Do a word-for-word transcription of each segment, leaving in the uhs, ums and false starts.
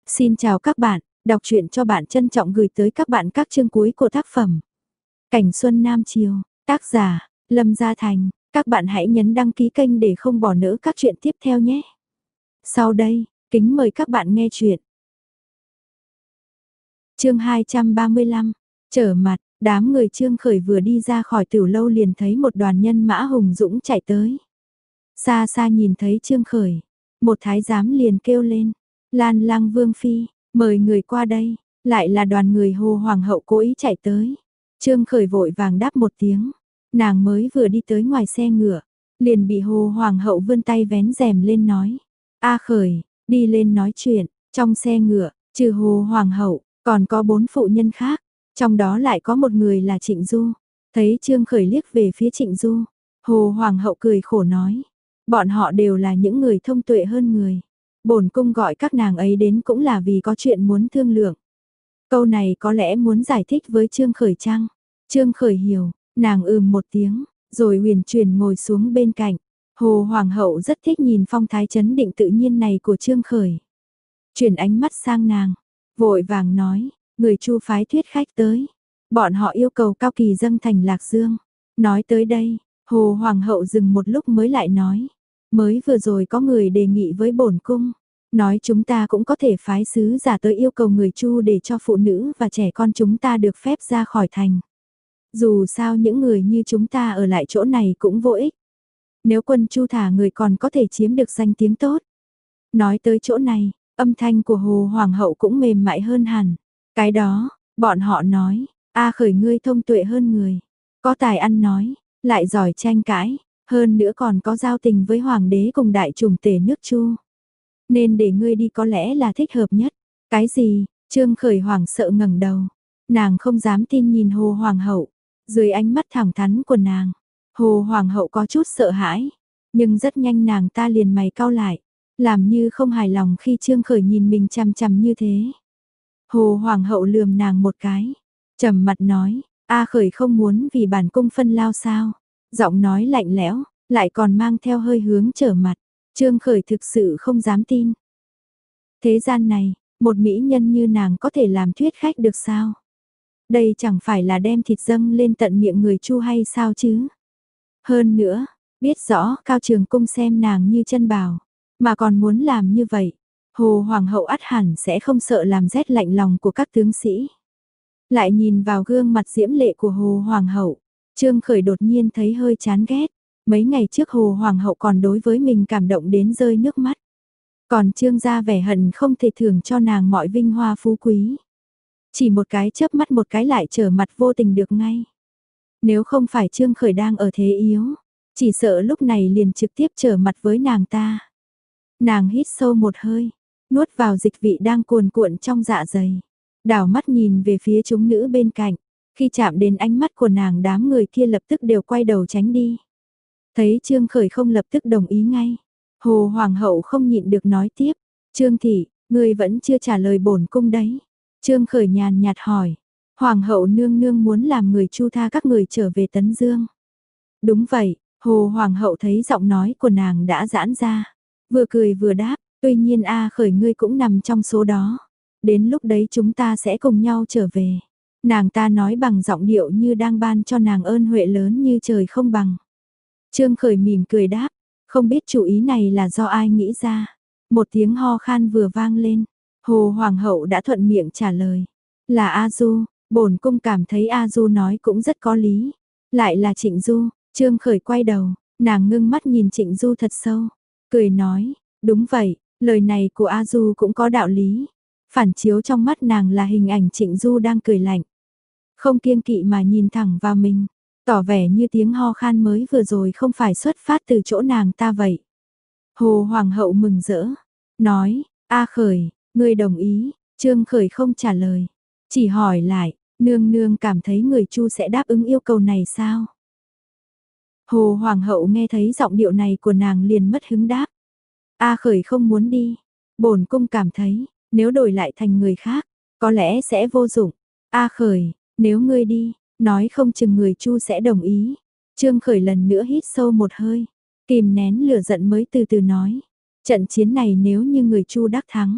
Xin chào các bạn, đọc truyện cho bạn trân trọng gửi tới các bạn các chương cuối của tác phẩm Cảnh Xuân Nam Chiều, tác giả Lâm Gia Thành. Các bạn hãy nhấn đăng ký kênh để không bỏ lỡ các truyện tiếp theo nhé. Sau đây, kính mời các bạn nghe truyện. Chương hai trăm ba mươi lăm, trở mặt, đám người Trương Khởi vừa đi ra khỏi tiểu lâu liền thấy một đoàn nhân mã hùng dũng chạy tới. Xa xa nhìn thấy Trương Khởi, một thái giám liền kêu lên, Lan Lang Vương phi, mời người qua đây, lại là đoàn người Hồ Hoàng hậu cố ý chạy tới. Trương Khởi vội vàng đáp một tiếng, nàng mới vừa đi tới ngoài xe ngựa, liền bị Hồ Hoàng hậu vươn tay vén rèm lên nói, A Khởi, đi lên nói chuyện. Trong xe ngựa, trừ Hồ Hoàng hậu, còn có bốn phụ nhân khác, trong đó lại có một người là Trịnh Du. Thấy Trương Khởi liếc về phía Trịnh Du, Hồ Hoàng hậu cười khổ nói, bọn họ đều là những người thông tuệ hơn người. Bổn cung gọi các nàng ấy đến cũng là vì có chuyện muốn thương lượng. Câu này có lẽ muốn giải thích với Trương Khởi chăng? Trương Khởi hiểu, nàng ừm một tiếng, rồi huyền chuyển ngồi xuống bên cạnh. Hồ Hoàng hậu rất thích nhìn phong thái chấn định tự nhiên này của Trương Khởi. Chuyển ánh mắt sang nàng, vội vàng nói, người Chu phái thuyết khách tới. Bọn họ yêu cầu Cao Kỳ dâng thành Lạc Dương. Nói tới đây, Hồ Hoàng hậu dừng một lúc mới lại nói, mới vừa rồi có người đề nghị với bổn cung, nói chúng ta cũng có thể phái sứ giả tới yêu cầu người Chu để cho phụ nữ và trẻ con chúng ta được phép ra khỏi thành. Dù sao những người như chúng ta ở lại chỗ này cũng vô ích. Nếu quân Chu thả người còn có thể chiếm được danh tiếng tốt. Nói tới chỗ này, âm thanh của Hồ Hoàng hậu cũng mềm mại hơn hẳn. Cái đó, bọn họ nói, A Khởi ngươi thông tuệ hơn người, có tài ăn nói, lại giỏi tranh cãi, hơn nữa còn có giao tình với Hoàng đế cùng đại chủng tể nước Chu. Nên để ngươi đi có lẽ là thích hợp nhất. Cái gì? Trương Khởi hoảng sợ ngẩng đầu. Nàng không dám tin nhìn Hồ Hoàng hậu. Dưới ánh mắt thẳng thắn của nàng, Hồ Hoàng hậu có chút sợ hãi. Nhưng rất nhanh nàng ta liền mày cau lại, làm như không hài lòng khi Trương Khởi nhìn mình chằm chằm như thế. Hồ Hoàng hậu lườm nàng một cái, trầm mặt nói, A Khởi không muốn vì bản cung phân lao sao? Giọng nói lạnh lẽo, lại còn mang theo hơi hướng trở mặt. Trương Khởi thực sự không dám tin. Thế gian này, một mỹ nhân như nàng có thể làm thuyết khách được sao? Đây chẳng phải là đem thịt dâng lên tận miệng người Chu hay sao chứ? Hơn nữa, biết rõ Cao Trường Cung xem nàng như chân bào, mà còn muốn làm như vậy, Hồ Hoàng hậu ắt hẳn sẽ không sợ làm rét lạnh lòng của các tướng sĩ. Lại nhìn vào gương mặt diễm lệ của Hồ Hoàng hậu, Trương Khởi đột nhiên thấy hơi chán ghét. Mấy ngày trước Hồ Hoàng hậu còn đối với mình cảm động đến rơi nước mắt. Còn Trương gia vẻ hận không thể thưởng cho nàng mọi vinh hoa phú quý. Chỉ một cái chớp mắt một cái lại trở mặt vô tình được ngay. Nếu không phải Trương Khởi đang ở thế yếu, chỉ sợ lúc này liền trực tiếp trở mặt với nàng ta. Nàng hít sâu một hơi, nuốt vào dịch vị đang cuồn cuộn trong dạ dày. Đảo mắt nhìn về phía chúng nữ bên cạnh. Khi chạm đến ánh mắt của nàng đám người kia lập tức đều quay đầu tránh đi. Thấy Trương Khởi không lập tức đồng ý ngay. Hồ Hoàng hậu không nhịn được nói tiếp. Trương thị, ngươi vẫn chưa trả lời bổn cung đấy. Trương Khởi nhàn nhạt hỏi. Hoàng hậu nương nương muốn làm người Chu tha các người trở về Tấn Dương. Đúng vậy, Hồ Hoàng hậu thấy giọng nói của nàng đã giãn ra. Vừa cười vừa đáp, tuy nhiên A Khởi ngươi cũng nằm trong số đó. Đến lúc đấy chúng ta sẽ cùng nhau trở về. Nàng ta nói bằng giọng điệu như đang ban cho nàng ơn huệ lớn như trời không bằng. Trương Khởi mỉm cười đáp, không biết chủ ý này là do ai nghĩ ra. Một tiếng ho khan vừa vang lên, Hồ Hoàng hậu đã thuận miệng trả lời. Là A Du, bổn cung cảm thấy A Du nói cũng rất có lý. Lại là Trịnh Du, Trương Khởi quay đầu, nàng ngưng mắt nhìn Trịnh Du thật sâu. Cười nói, đúng vậy, lời này của A Du cũng có đạo lý. Phản chiếu trong mắt nàng là hình ảnh Trịnh Du đang cười lạnh. Không kiêng kỵ mà nhìn thẳng vào mình. Tỏ vẻ như tiếng ho khan mới vừa rồi không phải xuất phát từ chỗ nàng ta vậy. Hồ Hoàng hậu mừng rỡ, nói, A Khởi, ngươi đồng ý. Trương Khởi không trả lời, chỉ hỏi lại, nương nương cảm thấy người Chu sẽ đáp ứng yêu cầu này sao? Hồ Hoàng hậu nghe thấy giọng điệu này của nàng liền mất hứng đáp. A Khởi không muốn đi, bổn cung cảm thấy, nếu đổi lại thành người khác, có lẽ sẽ vô dụng. A Khởi, nếu ngươi đi, nói không chừng người Chu sẽ đồng ý. Trương Khởi lần nữa hít sâu một hơi, kìm nén lửa giận mới từ từ nói. Trận chiến này nếu như người Chu đắc thắng,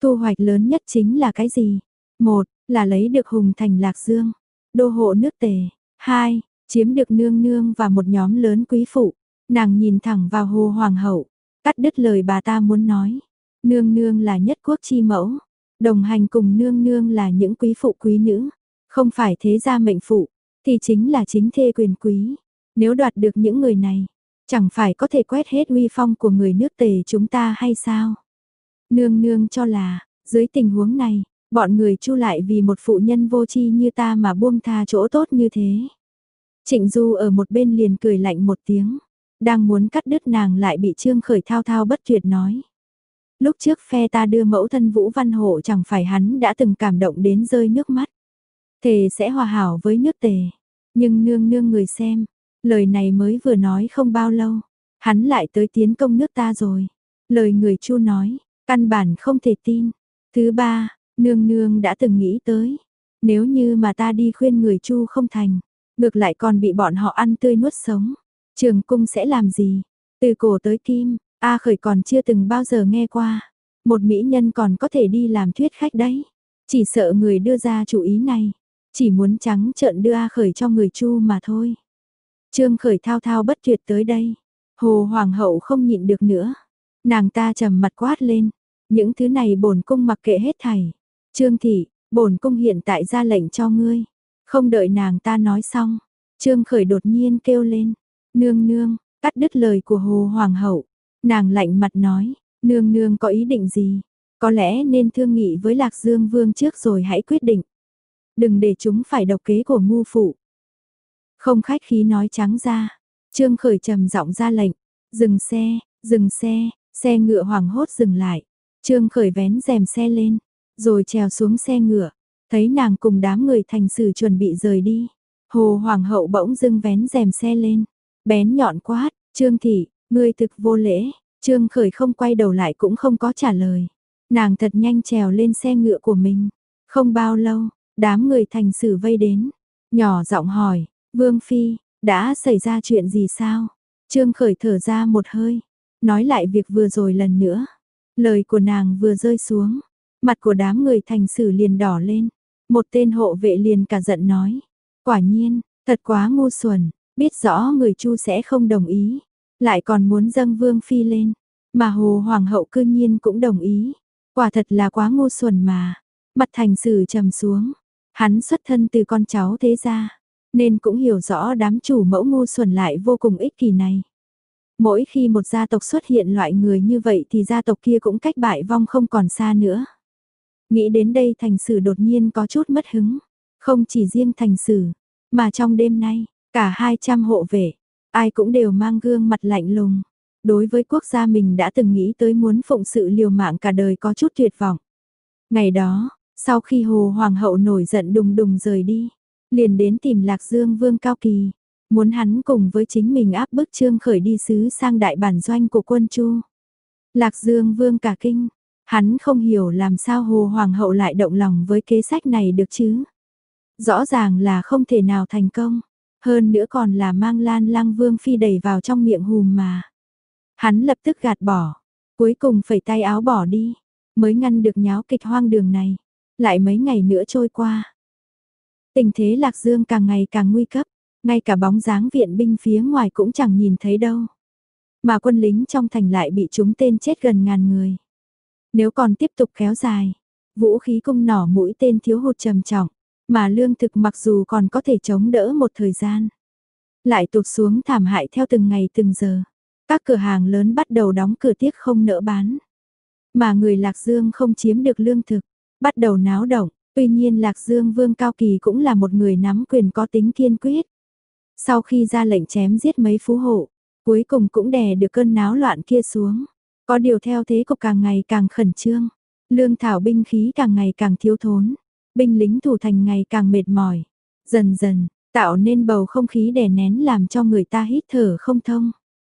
Thu hoạch lớn nhất chính là cái gì? Một, là lấy được Hùng Thành Lạc Dương, đô hộ nước Tề. Hai, chiếm được nương nương và một nhóm lớn quý phụ. Nàng nhìn thẳng vào Hồ Hoàng hậu, cắt đứt lời bà ta muốn nói. Nương nương là nhất quốc chi mẫu, đồng hành cùng nương nương là những quý phụ quý nữ, không phải thế gia mệnh phụ, thì chính là chính thê quyền quý. Nếu đoạt được những người này, chẳng phải có thể quét hết uy phong của người nước Tề chúng ta hay sao? Nương nương cho là, dưới tình huống này, bọn người Chu lại vì một phụ nhân vô tri như ta mà buông tha chỗ tốt như thế. Trịnh Du ở một bên liền cười lạnh một tiếng, đang muốn cắt đứt nàng lại bị Trương Khởi thao thao bất tuyệt nói. Lúc trước phe ta đưa mẫu thân Vũ Văn Hộ chẳng phải hắn đã từng cảm động đến rơi nước mắt. Thề sẽ hòa hảo với nước Tề, nhưng nương nương người xem, lời này mới vừa nói không bao lâu, hắn lại tới tiến công nước ta rồi. Lời người Chu nói, căn bản không thể tin. Thứ ba, nương nương đã từng nghĩ tới, nếu như mà ta đi khuyên người Chu không thành, ngược lại còn bị bọn họ ăn tươi nuốt sống, Trường Cung sẽ làm gì? Từ cổ tới kim, A Khởi còn chưa từng bao giờ nghe qua, một mỹ nhân còn có thể đi làm thuyết khách đấy. Chỉ sợ người đưa ra chủ ý này, chỉ muốn trắng trợn đưa A Khởi cho người Chu mà thôi. Trương Khởi thao thao bất tuyệt tới đây, Hồ Hoàng hậu không nhịn được nữa, nàng ta trầm mặt quát lên, những thứ này bổn cung mặc kệ hết thảy. Trương thị, bổn cung hiện tại ra lệnh cho ngươi. Không đợi nàng ta nói xong, Trương Khởi đột nhiên kêu lên, nương nương, cắt đứt lời của Hồ Hoàng hậu. Nàng lạnh mặt nói, nương nương có ý định gì? Có lẽ nên thương nghị với Lạc Dương Vương trước rồi hãy quyết định. Đừng để chúng phải độc kế của ngu phụ. Không khách khí nói trắng ra, Trương Khởi trầm giọng ra lệnh, dừng xe, dừng xe, xe ngựa hoảng hốt dừng lại. Trương Khởi vén rèm xe lên, rồi trèo xuống xe ngựa, thấy nàng cùng đám người thành sử chuẩn bị rời đi. Hồ Hoàng hậu bỗng dưng vén rèm xe lên, bén nhọn quát, Trương thị, ngươi thực vô lễ. Trương Khởi không quay đầu lại cũng không có trả lời. Nàng thật nhanh trèo lên xe ngựa của mình. Không bao lâu, đám người thành sử vây đến, nhỏ giọng hỏi, Vương Phi, đã xảy ra chuyện gì sao? Trương Khởi thở ra một hơi, nói lại việc vừa rồi lần nữa. Lời của nàng vừa rơi xuống, mặt của đám người thành sử liền đỏ lên. Một tên hộ vệ liền cả giận nói, quả nhiên, thật quá ngu xuẩn, biết rõ người Chu sẽ không đồng ý, lại còn muốn dâng Vương Phi lên, mà Hồ Hoàng hậu cư nhiên cũng đồng ý, quả thật là quá ngu xuẩn mà. Mặt thành sử trầm xuống, hắn xuất thân từ con cháu thế gia, nên cũng hiểu rõ đám chủ mẫu ngu xuẩn lại vô cùng ích kỷ này. Mỗi khi một gia tộc xuất hiện loại người như vậy thì gia tộc kia cũng cách bại vong không còn xa nữa. Nghĩ đến đây thành sử đột nhiên có chút mất hứng, không chỉ riêng thành sử, mà trong đêm nay, cả hai trăm hộ vệ, ai cũng đều mang gương mặt lạnh lùng. Đối với quốc gia mình đã từng nghĩ tới muốn phụng sự liều mạng cả đời có chút tuyệt vọng. Ngày đó, sau khi Hồ Hoàng hậu nổi giận đùng đùng rời đi, liền đến tìm Lạc Dương Vương Cao Kỳ, muốn hắn cùng với chính mình áp bức Trương Khởi đi sứ sang đại bản doanh của quân Chu. Lạc Dương Vương cả kinh, hắn không hiểu làm sao Hồ Hoàng hậu lại động lòng với kế sách này được chứ. Rõ ràng là không thể nào thành công, hơn nữa còn là mang Lan Lăng Vương Phi đẩy vào trong miệng hùm mà. Hắn lập tức gạt bỏ, cuối cùng phẩy tay áo bỏ đi, mới ngăn được nháo kịch hoang đường này. Lại mấy ngày nữa trôi qua, tình thế Lạc Dương càng ngày càng nguy cấp, ngay cả bóng dáng viện binh phía ngoài cũng chẳng nhìn thấy đâu. Mà quân lính trong thành lại bị trúng tên chết gần ngàn người. Nếu còn tiếp tục kéo dài, vũ khí cung nỏ mũi tên thiếu hụt trầm trọng, mà lương thực mặc dù còn có thể chống đỡ một thời gian, lại tụt xuống thảm hại theo từng ngày từng giờ. Các cửa hàng lớn bắt đầu đóng cửa tiếc không nỡ bán. Mà người Lạc Dương không chiếm được lương thực, bắt đầu náo động. Tuy nhiên Lạc Dương Vương Cao Kỳ cũng là một người nắm quyền có tính kiên quyết. Sau khi ra lệnh chém giết mấy phú hộ, cuối cùng cũng đè được cơn náo loạn kia xuống. Có điều theo thế cục càng ngày càng khẩn trương, lương thảo binh khí càng ngày càng thiếu thốn, binh lính thủ thành ngày càng mệt mỏi. Dần dần, tạo nên bầu không khí đè nén làm cho người ta hít thở không thông.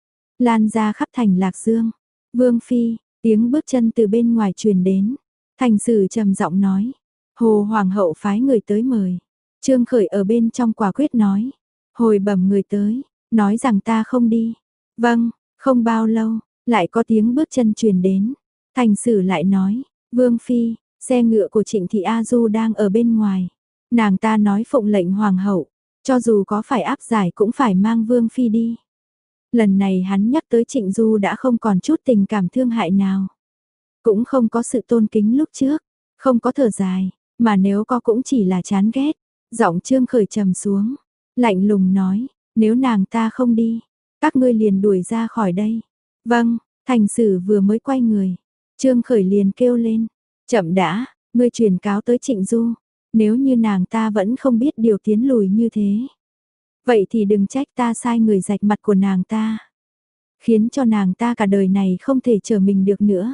Lan ra khắp thành Lạc Dương. Vương Phi, tiếng bước chân từ bên ngoài truyền đến. Thành sử trầm giọng nói. Hồ Hoàng hậu phái người tới mời. Trương Khởi ở bên trong quả quyết nói. Hồi bẩm người tới, nói rằng ta không đi. Vâng, không bao lâu, lại có tiếng bước chân truyền đến. Thành sử lại nói. Vương Phi, xe ngựa của Trịnh Thị A Du đang ở bên ngoài. Nàng ta nói phụng lệnh Hoàng hậu, cho dù có phải áp giải cũng phải mang Vương Phi đi. Lần này hắn nhắc tới Trịnh Du đã không còn chút tình cảm thương hại nào. Cũng không có sự tôn kính lúc trước, không có thở dài, mà nếu có cũng chỉ là chán ghét. Giọng Trương Khởi trầm xuống, lạnh lùng nói, nếu nàng ta không đi, các ngươi liền đuổi ra khỏi đây. Vâng, Thành Sử vừa mới quay người, Trương Khởi liền kêu lên, chậm đã, ngươi truyền cáo tới Trịnh Du, nếu như nàng ta vẫn không biết điều tiến lùi như thế. Vậy thì đừng trách ta sai người rạch mặt của nàng ta, khiến cho nàng ta cả đời này không thể trở mình được nữa.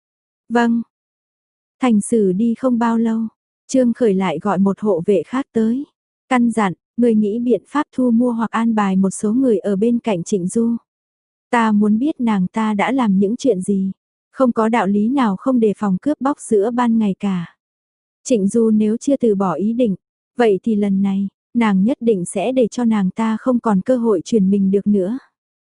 Vâng. Thành Sử đi không bao lâu, Trương Khởi lại gọi một hộ vệ khác tới, căn dặn, người nghĩ biện pháp thu mua hoặc an bài một số người ở bên cạnh Trịnh Du. Ta muốn biết nàng ta đã làm những chuyện gì, không có đạo lý nào không đề phòng cướp bóc giữa ban ngày cả. Trịnh Du nếu chưa từ bỏ ý định, vậy thì lần này, nàng nhất định sẽ để cho nàng ta không còn cơ hội chuyển mình được nữa.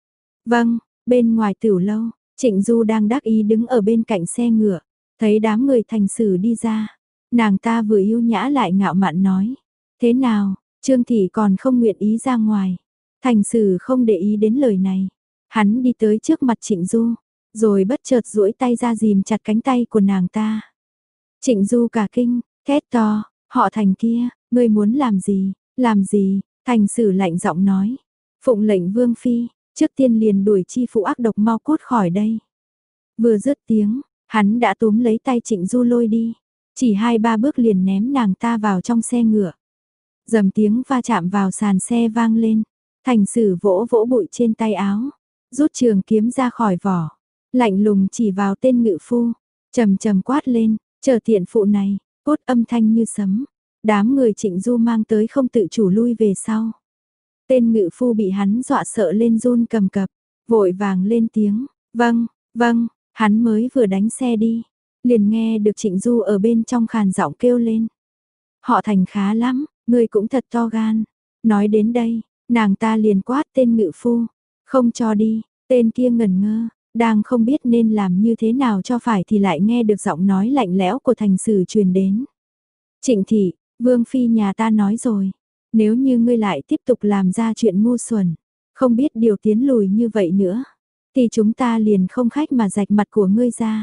Vâng, bên ngoài Tửu lâu, Trịnh Du đang đắc ý đứng ở bên cạnh xe ngựa, thấy đám người Thành Sử đi ra, nàng ta vừa yêu nhã lại ngạo mạn nói, thế nào, Trương Thị còn không nguyện ý ra ngoài. Thành Sử không để ý đến lời này, hắn đi tới trước mặt Trịnh Du, rồi bất chợt duỗi tay ra ghim chặt cánh tay của nàng ta. Trịnh Du cả kinh, thét to, họ Thành kia, ngươi muốn làm gì, làm gì, Thành Sử lạnh giọng nói, phụng lệnh Vương Phi, trước tiên liền đuổi chi phụ ác độc mau cút khỏi đây. Vừa dứt tiếng, hắn đã túm lấy tay Trịnh Du lôi đi, chỉ hai ba bước liền ném nàng ta vào trong xe ngựa. Dầm tiếng va chạm vào sàn xe vang lên, Thành Sử vỗ vỗ bụi trên tay áo, rút trường kiếm ra khỏi vỏ, lạnh lùng chỉ vào tên ngự phu, trầm trầm quát lên, chờ tiện phụ này, cốt âm thanh như sấm, đám người Trịnh Du mang tới không tự chủ lui về sau. Tên ngự phu bị hắn dọa sợ lên run cầm cập, vội vàng lên tiếng, vâng, vâng, hắn mới vừa đánh xe đi, liền nghe được Trịnh Du ở bên trong khàn giọng kêu lên. Họ Thành khá lắm, ngươi cũng thật to gan. Nói đến đây, nàng ta liền quát tên ngự phu, không cho đi, tên kia ngẩn ngơ, đang không biết nên làm như thế nào cho phải thì lại nghe được giọng nói lạnh lẽo của Thành Sử truyền đến. Trịnh Thị, Vương Phi nhà ta nói rồi, nếu như ngươi lại tiếp tục làm ra chuyện ngu xuẩn, không biết điều tiến lùi như vậy nữa, thì chúng ta liền không khách mà rạch mặt của ngươi ra.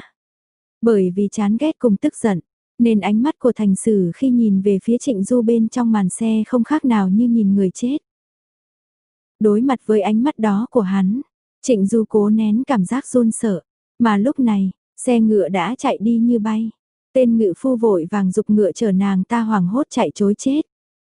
Bởi vì chán ghét cùng tức giận, nên ánh mắt của Thành Sử khi nhìn về phía Trịnh Du bên trong màn xe không khác nào như nhìn người chết. Đối mặt với ánh mắt đó của hắn, Trịnh Du cố nén cảm giác run sợ, mà lúc này, xe ngựa đã chạy đi như bay. Tên ngự phu vội vàng giục ngựa chở nàng ta hoảng hốt chạy trối chết.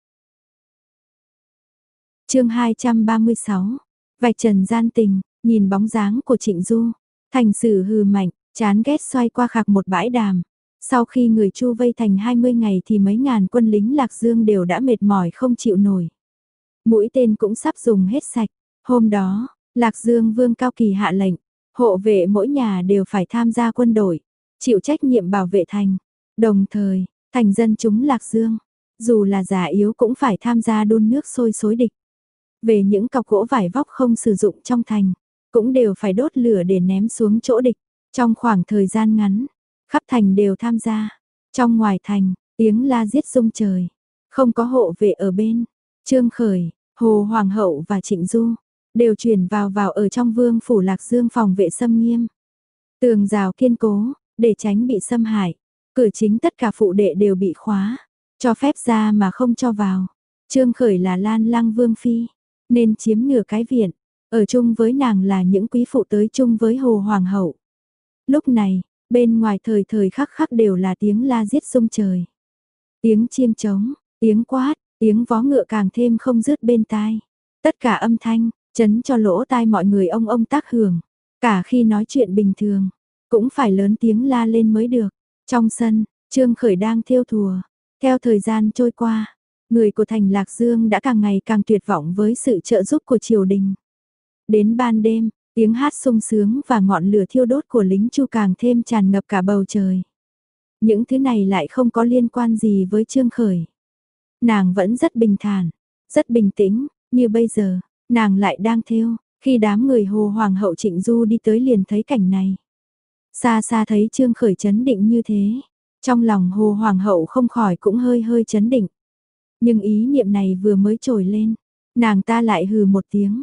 Chương hai trăm ba mươi sáu, vạch trần gian tình, nhìn bóng dáng của Trịnh Du, Thành Sử hừ mạnh, chán ghét xoay qua khạc một bãi đàm. Sau khi người Chu vây thành hai mươi ngày thì mấy ngàn quân lính Lạc Dương đều đã mệt mỏi không chịu nổi. Mũi tên cũng sắp dùng hết sạch. Hôm đó, Lạc Dương Vương Cao Kỳ hạ lệnh, hộ vệ mỗi nhà đều phải tham gia quân đội, chịu trách nhiệm bảo vệ thành. Đồng thời, thành dân chúng Lạc Dương, dù là già yếu cũng phải tham gia đun nước sôi xối địch. Về những cọc gỗ vải vóc không sử dụng trong thành, cũng đều phải đốt lửa để ném xuống chỗ địch. Trong khoảng thời gian ngắn, khắp thành đều tham gia. Trong ngoài thành, tiếng la giết rung trời. Không có hộ vệ ở bên. Trương Khởi, Hồ Hoàng hậu và Trịnh Du đều chuyển vào vào ở trong Vương phủ Lạc Dương phòng vệ xâm nghiêm. Tường rào kiên cố, để tránh bị xâm hại. Cửa chính tất cả phụ đệ đều bị khóa, cho phép ra mà không cho vào. Trương Khởi là Lan Lăng Vương phi, nên chiếm nửa cái viện. Ở chung với nàng là những quý phụ tới chung với Hồ Hoàng hậu. Lúc này, bên ngoài thời thời khắc khắc đều là tiếng la giết rung trời. Tiếng chiêng trống, tiếng quát, tiếng vó ngựa càng thêm không dứt bên tai. Tất cả âm thanh, chấn cho lỗ tai mọi người ông ông tác hưởng. Cả khi nói chuyện bình thường, cũng phải lớn tiếng la lên mới được. Trong sân, Trương Khởi đang thêu thùa. Theo thời gian trôi qua, người của thành Lạc Dương đã càng ngày càng tuyệt vọng với sự trợ giúp của triều đình. Đến ban đêm, tiếng hát sung sướng và ngọn lửa thiêu đốt của lính Chu càng thêm tràn ngập cả bầu trời. Những thứ này lại không có liên quan gì với Trương Khởi. Nàng vẫn rất bình thản, rất bình tĩnh, như bây giờ, nàng lại đang thêu. Khi đám người Hồ Hoàng hậu Trịnh Du đi tới liền thấy cảnh này. Xa xa thấy Trương Khởi chấn định như thế, Trong lòng Hồ Hoàng hậu không khỏi cũng hơi hơi chấn định. Nhưng ý niệm này vừa mới trồi lên, nàng ta lại hừ một tiếng.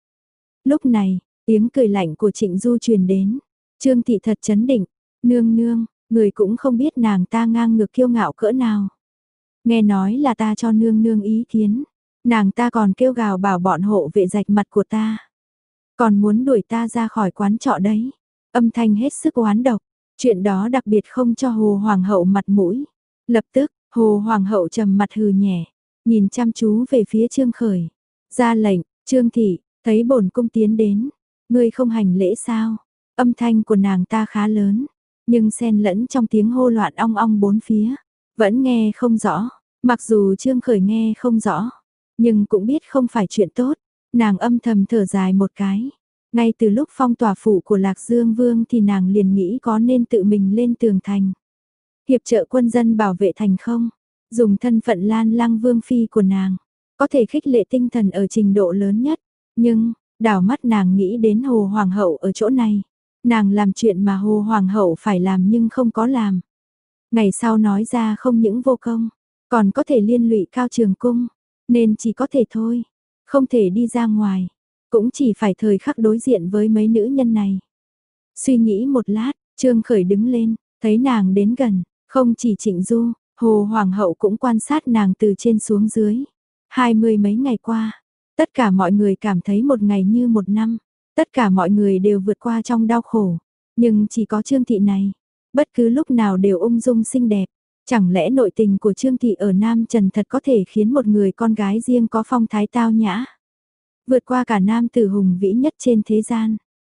Lúc này, tiếng cười lạnh của Trịnh Du truyền đến. Trương Thị thật chấn định, nương nương, người cũng không biết nàng ta ngang ngược kiêu ngạo cỡ nào. Nghe nói là ta cho nương nương ý kiến, nàng ta còn kêu gào bảo bọn hộ vệ rạch mặt của ta. Còn muốn đuổi ta ra khỏi quán trọ đấy. Âm thanh hết sức oán độc, chuyện đó đặc biệt không cho Hồ Hoàng hậu mặt mũi. Lập tức, Hồ Hoàng hậu trầm mặt hừ nhẹ, nhìn chăm chú về phía Trương Khởi. Ra lệnh, Trương Thị, thấy bổn cung tiến đến, ngươi không hành lễ sao? Âm thanh của nàng ta khá lớn, nhưng xen lẫn trong tiếng hô loạn ong ong bốn phía, vẫn nghe không rõ. Mặc dù Trương Khởi nghe không rõ, nhưng cũng biết không phải chuyện tốt, nàng âm thầm thở dài một cái. Ngay từ lúc phong tỏa phủ của Lạc Dương Vương thì nàng liền nghĩ có nên tự mình lên tường thành, hiệp trợ quân dân bảo vệ thành không, dùng thân phận Lan Lăng Vương Phi của nàng, có thể khích lệ tinh thần ở trình độ lớn nhất. Nhưng, đảo mắt nàng nghĩ đến Hồ Hoàng hậu ở chỗ này, nàng làm chuyện mà Hồ Hoàng hậu phải làm nhưng không có làm. Ngày sau nói ra không những vô công, còn có thể liên lụy Cao Trường Cung, nên chỉ có thể thôi, không thể đi ra ngoài, cũng chỉ phải thời khắc đối diện với mấy nữ nhân này. Suy nghĩ một lát, Trương Khởi đứng lên, thấy nàng đến gần, không chỉ Trịnh Du, Hồ Hoàng hậu cũng quan sát nàng từ trên xuống dưới. Hai mươi mấy ngày qua, tất cả mọi người cảm thấy một ngày như một năm, tất cả mọi người đều vượt qua trong đau khổ, nhưng chỉ có Trương Thị này, bất cứ lúc nào đều ung dung xinh đẹp. Chẳng lẽ nội tình của Trương Thị ở Nam Trần thật có thể khiến một người con gái riêng có phong thái tao nhã, vượt qua cả nam tử hùng vĩ nhất trên thế gian.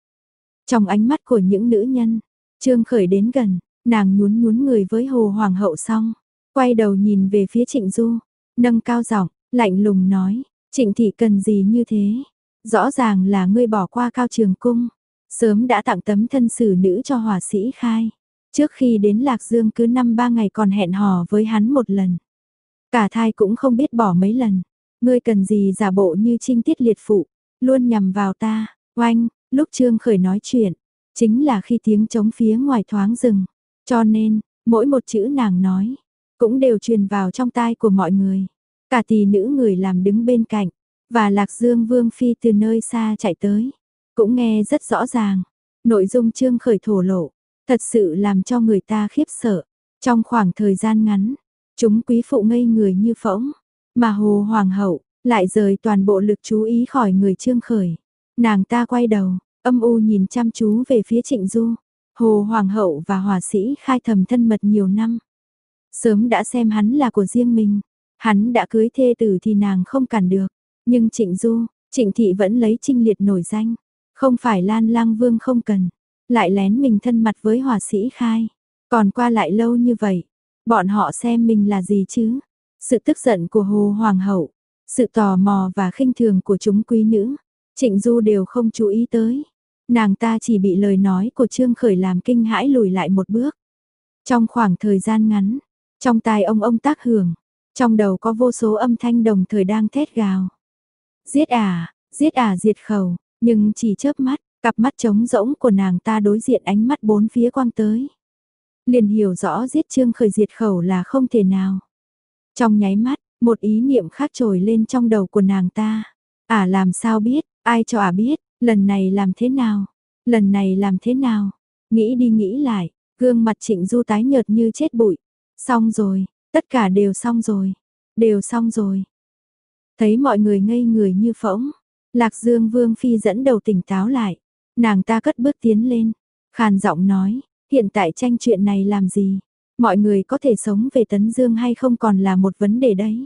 Trong ánh mắt của những nữ nhân, Trương Khởi đến gần, nàng nhún nhún người với Hồ Hoàng hậu xong, quay đầu nhìn về phía Trịnh Du, nâng cao giọng, lạnh lùng nói, Trịnh Thị cần gì như thế? Rõ ràng là ngươi bỏ qua Cao Trường Cung, sớm đã tặng tấm thân xử nữ cho hỏa sĩ Khai. Trước khi đến Lạc Dương cứ năm ba ngày còn hẹn hò với hắn một lần. Cả thai cũng không biết bỏ mấy lần. Ngươi cần gì giả bộ như trinh tiết liệt phụ, luôn nhằm vào ta. Oanh, lúc Trương Khởi nói chuyện, chính là khi tiếng trống phía ngoài thoáng dừng. Cho nên, mỗi một chữ nàng nói, cũng đều truyền vào trong tai của mọi người. Cả tỷ nữ người làm đứng bên cạnh, và Lạc Dương Vương Phi từ nơi xa chạy tới, cũng nghe rất rõ ràng. Nội dung Trương Khởi thổ lộ, thật sự làm cho người ta khiếp sợ. Trong khoảng thời gian ngắn, chúng quý phụ ngây người như phỗng, mà Hồ Hoàng hậu lại rời toàn bộ lực chú ý khỏi người Trương Khởi. Nàng ta quay đầu, âm u nhìn chăm chú về phía Trịnh Du. Hồ Hoàng hậu và hỏa sĩ Khai thầm thân mật nhiều năm, sớm đã xem hắn là của riêng mình. Hắn đã cưới thê tử thì nàng không cản được, nhưng Trịnh Du, Trịnh Thị vẫn lấy Trinh Liệt nổi danh, không phải Lan Lang Vương không cần, lại lén mình thân mật với hỏa sĩ Khai. Còn qua lại lâu như vậy, bọn họ xem mình là gì chứ? Sự tức giận của Hồ Hoàng hậu, sự tò mò và khinh thường của chúng quý nữ, Trịnh Du đều không chú ý tới. Nàng ta chỉ bị lời nói của Trương Khởi làm kinh hãi lùi lại một bước. Trong khoảng thời gian ngắn, trong tai ông ông tác hưởng, trong đầu có vô số âm thanh đồng thời đang thét gào. Giết à, giết à diệt khẩu, nhưng chỉ chớp mắt, cặp mắt trống rỗng của nàng ta đối diện ánh mắt bốn phía quang tới. Liền hiểu rõ giết Trương Khởi diệt khẩu là không thể nào. Trong nháy mắt, một ý niệm khác trồi lên trong đầu của nàng ta. Ả làm sao biết, ai cho ả biết, lần này làm thế nào, lần này làm thế nào. Nghĩ đi nghĩ lại, gương mặt Trịnh Du tái nhợt như chết bụi. Xong rồi, tất cả đều xong rồi, đều xong rồi. Thấy mọi người ngây người như phỗng, Lạc Dương Vương Phi dẫn đầu tỉnh táo lại. Nàng ta cất bước tiến lên, khàn giọng nói, hiện tại tranh chuyện này làm gì? Mọi người có thể sống về Tấn Dương hay không còn là một vấn đề đấy.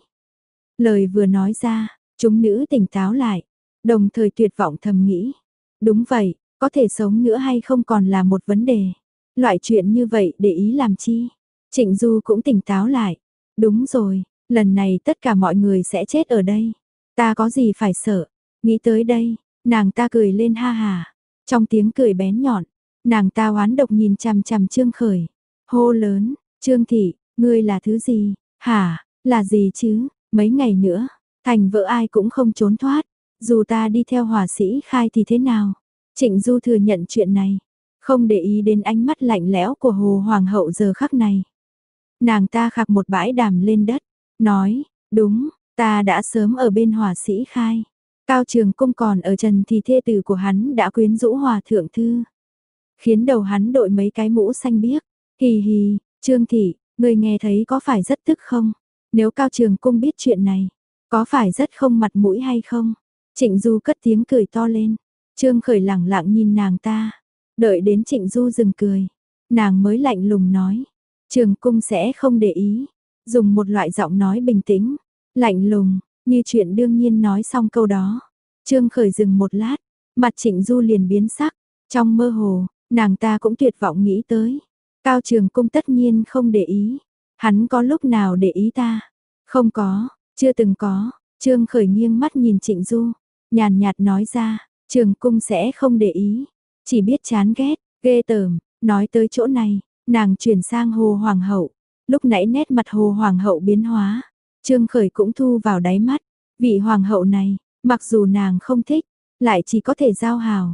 Lời vừa nói ra, chúng nữ tỉnh táo lại, đồng thời tuyệt vọng thầm nghĩ. Đúng vậy, có thể sống nữa hay không còn là một vấn đề. Loại chuyện như vậy để ý làm chi? Trịnh Du cũng tỉnh táo lại. Đúng rồi, lần này tất cả mọi người sẽ chết ở đây. Ta có gì phải sợ? Nghĩ tới đây, nàng ta cười lên ha hà. Trong tiếng cười bén nhọn, nàng ta oán độc nhìn chằm chằm Trương Khởi. Hô lớn, Trương Thị, ngươi là thứ gì? Hả, là gì chứ? Mấy ngày nữa, thành vợ ai cũng không trốn thoát. Dù ta đi theo hỏa sĩ Khai thì thế nào? Trịnh Du thừa nhận chuyện này, không để ý đến ánh mắt lạnh lẽo của Hồ Hoàng hậu giờ khắc này. Nàng ta khạc một bãi đàm lên đất, nói, đúng, ta đã sớm ở bên hỏa sĩ khai. Cao Trường Cung còn ở trần thì thê tử của hắn đã quyến rũ hòa thượng thư. Khiến đầu hắn đội mấy cái mũ xanh biếc. Hì hì, Trương Thị, người nghe thấy có phải rất tức không? Nếu Cao Trường Cung biết chuyện này, có phải rất không mặt mũi hay không? Trịnh Du cất tiếng cười to lên. Trương Khởi lẳng lặng nhìn nàng ta. Đợi đến Trịnh Du dừng cười. Nàng mới lạnh lùng nói. Trường Cung sẽ không để ý. Dùng một loại giọng nói bình tĩnh, lạnh lùng, như chuyện đương nhiên nói xong câu đó. Trương Khởi dừng một lát, mặt Trịnh Du liền biến sắc. Trong mơ hồ, nàng ta cũng tuyệt vọng nghĩ tới. Cao Trường Cung tất nhiên không để ý. Hắn có lúc nào để ý ta? Không có, chưa từng có. Trương Khởi nghiêng mắt nhìn Trịnh Du, nhàn nhạt nói ra, Trường Cung sẽ không để ý, chỉ biết chán ghét, ghê tởm. Nói tới chỗ này, nàng chuyển sang Hồ Hoàng hậu. Lúc nãy nét mặt Hồ Hoàng hậu biến hóa, Trương Khởi cũng thu vào đáy mắt. Vị Hoàng hậu này, mặc dù nàng không thích, lại chỉ có thể giao hảo.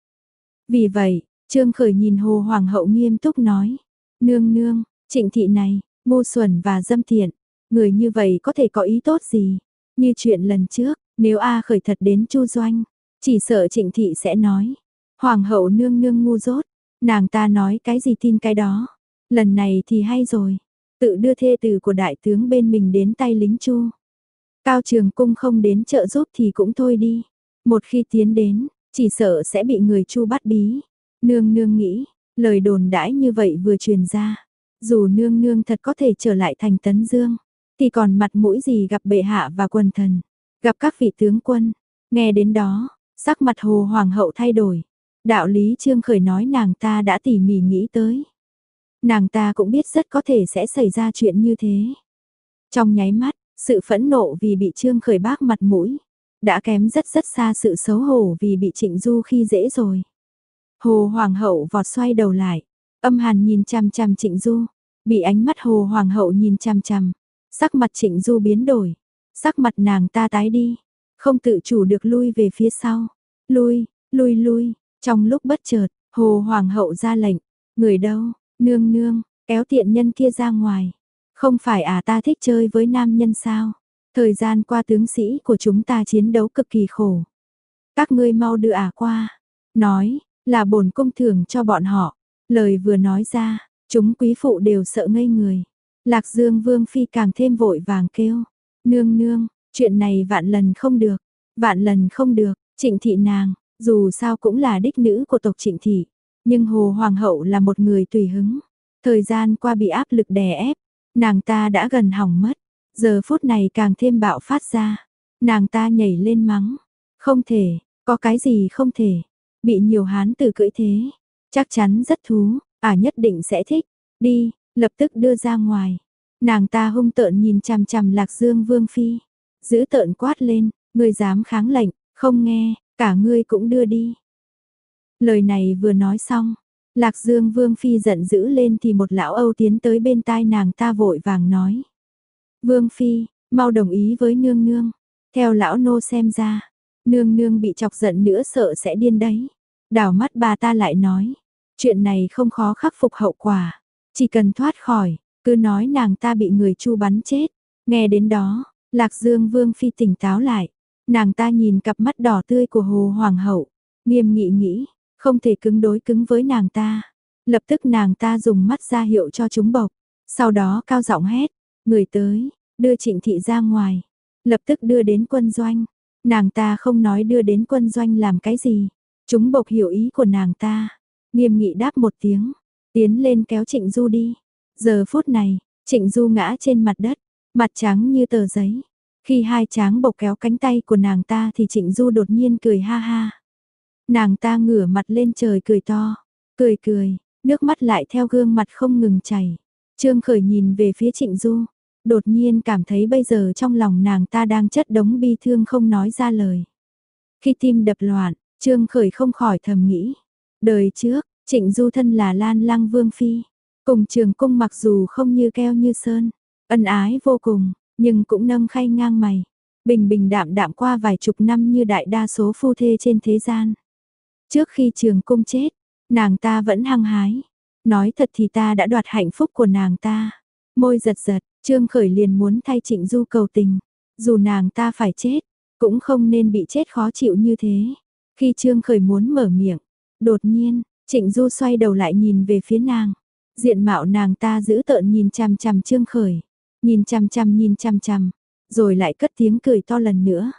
Vì vậy, Trương Khởi nhìn Hồ Hoàng hậu nghiêm túc nói, nương nương, Trịnh Thị này, ngu xuẩn và dâm tiện, người như vậy có thể có ý tốt gì? Như chuyện lần trước, nếu A Khởi thật đến Chu Doanh, chỉ sợ Trịnh Thị sẽ nói, Hoàng hậu nương nương ngu dốt, nàng ta nói cái gì tin cái đó. Lần này thì hay rồi, tự đưa thê tử của đại tướng bên mình đến tay lính Chu. Cao Trường Cung không đến trợ giúp thì cũng thôi đi, một khi tiến đến, chỉ sợ sẽ bị người Chu bắt bí. Nương nương nghĩ, lời đồn đãi như vậy vừa truyền ra, dù nương nương thật có thể trở lại thành Tấn Dương, thì còn mặt mũi gì gặp bệ hạ và quần thần, gặp các vị tướng quân. Nghe đến đó, sắc mặt Hồ Hoàng hậu thay đổi. Đạo lý Trương Khởi nói nàng ta đã tỉ mỉ nghĩ tới. Nàng ta cũng biết rất có thể sẽ xảy ra chuyện như thế. Trong nháy mắt, sự phẫn nộ vì bị Trương Khởi bác mặt mũi, đã kém rất rất xa sự xấu hổ vì bị Trịnh Du khi dễ rồi. Hồ Hoàng hậu vọt xoay đầu lại, âm hàn nhìn chằm chằm Trịnh Du, bị ánh mắt Hồ Hoàng hậu nhìn chằm chằm, sắc mặt Trịnh Du biến đổi, sắc mặt nàng ta tái đi, không tự chủ được lui về phía sau, lui, lui lui, trong lúc bất chợt, Hồ Hoàng hậu ra lệnh, người đâu, nương nương, kéo tiện nhân kia ra ngoài, không phải à ta thích chơi với nam nhân sao, thời gian qua tướng sĩ của chúng ta chiến đấu cực kỳ khổ, các ngươi mau đưa à qua, nói, là bổn cung thưởng cho bọn họ. Lời vừa nói ra, chúng quý phụ đều sợ ngây người. Lạc Dương Vương phi càng thêm vội vàng kêu, nương nương, chuyện này vạn lần không được, vạn lần không được. Trịnh Thị nàng, dù sao cũng là đích nữ của tộc Trịnh Thị, nhưng Hồ Hoàng hậu là một người tùy hứng. Thời gian qua bị áp lực đè ép, nàng ta đã gần hỏng mất, giờ phút này càng thêm bạo phát ra. Nàng ta nhảy lên mắng, không thể, có cái gì không thể. Bị nhiều hán tử cưỡi thế, chắc chắn rất thú, à nhất định sẽ thích, đi, lập tức đưa ra ngoài. Nàng ta hung tợn nhìn chằm chằm Lạc Dương Vương phi, giữ tợn quát lên, ngươi dám kháng lệnh, không nghe, cả ngươi cũng đưa đi. Lời này vừa nói xong, Lạc Dương Vương phi giận dữ lên thì một lão Âu tiến tới bên tai nàng ta vội vàng nói. Vương phi, mau đồng ý với nương nương, theo lão nô xem ra. Nương nương bị chọc giận nữa sợ sẽ điên đấy. Đảo mắt bà ta lại nói, chuyện này không khó khắc phục hậu quả, chỉ cần thoát khỏi, cứ nói nàng ta bị người Chu bắn chết. Nghe đến đó, Lạc Dương Vương phi tỉnh táo lại, nàng ta nhìn cặp mắt đỏ tươi của Hồ Hoàng hậu, nghiêm nghị nghĩ, không thể cứng đối cứng với nàng ta. Lập tức nàng ta dùng mắt ra hiệu cho chúng bộc, sau đó cao giọng hét, người tới, đưa Trịnh Thị ra ngoài, lập tức đưa đến quân doanh. Nàng ta không nói đưa đến quân doanh làm cái gì, chúng bộc hiểu ý của nàng ta, nghiêm nghị đáp một tiếng, tiến lên kéo Trịnh Du đi. Giờ phút này, Trịnh Du ngã trên mặt đất, mặt trắng như tờ giấy. Khi hai tráng bộc kéo cánh tay của nàng ta thì Trịnh Du đột nhiên cười ha ha. Nàng ta ngửa mặt lên trời cười to, cười cười, nước mắt lại theo gương mặt không ngừng chảy. Trương Khởi nhìn về phía Trịnh Du, đột nhiên cảm thấy bây giờ trong lòng nàng ta đang chất đống bi thương không nói ra lời. Khi tim đập loạn, Trương Khởi không khỏi thầm nghĩ. Đời trước, Trịnh Du thân là Lan Lăng Vương phi, cùng Trường Cung mặc dù không như keo như sơn, ân ái vô cùng, nhưng cũng nâng khay ngang mày, bình bình đạm đạm qua vài chục năm như đại đa số phu thê trên thế gian. Trước khi Trường Cung chết, nàng ta vẫn hăng hái. Nói thật thì ta đã đoạt hạnh phúc của nàng ta. Môi giật giật, Trương Khởi liền muốn thay Trịnh Du cầu tình. Dù nàng ta phải chết, cũng không nên bị chết khó chịu như thế. Khi Trương Khởi muốn mở miệng, đột nhiên, Trịnh Du xoay đầu lại nhìn về phía nàng. Diện mạo nàng ta giữ tợn nhìn chằm chằm Trương Khởi. Nhìn chằm chằm nhìn chằm chằm, rồi lại cất tiếng cười to lần nữa.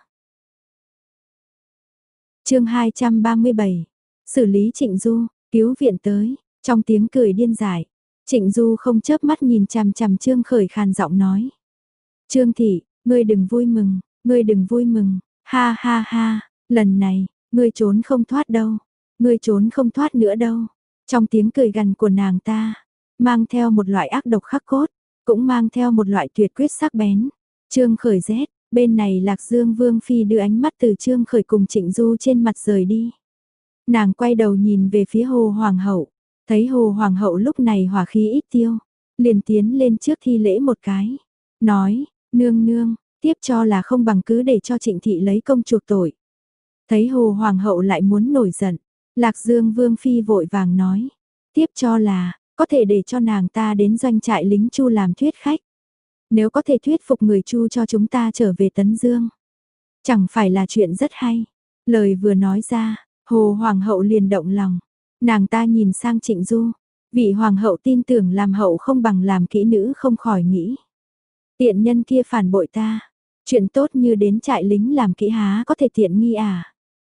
Chương hai trăm ba mươi bảy. Xử lý Trịnh Du, cứu viện tới, trong tiếng cười điên dại. Trịnh Du không chớp mắt nhìn chằm chằm Trương Khởi khàn giọng nói. Trương thị, ngươi đừng vui mừng, ngươi đừng vui mừng, ha ha ha, lần này, ngươi trốn không thoát đâu, ngươi trốn không thoát nữa đâu. Trong tiếng cười gằn của nàng ta, mang theo một loại ác độc khắc cốt, cũng mang theo một loại tuyệt quyết sắc bén. Trương Khởi rét, bên này Lạc Dương Vương Phi đưa ánh mắt từ Trương Khởi cùng Trịnh Du trên mặt rời đi. Nàng quay đầu nhìn về phía Hồ Hoàng hậu, thấy Hồ Hoàng hậu lúc này hỏa khí ít tiêu, liền tiến lên trước thi lễ một cái, nói, nương nương, tiếp cho là không bằng cứ để cho Trịnh thị lấy công chuộc tội. Thấy Hồ Hoàng hậu lại muốn nổi giận, Lạc Dương Vương Phi vội vàng nói, tiếp cho là, có thể để cho nàng ta đến doanh trại lính Chu làm thuyết khách. Nếu có thể thuyết phục người Chu cho chúng ta trở về Tấn Dương, chẳng phải là chuyện rất hay. Lời vừa nói ra, Hồ Hoàng hậu liền động lòng. Nàng ta nhìn sang Trịnh Du, vị Hoàng hậu tin tưởng làm hậu không bằng làm kỹ nữ không khỏi nghĩ. Tiện nhân kia phản bội ta, chuyện tốt như đến trại lính làm kỹ há có thể tiện nghi à?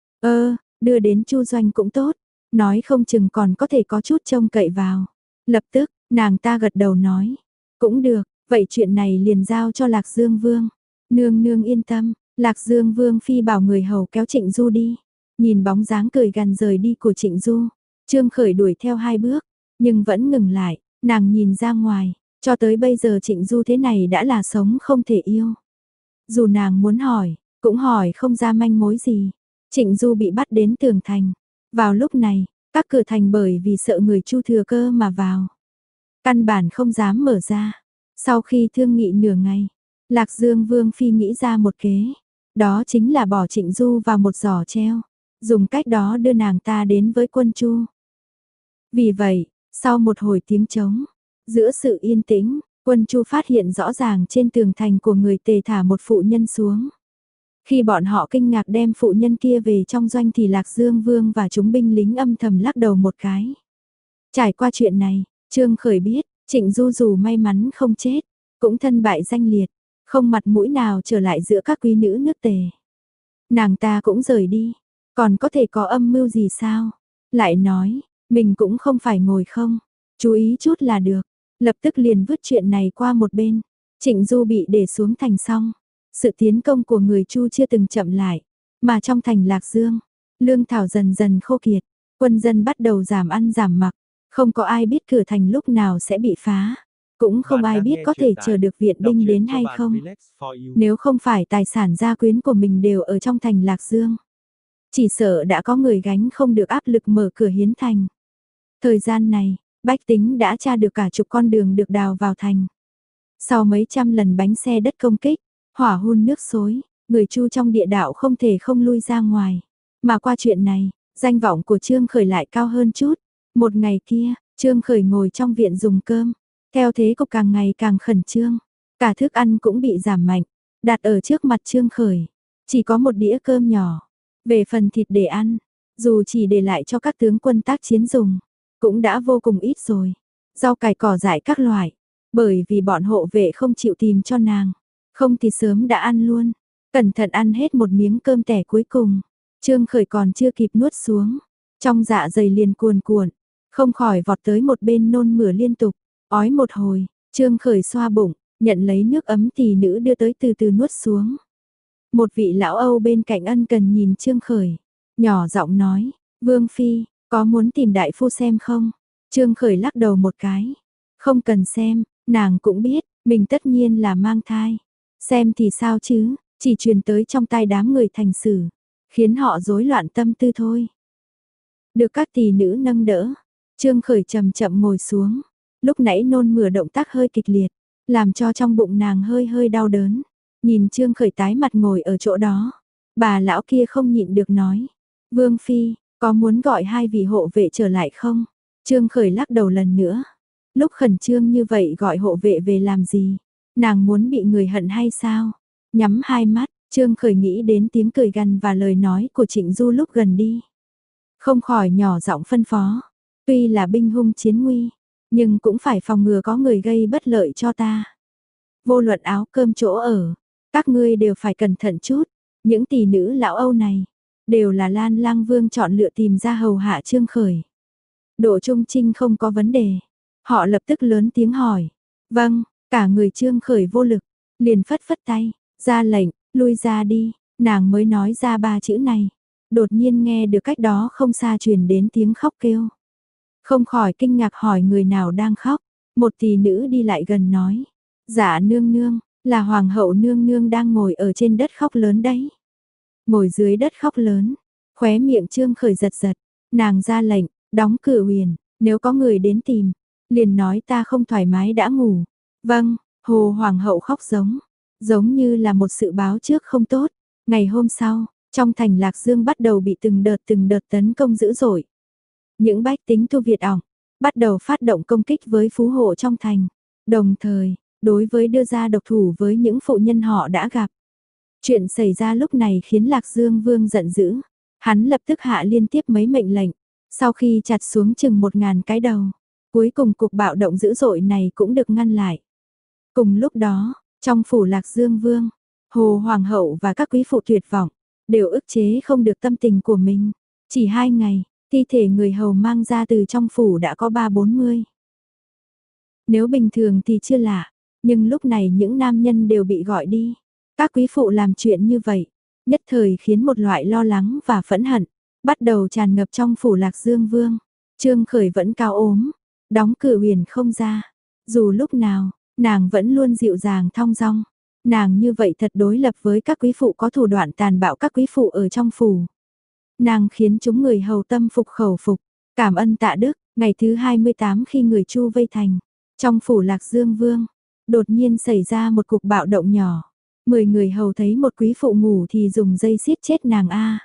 Ơ, đưa đến Chu doanh cũng tốt, nói không chừng còn có thể có chút trông cậy vào. Lập tức, nàng ta gật đầu nói, cũng được, vậy chuyện này liền giao cho Lạc Dương Vương. Nương nương yên tâm, Lạc Dương Vương Phi bảo người hầu kéo Trịnh Du đi. Nhìn bóng dáng cười gằn rời đi của Trịnh Du, Trương Khởi đuổi theo hai bước, nhưng vẫn ngừng lại, nàng nhìn ra ngoài, cho tới bây giờ Trịnh Du thế này đã là sống không thể yêu. Dù nàng muốn hỏi, cũng hỏi không ra manh mối gì. Trịnh Du bị bắt đến tường thành. Vào lúc này, các cửa thành bởi vì sợ người Chu thừa cơ mà vào. Căn bản không dám mở ra. Sau khi thương nghị nửa ngày, Lạc Dương Vương Phi nghĩ ra một kế. Đó chính là bỏ Trịnh Du vào một giỏ treo. Dùng cách đó đưa nàng ta đến với quân Chu. Vì vậy, sau một hồi tiếng trống, giữa sự yên tĩnh, quân Chu phát hiện rõ ràng trên tường thành của người Tề thả một phụ nhân xuống. Khi bọn họ kinh ngạc đem phụ nhân kia về trong doanh thì Lạc Dương Vương và chúng binh lính âm thầm lắc đầu một cái. Trải qua chuyện này, Trương Khởi biết, Trịnh Du dù may mắn không chết, cũng thân bại danh liệt, không mặt mũi nào trở lại giữa các quý nữ nước Tề. Nàng ta cũng rời đi, còn có thể có âm mưu gì sao? Lại nói, mình cũng không phải ngồi không, chú ý chút là được, lập tức liền vứt chuyện này qua một bên. Trịnh Du bị để xuống thành xong, sự tiến công của người Chu chưa từng chậm lại, mà trong thành Lạc Dương, lương thảo dần dần khô kiệt, quân dân bắt đầu giảm ăn giảm mặc, không có ai biết cửa thành lúc nào sẽ bị phá, cũng không ai biết có thể chờ được viện binh đến hay không. Nếu không phải tài sản gia quyến của mình đều ở trong thành Lạc Dương, chỉ sợ đã có người gánh không được áp lực mở cửa hiến thành. Thời gian này, bách tính đã tra được cả chục con đường được đào vào thành. Sau mấy trăm lần bánh xe đất công kích, hỏa hun nước xối, người Chu trong địa đạo không thể không lui ra ngoài. Mà qua chuyện này, danh vọng của Trương Khởi lại cao hơn chút. Một ngày kia, Trương Khởi ngồi trong viện dùng cơm, theo thế cục càng ngày càng khẩn trương. Cả thức ăn cũng bị giảm mạnh, đặt ở trước mặt Trương Khởi. Chỉ có một đĩa cơm nhỏ. Về phần thịt để ăn, dù chỉ để lại cho các tướng quân tác chiến dùng, cũng đã vô cùng ít rồi. Rau cải cỏ dại các loại, bởi vì bọn hộ vệ không chịu tìm cho nàng, không thì sớm đã ăn luôn. Cẩn thận ăn hết một miếng cơm tẻ cuối cùng, Trương Khởi còn chưa kịp nuốt xuống, trong dạ dày liền cuồn cuộn, không khỏi vọt tới một bên nôn mửa liên tục, ói một hồi, Trương Khởi xoa bụng, nhận lấy nước ấm tỷ nữ đưa tới từ từ nuốt xuống. Một vị lão Âu bên cạnh ân cần nhìn Trương Khởi, nhỏ giọng nói, Vương Phi, có muốn tìm đại phu xem không? Trương Khởi lắc đầu một cái, không cần xem, nàng cũng biết, mình tất nhiên là mang thai. Xem thì sao chứ, chỉ truyền tới trong tai đám người thành sử, khiến họ rối loạn tâm tư thôi. Được các tỷ nữ nâng đỡ, Trương Khởi chậm chậm ngồi xuống, lúc nãy nôn mửa động tác hơi kịch liệt, làm cho trong bụng nàng hơi hơi đau đớn. Nhìn Trương Khởi tái mặt ngồi ở chỗ đó, bà lão kia không nhịn được nói, Vương Phi, có muốn gọi hai vị hộ vệ trở lại không? Trương Khởi lắc đầu lần nữa, Lúc khẩn trương như vậy gọi hộ vệ về làm gì? Nàng muốn bị người hận hay sao? Nhắm hai mắt, Trương Khởi nghĩ đến tiếng cười gằn và lời nói của Trịnh Du lúc gần đi. Không khỏi nhỏ giọng phân phó. Tuy là binh hung chiến nguy, nhưng cũng phải phòng ngừa có người gây bất lợi cho ta. Vô luận áo cơm chỗ ở, các ngươi đều phải cẩn thận chút. Những tỷ nữ lão Âu này, đều là Lan Lang Vương chọn lựa tìm ra hầu hạ Trương Khởi. Độ trung trinh không có vấn đề. Họ lập tức lớn tiếng hỏi. Vâng, cả người Trương Khởi vô lực, liền phất phất tay, ra lệnh, lui ra đi, nàng mới nói ra ba chữ này. Đột nhiên nghe được cách đó không xa truyền đến tiếng khóc kêu. Không khỏi kinh ngạc hỏi người nào đang khóc. Một tỷ nữ đi lại gần nói. Dạ nương nương, là hoàng hậu nương nương đang ngồi ở trên đất khóc lớn đấy. Ngồi dưới đất khóc lớn, khóe miệng Trương Khởi giật giật, nàng ra lệnh, đóng cửa huyền, nếu có người đến tìm, liền nói ta không thoải mái đã ngủ. Vâng, hồ hoàng hậu khóc giống, giống như là một sự báo trước không tốt. Ngày hôm sau, trong thành Lạc Dương bắt đầu bị từng đợt từng đợt tấn công dữ dội. Những bách tính tu Việt ỏng, bắt đầu phát động công kích với phú hộ trong thành, đồng thời, đối với đưa ra độc thủ với những phụ nhân họ đã gặp. Chuyện xảy ra lúc này khiến Lạc Dương Vương giận dữ, hắn lập tức hạ liên tiếp mấy mệnh lệnh, sau khi chặt xuống chừng một ngàn cái đầu, cuối cùng cuộc bạo động dữ dội này cũng được ngăn lại. Cùng lúc đó, trong phủ Lạc Dương Vương, Hồ Hoàng hậu và các quý phụ tuyệt vọng, đều ức chế không được tâm tình của mình. Chỉ hai ngày, thi thể người hầu mang ra từ trong phủ đã có ba bốn mươi. Nếu bình thường thì chưa lạ, nhưng lúc này những nam nhân đều bị gọi đi. Các quý phụ làm chuyện như vậy, nhất thời khiến một loại lo lắng và phẫn hận, bắt đầu tràn ngập trong phủ Lạc Dương Vương. Trương Khởi vẫn cao ốm, đóng cửa huyền không ra. Dù lúc nào, nàng vẫn luôn dịu dàng thong dong. Nàng như vậy thật đối lập với các quý phụ có thủ đoạn tàn bạo các quý phụ ở trong phủ. Nàng khiến chúng người hầu tâm phục khẩu phục, cảm ơn tạ đức. Ngày thứ hai mươi tám khi người Chu vây thành, trong phủ Lạc Dương Vương, đột nhiên xảy ra một cuộc bạo động nhỏ. Mười người hầu thấy một quý phụ ngủ thì dùng dây siết chết nàng a.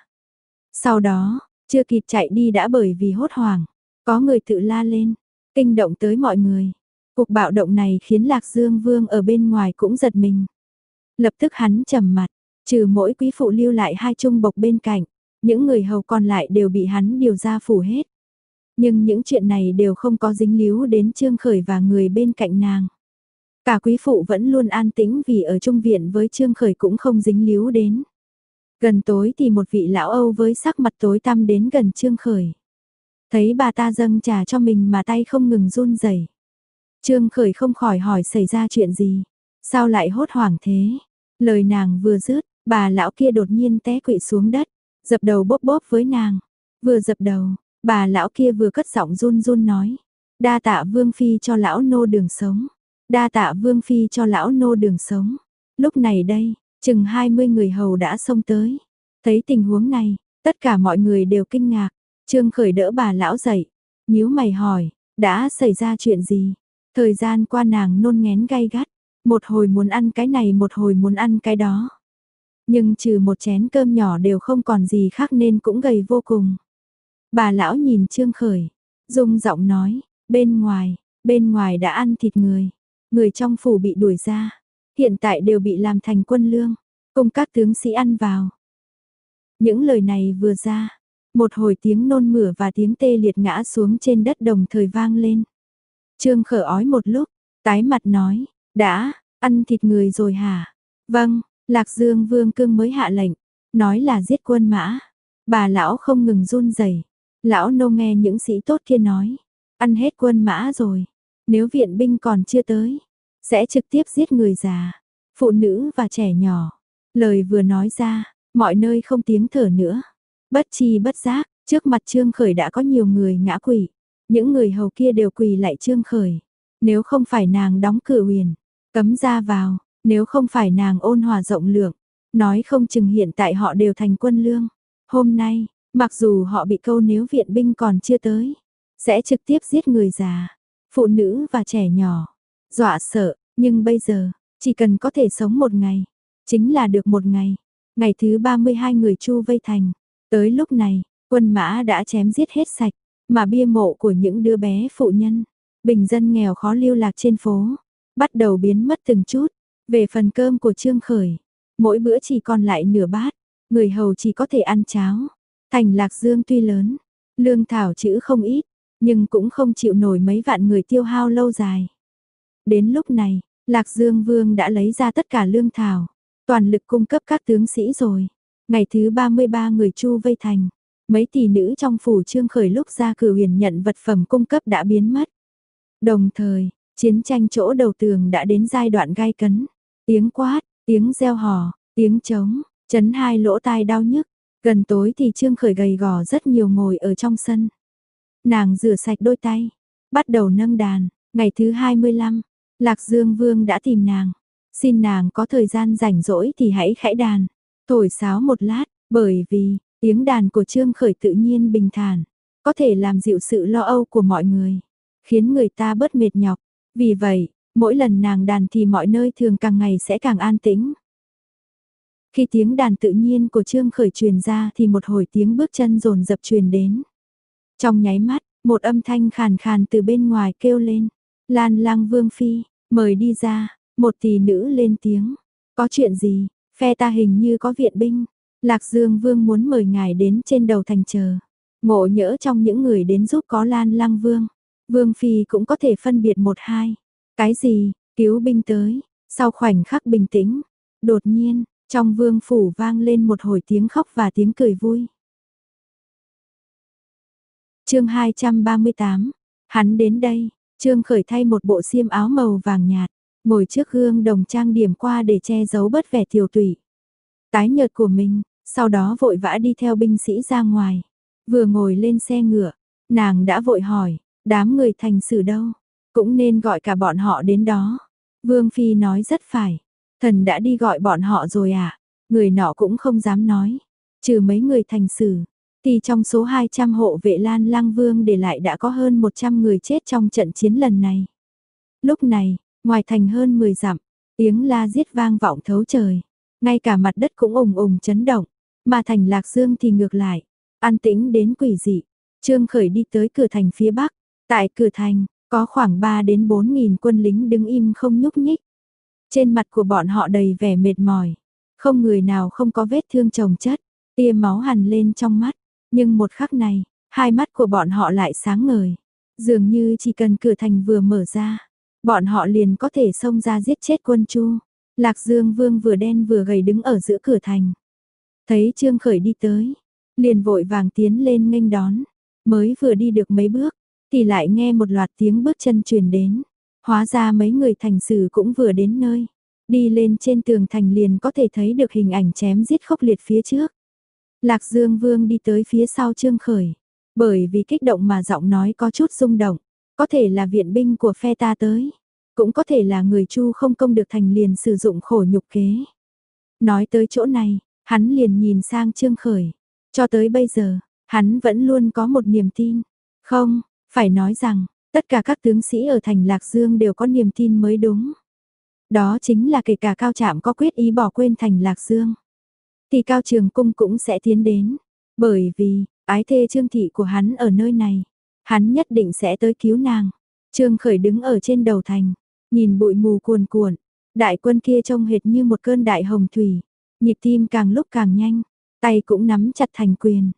Sau đó, chưa kịp chạy đi đã bởi vì hốt hoảng, có người tự la lên, kinh động tới mọi người. Cuộc bạo động này khiến Lạc Dương Vương ở bên ngoài cũng giật mình. Lập tức hắn trầm mặt, trừ mỗi quý phụ lưu lại hai trung bộc bên cạnh, những người hầu còn lại đều bị hắn điều ra phủ hết. Nhưng những chuyện này đều không có dính líu đến Trương Khởi và người bên cạnh nàng. Cả quý phụ vẫn luôn an tĩnh vì ở chung viện với Trương Khởi cũng không dính líu đến. Gần tối thì một vị lão Âu với sắc mặt tối tăm đến gần Trương Khởi. Thấy bà ta dâng trà cho mình mà tay không ngừng run rẩy. Trương Khởi không khỏi hỏi xảy ra chuyện gì, sao lại hốt hoảng thế. Lời nàng vừa dứt, bà lão kia đột nhiên té quỵ xuống đất, dập đầu bóp bóp với nàng. Vừa dập đầu, bà lão kia vừa cất giọng run run nói, đa tạ Vương phi cho lão nô đường sống. Đa tạ Vương phi cho lão nô đường sống. Lúc này đây, chừng hai mươi người hầu đã xông tới. Thấy tình huống này, tất cả mọi người đều kinh ngạc. Trương Khởi đỡ bà lão dậy, nhíu mày hỏi, đã xảy ra chuyện gì? Thời gian qua nàng nôn nghén gay gắt, một hồi muốn ăn cái này một hồi muốn ăn cái đó. Nhưng trừ một chén cơm nhỏ đều không còn gì khác nên cũng gầy vô cùng. Bà lão nhìn Trương Khởi, rung giọng nói, bên ngoài, bên ngoài đã ăn thịt người. Người trong phủ bị đuổi ra, hiện tại đều bị làm thành quân lương, cùng các tướng sĩ ăn vào. Những lời này vừa ra, một hồi tiếng nôn mửa và tiếng tê liệt ngã xuống trên đất đồng thời vang lên. Trương Khởi ói một lúc, tái mặt nói, đã, ăn thịt người rồi hả? Vâng, Lạc Dương Vương cương mới hạ lệnh, nói là giết quân mã. Bà lão không ngừng run rẩy. Lão nô nghe những sĩ tốt kia nói, ăn hết quân mã rồi. Nếu viện binh còn chưa tới, sẽ trực tiếp giết người già, phụ nữ và trẻ nhỏ. Lời vừa nói ra, mọi nơi không tiếng thở nữa. Bất chi bất giác, trước mặt Trương Khởi đã có nhiều người ngã quỵ. Những người hầu kia đều quỳ lại Trương Khởi. Nếu không phải nàng đóng cửa huyền, cấm ra vào, nếu không phải nàng ôn hòa rộng lượng, nói không chừng hiện tại họ đều thành quân lương. Hôm nay, mặc dù họ bị câu nếu viện binh còn chưa tới, sẽ trực tiếp giết người già, phụ nữ và trẻ nhỏ. Dọa sợ, nhưng bây giờ, chỉ cần có thể sống một ngày, chính là được một ngày. Ngày thứ ba mươi hai người Chu vây thành. Tới lúc này, quân mã đã chém giết hết sạch, mà bia mộ của những đứa bé phụ nhân, bình dân nghèo khó lưu lạc trên phố, bắt đầu biến mất từng chút. Về phần cơm của Trương Khởi, mỗi bữa chỉ còn lại nửa bát, người hầu chỉ có thể ăn cháo. Thành Lạc Dương tuy lớn, lương thảo chữ không ít, nhưng cũng không chịu nổi mấy vạn người tiêu hao lâu dài. Đến lúc này, Lạc Dương Vương đã lấy ra tất cả lương thảo, toàn lực cung cấp các tướng sĩ rồi. Ngày thứ ba mươi ba người Chu vây thành, mấy tỷ nữ trong phủ Trương Khởi lúc ra cử huyền nhận vật phẩm cung cấp đã biến mất. Đồng thời, chiến tranh chỗ đầu tường đã đến giai đoạn gai cấn. Tiếng quát, tiếng reo hò, tiếng trống, chấn hai lỗ tai đau nhức. Gần tối thì Trương Khởi gầy gò rất nhiều ngồi ở trong sân. Nàng rửa sạch đôi tay, bắt đầu nâng đàn. Ngày thứ hai mươi lăm, Lạc Dương Vương đã tìm nàng. Xin nàng có thời gian rảnh rỗi thì hãy khẽ đàn, thổi sáo một lát, bởi vì tiếng đàn của Trương Khởi tự nhiên bình thản, có thể làm dịu sự lo âu của mọi người, khiến người ta bớt mệt nhọc. Vì vậy, mỗi lần nàng đàn thì mọi nơi thường càng ngày sẽ càng an tĩnh. Khi tiếng đàn tự nhiên của Trương Khởi truyền ra thì một hồi tiếng bước chân dồn dập truyền đến. Trong nháy mắt, một âm thanh khàn khàn từ bên ngoài kêu lên, Lan Lang Vương Phi, mời đi ra. Một tỷ nữ lên tiếng, có chuyện gì, phe ta hình như có viện binh, Lạc Dương Vương muốn mời ngài đến trên đầu thành chờ. Ngộ nhỡ trong những người đến giúp có Lan Lang Vương, Vương Phi cũng có thể phân biệt một hai. Cái gì, cứu binh tới, sau khoảnh khắc bình tĩnh, đột nhiên, trong vương phủ vang lên một hồi tiếng khóc và tiếng cười vui. Chương hai trăm ba mươi tám, hắn đến đây, Trương Khởi thay một bộ xiêm áo màu vàng nhạt, ngồi trước gương đồng trang điểm qua để che giấu bớt vẻ tiều tụy, tái nhợt của mình, sau đó vội vã đi theo binh sĩ ra ngoài. Vừa ngồi lên xe ngựa, nàng đã vội hỏi, đám người thành sử đâu, cũng nên gọi cả bọn họ đến đó. Vương Phi nói rất phải, thần đã đi gọi bọn họ rồi à, người nọ cũng không dám nói, trừ mấy người thành sử, thì trong số hai trăm hộ vệ Lan Lang Vương để lại đã có hơn một trăm người chết trong trận chiến lần này. Lúc này, ngoài thành hơn mười dặm, tiếng la giết vang vọng thấu trời, ngay cả mặt đất cũng ùng ùng chấn động, mà thành Lạc Dương thì ngược lại, an tĩnh đến quỷ dị. Trương Khởi đi tới cửa thành phía bắc, tại cửa thành, có khoảng ba đến bốn nghìn quân lính đứng im không nhúc nhích. Trên mặt của bọn họ đầy vẻ mệt mỏi, không người nào không có vết thương chồng chất, tia máu hằn lên trong mắt, nhưng một khắc này, hai mắt của bọn họ lại sáng ngời, dường như chỉ cần cửa thành vừa mở ra, bọn họ liền có thể xông ra giết chết quân Chu. Lạc Dương Vương vừa đen vừa gầy đứng ở giữa cửa thành, thấy Trương Khởi đi tới, liền vội vàng tiến lên nghênh đón, mới vừa đi được mấy bước, thì lại nghe một loạt tiếng bước chân truyền đến, hóa ra mấy người thành sử cũng vừa đến nơi, đi lên trên tường thành liền có thể thấy được hình ảnh chém giết khốc liệt phía trước. Lạc Dương Vương đi tới phía sau Trương Khởi, bởi vì kích động mà giọng nói có chút rung động, có thể là viện binh của phe ta tới, cũng có thể là người Chu không công được thành liền sử dụng khổ nhục kế. Nói tới chỗ này, hắn liền nhìn sang Trương Khởi, cho tới bây giờ, hắn vẫn luôn có một niềm tin, không, phải nói rằng, tất cả các tướng sĩ ở thành Lạc Dương đều có niềm tin mới đúng. Đó chính là kể cả Cao Trạm có quyết ý bỏ quên thành Lạc Dương, thì Cao Trường Cung cũng sẽ tiến đến, bởi vì, ái thê Trương Thị của hắn ở nơi này, hắn nhất định sẽ tới cứu nàng. Trương Khởi đứng ở trên đầu thành, nhìn bụi mù cuồn cuộn, đại quân kia trông hệt như một cơn đại hồng thủy, nhịp tim càng lúc càng nhanh, tay cũng nắm chặt thành quyền.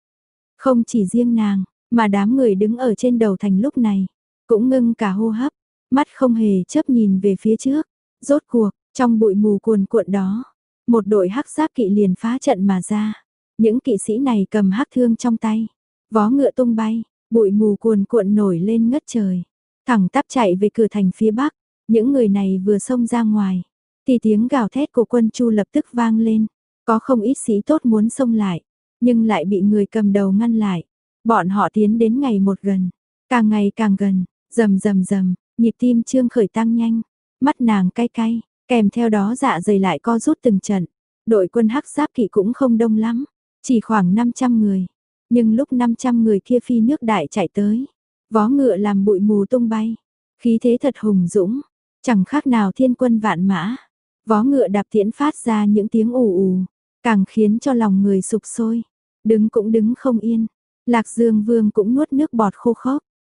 Không chỉ riêng nàng, mà đám người đứng ở trên đầu thành lúc này, cũng ngưng cả hô hấp, mắt không hề chớp nhìn về phía trước. Rốt cuộc, trong bụi mù cuồn cuộn đó, một đội hắc giáp kỵ liền phá trận mà ra. Những kỵ sĩ này cầm hắc thương trong tay, vó ngựa tung bay, bụi mù cuồn cuộn nổi lên ngất trời, thẳng tắp chạy về cửa thành phía bắc. Những người này vừa xông ra ngoài, thì tiếng gào thét của quân Chu lập tức vang lên. Có không ít sĩ tốt muốn xông lại, nhưng lại bị người cầm đầu ngăn lại. Bọn họ tiến đến ngày một gần, càng ngày càng gần, rầm rầm rầm, nhịp tim Trương Khởi tăng nhanh, mắt nàng cay cay, kèm theo đó dạ dày lại co rút từng trận. Đội quân hắc giáp kỵ cũng không đông lắm, chỉ khoảng năm trăm người. Nhưng lúc năm trăm người kia phi nước đại chạy tới, vó ngựa làm bụi mù tung bay, khí thế thật hùng dũng, chẳng khác nào thiên quân vạn mã. Vó ngựa đạp tiễn phát ra những tiếng ù ù, càng khiến cho lòng người sục sôi, đứng cũng đứng không yên. Lạc Dương Vương cũng nuốt nước bọt khô khốc,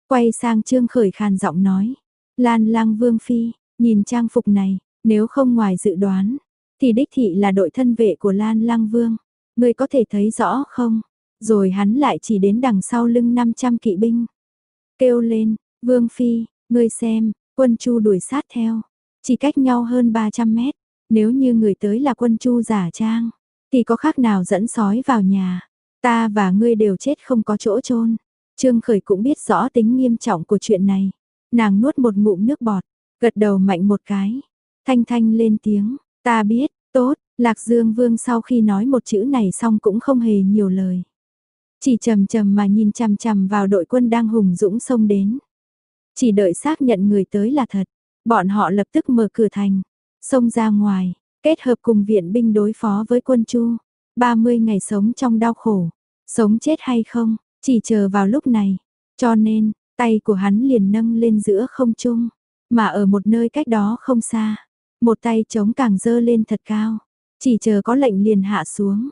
Quay sang Trương Khởi khàn giọng nói, Lan Lang Vương phi, nhìn trang phục này, nếu không ngoài dự đoán, thì đích thị là đội thân vệ của Lan Lang Vương, ngươi có thể thấy rõ không? Rồi hắn lại chỉ đến đằng sau lưng năm trăm kỵ binh. Kêu lên, Vương phi, ngươi xem, quân Chu đuổi sát theo, chỉ cách nhau hơn ba trăm mét, nếu như người tới là quân Chu giả trang, thì có khác nào dẫn sói vào nhà, ta và ngươi đều chết không có chỗ chôn. Trương Khởi cũng biết rõ tính nghiêm trọng của chuyện này, nàng nuốt một ngụm nước bọt, gật đầu mạnh một cái, thanh thanh lên tiếng, ta biết, tốt. Lạc Dương Vương sau khi nói một chữ này xong cũng không hề nhiều lời, chỉ trầm trầm mà nhìn chằm chằm vào đội quân đang hùng dũng xông đến. Chỉ đợi xác nhận người tới là thật, bọn họ lập tức mở cửa thành, xông ra ngoài, kết hợp cùng viện binh đối phó với quân Chu. ba mươi ngày sống trong đau khổ, sống chết hay không, chỉ chờ vào lúc này. Cho nên, tay của hắn liền nâng lên giữa không trung, mà ở một nơi cách đó không xa, một tay trống càng dơ lên thật cao, chỉ chờ có lệnh liền hạ xuống.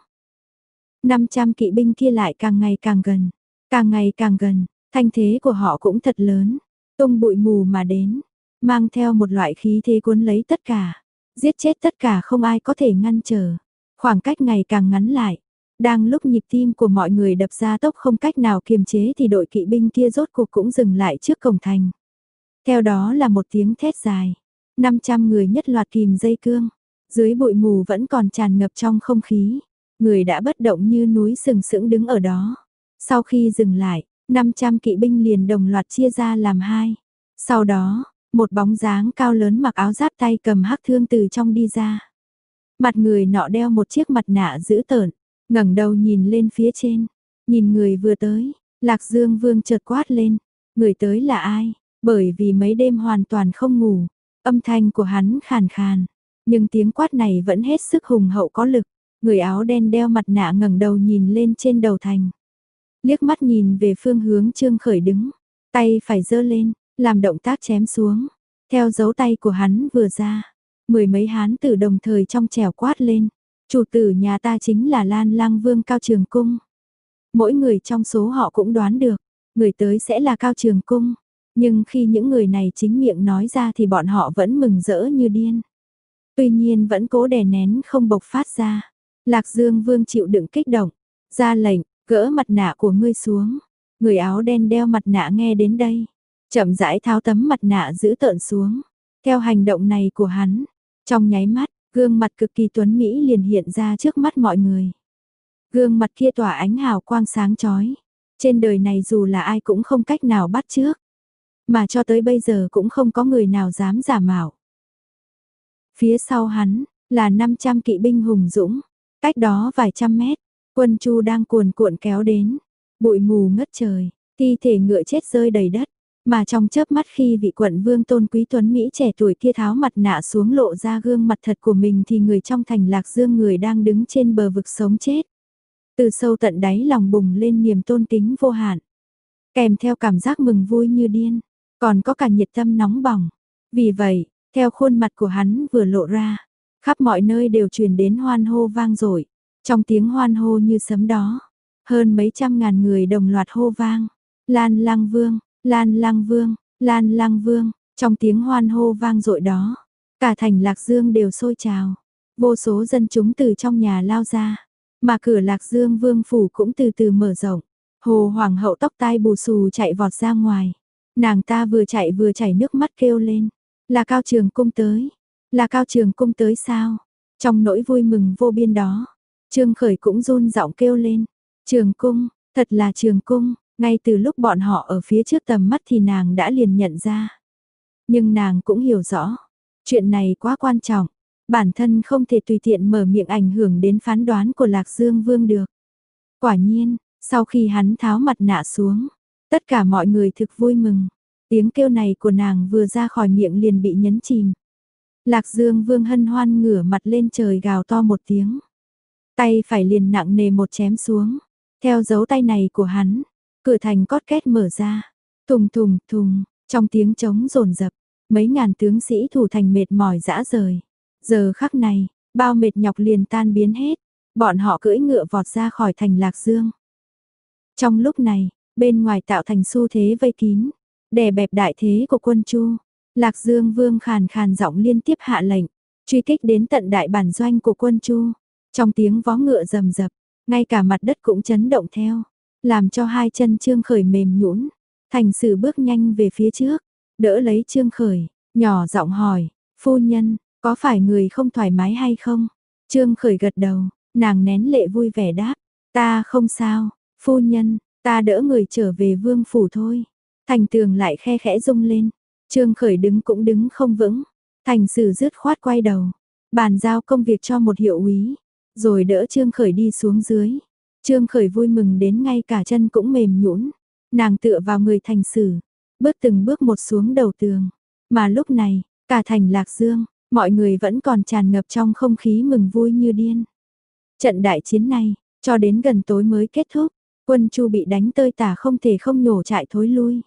năm trăm kỵ binh kia lại càng ngày càng gần, càng ngày càng gần, thanh thế của họ cũng thật lớn, tung bụi mù mà đến, mang theo một loại khí thế cuốn lấy tất cả, giết chết tất cả không ai có thể ngăn trở. Khoảng cách ngày càng ngắn lại, đang lúc nhịp tim của mọi người đập ra tốc không cách nào kiềm chế thì đội kỵ binh kia rốt cuộc cũng dừng lại trước cổng thành. Theo đó là một tiếng thét dài, năm trăm người nhất loạt kìm dây cương, dưới bụi mù vẫn còn tràn ngập trong không khí, người đã bất động như núi sừng sững đứng ở đó. Sau khi dừng lại, năm trăm kỵ binh liền đồng loạt chia ra làm hai. Sau đó, một bóng dáng cao lớn mặc áo giáp tay cầm hắc thương từ trong đi ra. Mặt người nọ đeo một chiếc mặt nạ dữ tợn, ngẩng đầu nhìn lên phía trên, nhìn người vừa tới, Lạc Dương Vương chợt quát lên, người tới là ai? Bởi vì mấy đêm hoàn toàn không ngủ, âm thanh của hắn khàn khàn, nhưng tiếng quát này vẫn hết sức hùng hậu có lực. Người áo đen đeo mặt nạ ngẩng đầu nhìn lên trên đầu thành, liếc mắt nhìn về phương hướng Trương Khởi đứng, tay phải giơ lên, làm động tác chém xuống. Theo dấu tay của hắn vừa ra, mười mấy hán tử đồng thời trong trẻo quát lên, chủ tử nhà ta chính là Lan Lang Vương Cao Trường Cung. Mỗi người trong số họ cũng đoán được, người tới sẽ là Cao Trường Cung, nhưng khi những người này chính miệng nói ra thì bọn họ vẫn mừng rỡ như điên. Tuy nhiên vẫn cố đè nén không bộc phát ra. Lạc Dương Vương chịu đựng kích động, ra lệnh, gỡ mặt nạ của ngươi xuống. Người áo đen đeo mặt nạ nghe đến đây, chậm rãi tháo tấm mặt nạ giữ tợn xuống. Theo hành động này của hắn, trong nháy mắt, gương mặt cực kỳ tuấn mỹ liền hiện ra trước mắt mọi người. Gương mặt kia tỏa ánh hào quang sáng chói, trên đời này dù là ai cũng không cách nào bắt chước, mà cho tới bây giờ cũng không có người nào dám giả mạo. Phía sau hắn là năm trăm kỵ binh hùng dũng, cách đó vài trăm mét, quân Chu đang cuồn cuộn kéo đến, bụi mù ngất trời, thi thể ngựa chết rơi đầy đất, mà trong chớp mắt khi vị quận vương tôn quý tuấn Mỹ trẻ tuổi kia tháo mặt nạ xuống lộ ra gương mặt thật của mình thì người trong thành Lạc Dương người đang đứng trên bờ vực sống chết. Từ sâu tận đáy lòng bùng lên niềm tôn kính vô hạn, kèm theo cảm giác mừng vui như điên, còn có cả nhiệt tâm nóng bỏng. Vì vậy, theo khuôn mặt của hắn vừa lộ ra, khắp mọi nơi đều truyền đến hoan hô vang dội. Trong tiếng hoan hô như sấm đó, hơn mấy trăm ngàn người đồng loạt hô vang, Lan Lang Vương, Lan Lang Vương, Lan Lang Vương. Trong tiếng hoan hô vang dội đó, cả thành Lạc Dương đều sôi trào, vô số dân chúng từ trong nhà lao ra, mà cửa Lạc Dương Vương phủ cũng từ từ mở rộng. Hồ Hoàng hậu tóc tai bù xù chạy vọt ra ngoài, nàng ta vừa chạy vừa chảy nước mắt kêu lên, là Cao Trường Cung tới, là Cao Trường Cung tới sao? Trong nỗi vui mừng vô biên đó, Trương Khởi cũng run giọng kêu lên, Trường Cung, thật là Trường Cung. Ngay từ lúc bọn họ ở phía trước tầm mắt thì nàng đã liền nhận ra. Nhưng nàng cũng hiểu rõ, chuyện này quá quan trọng, bản thân không thể tùy tiện mở miệng ảnh hưởng đến phán đoán của Lạc Dương Vương được. Quả nhiên, sau khi hắn tháo mặt nạ xuống, tất cả mọi người thực vui mừng. Tiếng kêu này của nàng vừa ra khỏi miệng liền bị nhấn chìm. Lạc Dương Vương hân hoan ngửa mặt lên trời gào to một tiếng. Tay phải liền nặng nề một chém xuống. Theo dấu tay này của hắn, cửa thành cót két mở ra. Thùng thùng thùng, trong tiếng trống rồn rập, mấy ngàn tướng sĩ thủ thành mệt mỏi dã rời. Giờ khắc này, bao mệt nhọc liền tan biến hết. Bọn họ cưỡi ngựa vọt ra khỏi thành Lạc Dương. Trong lúc này, bên ngoài tạo thành xu thế vây kín, đè bẹp đại thế của quân Chu. Lạc Dương Vương khàn khàn giọng liên tiếp hạ lệnh, truy kích đến tận đại bản doanh của quân Chu. Trong tiếng vó ngựa rầm rập, ngay cả mặt đất cũng chấn động theo, làm cho hai chân Trương Khởi mềm nhũn. Thành Sử bước nhanh về phía trước, đỡ lấy Trương Khởi, nhỏ giọng hỏi, phu nhân, có phải người không thoải mái hay không? Trương Khởi gật đầu, nàng nén lệ vui vẻ đáp, ta không sao, phu nhân, ta đỡ người trở về vương phủ thôi. Thành Tường lại khe khẽ rung lên, Trương Khởi đứng cũng đứng không vững. Thành Sử dứt khoát quay đầu, bàn giao công việc cho một hiệu úy, rồi đỡ Trương Khởi đi xuống dưới. Trương Khởi vui mừng đến ngay cả chân cũng mềm nhũn. Nàng tựa vào người Thành Sử, bước từng bước một xuống đầu tường. Mà lúc này, cả thành Lạc Dương, mọi người vẫn còn tràn ngập trong không khí mừng vui như điên. Trận đại chiến này, cho đến gần tối mới kết thúc, quân Chu bị đánh tơi tả không thể không nhổ trại thối lui.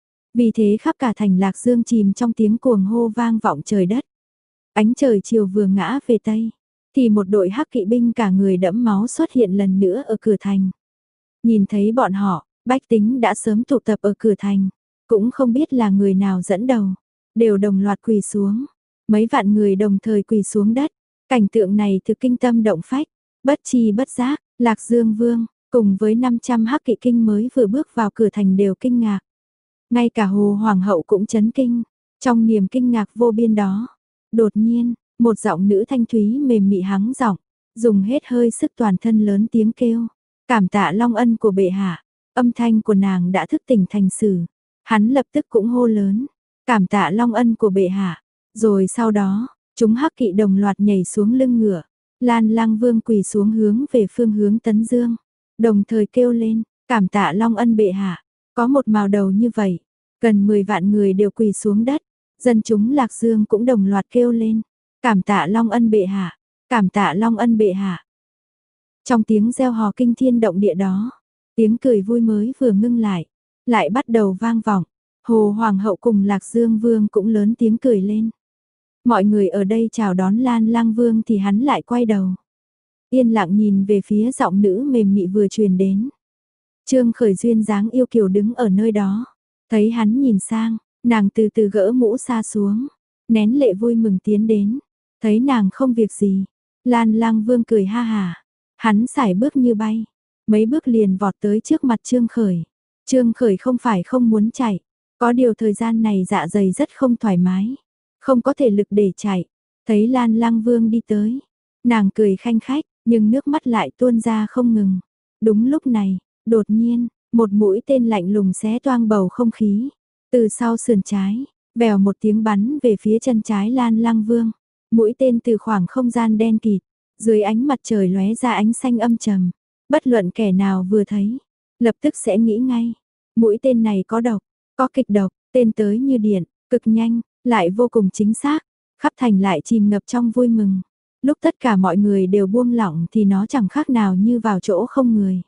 Vì thế khắp cả thành Lạc Dương chìm trong tiếng cuồng hô vang vọng trời đất. Ánh trời chiều vừa ngã về Tây, thì một đội hắc kỵ binh cả người đẫm máu xuất hiện lần nữa ở cửa thành. Nhìn thấy bọn họ, bách tính đã sớm tụ tập ở cửa thành, cũng không biết là người nào dẫn đầu, đều đồng loạt quỳ xuống. Mấy vạn người đồng thời quỳ xuống đất, cảnh tượng này thực kinh tâm động phách, bất chi bất giác, Lạc Dương Vương, cùng với năm trăm hắc kỵ kinh mới vừa bước vào cửa thành đều kinh ngạc. Ngay cả Hồ Hoàng hậu cũng chấn kinh, trong niềm kinh ngạc vô biên đó. Đột nhiên, một giọng nữ thanh thúy mềm mị hắng giọng, dùng hết hơi sức toàn thân lớn tiếng kêu, cảm tạ long ân của bệ hạ. Âm thanh của nàng đã thức tỉnh Thành Sử, hắn lập tức cũng hô lớn, cảm tạ long ân của bệ hạ. Rồi sau đó, chúng hắc kỵ đồng loạt nhảy xuống lưng ngựa, Lan Lang Vương quỳ xuống hướng về phương hướng Tấn Dương, đồng thời kêu lên, cảm tạ long ân bệ hạ. Có một mào đầu như vậy, gần mười vạn người đều quỳ xuống đất, dân chúng Lạc Dương cũng đồng loạt kêu lên, cảm tạ long ân bệ hạ, cảm tạ long ân bệ hạ. Trong tiếng reo hò kinh thiên động địa đó, tiếng cười vui mới vừa ngưng lại, lại bắt đầu vang vọng. Hồ Hoàng hậu cùng Lạc Dương Vương cũng lớn tiếng cười lên. Mọi người ở đây chào đón Lan Lang Vương thì hắn lại quay đầu, yên lặng nhìn về phía giọng nữ mềm mị vừa truyền đến. Trương Khởi duyên dáng yêu kiều đứng ở nơi đó, thấy hắn nhìn sang, nàng từ từ gỡ mũ sa xuống, nén lệ vui mừng tiến đến, thấy nàng không việc gì, Lan Lang Vương cười ha hà, hắn sải bước như bay, mấy bước liền vọt tới trước mặt Trương Khởi. Trương Khởi không phải không muốn chạy, có điều thời gian này dạ dày rất không thoải mái, không có thể lực để chạy. Thấy Lan Lang Vương đi tới, nàng cười khanh khách, nhưng nước mắt lại tuôn ra không ngừng. Đúng lúc này, đột nhiên, một mũi tên lạnh lùng xé toang bầu không khí, từ sau sườn trái, vèo một tiếng bắn về phía chân trái Lan Lang Vương. Mũi tên từ khoảng không gian đen kịt, dưới ánh mặt trời lóe ra ánh xanh âm trầm, bất luận kẻ nào vừa thấy, lập tức sẽ nghĩ ngay, mũi tên này có độc, có kịch độc. Tên tới như điện, cực nhanh, lại vô cùng chính xác, khắp thành lại chìm ngập trong vui mừng. Lúc tất cả mọi người đều buông lỏng thì nó chẳng khác nào như vào chỗ không người.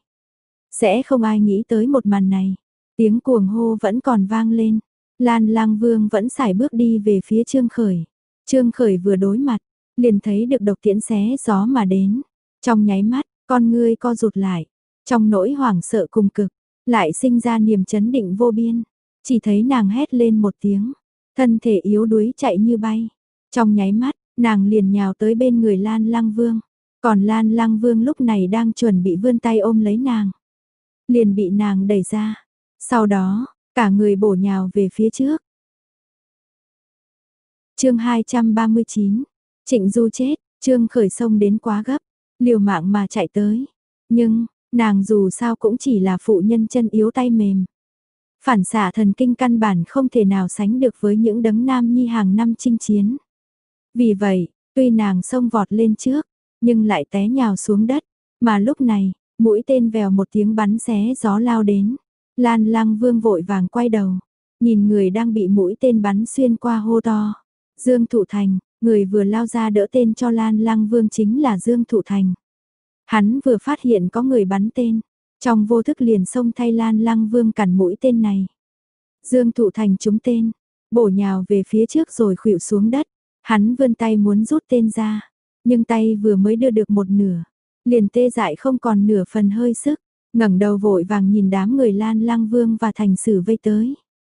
Sẽ không ai nghĩ tới một màn này. Tiếng cuồng hô vẫn còn vang lên, Lan Lang Vương vẫn sải bước đi về phía Trương Khởi. Trương Khởi vừa đối mặt, liền thấy được độc tiễn xé gió mà đến. Trong nháy mắt, con ngươi co rụt lại, trong nỗi hoảng sợ cùng cực, lại sinh ra niềm chấn định vô biên. Chỉ thấy nàng hét lên một tiếng, thân thể yếu đuối chạy như bay. Trong nháy mắt, nàng liền nhào tới bên người Lan Lang Vương. Còn Lan Lang Vương lúc này đang chuẩn bị vươn tay ôm lấy nàng, liền bị nàng đẩy ra. Sau đó, cả người bổ nhào về phía trước. Chương hai trăm ba mươi chín. Trịnh Du chết, Trương Khởi xông đến quá gấp, liều mạng mà chạy tới. Nhưng, nàng dù sao cũng chỉ là phụ nhân chân yếu tay mềm. Phản xạ thần kinh căn bản không thể nào sánh được với những đấng nam nhi hàng năm chinh chiến. Vì vậy, tuy nàng xông vọt lên trước, nhưng lại té nhào xuống đất. Mà lúc này, mũi tên vèo một tiếng bắn xé gió lao đến. Lan Lang Vương vội vàng quay đầu, nhìn người đang bị mũi tên bắn xuyên qua hô to. Dương Thụ Thành, người vừa lao ra đỡ tên cho Lan Lang Vương chính là Dương Thụ Thành. Hắn vừa phát hiện có người bắn tên, trong vô thức liền xông thay Lan Lang Vương cản mũi tên này. Dương Thụ Thành trúng tên, bổ nhào về phía trước rồi khuỵu xuống đất. Hắn vươn tay muốn rút tên ra, nhưng tay vừa mới đưa được một nửa, liền tê dại không còn nửa phần hơi sức, ngẩng đầu vội vàng nhìn đám người Lan Lang Vương và Thành Sử vây tới.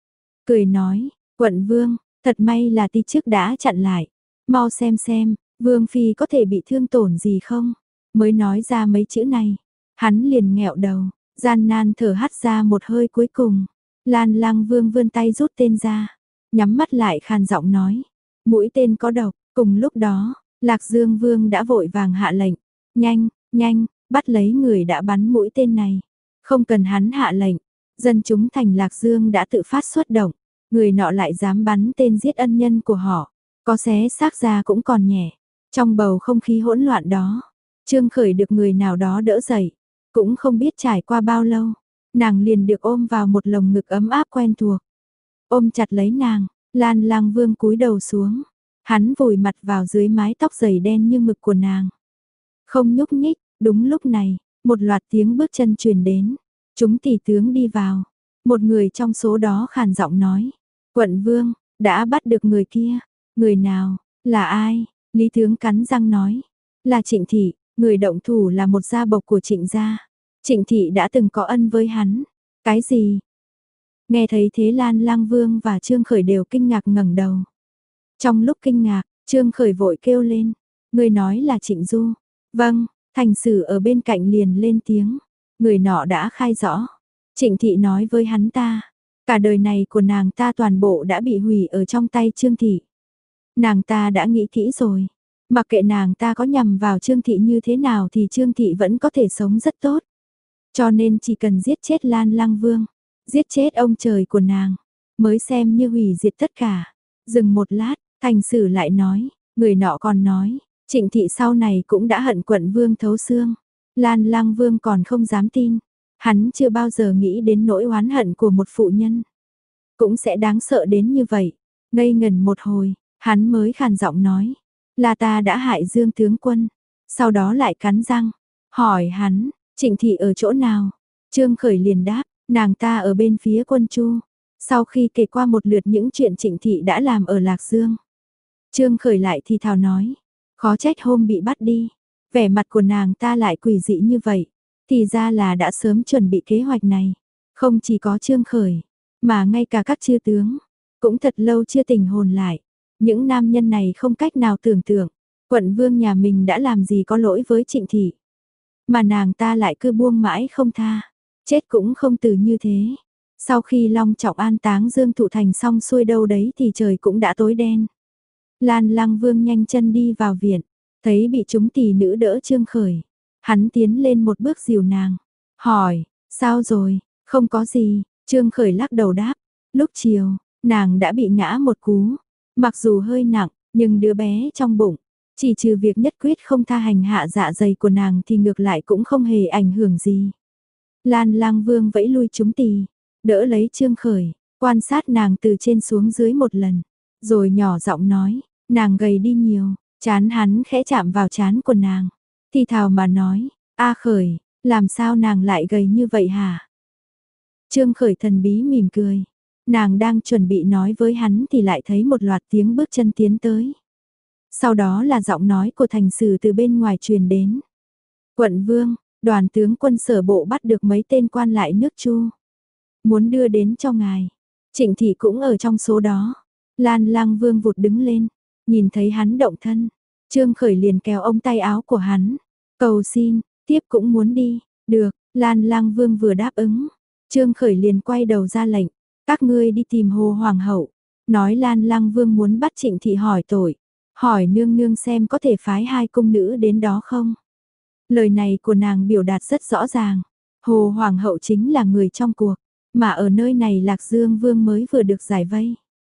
cười nói, quận vương, thật may là ti trước đã chặn lại. Mau xem xem, vương phi có thể bị thương tổn gì không? Mới nói ra mấy chữ này, hắn liền nghẹo đầu, gian nan thở hắt ra một hơi cuối cùng. Lan Lang Vương vươn tay rút tên ra, nhắm mắt lại khàn giọng nói, mũi tên có độc. Cùng lúc đó, Lạc Dương Vương đã vội vàng hạ lệnh, nhanh, nhanh, bắt lấy người đã bắn mũi tên này. Không cần hắn hạ lệnh, dân chúng thành Lạc Dương đã tự phát xuất động, người nọ lại dám bắn tên giết ân nhân của họ, có xé xác ra cũng còn nhẹ. Trong bầu không khí hỗn loạn đó, Trương Khởi được người nào đó đỡ dậy, cũng không biết trải qua bao lâu, nàng liền được ôm vào một lồng ngực ấm áp quen thuộc. Ôm chặt lấy nàng, Lan Lang Vương cúi đầu xuống, hắn vùi mặt vào dưới mái tóc dày đen như mực của nàng. Không nhúc nhích, đúng lúc này, một loạt tiếng bước chân truyền đến, chúng tỷ tướng đi vào. Một người trong số đó khàn giọng nói, quận vương, đã bắt được người kia. Người nào, là ai? Lý tướng cắn răng nói, là Trịnh Thị, người động thủ là một gia bộc của Trịnh gia. Trịnh Thị đã từng có ân với hắn. Cái gì? Nghe thấy thế Lan Lang Vương và Trương Khởi đều kinh ngạc ngẩng đầu. Trong lúc kinh ngạc, Trương Khởi vội kêu lên, người nói là Trịnh Du. Vâng, thành sử ở bên cạnh liền lên tiếng, người nọ đã khai rõ. Trịnh Thị nói với hắn ta, cả đời này của nàng ta toàn bộ đã bị hủy ở trong tay Trương Thị. Nàng ta đã nghĩ kỹ rồi, mặc kệ nàng ta có nhầm vào Trương Thị như thế nào thì Trương Thị vẫn có thể sống rất tốt. Cho nên chỉ cần giết chết Lan Lang Vương, giết chết ông trời của nàng, mới xem như hủy diệt tất cả. Dừng một lát, thành sử lại nói, người nọ còn nói, Trịnh Thị sau này cũng đã hận quận vương thấu xương. Lan Lang Vương còn không dám tin, hắn chưa bao giờ nghĩ đến nỗi oán hận của một phụ nhân cũng sẽ đáng sợ đến như vậy. Ngây ngần một hồi, hắn mới khàn giọng nói, là ta đã hại Dương tướng quân. Sau đó lại cắn răng, hỏi hắn, Trịnh Thị ở chỗ nào? Trương Khởi liền đáp, nàng ta ở bên phía quân Chu. Sau khi kể qua một lượt những chuyện Trịnh Thị đã làm ở Lạc Dương, Trương Khởi lại thì thào nói, khó trách hôm bị bắt đi, vẻ mặt của nàng ta lại quỷ dị như vậy, thì ra là đã sớm chuẩn bị kế hoạch này. Không chỉ có Trương Khởi, mà ngay cả các chư tướng, cũng thật lâu chưa tỉnh hồn lại. Những nam nhân này không cách nào tưởng tượng, quận vương nhà mình đã làm gì có lỗi với Trịnh Thị, mà nàng ta lại cứ buông mãi không tha, chết cũng không từ như thế. Sau khi long trọng an táng Dương Thụ Thành xong xuôi đâu đấy thì trời cũng đã tối đen. Lan Lang Vương nhanh chân đi vào viện, thấy bị chúng tỷ nữ đỡ Trương Khởi. Hắn tiến lên một bước dìu nàng, hỏi, sao rồi? Không có gì, Trương Khởi lắc đầu đáp, lúc chiều, nàng đã bị ngã một cú, mặc dù hơi nặng, nhưng đứa bé trong bụng, chỉ trừ việc nhất quyết không tha hành hạ dạ dày của nàng thì ngược lại cũng không hề ảnh hưởng gì. Lan Lang Vương vẫy lui chúng tỳ, đỡ lấy Trương Khởi, quan sát nàng từ trên xuống dưới một lần, rồi nhỏ giọng nói, nàng gầy đi nhiều. Trán hắn khẽ chạm vào trán của nàng, thì thào mà nói, A Khởi, làm sao nàng lại gầy như vậy hả? Trương Khởi thần bí mỉm cười, nàng đang chuẩn bị nói với hắn thì lại thấy một loạt tiếng bước chân tiến tới. Sau đó là giọng nói của thành sử từ bên ngoài truyền đến. Quận vương, đoàn tướng quân Sở Bộ bắt được mấy tên quan lại nước Chu, muốn đưa đến cho ngài. Trịnh Thị cũng ở trong số đó. Lan Lang Vương vụt đứng lên, nhìn thấy hắn động thân, Trương Khởi liền kéo ống tay áo của hắn, cầu xin, tiếp cũng muốn đi. Được, Lan Lang Vương vừa đáp ứng, Trương Khởi liền quay đầu ra lệnh, các ngươi đi tìm Hồ Hoàng hậu, nói Lan Lang Vương muốn bắt Trịnh Thị hỏi tội, hỏi nương nương xem có thể phái hai cung nữ đến đó không. Lời này của nàng biểu đạt rất rõ ràng, Hồ Hoàng hậu chính là người trong cuộc, mà ở nơi này Lạc Dương Vương mới vừa được giải vây.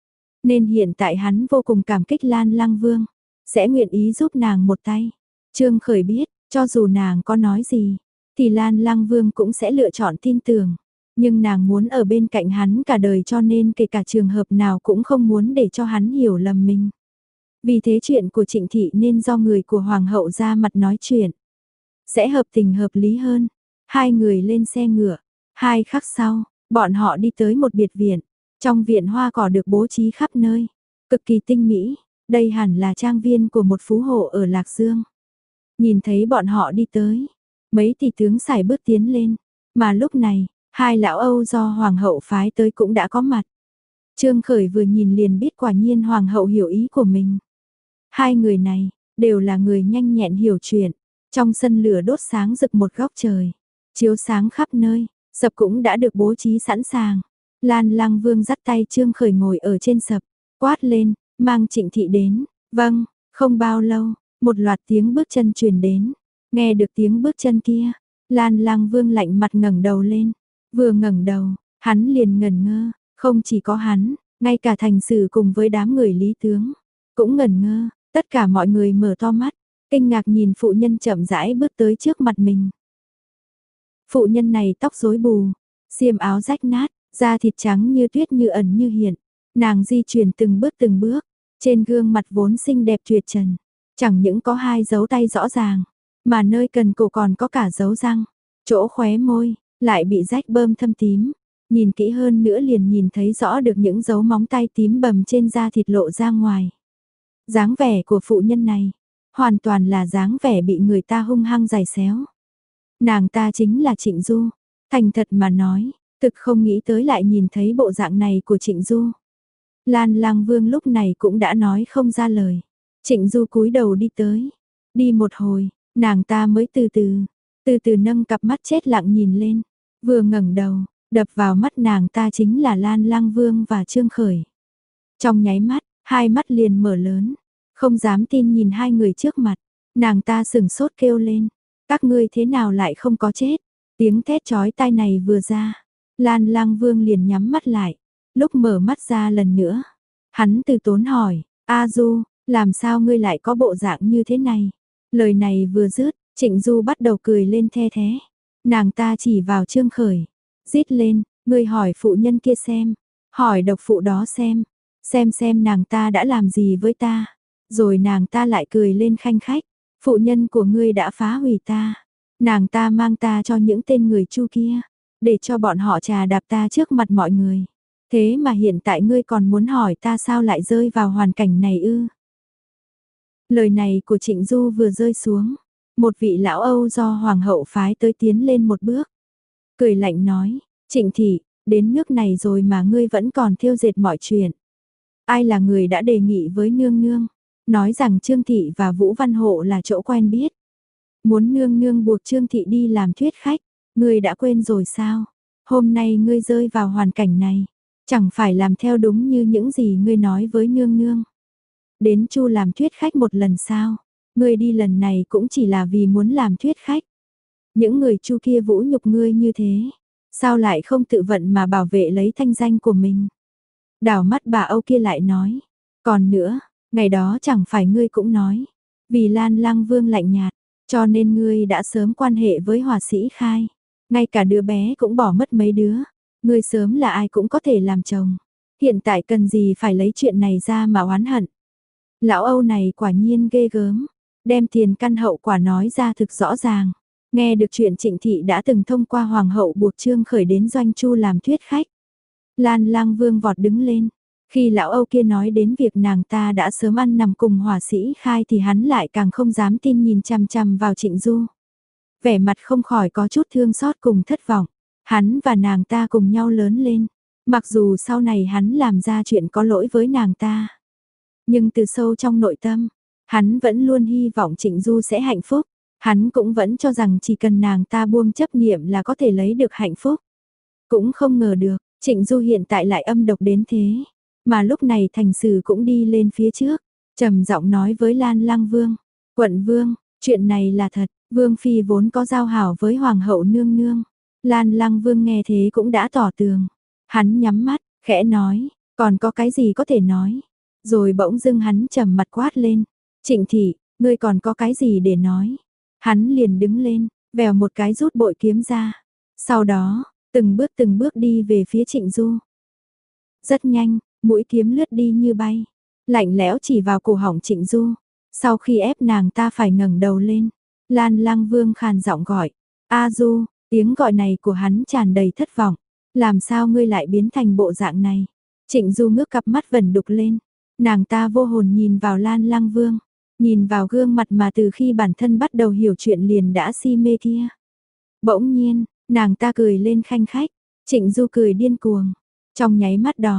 Nên hiện tại hắn vô cùng cảm kích Lan Lang Vương, sẽ nguyện ý giúp nàng một tay. Trương Khởi biết, cho dù nàng có nói gì, thì Lan Lang Vương cũng sẽ lựa chọn tin tưởng. Nhưng nàng muốn ở bên cạnh hắn cả đời cho nên kể cả trường hợp nào cũng không muốn để cho hắn hiểu lầm mình. Vì thế chuyện của Trịnh Thị nên do người của Hoàng hậu ra mặt nói chuyện, sẽ hợp tình hợp lý hơn. Hai người lên xe ngựa, hai khắc sau, bọn họ đi tới một biệt viện. Trong viện hoa cỏ được bố trí khắp nơi, cực kỳ tinh mỹ, đây hẳn là trang viên của một phú hộ ở Lạc Dương. Nhìn thấy bọn họ đi tới, mấy tỷ tướng sải bước tiến lên, mà lúc này, hai lão Âu do Hoàng hậu phái tới cũng đã có mặt. Trương Khởi vừa nhìn liền biết quả nhiên hoàng hậu hiểu ý của mình. Hai người này, đều là người nhanh nhẹn hiểu chuyện. Trong sân lửa đốt sáng rực một góc trời, chiếu sáng khắp nơi, sập cũng đã được bố trí sẵn sàng. Lan Lăng Vương dắt tay Trương Khởi ngồi ở trên sập, quát lên, mang Trịnh Thị đến. Vâng, không bao lâu, một loạt tiếng bước chân truyền đến. Nghe được tiếng bước chân kia, Lan Lăng Vương lạnh mặt ngẩng đầu lên. Vừa ngẩng đầu, hắn liền ngẩn ngơ, không chỉ có hắn, ngay cả thành sử cùng với đám người lý tướng cũng ngẩn ngơ, tất cả mọi người mở to mắt, kinh ngạc nhìn phụ nhân chậm rãi bước tới trước mặt mình. Phụ nhân này tóc rối bù, xiêm áo rách nát, da thịt trắng như tuyết như ẩn như hiện. Nàng di chuyển từng bước từng bước, trên gương mặt vốn xinh đẹp tuyệt trần, chẳng những có hai dấu tay rõ ràng, mà nơi cần cổ còn có cả dấu răng, chỗ khóe môi lại bị rách bơm thâm tím. Nhìn kỹ hơn nữa liền nhìn thấy rõ được những dấu móng tay tím bầm trên da thịt lộ ra ngoài. Dáng vẻ của phụ nhân này, hoàn toàn là dáng vẻ bị người ta hung hăng giày xéo. Nàng ta chính là Trịnh Du, thành thật mà nói, thực không nghĩ tới lại nhìn thấy bộ dạng này của Trịnh Du. Lan Lang Vương lúc này cũng đã nói không ra lời. Trịnh Du cúi đầu đi tới, đi một hồi, nàng ta mới từ từ, từ từ nâng cặp mắt chết lặng nhìn lên, vừa ngẩng đầu, đập vào mắt nàng ta chính là Lan Lang Vương và Trương Khởi. Trong nháy mắt, hai mắt liền mở lớn, không dám tin nhìn hai người trước mặt, nàng ta sừng sốt kêu lên, các ngươi thế nào lại không có chết? Tiếng thét chói tai này vừa ra, Lan Lang Vương liền nhắm mắt lại, lúc mở mắt ra lần nữa, hắn từ tốn hỏi, A Du, làm sao ngươi lại có bộ dạng như thế này? Lời này vừa dứt, Trịnh Du bắt đầu cười lên the thế, nàng ta chỉ vào Trương Khởi, rít lên, ngươi hỏi phụ nhân kia xem, hỏi độc phụ đó xem, xem xem nàng ta đã làm gì với ta. Rồi nàng ta lại cười lên khanh khách, phụ nhân của ngươi đã phá hủy ta, nàng ta mang ta cho những tên người Chu kia, để cho bọn họ trà đạp ta trước mặt mọi người. Thế mà hiện tại ngươi còn muốn hỏi ta sao lại rơi vào hoàn cảnh này ư? Lời này của Trịnh Du vừa rơi xuống, một vị lão Âu do hoàng hậu phái tới tiến lên một bước, cười lạnh nói, Trịnh Thị, đến nước này rồi mà ngươi vẫn còn thêu dệt mọi chuyện. Ai là người đã đề nghị với nương nương, nói rằng Trương Thị và Vũ Văn Hộ là chỗ quen biết. Muốn nương nương buộc Trương Thị đi làm thuyết khách, ngươi đã quên rồi sao? Hôm nay ngươi rơi vào hoàn cảnh này, chẳng phải làm theo đúng như những gì ngươi nói với nương nương. Đến Chu làm thuyết khách một lần sao? Ngươi đi lần này cũng chỉ là vì muốn làm thuyết khách. Những người Chu kia vũ nhục ngươi như thế, sao lại không tự vận mà bảo vệ lấy thanh danh của mình? Đảo mắt bà Âu kia lại nói, còn nữa, ngày đó chẳng phải ngươi cũng nói, vì Lan Lang Vương lạnh nhạt, cho nên ngươi đã sớm quan hệ với họa sĩ Khai, ngay cả đứa bé cũng bỏ mất mấy đứa, ngươi sớm là ai cũng có thể làm chồng, hiện tại cần gì phải lấy chuyện này ra mà oán hận. Lão Âu này quả nhiên ghê gớm, đem tiền căn hậu quả nói ra thực rõ ràng. Nghe được chuyện Trịnh Thị đã từng thông qua hoàng hậu buộc Trương Khởi đến Doanh Chu làm thuyết khách. Lan Lang Vương vọt đứng lên, khi lão Âu kia nói đến việc nàng ta đã sớm ăn nằm cùng hỏa sĩ Khai thì hắn lại càng không dám tin nhìn chằm chằm vào Trịnh Du. Vẻ mặt không khỏi có chút thương xót cùng thất vọng, hắn và nàng ta cùng nhau lớn lên, mặc dù sau này hắn làm ra chuyện có lỗi với nàng ta. Nhưng từ sâu trong nội tâm, hắn vẫn luôn hy vọng Trịnh Du sẽ hạnh phúc. Hắn cũng vẫn cho rằng chỉ cần nàng ta buông chấp niệm là có thể lấy được hạnh phúc. Cũng không ngờ được, Trịnh Du hiện tại lại âm độc đến thế. Mà lúc này thành sử cũng đi lên phía trước, trầm giọng nói với Lan Lang Vương, quận vương, chuyện này là thật, Vương Phi vốn có giao hảo với Hoàng hậu nương nương. Lan Lang Vương nghe thế cũng đã tỏ tường. Hắn nhắm mắt, khẽ nói, còn có cái gì có thể nói. Rồi bỗng dưng hắn trầm mặt quát lên, Trịnh Thị, ngươi còn có cái gì để nói. Hắn liền đứng lên, vèo một cái rút bội kiếm ra. Sau đó, từng bước từng bước đi về phía Trịnh Du. Rất nhanh, mũi kiếm lướt đi như bay, lạnh lẽo chỉ vào cổ họng Trịnh Du. Sau khi ép nàng ta phải ngẩng đầu lên, Lan Lang Vương khàn giọng gọi, A Du, tiếng gọi này của hắn tràn đầy thất vọng. Làm sao ngươi lại biến thành bộ dạng này? Trịnh Du ngước cặp mắt vẩn đục lên, nàng ta vô hồn nhìn vào Lan Lang Vương. Nhìn vào gương mặt mà từ khi bản thân bắt đầu hiểu chuyện liền đã si mê kia. Bỗng nhiên, nàng ta cười lên khanh khách, Trịnh Du cười điên cuồng. Trong nháy mắt đó,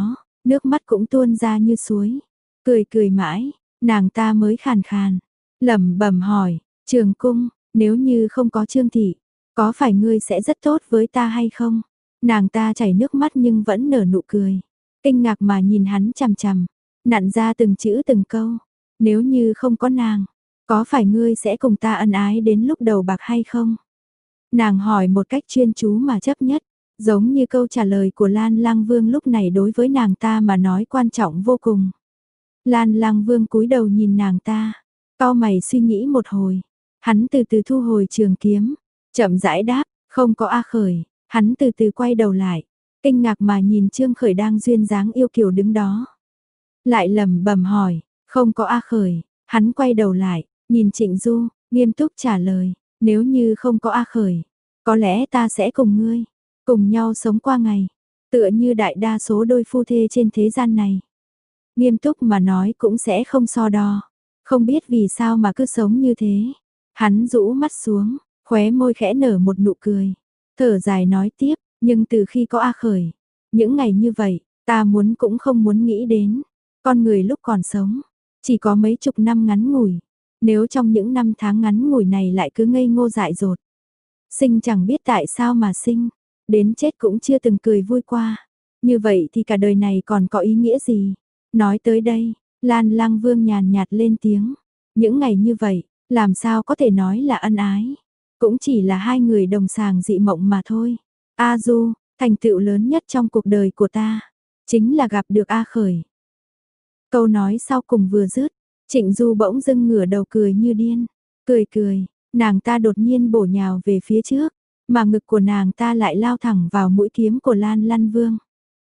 nước mắt cũng tuôn ra như suối. Cười cười mãi, nàng ta mới khàn khàn, lẩm bẩm hỏi, Trường Cung, nếu như không có Trương Thị, có phải ngươi sẽ rất tốt với ta hay không? Nàng ta chảy nước mắt nhưng vẫn nở nụ cười, kinh ngạc mà nhìn hắn chằm chằm, nặn ra từng chữ từng câu. Nếu như không có nàng, có phải ngươi sẽ cùng ta ân ái đến lúc đầu bạc hay không? Nàng hỏi một cách chuyên chú mà chấp nhất, giống như câu trả lời của Lan Lang Vương lúc này đối với nàng ta mà nói quan trọng vô cùng. Lan Lang Vương cúi đầu nhìn nàng ta, cau mày suy nghĩ một hồi, hắn từ từ thu hồi trường kiếm, chậm rãi đáp, không có A Khởi. Hắn từ từ quay đầu lại, kinh ngạc mà nhìn Trương Khởi đang duyên dáng yêu kiều đứng đó. Lại lẩm bẩm hỏi, không có A Khởi. Hắn quay đầu lại, nhìn Trịnh Du, nghiêm túc trả lời, nếu như không có A Khởi, có lẽ ta sẽ cùng ngươi, cùng nhau sống qua ngày, tựa như đại đa số đôi phu thê trên thế gian này. Nghiêm túc mà nói cũng sẽ không so đo, không biết vì sao mà cứ sống như thế. Hắn rũ mắt xuống, khóe môi khẽ nở một nụ cười, thở dài nói tiếp, nhưng từ khi có A Khởi, những ngày như vậy, ta muốn cũng không muốn nghĩ đến. Con người lúc còn sống, chỉ có mấy chục năm ngắn ngủi, nếu trong những năm tháng ngắn ngủi này lại cứ ngây ngô dại dột. Sinh chẳng biết tại sao mà sinh, đến chết cũng chưa từng cười vui qua. Như vậy thì cả đời này còn có ý nghĩa gì? Nói tới đây, Lan Lang Vương nhàn nhạt lên tiếng. Những ngày như vậy, làm sao có thể nói là ân ái? Cũng chỉ là hai người đồng sàng dị mộng mà thôi. A Du, thành tựu lớn nhất trong cuộc đời của ta, chính là gặp được A Khởi. Câu nói sau cùng vừa dứt, Trịnh Du bỗng dưng ngửa đầu cười như điên. Cười cười, nàng ta đột nhiên bổ nhào về phía trước, mà ngực của nàng ta lại lao thẳng vào mũi kiếm của Lan Lăn Vương.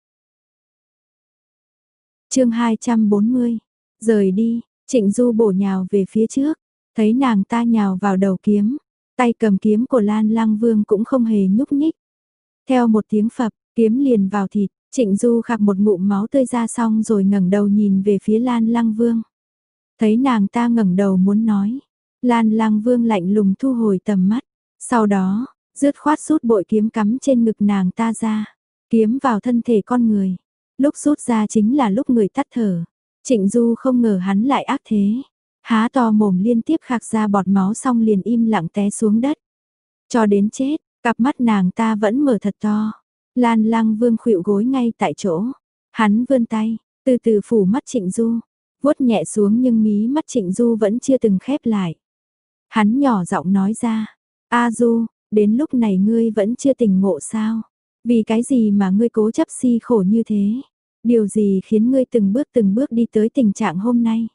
Chương hai trăm bốn mươi. Rời đi, Trịnh Du bổ nhào về phía trước, thấy nàng ta nhào vào đầu kiếm, tay cầm kiếm của Lan Lăng Vương cũng không hề nhúc nhích. Theo một tiếng phập, kiếm liền vào thịt, Trịnh Du khạc một ngụm máu tươi ra xong rồi ngẩng đầu nhìn về phía Lan Lăng Vương. Thấy nàng ta ngẩng đầu muốn nói, Lan Lăng Vương lạnh lùng thu hồi tầm mắt, sau đó, dứt khoát rút bội kiếm cắm trên ngực nàng ta ra, kiếm vào thân thể con người. Lúc rút ra chính là lúc người tắt thở. Trịnh Du không ngờ hắn lại ác thế, há to mồm liên tiếp khạc ra bọt máu xong liền im lặng té xuống đất. Cho đến chết, cặp mắt nàng ta vẫn mở thật to. Lan Lăng Vương khuỵu gối ngay tại chỗ. Hắn vươn tay, từ từ phủ mắt Trịnh Du, vuốt nhẹ xuống nhưng mí mắt Trịnh Du vẫn chưa từng khép lại. Hắn nhỏ giọng nói ra, A Du, đến lúc này ngươi vẫn chưa tỉnh ngộ sao? Vì cái gì mà ngươi cố chấp si khổ như thế? Điều gì khiến ngươi từng bước từng bước đi tới tình trạng hôm nay?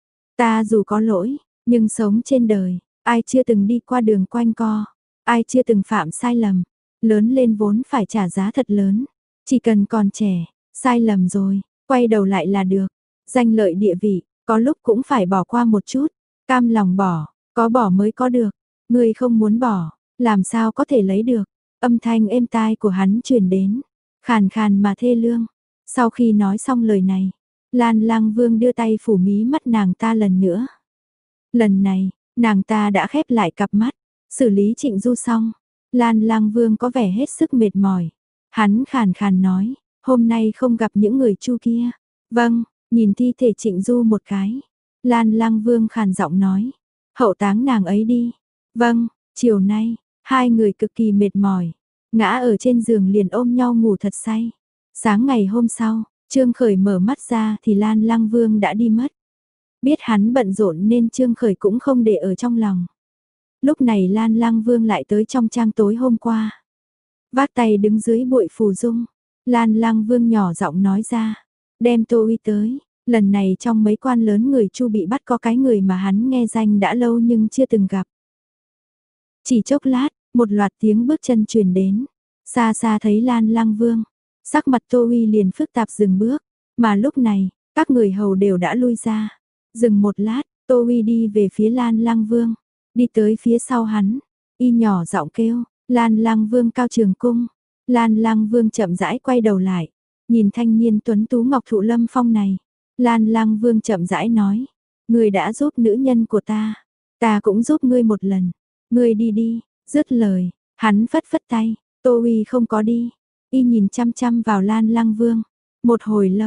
Ta dù có lỗi, nhưng sống trên đời, ai chưa từng đi qua đường quanh co, ai chưa từng phạm sai lầm, lớn lên vốn phải trả giá thật lớn. Chỉ cần còn trẻ, sai lầm rồi, quay đầu lại là được. Danh lợi địa vị, có lúc cũng phải bỏ qua một chút, cam lòng bỏ, có bỏ mới có được. Ngươi không muốn bỏ, làm sao có thể lấy được? Âm thanh êm tai của hắn truyền đến, khàn khàn mà thê lương. Sau khi nói xong lời này, Lan Lăng Vương đưa tay phủ mí mắt nàng ta lần nữa. Lần này, nàng ta đã khép lại cặp mắt, xử lý Trịnh Du xong. Lan Lăng Vương có vẻ hết sức mệt mỏi. Hắn khàn khàn nói, hôm nay không gặp những người Chu kia. Vâng, nhìn thi thể Trịnh Du một cái. Lan Lăng Vương khàn giọng nói, hậu táng nàng ấy đi. Vâng, chiều nay, hai người cực kỳ mệt mỏi, ngã ở trên giường liền ôm nhau ngủ thật say. Sáng ngày hôm sau, Trương Khởi mở mắt ra thì Lan Lăng Vương đã đi mất. Biết hắn bận rộn nên Trương Khởi cũng không để ở trong lòng. Lúc này Lan Lăng Vương lại tới trong trang tối hôm qua. Vác tay đứng dưới bụi phù dung, Lan Lăng Vương nhỏ giọng nói ra, đem Tô Uy tới. Lần này trong mấy quan lớn người Chu bị bắt có cái người mà hắn nghe danh đã lâu nhưng chưa từng gặp. Chỉ chốc lát, một loạt tiếng bước chân truyền đến. Xa xa thấy Lan Lăng Vương, sắc mặt Tô Uy liền phức tạp dừng bước, mà lúc này, các người hầu đều đã lui ra. Dừng một lát, Tô Uy đi về phía Lan Lăng Vương, đi tới phía sau hắn, y nhỏ giọng kêu, Lan Lăng Vương cao trường cung. Lan Lăng Vương chậm rãi quay đầu lại, nhìn thanh niên tuấn tú ngọc thụ lâm phong này. Lan Lăng Vương chậm rãi nói, ngươi đã giúp nữ nhân của ta, ta cũng giúp ngươi một lần, ngươi đi đi. Dứt lời, hắn phất phất tay, Tô Uy không có đi, y nhìn chăm chăm vào Lan Lăng Vương. Một hồi lâu,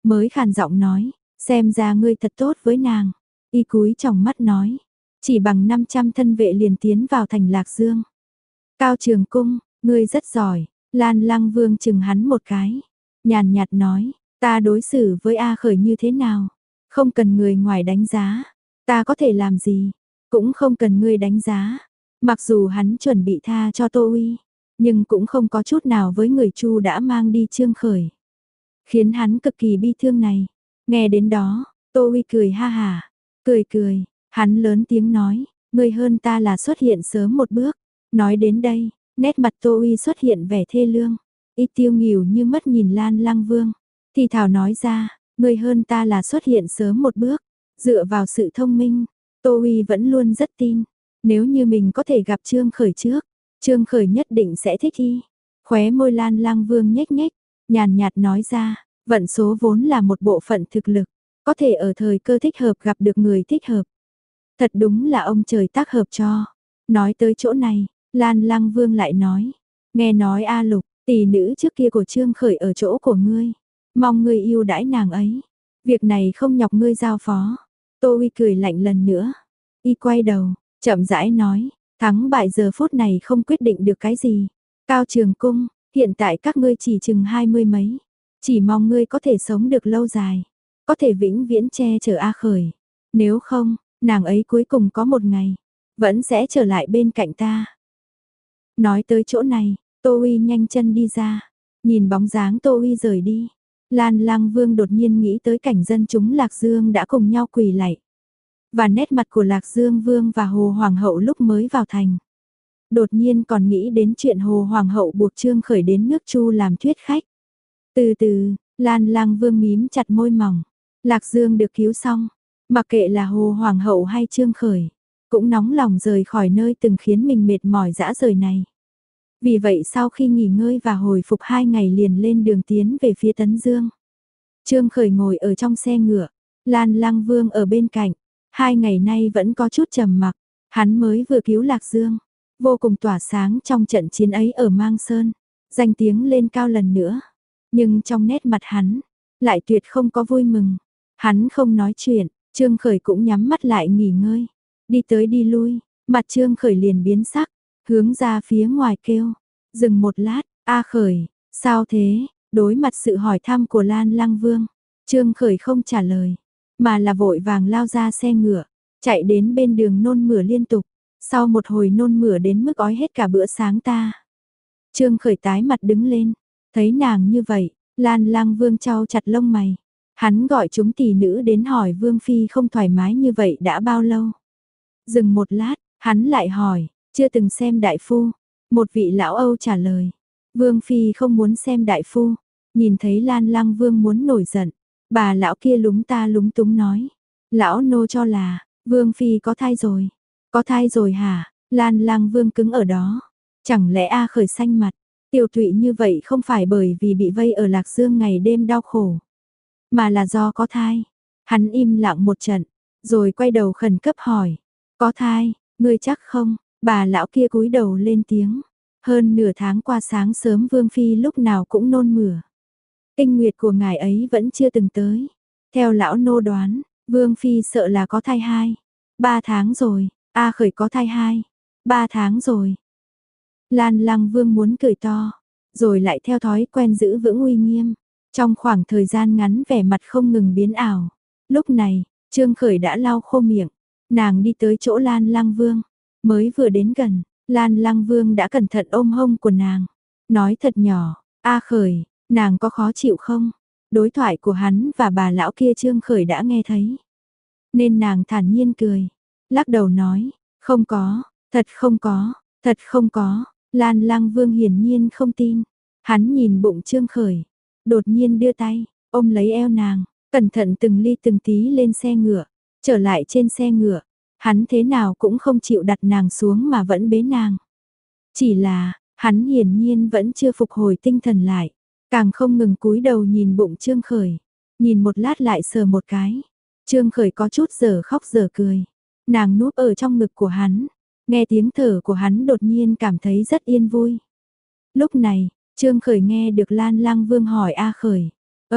mới khàn giọng nói, xem ra ngươi thật tốt với nàng. Y cúi tròng mắt nói, chỉ bằng năm trăm thân vệ liền tiến vào thành Lạc Dương. Cao Trường Cung, ngươi rất giỏi. Lan Lăng Vương chừng hắn một cái, nhàn nhạt nói, ta đối xử với A Khởi như thế nào, không cần người ngoài đánh giá, ta có thể làm gì, cũng không cần ngươi đánh giá. Mặc dù hắn chuẩn bị tha cho Tô Uy, nhưng cũng không có chút nào với người Chu đã mang đi Trương Khởi, khiến hắn cực kỳ bi thương này. Nghe đến đó, Tô Uy cười ha hả, cười cười, hắn lớn tiếng nói, ngươi hơn ta là xuất hiện sớm một bước. Nói đến đây, nét mặt Tô Uy xuất hiện vẻ thê lương, y tiêu nghỉu như mất nhìn Lan Lăng Vương, thì thảo nói ra, ngươi hơn ta là xuất hiện sớm một bước, dựa vào sự thông minh, Tô Uy vẫn luôn rất tin, nếu như mình có thể gặp Trương Khởi trước, Trương Khởi nhất định sẽ thích y. Khóe môi Lan Lăng Vương nhếch nhếch, nhàn nhạt nói ra, vận số vốn là một bộ phận thực lực, có thể ở thời cơ thích hợp gặp được người thích hợp. Thật đúng là ông trời tác hợp cho. Nói tới chỗ này, Lan Lăng Vương lại nói, nghe nói A Lục, tỷ nữ trước kia của Trương Khởi ở chỗ của ngươi, mong ngươi yêu đãi nàng ấy, việc này không nhọc ngươi giao phó. Tô Uy cười lạnh lần nữa, y quay đầu, chậm rãi nói, thắng bại giờ phút này không quyết định được cái gì. Cao Trường Cung, hiện tại các ngươi chỉ chừng hai mươi mấy, chỉ mong ngươi có thể sống được lâu dài, có thể vĩnh viễn che chở A Khởi, nếu không, nàng ấy cuối cùng có một ngày vẫn sẽ trở lại bên cạnh ta. Nói tới chỗ này, Tô Uy nhanh chân đi ra, nhìn bóng dáng Tô Uy rời đi, Lan Lăng Vương đột nhiên nghĩ tới cảnh dân chúng Lạc Dương đã cùng nhau quỳ lạy, và nét mặt của Lạc Dương Vương và Hồ Hoàng hậu lúc mới vào thành. Đột nhiên còn nghĩ đến chuyện Hồ Hoàng hậu buộc Trương Khởi đến nước Chu làm thuyết khách. Từ từ, Lan Lăng Vương mím chặt môi mỏng, Lạc Dương được cứu xong, mặc kệ là Hồ Hoàng hậu hay Trương Khởi, cũng nóng lòng rời khỏi nơi từng khiến mình mệt mỏi dã rời này. Vì vậy sau khi nghỉ ngơi và hồi phục hai ngày liền lên đường tiến về phía Tấn Dương. Trương Khởi ngồi ở trong xe ngựa, Lan Lăng Vương ở bên cạnh, hai ngày nay vẫn có chút trầm mặc, hắn mới vừa cứu Lạc Dương, vô cùng tỏa sáng trong trận chiến ấy ở Mang Sơn, danh tiếng lên cao lần nữa. Nhưng trong nét mặt hắn, lại tuyệt không có vui mừng, hắn không nói chuyện, Trương Khởi cũng nhắm mắt lại nghỉ ngơi. Đi tới đi lui, mặt Trương Khởi liền biến sắc, hướng ra phía ngoài kêu, dừng một lát, A Khởi, sao thế, đối mặt sự hỏi thăm của Lan Lăng Vương, Trương Khởi không trả lời, mà là vội vàng lao ra xe ngựa, chạy đến bên đường nôn mửa liên tục, sau một hồi nôn mửa đến mức ói hết cả bữa sáng ta. Trương Khởi tái mặt đứng lên, thấy nàng như vậy, Lan Lăng Vương chau chặt lông mày, hắn gọi chúng tỷ nữ đến hỏi Vương Phi không thoải mái như vậy đã bao lâu. Dừng một lát, hắn lại hỏi, chưa từng xem đại phu. Một vị lão Âu trả lời, Vương Phi không muốn xem đại phu. Nhìn thấy Lan Lăng Vương muốn nổi giận, bà lão kia lúng ta lúng túng nói, lão nô cho là, Vương Phi có thai rồi. Có thai rồi hả? Lan Lăng Vương cứng ở đó. Chẳng lẽ A Khởi xanh mặt, tiêu tụy như vậy không phải bởi vì bị vây ở Lạc Dương ngày đêm đau khổ, mà là do có thai. Hắn im lặng một trận, rồi quay đầu khẩn cấp hỏi, có thai, ngươi chắc không? Bà lão kia cúi đầu lên tiếng, hơn nửa tháng qua sáng sớm Vương Phi lúc nào cũng nôn mửa. Kinh nguyệt của ngài ấy vẫn chưa từng tới. Theo lão nô đoán, Vương Phi sợ là có thai hai, ba tháng rồi. A Khởi có thai hai, ba tháng rồi. Lan Lăng Vương muốn cười to, rồi lại theo thói quen giữ vững uy nghiêm. Trong khoảng thời gian ngắn vẻ mặt không ngừng biến ảo. Lúc này, Trương Khởi đã lau khô miệng, nàng đi tới chỗ Lan Lăng Vương, mới vừa đến gần, Lan Lăng Vương đã cẩn thận ôm hông của nàng, nói thật nhỏ, A Khởi, nàng có khó chịu không? Đối thoại của hắn và bà lão kia Trương Khởi đã nghe thấy, nên nàng thản nhiên cười, lắc đầu nói, không có, thật không có, thật không có. Lan Lăng Vương hiển nhiên không tin, hắn nhìn bụng Trương Khởi, đột nhiên đưa tay, ôm lấy eo nàng, cẩn thận từng ly từng tí lên xe ngựa, trở lại trên xe ngựa, hắn thế nào cũng không chịu đặt nàng xuống mà vẫn bế nàng. Chỉ là, hắn hiển nhiên vẫn chưa phục hồi tinh thần lại, càng không ngừng cúi đầu nhìn bụng Trương Khởi, nhìn một lát lại sờ một cái. Trương Khởi có chút giờ khóc giờ cười, nàng núp ở trong ngực của hắn, nghe tiếng thở của hắn đột nhiên cảm thấy rất yên vui. Lúc này, Trương Khởi nghe được Lan Lăng Vương hỏi A Khởi, ơ,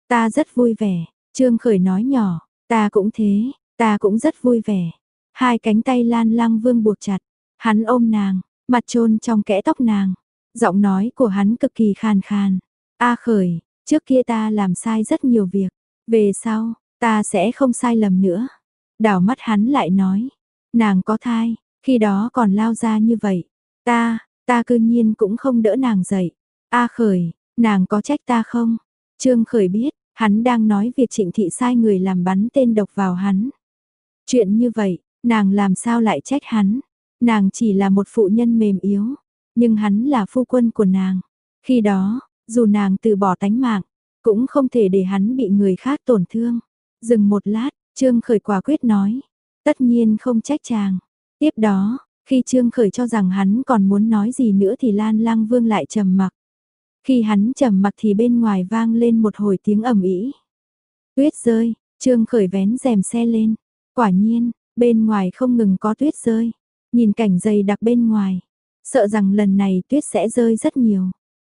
Ta rất vui vẻ, Trương Khởi nói nhỏ, ta cũng thế, ta cũng rất vui vẻ. Hai cánh tay Lan Lăng Vương buộc chặt, hắn ôm nàng, mặt chôn trong kẽ tóc nàng. Giọng nói của hắn cực kỳ khàn khàn. A Khởi, trước kia ta làm sai rất nhiều việc, về sau, ta sẽ không sai lầm nữa. Đảo mắt hắn lại nói, nàng có thai, khi đó còn lao ra như vậy. Ta, ta cư nhiên cũng không đỡ nàng dậy. A Khởi, nàng có trách ta không? Trương Khởi biết, hắn đang nói việc Trịnh Thị sai người làm bắn tên độc vào hắn. Chuyện như vậy, nàng làm sao lại trách hắn? Nàng chỉ là một phụ nhân mềm yếu, nhưng hắn là phu quân của nàng. Khi đó, dù nàng từ bỏ tánh mạng, cũng không thể để hắn bị người khác tổn thương. Dừng một lát, Trương Khởi quả quyết nói, tất nhiên không trách chàng. Tiếp đó, khi Trương Khởi cho rằng hắn còn muốn nói gì nữa thì Lan Lăng Vương lại trầm mặc. Khi hắn trầm mặc thì bên ngoài vang lên một hồi tiếng ầm ĩ. Tuyết rơi, Trương Khởi vén rèm xe lên. Quả nhiên, bên ngoài không ngừng có tuyết rơi. Nhìn cảnh dày đặc bên ngoài, sợ rằng lần này tuyết sẽ rơi rất nhiều.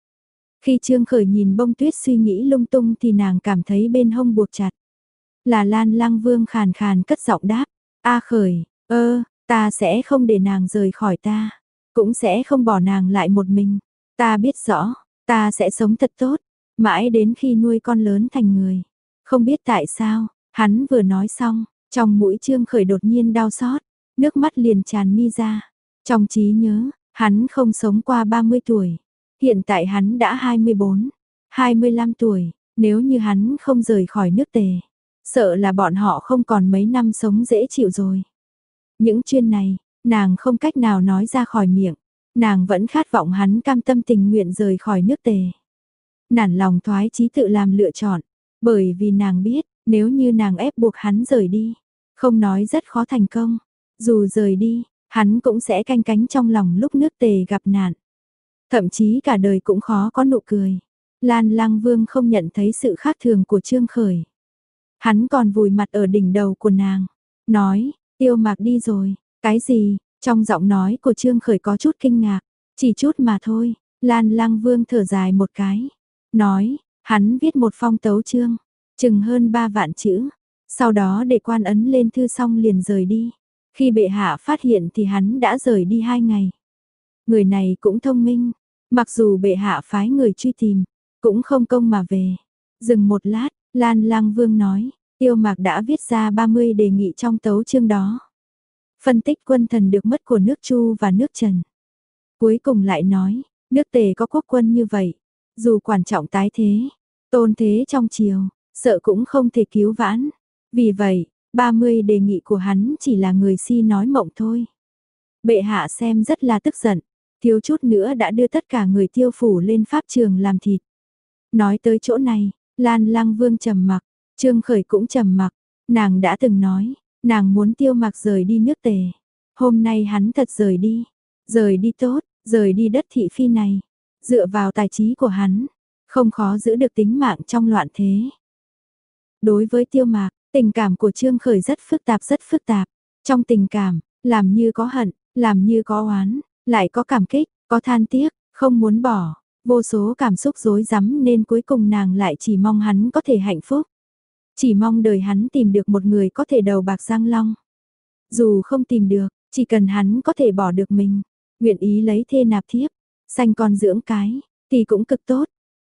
Khi Trương Khởi nhìn bông tuyết suy nghĩ lung tung thì nàng cảm thấy bên hông buộc chặt. Là Lan Lăng Vương khàn khàn cất giọng đáp, A Khởi, ơ, ta sẽ không để nàng rời khỏi ta, cũng sẽ không bỏ nàng lại một mình. Ta biết rõ, ta sẽ sống thật tốt, mãi đến khi nuôi con lớn thành người. Không biết tại sao, hắn vừa nói xong, trong mũi Trương Khởi đột nhiên đau xót, nước mắt liền tràn mi ra. Trong trí nhớ, hắn không sống qua ba mươi tuổi. Hiện tại hắn đã hai mươi bốn, hai mươi lăm tuổi, nếu như hắn không rời khỏi nước Tề, sợ là bọn họ không còn mấy năm sống dễ chịu rồi. Những chuyện này, nàng không cách nào nói ra khỏi miệng, nàng vẫn khát vọng hắn cam tâm tình nguyện rời khỏi nước Tề. Nản lòng thoái chí tự làm lựa chọn, bởi vì nàng biết, nếu như nàng ép buộc hắn rời đi, không nói rất khó thành công, dù rời đi, hắn cũng sẽ canh cánh trong lòng lúc nước Tề gặp nạn. Thậm chí cả đời cũng khó có nụ cười. Lan Lăng Vương không nhận thấy sự khác thường của Trương Khởi. Hắn còn vùi mặt ở đỉnh đầu của nàng, nói, Tiêu Mạc đi rồi, cái gì? Trong giọng nói của Trương Khởi có chút kinh ngạc, chỉ chút mà thôi. Lan Lăng Vương thở dài một cái, nói, hắn viết một phong tấu chương, chừng hơn ba vạn chữ, sau đó để quan ấn lên thư xong liền rời đi. Khi bệ hạ phát hiện thì hắn đã rời đi hai ngày. Người này cũng thông minh, mặc dù bệ hạ phái người truy tìm, cũng không công mà về. Dừng một lát, Lan Lăng Vương nói, Tiêu Mạc đã viết ra ba mươi đề nghị trong tấu chương đó. Phân tích quân thần được mất của nước Chu và nước Trần. Cuối cùng lại nói, nước Tề có quốc quân như vậy, dù quan trọng tái thế, tôn thế trong triều, sợ cũng không thể cứu vãn. Vì vậy, ba mươi đề nghị của hắn chỉ là người si nói mộng thôi. Bệ hạ xem rất là tức giận, thiếu chút nữa đã đưa tất cả người Tiêu phủ lên pháp trường làm thịt. Nói tới chỗ này, Lan Lăng Vương trầm mặc, Trương Khởi cũng trầm mặc, nàng đã từng nói, nàng muốn Tiêu Mạc rời đi nước Tề. Hôm nay hắn thật rời đi, rời đi tốt, rời đi đất thị phi này, dựa vào tài trí của hắn, không khó giữ được tính mạng trong loạn thế. Đối với Tiêu Mạc, tình cảm của Trương Khởi rất phức tạp rất phức tạp, trong tình cảm, làm như có hận, làm như có oán, lại có cảm kích, có than tiếc, không muốn bỏ, vô số cảm xúc rối rắm nên cuối cùng nàng lại chỉ mong hắn có thể hạnh phúc. Chỉ mong đời hắn tìm được một người có thể đầu bạc răng long. Dù không tìm được, chỉ cần hắn có thể bỏ được mình, nguyện ý lấy thê nạp thiếp, sanh con dưỡng cái, thì cũng cực tốt.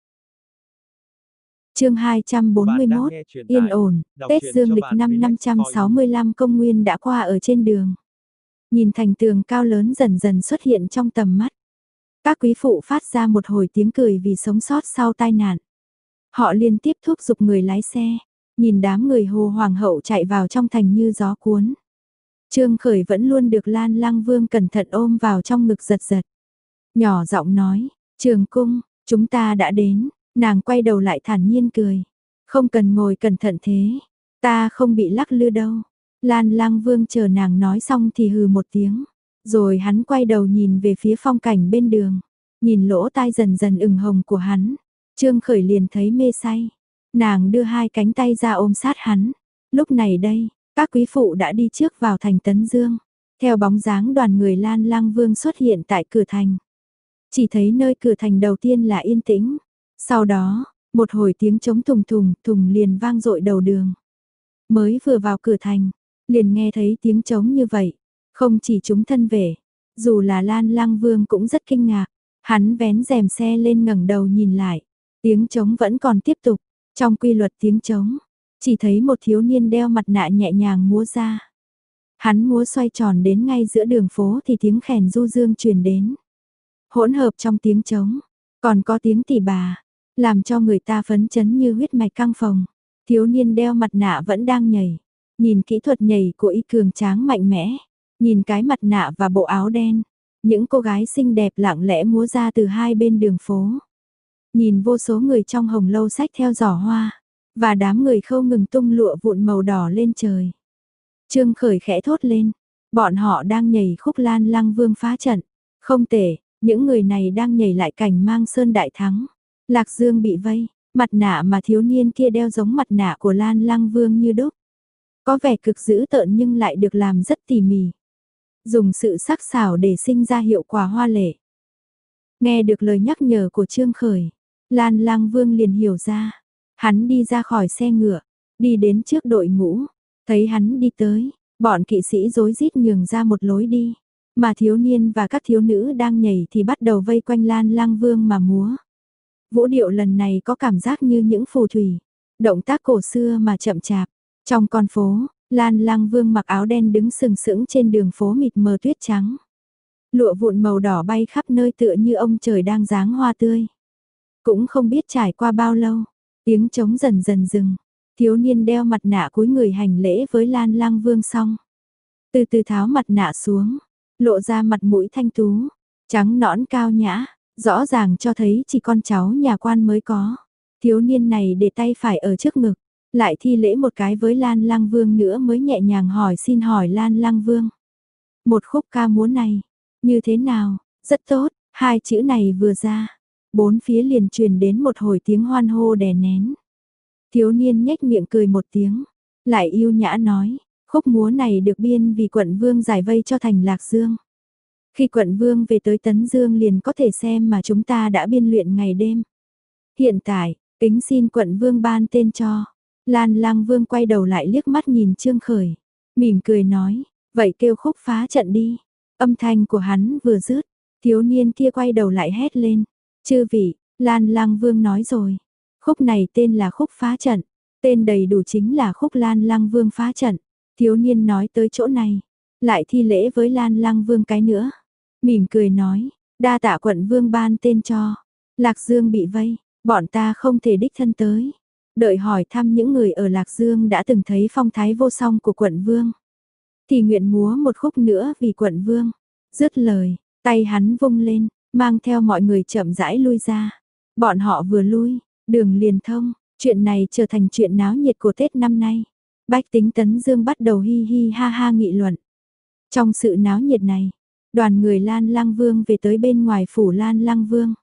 Chương hai trăm bốn mươi mốt, yên ổn, Tết Dương lịch năm năm trăm sáu mươi lăm công nguyên đã qua ở trên đường. Nhìn thành tường cao lớn dần dần xuất hiện trong tầm mắt. Các quý phụ phát ra một hồi tiếng cười vì sống sót sau tai nạn. Họ liên tiếp thúc giục người lái xe, nhìn đám người Hồ Hoàng hậu chạy vào trong thành như gió cuốn. Trương Khởi vẫn luôn được Lan Lăng Vương cẩn thận ôm vào trong ngực giật giật. Nhỏ giọng nói, Trường Cung, chúng ta đã đến. Nàng quay đầu lại thản nhiên cười. Không cần ngồi cẩn thận thế, ta không bị lắc lư đâu. Lan Lăng Vương chờ nàng nói xong thì hừ một tiếng. Rồi hắn quay đầu nhìn về phía phong cảnh bên đường. Nhìn lỗ tai dần dần ửng hồng của hắn. Trương Khởi liền thấy mê say. Nàng đưa hai cánh tay ra ôm sát hắn. Lúc này đây, các quý phụ đã đi trước vào thành Tấn Dương. Theo bóng dáng đoàn người Lan Lăng Vương xuất hiện tại cửa thành. Chỉ thấy nơi cửa thành đầu tiên là yên tĩnh. Sau đó, Một hồi tiếng trống thùng thùng, thùng liền vang dội đầu đường. Mới vừa vào cửa thành, liền nghe thấy tiếng trống như vậy. Không chỉ chúng thân vệ, dù là Lan Lang Vương cũng rất kinh ngạc. Hắn vén rèm xe lên ngẩng đầu nhìn lại. Tiếng trống vẫn còn tiếp tục. Trong quy luật tiếng trống, chỉ thấy một thiếu niên đeo mặt nạ nhẹ nhàng múa ra. Hắn múa xoay tròn đến ngay giữa đường phố thì tiếng khèn du dương truyền đến. Hỗn hợp trong tiếng trống, còn có tiếng tỉ bà, làm cho người ta phấn chấn như huyết mạch căng phồng. Thiếu niên đeo mặt nạ vẫn đang nhảy. Nhìn kỹ thuật nhảy của y cường tráng mạnh mẽ. Nhìn cái mặt nạ và bộ áo đen. Những cô gái xinh đẹp lặng lẽ múa ra từ hai bên đường phố. Nhìn vô số người trong hồng lâu sách theo giỏ hoa. Và đám người không ngừng tung lụa vụn màu đỏ lên trời. Trương Khởi khẽ thốt lên. Bọn họ đang nhảy khúc Lan Lang Vương phá trận. Không tệ, những người này đang nhảy lại cảnh Mang Sơn đại thắng. Lạc Dương bị vây, mặt nạ mà thiếu niên kia đeo giống mặt nạ của Lan Lang Vương như đúc. Có vẻ cực dữ tợn nhưng lại được làm rất tỉ mỉ. Dùng sự sắc sảo để sinh ra hiệu quả hoa lệ. Nghe được lời nhắc nhở của Trương Khởi, Lan Lang Vương liền hiểu ra. Hắn đi ra khỏi xe ngựa, đi đến trước đội ngũ, thấy hắn đi tới, bọn kỵ sĩ rối rít nhường ra một lối đi, mà thiếu niên và các thiếu nữ đang nhảy thì bắt đầu vây quanh Lan Lang Vương mà múa. Vũ điệu lần này có cảm giác như những phù thủy, động tác cổ xưa mà chậm chạp. Trong con phố, Lan Lang Vương mặc áo đen đứng sừng sững trên đường phố mịt mờ tuyết trắng. Lụa vụn màu đỏ bay khắp nơi tựa như ông trời đang giáng hoa tươi. Cũng không biết trải qua bao lâu, tiếng trống dần dần dừng, thiếu niên đeo mặt nạ cúi người hành lễ với Lan Lang Vương xong. Từ từ tháo mặt nạ xuống, lộ ra mặt mũi thanh tú, trắng nõn cao nhã, rõ ràng cho thấy chỉ con cháu nhà quan mới có. Thiếu niên này để tay phải ở trước ngực, lại thi lễ một cái với Lan Lang Vương nữa mới nhẹ nhàng hỏi xin hỏi Lan Lang Vương. Một khúc ca múa này, như thế nào? Rất tốt, hai chữ này vừa ra, bốn phía liền truyền đến một hồi tiếng hoan hô đè nén. Thiếu niên nhếch miệng cười một tiếng, lại yêu nhã nói, khúc múa này được biên vì quận vương giải vây cho thành Lạc Dương. Khi quận vương về tới Tấn Dương liền có thể xem mà chúng ta đã biên luyện ngày đêm. Hiện tại, kính xin quận vương ban tên cho. Lan Lang Vương quay đầu lại liếc mắt nhìn Trương Khởi, mỉm cười nói, vậy kêu khúc phá trận đi. Âm thanh của hắn vừa dứt, thiếu niên kia quay đầu lại hét lên, chư vị, Lan Lang Vương nói rồi, khúc này tên là khúc phá trận, tên đầy đủ chính là khúc Lan Lang Vương phá trận. Thiếu niên nói tới chỗ này, lại thi lễ với Lan Lang Vương cái nữa, mỉm cười nói, đa tạ quận vương ban tên cho. Lạc Dương bị vây, bọn ta không thể đích thân tới. Đợi hỏi thăm những người ở Lạc Dương đã từng thấy phong thái vô song của quận vương, thì nguyện múa một khúc nữa vì quận vương. Dứt lời, tay hắn vung lên, mang theo mọi người chậm rãi lui ra. Bọn họ vừa lui, đường liền thông, chuyện này trở thành chuyện náo nhiệt của Tết năm nay. Bách tính Tấn Dương bắt đầu hi hi ha ha nghị luận. Trong sự náo nhiệt này, đoàn người Lan Lang Vương về tới bên ngoài phủ Lan Lang Vương.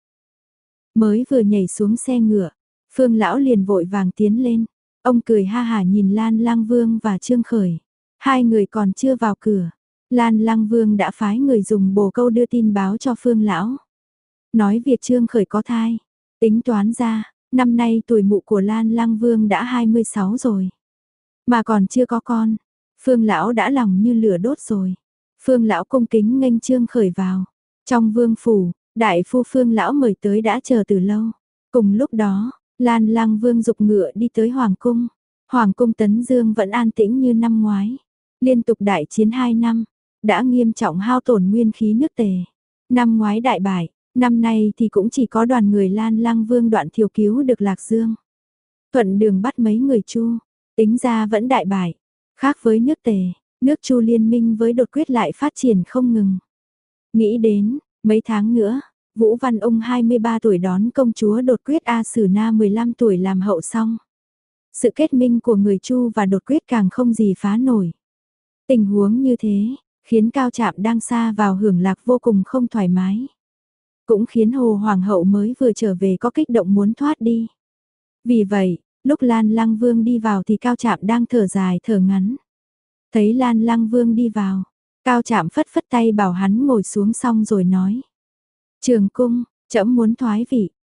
Mới vừa nhảy xuống xe ngựa, Phương lão liền vội vàng tiến lên, ông cười ha hả nhìn Lan Lang Vương và Trương Khởi. Hai người còn chưa vào cửa, Lan Lang Vương đã phái người dùng bồ câu đưa tin báo cho Phương lão. Nói việc Trương Khởi có thai, tính toán ra, năm nay tuổi mụ của Lan Lang Vương đã hai mươi sáu rồi, mà còn chưa có con. Phương lão đã lòng như lửa đốt rồi. Phương lão cung kính nghênh Trương Khởi vào. Trong vương phủ, đại phu Phương lão mời tới đã chờ từ lâu. Cùng lúc đó, Lan Lang Vương dục ngựa đi tới hoàng cung. Hoàng cung Tấn Dương vẫn an tĩnh như năm ngoái. Liên tục đại chiến hai năm, đã nghiêm trọng hao tổn nguyên khí nước Tề. Năm ngoái đại bại, năm nay thì cũng chỉ có đoàn người Lan Lang Vương Đoạn Thiều cứu được Lạc Dương. Thuận đường bắt mấy người Chu, tính ra vẫn đại bại. Khác với nước Tề, nước Chu liên minh với Đột Quyết lại phát triển không ngừng. Nghĩ đến, mấy tháng nữa, Vũ Văn Ung hai mươi ba tuổi đón công chúa Đột Quyết A Sử Na mười lăm tuổi làm hậu xong. Sự kết minh của người Chu và Đột Quyết càng không gì phá nổi. Tình huống như thế, khiến Cao Trạm đang xa vào hưởng lạc vô cùng không thoải mái. Cũng khiến Hồ Hoàng hậu mới vừa trở về có kích động muốn thoát đi. Vì vậy, lúc Lan Lang Vương đi vào thì Cao Trạm đang thở dài thở ngắn. Thấy Lan Lang Vương đi vào, Cao Trạm phất phất tay bảo hắn ngồi xuống xong rồi nói. Trường cung, trẫm muốn thoái vị,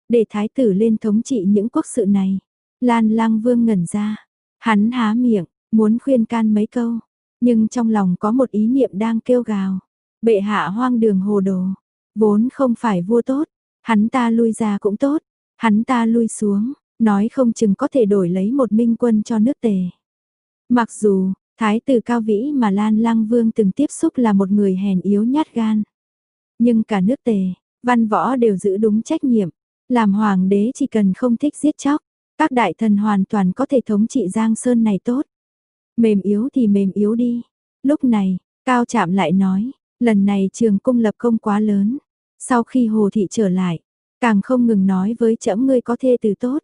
để thái tử lên thống trị những quốc sự này. Lan Lang Vương ngẩn ra, hắn há miệng, muốn khuyên can mấy câu, nhưng trong lòng có một ý niệm đang kêu gào. Bệ hạ hoang đường hồ đồ, vốn không phải vua tốt, hắn ta lui ra cũng tốt, hắn ta lui xuống, nói không chừng có thể đổi lấy một minh quân cho nước Tề. Mặc dù, thái tử cao vĩ mà Lan Lang Vương từng tiếp xúc là một người hèn yếu nhát gan, nhưng cả nước Tề, văn võ đều giữ đúng trách nhiệm, làm hoàng đế chỉ cần không thích giết chóc, các đại thần hoàn toàn có thể thống trị Giang Sơn này tốt. Mềm yếu thì mềm yếu đi. Lúc này, Cao Trạm lại nói, lần này Trường Cung lập công quá lớn. Sau khi Hồ Thị trở lại, càng không ngừng nói với trẫm ngươi có thê tử tốt.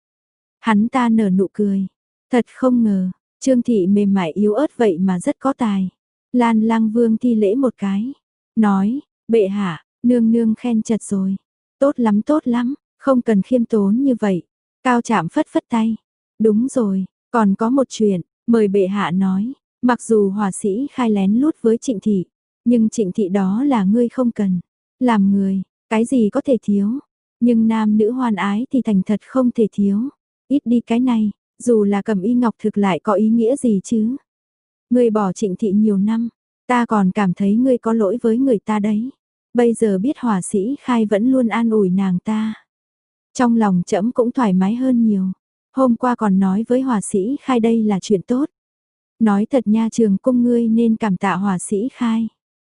Hắn ta nở nụ cười. Thật không ngờ, Trương Thị mềm mại yếu ớt vậy mà rất có tài. Lan Lang Vương thi lễ một cái. Nói, bệ hạ, nương nương khen chật rồi. Tốt lắm tốt lắm, không cần khiêm tốn như vậy. Cao Trạm phất phất tay. Đúng rồi, còn có một chuyện, mời bệ hạ nói. Mặc dù hỏa sĩ khai lén lút với Trịnh Thị, nhưng Trịnh Thị đó là ngươi không cần. Làm người, cái gì có thể thiếu. Nhưng nam nữ hoan ái thì thành thật không thể thiếu. Ít đi cái này, dù là Cẩm Y Ngọc Thực lại có ý nghĩa gì chứ. Ngươi bỏ Trịnh Thị nhiều năm, ta còn cảm thấy ngươi có lỗi với người ta đấy. Bây giờ biết hỏa sĩ khai vẫn luôn an ủi nàng ta. Trong lòng trẫm cũng thoải mái hơn nhiều. Hôm qua còn nói với hỏa sĩ khai đây là chuyện tốt. Nói thật nha, Trường Cung ngươi nên cảm tạ hỏa sĩ khai.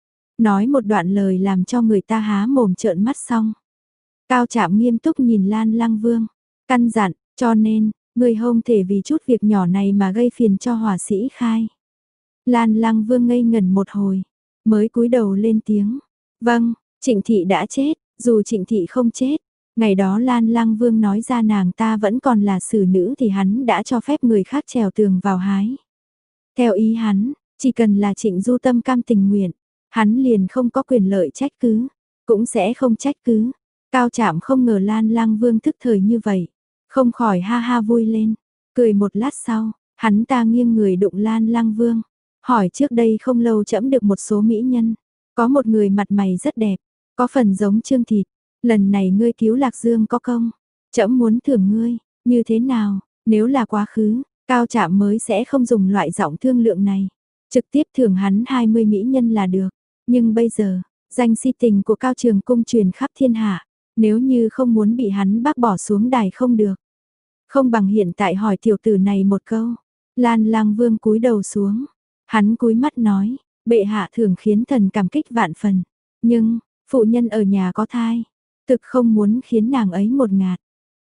Nói một đoạn lời làm cho người ta há mồm trợn mắt xong. Cao Trạm nghiêm túc nhìn Lan Lang Vương, căn dặn, cho nên, ngươi không thể vì chút việc nhỏ này mà gây phiền cho hỏa sĩ khai. Lan Lang Vương ngây ngẩn một hồi, mới cúi đầu lên tiếng. Vâng, Trịnh Thị đã chết, dù Trịnh Thị không chết. Ngày đó Lan Lang Vương nói ra nàng ta vẫn còn là xử nữ thì hắn đã cho phép người khác trèo tường vào hái. Theo ý hắn, chỉ cần là Trịnh Du tâm cam tình nguyện, hắn liền không có quyền lợi trách cứ, cũng sẽ không trách cứ. Cao Trạm không ngờ Lan Lang Vương thức thời như vậy, không khỏi ha ha vui lên, cười một lát sau, hắn ta nghiêng người đụng Lan Lang Vương, hỏi trước đây không lâu trẫm được một số mỹ nhân, có một người mặt mày rất đẹp, có phần giống Trương Thịt, lần này ngươi cứu Lạc Dương có công, trẫm muốn thưởng ngươi, như thế nào, nếu là quá khứ, Cao Trạm mới sẽ không dùng loại giọng thương lượng này, trực tiếp thưởng hắn hai mươi mỹ nhân là được, nhưng bây giờ, danh si tình của Cao Trường Cung truyền khắp thiên hạ, nếu như không muốn bị hắn bác bỏ xuống đài không được. Không bằng hiện tại hỏi tiểu tử này một câu. Lan Lang Vương cúi đầu xuống, hắn cúi mắt nói, bệ hạ thường khiến thần cảm kích vạn phần, nhưng, phụ nhân ở nhà có thai, thực không muốn khiến nàng ấy một ngạt.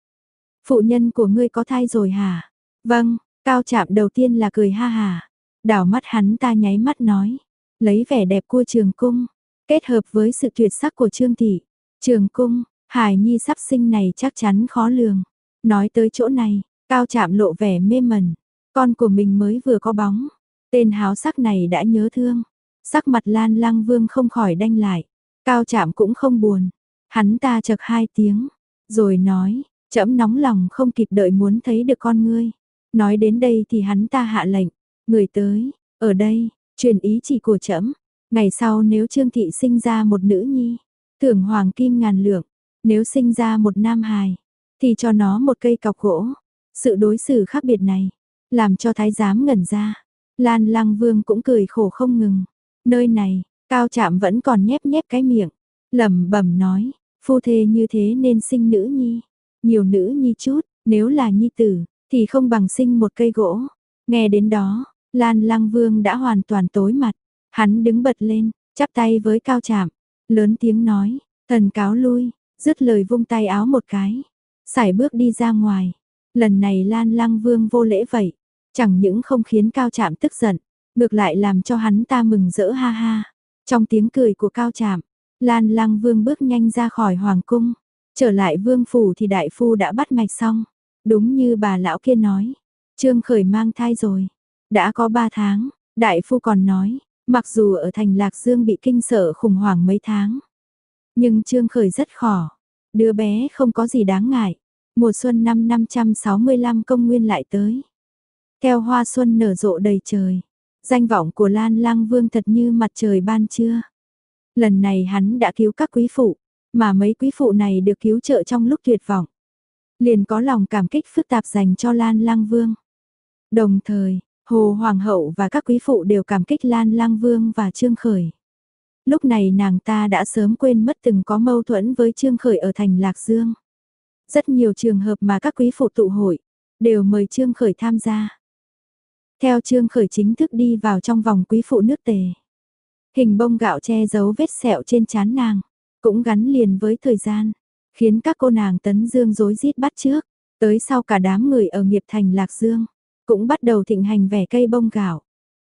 Phụ nhân của ngươi có thai rồi hả? Vâng, Cao Trạm đầu tiên là cười ha hà, đảo mắt hắn ta nháy mắt nói, lấy vẻ đẹp của Trường Cung, kết hợp với sự tuyệt sắc của Trương Thị, Trường Cung, hài nhi sắp sinh này chắc chắn khó lường. Nói tới chỗ này, Cao Trạm lộ vẻ mê mẩn, con của mình mới vừa có bóng, tên háo sắc này đã nhớ thương. Sắc mặt Lan Lang Vương không khỏi đanh lại, Cao Trạm cũng không buồn, hắn ta chậc hai tiếng, rồi nói, trẫm nóng lòng không kịp đợi muốn thấy được con ngươi. Nói đến đây thì hắn ta hạ lệnh, người tới, ở đây, truyền ý chỉ của trẫm, ngày sau nếu Trương Thị sinh ra một nữ nhi, thưởng hoàng kim ngàn lượng, nếu sinh ra một nam hài, thì cho nó một cây cọc gỗ. Sự đối xử khác biệt này, làm cho thái giám ngẩn ra. Lan Lang Vương cũng cười khổ không ngừng. Nơi này, Cao Trạm vẫn còn nhép nhép cái miệng, lẩm bẩm nói, phu thê như thế nên sinh nữ nhi, nhiều nữ nhi chút, nếu là nhi tử, thì không bằng sinh một cây gỗ. Nghe đến đó, Lan Lang Vương đã hoàn toàn tối mặt, hắn đứng bật lên, chắp tay với Cao Trạm, lớn tiếng nói, thần cáo lui, dứt lời vung tay áo một cái, sải bước đi ra ngoài. Lần này Lan Lang Vương vô lễ vậy, chẳng những không khiến Cao Trạm tức giận, ngược lại làm cho hắn ta mừng rỡ ha ha. Trong tiếng cười của Cao Trạm, Lan Lang Vương bước nhanh ra khỏi hoàng cung, trở lại vương phủ thì đại phu đã bắt mạch xong. Đúng như bà lão kia nói, Trương Khởi mang thai rồi, đã có ba tháng, đại phu còn nói, mặc dù ở thành Lạc Dương bị kinh sợ khủng hoảng mấy tháng, nhưng Trương Khởi rất khỏ, đứa bé không có gì đáng ngại. Mùa xuân năm năm trăm sáu mươi lăm công nguyên lại tới. Theo hoa xuân nở rộ đầy trời, danh vọng của Lan Lang Vương thật như mặt trời ban trưa. Lần này hắn đã cứu các quý phụ, Mà mấy quý phụ này được cứu trợ trong lúc tuyệt vọng, liền có lòng cảm kích phức tạp dành cho Lan Lang Vương. Đồng thời, Hồ Hoàng hậu và các quý phụ đều cảm kích Lan Lang Vương và Trương Khởi. Lúc này nàng ta đã sớm quên mất từng có mâu thuẫn với Trương Khởi ở thành Lạc Dương. Rất nhiều trường hợp mà các quý phụ tụ hội, đều mời Trương Khởi tham gia. Theo Trương Khởi chính thức đi vào trong vòng quý phụ nước Tề. Hình bông gạo che giấu vết sẹo trên trán nàng, cũng gắn liền với thời gian, khiến các cô nàng Tấn Dương rối rít bắt chước. Tới sau cả đám người ở nghiệp thành Lạc Dương, cũng bắt đầu thịnh hành vẽ cây bông gạo.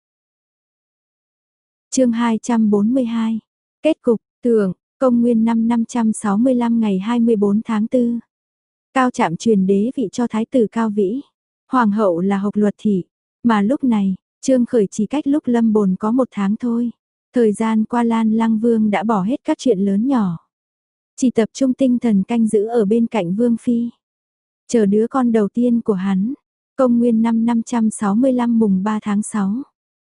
Chương hai trăm bốn mươi hai. Kết cục, tưởng, công nguyên năm năm trăm sáu mươi lăm ngày hai mươi bốn tháng tư. Cao Trạm truyền đế vị cho thái tử Cao Vĩ. Hoàng hậu là Hộc Luật thị, mà lúc này, Trương Khởi chỉ cách lúc lâm bồn có một tháng thôi. Thời gian qua Lan Lang Vương đã bỏ hết các chuyện lớn nhỏ, chỉ tập trung tinh thần canh giữ ở bên cạnh Vương phi, chờ đứa con đầu tiên của hắn. Công nguyên năm năm trăm sáu mươi lăm mùng ba tháng sáu.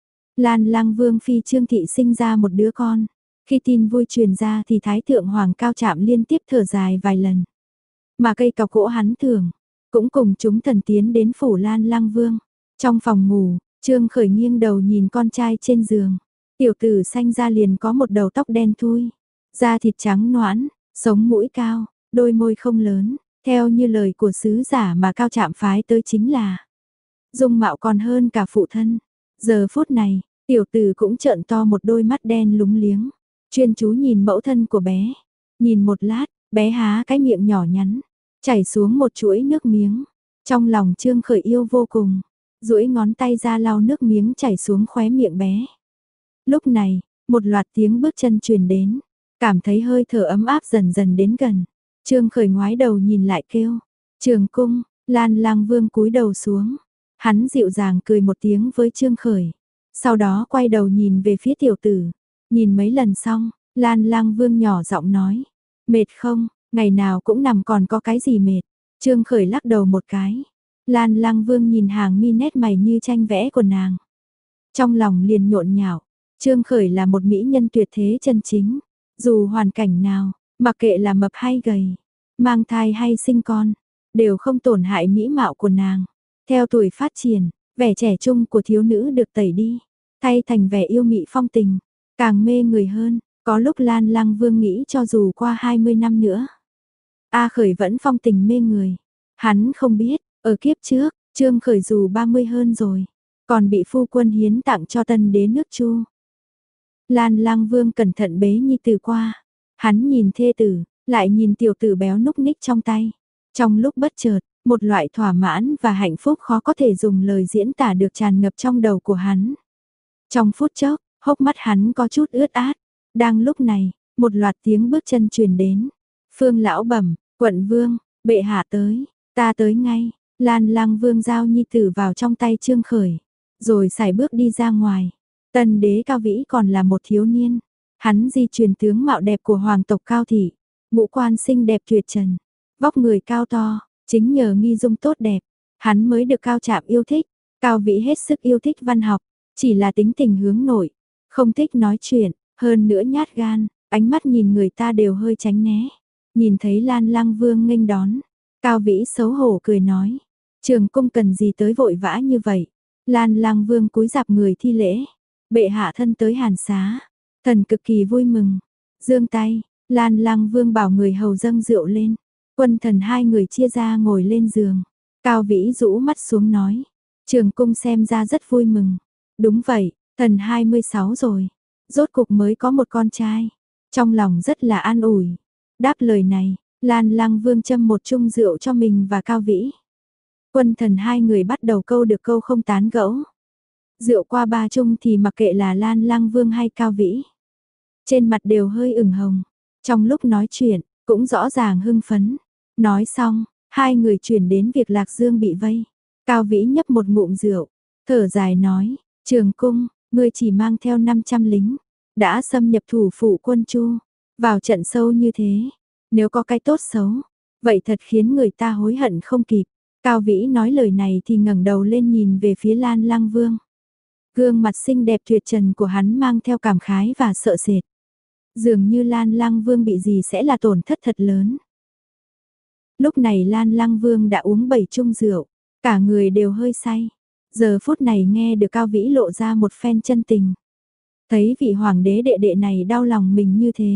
Lan Lang Vương phi Trương thị sinh ra một đứa con. Khi tin vui truyền ra thì Thái thượng Hoàng Cao Trạm liên tiếp thở dài vài lần. Mà cây cọc gỗ hắn thường, cũng cùng chúng thần tiến đến phủ Lan Lang Vương. Trong phòng ngủ, Trương Khởi nghiêng đầu nhìn con trai trên giường. Tiểu tử sanh ra liền có một đầu tóc đen thui, da thịt trắng nõn, sống mũi cao, đôi môi không lớn, theo như lời của sứ giả mà Cao Trạm phái tới chính là dung mạo còn hơn cả phụ thân. Giờ phút này, tiểu tử cũng trợn to một đôi mắt đen lúng liếng, chuyên chú nhìn mẫu thân của bé. Nhìn một lát, bé há cái miệng nhỏ nhắn, chảy xuống một chuỗi nước miếng. Trong lòng Trương Khởi yêu vô cùng, duỗi ngón tay ra lau nước miếng chảy xuống khóe miệng bé. Lúc này, một loạt tiếng bước chân truyền đến, cảm thấy hơi thở ấm áp dần dần đến gần. Trương Khởi ngoái đầu nhìn lại kêu, Trường Cung. Lan Lang Vương cúi đầu xuống, hắn dịu dàng cười một tiếng với Trương Khởi, sau đó quay đầu nhìn về phía tiểu tử. Nhìn mấy lần xong, Lan Lang Vương nhỏ giọng nói, mệt không, ngày nào cũng nằm còn có cái gì mệt. Trương Khởi lắc đầu một cái. Lan Lang Vương nhìn hàng mi nét mày như tranh vẽ của nàng, trong lòng liền nhộn nhạo. Trương Khởi là một mỹ nhân tuyệt thế chân chính, dù hoàn cảnh nào, mặc kệ là mập hay gầy, mang thai hay sinh con, đều không tổn hại mỹ mạo của nàng. Theo tuổi phát triển, vẻ trẻ trung của thiếu nữ được tẩy đi, thay thành vẻ yêu mị phong tình, càng mê người hơn. Có lúc Lan Lang Vương nghĩ cho dù qua hai mươi năm nữa, A Khởi vẫn phong tình mê người. Hắn không biết, ở kiếp trước, Trương Khởi dù ba mươi hơn rồi, còn bị phu quân hiến tặng cho tân đế nước Chu. Lan Lang Vương cẩn thận bế nhi tử qua, hắn nhìn thê tử, lại nhìn tiểu tử béo núc ních trong tay. Trong lúc bất chợt, một loại thỏa mãn và hạnh phúc khó có thể dùng lời diễn tả được tràn ngập trong đầu của hắn. Trong phút chốc, hốc mắt hắn có chút ướt át. Đang lúc này, một loạt tiếng bước chân truyền đến. Phương lão bẩm, quận vương, bệ hạ tới, ta tới ngay. Lan Lang Vương giao nhi tử vào trong tay Trương Khởi, rồi sải bước đi ra ngoài. Tân đế Cao Vĩ còn là một thiếu niên, hắn di truyền tướng mạo đẹp của hoàng tộc Cao thị, ngũ quan xinh đẹp tuyệt trần, vóc người cao to, chính nhờ nghi dung tốt đẹp, hắn mới được Cao Trạm yêu thích. Cao Vĩ hết sức yêu thích văn học, chỉ là tính tình hướng nội, không thích nói chuyện, hơn nữa nhát gan, ánh mắt nhìn người ta đều hơi tránh né. Nhìn thấy Lan Lang Vương nghênh đón, Cao Vĩ xấu hổ cười nói, Trường Cung cần gì tới vội vã như vậy. Lan Lang Vương cúi rạp người thi lễ, bệ hạ thân tới hàn xá, thần cực kỳ vui mừng. Giương tay, Lan Lang Vương bảo người hầu dâng rượu lên, quân thần hai người chia ra ngồi lên giường. Cao Vĩ rũ mắt xuống nói, Trường Cung xem ra rất vui mừng. Đúng vậy, thần hai mươi sáu rồi, rốt cục mới có một con trai, trong lòng rất là an ủi. Đáp lời này, Lan Lang Vương châm một chung rượu cho mình và Cao Vĩ. Quân thần hai người bắt đầu câu được câu không tán gẫu. Rượu qua ba chung thì mặc kệ là Lan Lang Vương hay Cao Vĩ, trên mặt đều hơi ửng hồng. Trong lúc nói chuyện, cũng rõ ràng hưng phấn. Nói xong, hai người chuyển đến việc Lạc Dương bị vây. Cao Vĩ nhấp một ngụm rượu, thở dài nói, Trường Cung, ngươi chỉ mang theo năm trăm lính, đã xâm nhập thủ phủ quân Chu, vào trận sâu như thế. Nếu có cái tốt xấu, vậy thật khiến người ta hối hận không kịp. Cao Vĩ nói lời này thì ngẩng đầu lên nhìn về phía Lan Lang Vương. Gương mặt xinh đẹp tuyệt trần của hắn mang theo cảm khái và sợ sệt. Dường như Lan Lăng Vương bị gì sẽ là tổn thất thật lớn. Lúc này Lan Lăng Vương đã uống bảy chung rượu, cả người đều hơi say. Giờ phút này nghe được Cao Vĩ lộ ra một phen chân tình. Thấy vị hoàng đế đệ đệ này đau lòng mình như thế.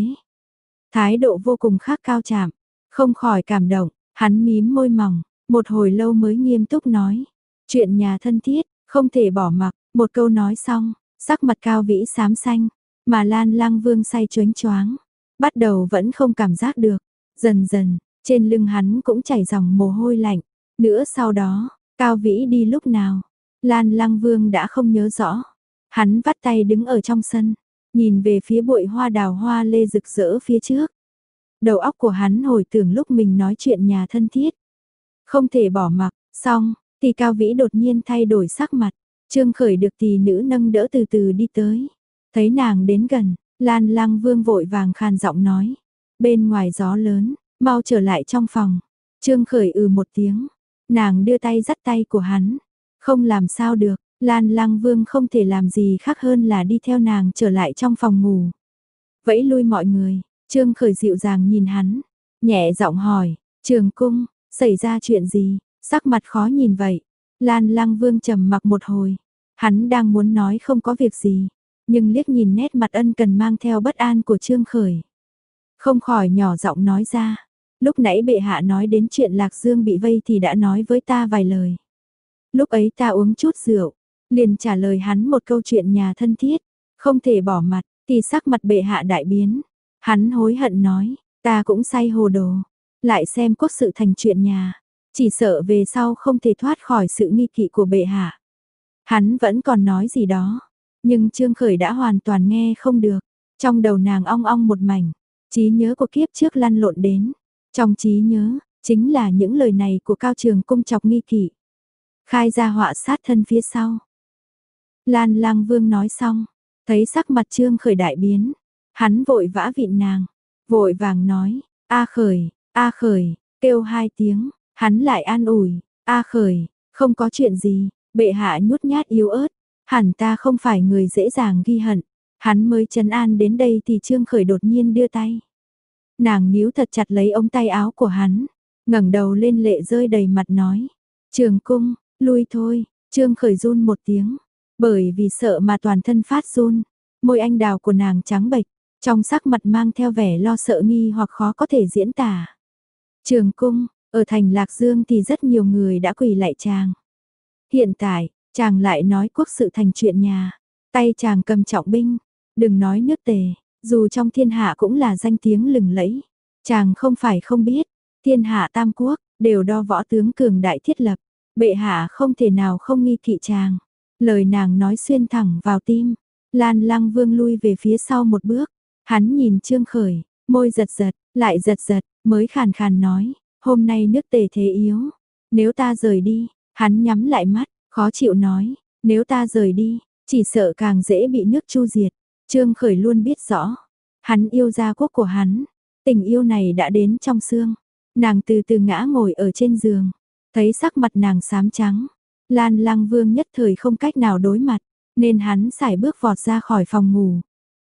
Thái độ vô cùng khác cao chạm, không khỏi cảm động, hắn mím môi mỏng, một hồi lâu mới nghiêm túc nói. Chuyện nhà thân thiết, không thể bỏ mặc, một câu nói xong, sắc mặt Cao Vĩ xám xanh, mà Lan Lăng Vương say choáng choáng, bắt đầu vẫn không cảm giác được, dần dần, trên lưng hắn cũng chảy dòng mồ hôi lạnh, nữa sau đó, Cao Vĩ đi lúc nào, Lan Lăng Vương đã không nhớ rõ, hắn vắt tay đứng ở trong sân, nhìn về phía bụi hoa đào hoa lê rực rỡ phía trước. Đầu óc của hắn hồi tưởng lúc mình nói chuyện nhà thân thiết, không thể bỏ mặc, xong, thì Cao Vĩ đột nhiên thay đổi sắc mặt, Trương Khởi được tỷ nữ nâng đỡ từ từ đi tới. Thấy nàng đến gần, Lan Lăng Vương vội vàng khàn giọng nói. Bên ngoài gió lớn, mau trở lại trong phòng. Trương Khởi ừ một tiếng, nàng đưa tay dắt tay của hắn. Không làm sao được, Lan Lăng Vương không thể làm gì khác hơn là đi theo nàng trở lại trong phòng ngủ. Vẫy lui mọi người, Trương Khởi dịu dàng nhìn hắn, nhẹ giọng hỏi, Trường Cung, xảy ra chuyện gì, sắc mặt khó nhìn vậy. Lan Lăng Vương trầm mặc một hồi, hắn đang muốn nói không có việc gì, nhưng liếc nhìn nét mặt ân cần mang theo bất an của Trương Khởi. Không khỏi nhỏ giọng nói ra, lúc nãy bệ hạ nói đến chuyện Lạc Dương bị vây thì đã nói với ta vài lời. Lúc ấy ta uống chút rượu, liền trả lời hắn một câu chuyện nhà thân thiết, không thể bỏ mặt, thì sắc mặt bệ hạ đại biến. Hắn hối hận nói, ta cũng say hồ đồ, lại xem quốc sự thành chuyện nhà, chỉ sợ về sau không thể thoát khỏi sự nghi kỵ của bệ hạ. Hắn vẫn còn nói gì đó, nhưng Trương Khởi đã hoàn toàn nghe không được, trong đầu nàng ong ong một mảnh, trí nhớ của kiếp trước lăn lộn đến, trong trí nhớ, chính là những lời này của Cao Trường Cung chọc nghi kỵ. Khai ra họa sát thân phía sau. Lan Lăng Vương nói xong, thấy sắc mặt Trương Khởi đại biến, hắn vội vã vịn nàng, vội vàng nói, A Khởi, A Khởi, kêu hai tiếng, hắn lại an ủi, A Khởi, không có chuyện gì, bệ hạ nhút nhát yếu ớt, hẳn ta không phải người dễ dàng ghi hận. Hắn mới trấn an đến đây thì Trương Khởi đột nhiên đưa tay. Nàng níu thật chặt lấy ống tay áo của hắn, ngẩng đầu lên lệ rơi đầy mặt nói, Trường Cung, lui thôi. Trương Khởi run một tiếng, bởi vì sợ mà toàn thân phát run, môi anh đào của nàng trắng bệch, trong sắc mặt mang theo vẻ lo sợ nghi hoặc khó có thể diễn tả. Trường Cung, ở thành Lạc Dương thì rất nhiều người đã quỳ lạy chàng. Hiện tại, chàng lại nói quốc sự thành chuyện nhà, tay chàng cầm trọng binh, đừng nói nước Tề, dù trong thiên hạ cũng là danh tiếng lừng lẫy. Chàng không phải không biết, thiên hạ tam quốc đều đo võ tướng cường đại thiết lập, bệ hạ không thể nào không nghi kỵ chàng. Lời nàng nói xuyên thẳng vào tim, Lan Lăng Vương lui về phía sau một bước, hắn nhìn Trương Khởi, môi giật giật, lại giật giật, mới khàn khàn nói, hôm nay nước Tề thế yếu, nếu ta rời đi, hắn nhắm lại mắt, khó chịu nói, nếu ta rời đi, chỉ sợ càng dễ bị nước chu diệt. Trương Khởi luôn biết rõ, hắn yêu gia quốc của hắn, tình yêu này đã đến trong xương. Nàng từ từ ngã ngồi ở trên giường, thấy sắc mặt nàng xám trắng, Lan Lăng Vương nhất thời không cách nào đối mặt, nên hắn sải bước vọt ra khỏi phòng ngủ.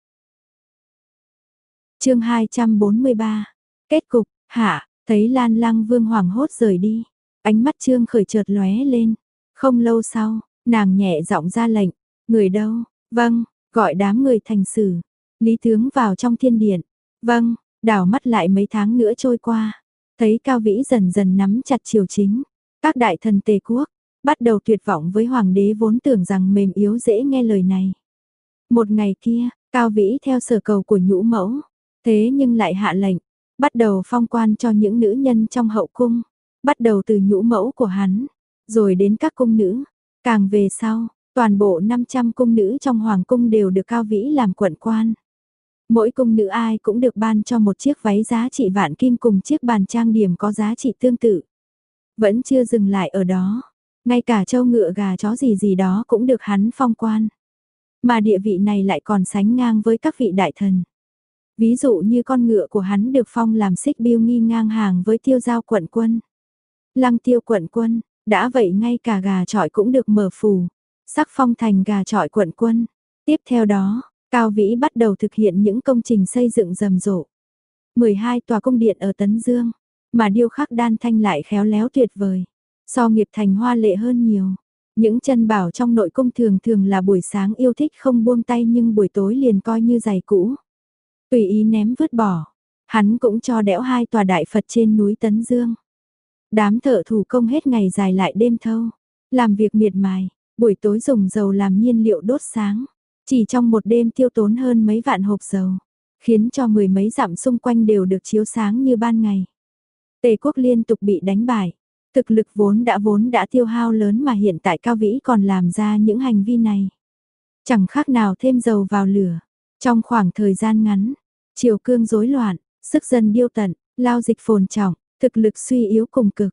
Chương hai trăm bốn mươi ba. Kết cục, hạ, thấy Lan Lăng Vương hoảng hốt rời đi, ánh mắt Trương Khởi chợt lóe lên. Không lâu sau, nàng nhẹ giọng ra lệnh, người đâu? Vâng, gọi đám người thành sử. Lý tướng vào trong thiên điện. Vâng, đảo mắt lại mấy tháng nữa trôi qua, thấy Cao Vĩ dần dần nắm chặt triều chính, các đại thần Tề quốc bắt đầu tuyệt vọng với hoàng đế vốn tưởng rằng mềm yếu dễ nghe lời này. Một ngày kia, Cao Vĩ theo sở cầu của nhũ mẫu, thế nhưng lại hạ lệnh, bắt đầu phong quan cho những nữ nhân trong hậu cung, bắt đầu từ nhũ mẫu của hắn, rồi đến các cung nữ, càng về sau, toàn bộ năm trăm cung nữ trong hoàng cung đều được Cao Vĩ làm quận quan. Mỗi cung nữ ai cũng được ban cho một chiếc váy giá trị vạn kim cùng chiếc bàn trang điểm có giá trị tương tự. Vẫn chưa dừng lại ở đó, ngay cả trâu ngựa gà chó gì gì đó cũng được hắn phong quan. Mà địa vị này lại còn sánh ngang với các vị đại thần. Ví dụ như con ngựa của hắn được phong làm xích biêu nghi ngang hàng với Tiêu Giao quận quân, Lăng Tiêu quận quân, đã vậy ngay cả gà chọi cũng được mở phủ, sắc phong thành gà chọi quận quân. Tiếp theo đó, Cao Vĩ bắt đầu thực hiện những công trình xây dựng rầm rộ. mười hai tòa cung điện ở Tấn Dương, mà điêu khắc đan thanh lại khéo léo tuyệt vời. So Nghiệp Thành hoa lệ hơn nhiều. Những chân bảo trong nội cung thường thường là buổi sáng yêu thích không buông tay nhưng buổi tối liền coi như giày cũ. Tùy ý ném vứt bỏ. Hắn cũng cho đẽo hai tòa đại Phật trên núi Tấn Dương. Đám thợ thủ công hết ngày dài lại đêm thâu. Làm việc miệt mài, buổi tối dùng dầu làm nhiên liệu đốt sáng. Chỉ trong một đêm tiêu tốn hơn mấy vạn hộp dầu. Khiến cho mười mấy dặm xung quanh đều được chiếu sáng như ban ngày. Tề quốc liên tục bị đánh bại. Thực lực vốn đã vốn đã tiêu hao lớn mà hiện tại Cao Vĩ còn làm ra những hành vi này. Chẳng khác nào thêm dầu vào lửa. Trong khoảng thời gian ngắn, triều cương rối loạn, sức dân điêu tận, lao dịch phồn trọng, thực lực suy yếu cùng cực.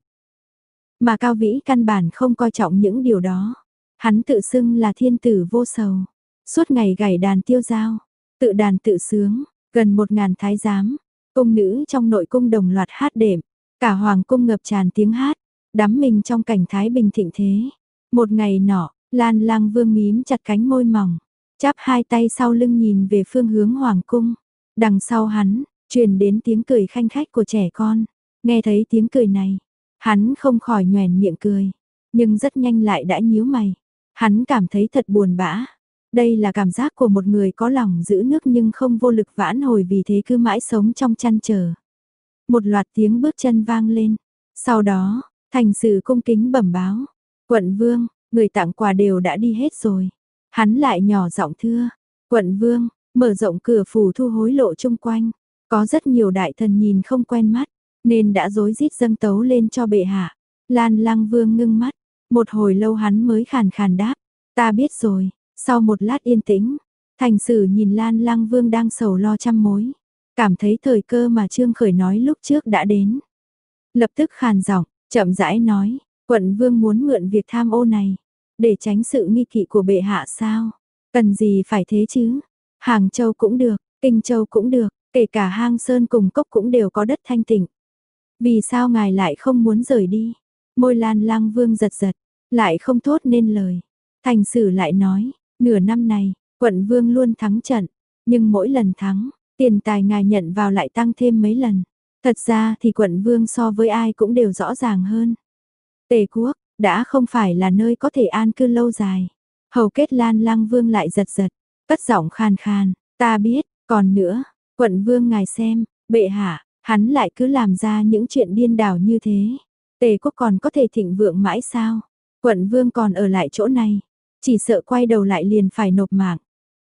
Mà Cao Vĩ căn bản không coi trọng những điều đó. Hắn tự xưng là thiên tử vô sầu. Suốt ngày gảy đàn tiêu dao, tự đàn tự sướng, gần một ngàn thái giám, cung nữ trong nội cung đồng loạt hát đệm. Cả hoàng cung ngập tràn tiếng hát, đắm mình trong cảnh thái bình thịnh thế. Một ngày nọ, Lan Lang Vương mím chặt cánh môi mỏng, chắp hai tay sau lưng nhìn về phương hướng hoàng cung. Đằng sau hắn, truyền đến tiếng cười khanh khách của trẻ con. Nghe thấy tiếng cười này, hắn không khỏi nhoẻn miệng cười, nhưng rất nhanh lại đã nhíu mày. Hắn cảm thấy thật buồn bã. Đây là cảm giác của một người có lòng giữ nước nhưng không vô lực vãn hồi, vì thế cứ mãi sống trong chăn trở. Một loạt tiếng bước chân vang lên. Sau đó, thành sử cung kính bẩm báo. Quận vương, người tặng quà đều đã đi hết rồi. Hắn lại nhỏ giọng thưa. Quận vương, mở rộng cửa phủ thu hối lộ chung quanh. Có rất nhiều đại thần nhìn không quen mắt, nên đã rối rít dâng tấu lên cho bệ hạ. Lan Lang Vương ngưng mắt. Một hồi lâu hắn mới khàn khàn đáp. Ta biết rồi. Sau một lát yên tĩnh, thành sử nhìn Lan Lang Vương đang sầu lo trăm mối. Cảm thấy thời cơ mà Trương Khởi nói lúc trước đã đến. Lập tức khàn giọng, chậm rãi nói, quận vương muốn mượn việc tham ô này, để tránh sự nghi kỵ của bệ hạ sao? Cần gì phải thế chứ? Hàng Châu cũng được, Kinh Châu cũng được, kể cả Hang Sơn cùng Cốc cũng đều có đất thanh tịnh. Vì sao ngài lại không muốn rời đi? Môi Lan Lang Vương giật giật, lại không thốt nên lời. Thành sử lại nói, nửa năm này, quận vương luôn thắng trận, nhưng mỗi lần thắng, tiền tài ngài nhận vào lại tăng thêm mấy lần. Thật ra thì quận vương so với ai cũng đều rõ ràng hơn. Tề quốc, đã không phải là nơi có thể an cư lâu dài. Hầu kết Lan Lang Vương lại giật giật, cất giọng khàn khàn, ta biết, còn nữa, quận vương ngài xem, bệ hạ, hắn lại cứ làm ra những chuyện điên đảo như thế. Tề quốc còn có thể thịnh vượng mãi sao? Quận vương còn ở lại chỗ này, chỉ sợ quay đầu lại liền phải nộp mạng.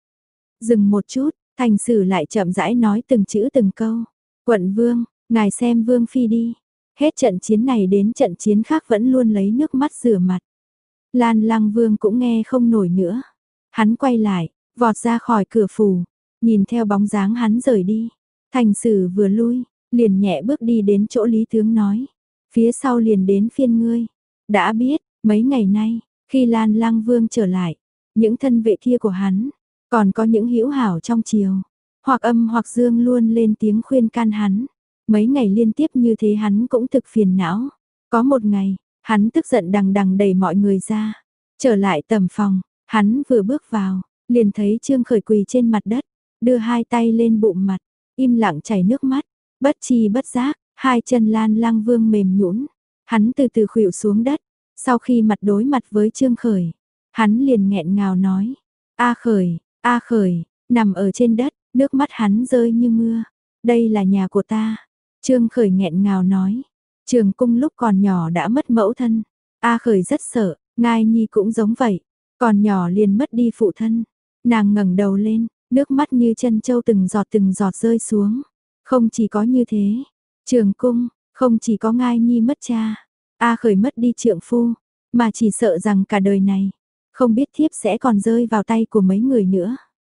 Dừng một chút, thành sử lại chậm rãi nói từng chữ từng câu. Quận vương, ngài xem vương phi đi. Hết trận chiến này đến trận chiến khác vẫn luôn lấy nước mắt rửa mặt. Lan Lang Vương cũng nghe không nổi nữa. Hắn quay lại, vọt ra khỏi cửa phủ, nhìn theo bóng dáng hắn rời đi. Thành sử vừa lui, liền nhẹ bước đi đến chỗ Lý Tướng nói. Phía sau liền đến phiên ngươi. Đã biết, mấy ngày nay, khi Lan Lang Vương trở lại, những thân vệ kia của hắn, còn có những hữu hảo trong triều, hoặc âm hoặc dương luôn lên tiếng khuyên can hắn. Mấy ngày liên tiếp như thế hắn cũng thực phiền não. Có một ngày, hắn tức giận đằng đằng đẩy mọi người ra. Trở lại tầm phòng, hắn vừa bước vào, liền thấy Trương Khởi quỳ trên mặt đất, đưa hai tay lên bụng mặt, im lặng chảy nước mắt. Bất chi bất giác, hai chân Lan Lang Vương mềm nhũn, hắn từ từ khuỵu xuống đất. Sau khi mặt đối mặt với Trương Khởi, hắn liền nghẹn ngào nói: "A Khởi, A Khởi", nằm ở trên đất, nước mắt hắn rơi như mưa. "Đây là nhà của ta." Trương Khởi nghẹn ngào nói. Trường Cung lúc còn nhỏ đã mất mẫu thân. A Khởi rất sợ, Ngai Nhi cũng giống vậy. Còn nhỏ liền mất đi phụ thân. Nàng ngẩng đầu lên, nước mắt như chân châu từng giọt từng giọt rơi xuống. Không chỉ có như thế, Trường Cung, không chỉ có Ngai Nhi mất cha, A Khởi mất đi trượng phu, mà chỉ sợ rằng cả đời này, không biết thiếp sẽ còn rơi vào tay của mấy người nữa.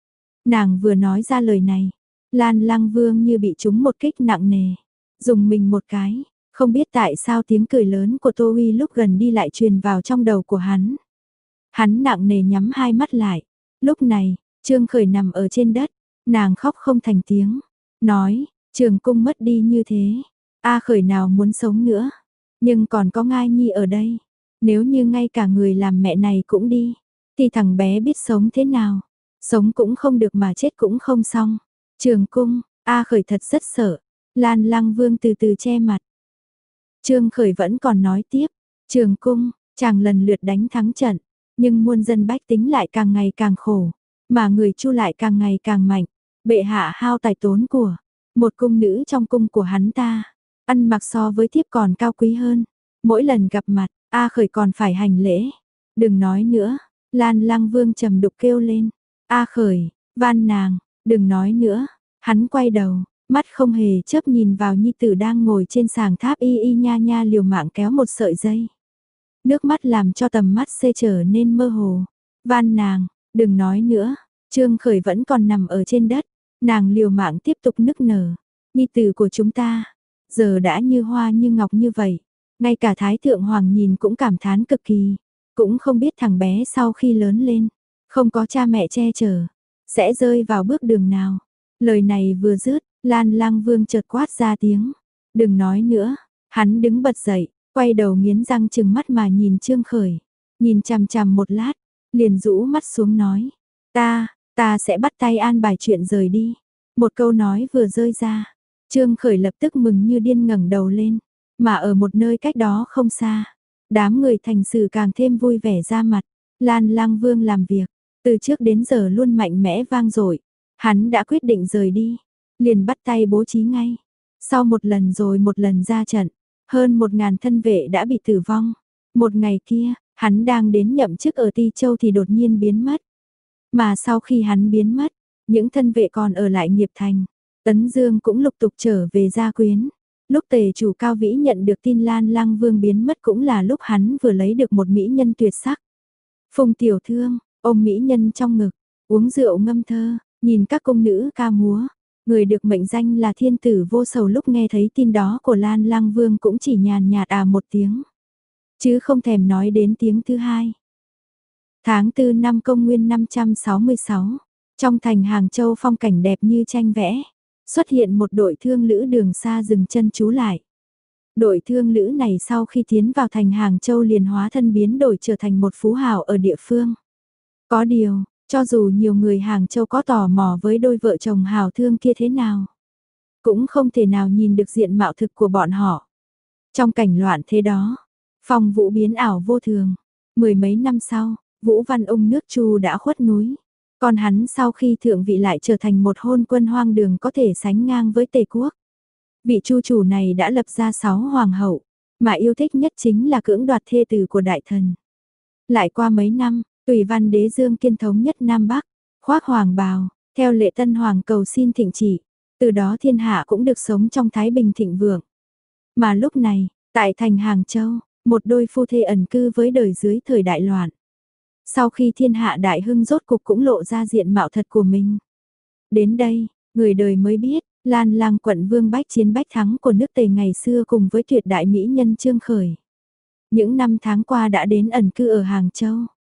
Nàng vừa nói ra lời này, Lan Lang Vương như bị trúng một kích nặng nề, dùng mình một cái, không biết tại sao tiếng cười lớn của Tô Uy lúc gần đi lại truyền vào trong đầu của hắn. Hắn nặng nề nhắm hai mắt lại. Lúc này, Trương Khởi nằm ở trên đất, nàng khóc không thành tiếng, nói: "Trường Cung mất đi như thế, A Khởi nào muốn sống nữa, nhưng còn có Ngai Nhi ở đây, nếu như ngay cả người làm mẹ này cũng đi, thì thằng bé biết sống thế nào?" Sống cũng không được mà chết cũng không xong. Trường cung, A Khởi thật rất sợ. Lan Lăng Vương từ từ che mặt. Trương Khởi vẫn còn nói tiếp, Trường cung, chàng lần lượt đánh thắng trận, nhưng muôn dân bách tính lại càng ngày càng khổ, mà người Chu lại càng ngày càng mạnh. Bệ hạ hao tài tốn của, một cung nữ trong cung của hắn ta, ăn mặc so với thiếp còn cao quý hơn. Mỗi lần gặp mặt, A Khởi còn phải hành lễ. Đừng nói nữa, Lan Lăng Vương trầm đục kêu lên. A Khởi, van nàng, đừng nói nữa. Hắn quay đầu, mắt không hề chớp nhìn vào nhi tử đang ngồi trên sàng tháp y y nha nha liều mạng kéo một sợi dây. Nước mắt làm cho tầm mắt xê trở nên mơ hồ. Van nàng, đừng nói nữa. Trương Khởi vẫn còn nằm ở trên đất. Nàng liều mạng tiếp tục nức nở. Nhi tử của chúng ta, giờ đã như hoa như ngọc như vậy. Ngay cả Thái Thượng Hoàng nhìn cũng cảm thán cực kỳ. Cũng không biết thằng bé sau khi lớn lên, không có cha mẹ che chở, sẽ rơi vào bước đường nào. Lời này vừa dứt, Lan Lăng Vương chợt quát ra tiếng. Đừng nói nữa. Hắn đứng bật dậy, quay đầu nghiến răng trừng mắt mà nhìn Trương Khởi. Nhìn chằm chằm một lát, liền rũ mắt xuống nói. Ta, ta sẽ bắt tay an bài chuyện rời đi. Một câu nói vừa rơi ra, Trương Khởi lập tức mừng như điên ngẩng đầu lên. Mà ở một nơi cách đó không xa, đám người thành sử càng thêm vui vẻ ra mặt. Lan Lăng Vương làm việc, từ trước đến giờ luôn mạnh mẽ vang dội. Hắn đã quyết định rời đi, liền bắt tay bố trí ngay. Sau một lần rồi một lần ra trận, hơn một ngàn thân vệ đã bị tử vong. Một ngày kia, hắn đang đến nhậm chức ở Ti Châu thì đột nhiên biến mất. Mà sau khi hắn biến mất, những thân vệ còn ở lại Nghiệp Thành. Tấn Dương cũng lục tục trở về gia quyến. Lúc tề chủ Cao Vĩ nhận được tin Lan Lăng Vương biến mất cũng là lúc hắn vừa lấy được một mỹ nhân tuyệt sắc. Phùng Tiểu Thương, ôm mỹ nhân trong ngực, uống rượu ngâm thơ, nhìn các cung nữ ca múa. Người được mệnh danh là thiên tử vô sầu lúc nghe thấy tin đó của Lan Lăng Vương cũng chỉ nhàn nhạt à một tiếng. Chứ không thèm nói đến tiếng thứ hai. Tháng tư năm Công nguyên năm trăm sáu mươi sáu, trong thành Hàng Châu phong cảnh đẹp như tranh vẽ. Xuất hiện một đội thương lữ đường xa dừng chân trú lại. Đội thương lữ này sau khi tiến vào thành Hàng Châu liền hóa thân biến đổi trở thành một phú hào ở địa phương. Có điều, cho dù nhiều người Hàng Châu có tò mò với đôi vợ chồng hào thương kia thế nào, cũng không thể nào nhìn được diện mạo thực của bọn họ. Trong cảnh loạn thế đó, Phong Vũ biến ảo vô thường. Mười mấy năm sau, Vũ Văn Ung nước Chu đã khuất núi. Còn hắn sau khi thượng vị lại trở thành một hôn quân hoang đường có thể sánh ngang với Tề quốc. Vị Chu chủ này đã lập ra sáu hoàng hậu, mà yêu thích nhất chính là cưỡng đoạt thê tử của đại thần. Lại qua mấy năm, Tùy Văn Đế Dương Kiên thống nhất Nam Bắc, khoác hoàng bào, theo lệ tân hoàng cầu xin thịnh trị, từ đó thiên hạ cũng được sống trong thái bình thịnh vượng. Mà lúc này, tại thành Hàng Châu, một đôi phu thê ẩn cư với đời dưới thời đại loạn. Sau khi thiên hạ đại hưng rốt cục cũng lộ ra diện mạo thật của mình. Đến đây, người đời mới biết, Lan Lăng quận vương bách chiến bách thắng của nước Tề ngày xưa cùng với tuyệt đại mỹ nhân Trương Khởi. Những năm tháng qua đã đến ẩn cư ở Hàng Châu.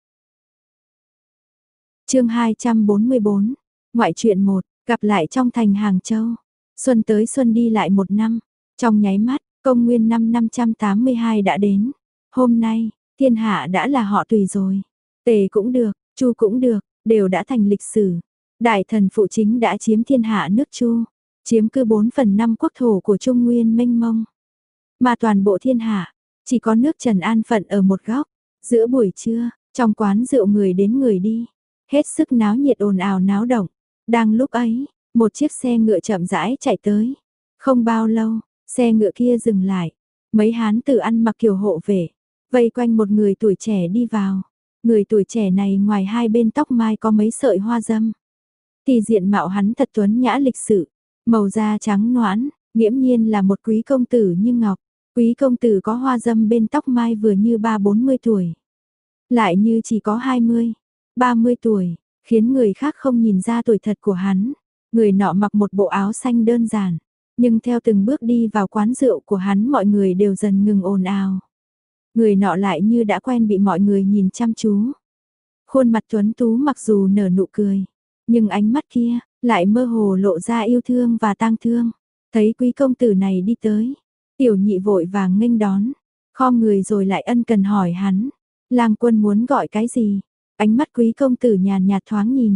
Chương hai trăm bốn mươi bốn, ngoại truyện một, gặp lại trong thành Hàng Châu. Xuân tới xuân đi lại một năm, trong nháy mắt, Công nguyên năm năm trăm tám mươi hai đã đến. Hôm nay, thiên hạ đã là họ Tùy rồi. Tề cũng được, Chu cũng được, đều đã thành lịch sử. Đại thần phụ chính đã chiếm thiên hạ nước Chu, chiếm cứ bốn phần năm quốc thổ của Trung Nguyên mênh mông. Mà toàn bộ thiên hạ, chỉ có nước Trần an phận ở một góc. Giữa buổi trưa, trong quán rượu người đến người đi, hết sức náo nhiệt ồn ào náo động. Đang lúc ấy, một chiếc xe ngựa chậm rãi chạy tới. Không bao lâu, xe ngựa kia dừng lại. Mấy hán tử ăn mặc kiểu hộ vệ, vây quanh một người tuổi trẻ đi vào. Người tuổi trẻ này ngoài hai bên tóc mai có mấy sợi hoa dâm, thì diện mạo hắn thật tuấn nhã lịch sự, màu da trắng ноãn, nghiễm nhiên là một quý công tử như ngọc. Quý công tử có hoa dâm bên tóc mai vừa như ba bốn mươi tuổi, lại như chỉ có hai mươi, ba mươi tuổi, khiến người khác không nhìn ra tuổi thật của hắn. Người nọ mặc một bộ áo xanh đơn giản, nhưng theo từng bước đi vào quán rượu của hắn mọi người đều dần ngừng ồn ào. Người nọ lại như đã quen bị mọi người nhìn chăm chú. Khuôn mặt tuấn tú mặc dù nở nụ cười, nhưng ánh mắt kia lại mơ hồ lộ ra yêu thương và tang thương. Thấy quý công tử này đi tới, tiểu nhị vội vàng nghênh đón, khom người rồi lại ân cần hỏi hắn, lang quân muốn gọi cái gì? Ánh mắt quý công tử nhàn nhạt thoáng nhìn,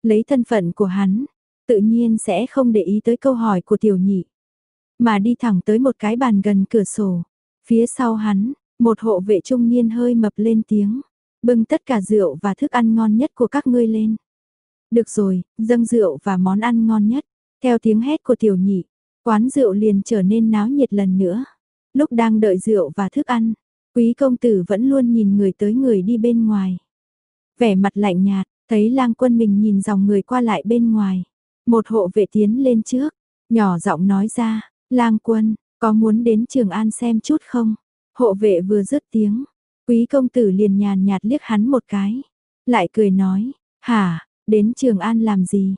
Lấy thân phận của hắn, tự nhiên sẽ không để ý tới câu hỏi của tiểu nhị, mà đi thẳng tới một cái bàn gần cửa sổ. Phía sau hắn, một hộ vệ trung niên hơi mập lên tiếng, bưng tất cả rượu và thức ăn ngon nhất của các ngươi lên. Được rồi, dâng rượu và món ăn ngon nhất. Theo tiếng hét của tiểu nhị, quán rượu liền trở nên náo nhiệt lần nữa. Lúc đang đợi rượu và thức ăn, quý công tử vẫn luôn nhìn người tới người đi bên ngoài. Vẻ mặt lạnh nhạt, thấy Lang Quân mình nhìn dòng người qua lại bên ngoài. Một hộ vệ tiến lên trước, nhỏ giọng nói ra, Lang Quân, có muốn đến Trường An xem chút không? Hộ vệ vừa dứt tiếng, quý công tử liền nhàn nhạt liếc hắn một cái. Lại cười nói, hả, đến Trường An làm gì?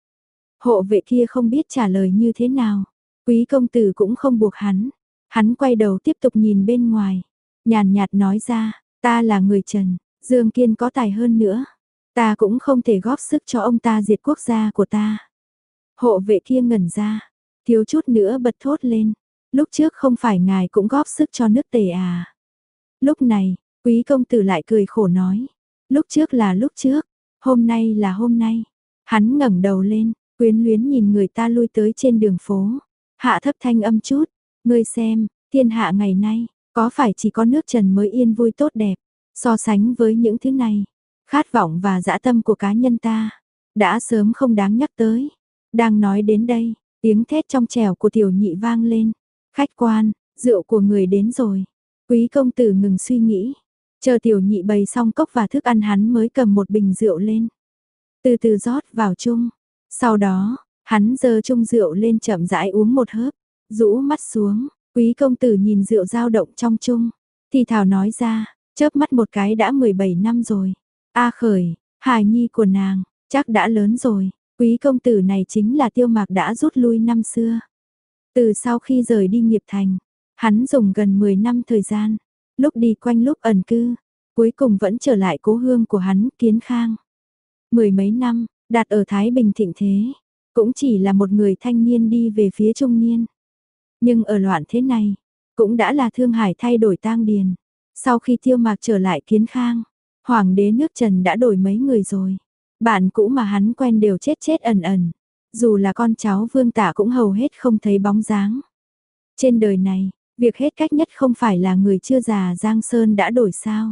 Hộ vệ kia không biết trả lời như thế nào. Quý công tử cũng không buộc hắn. Hắn quay đầu tiếp tục nhìn bên ngoài. Nhàn nhạt nói ra, ta là người Trần, Dương Kiên có tài hơn nữa. Ta cũng không thể góp sức cho ông ta diệt quốc gia của ta. Hộ vệ kia ngẩn ra, thiếu chút nữa bật thốt lên. Lúc trước không phải ngài cũng góp sức cho nước Tề à? Lúc này, quý công tử lại cười khổ nói. Lúc trước là lúc trước, hôm nay là hôm nay. Hắn ngẩng đầu lên, quyến luyến nhìn người ta lui tới trên đường phố. Hạ thấp thanh âm chút, ngươi xem, thiên hạ ngày nay, có phải chỉ có nước Trần mới yên vui tốt đẹp, so sánh với những thứ này, khát vọng và dã tâm của cá nhân ta, đã sớm không đáng nhắc tới. Đang nói đến đây, tiếng thét trong trẻo của tiểu nhị vang lên, khách quan, rượu của người đến rồi. Quý công tử ngừng suy nghĩ, chờ tiểu nhị bày xong cốc và thức ăn hắn mới cầm một bình rượu lên, từ từ rót vào chung. Sau đó, hắn giơ chung rượu lên chậm rãi uống một hớp, rũ mắt xuống, quý công tử nhìn rượu dao động trong chung, thì thào nói ra, chớp mắt một cái đã mười bảy năm rồi. A Khởi, hài nhi của nàng, chắc đã lớn rồi. Quý công tử này chính là Tiêu Mạc đã rút lui năm xưa. Từ sau khi rời đi Nghiệp Thành, hắn dùng gần mười năm thời gian, lúc đi quanh lúc ẩn cư, cuối cùng vẫn trở lại cố hương của hắn, Kiến Khang. Mười mấy năm, đặt ở Thái Bình thịnh thế, cũng chỉ là một người thanh niên đi về phía trung niên. Nhưng ở loạn thế này, cũng đã là Thương Hải thay đổi tang điền. Sau khi Tiêu Mạc trở lại Kiến Khang, hoàng đế nước Trần đã đổi mấy người rồi. Bạn cũ mà hắn quen đều chết chết ẩn ẩn. Dù là con cháu Vương Tả cũng hầu hết không thấy bóng dáng. Trên đời này, việc hết cách nhất không phải là người chưa già Giang Sơn đã đổi sao.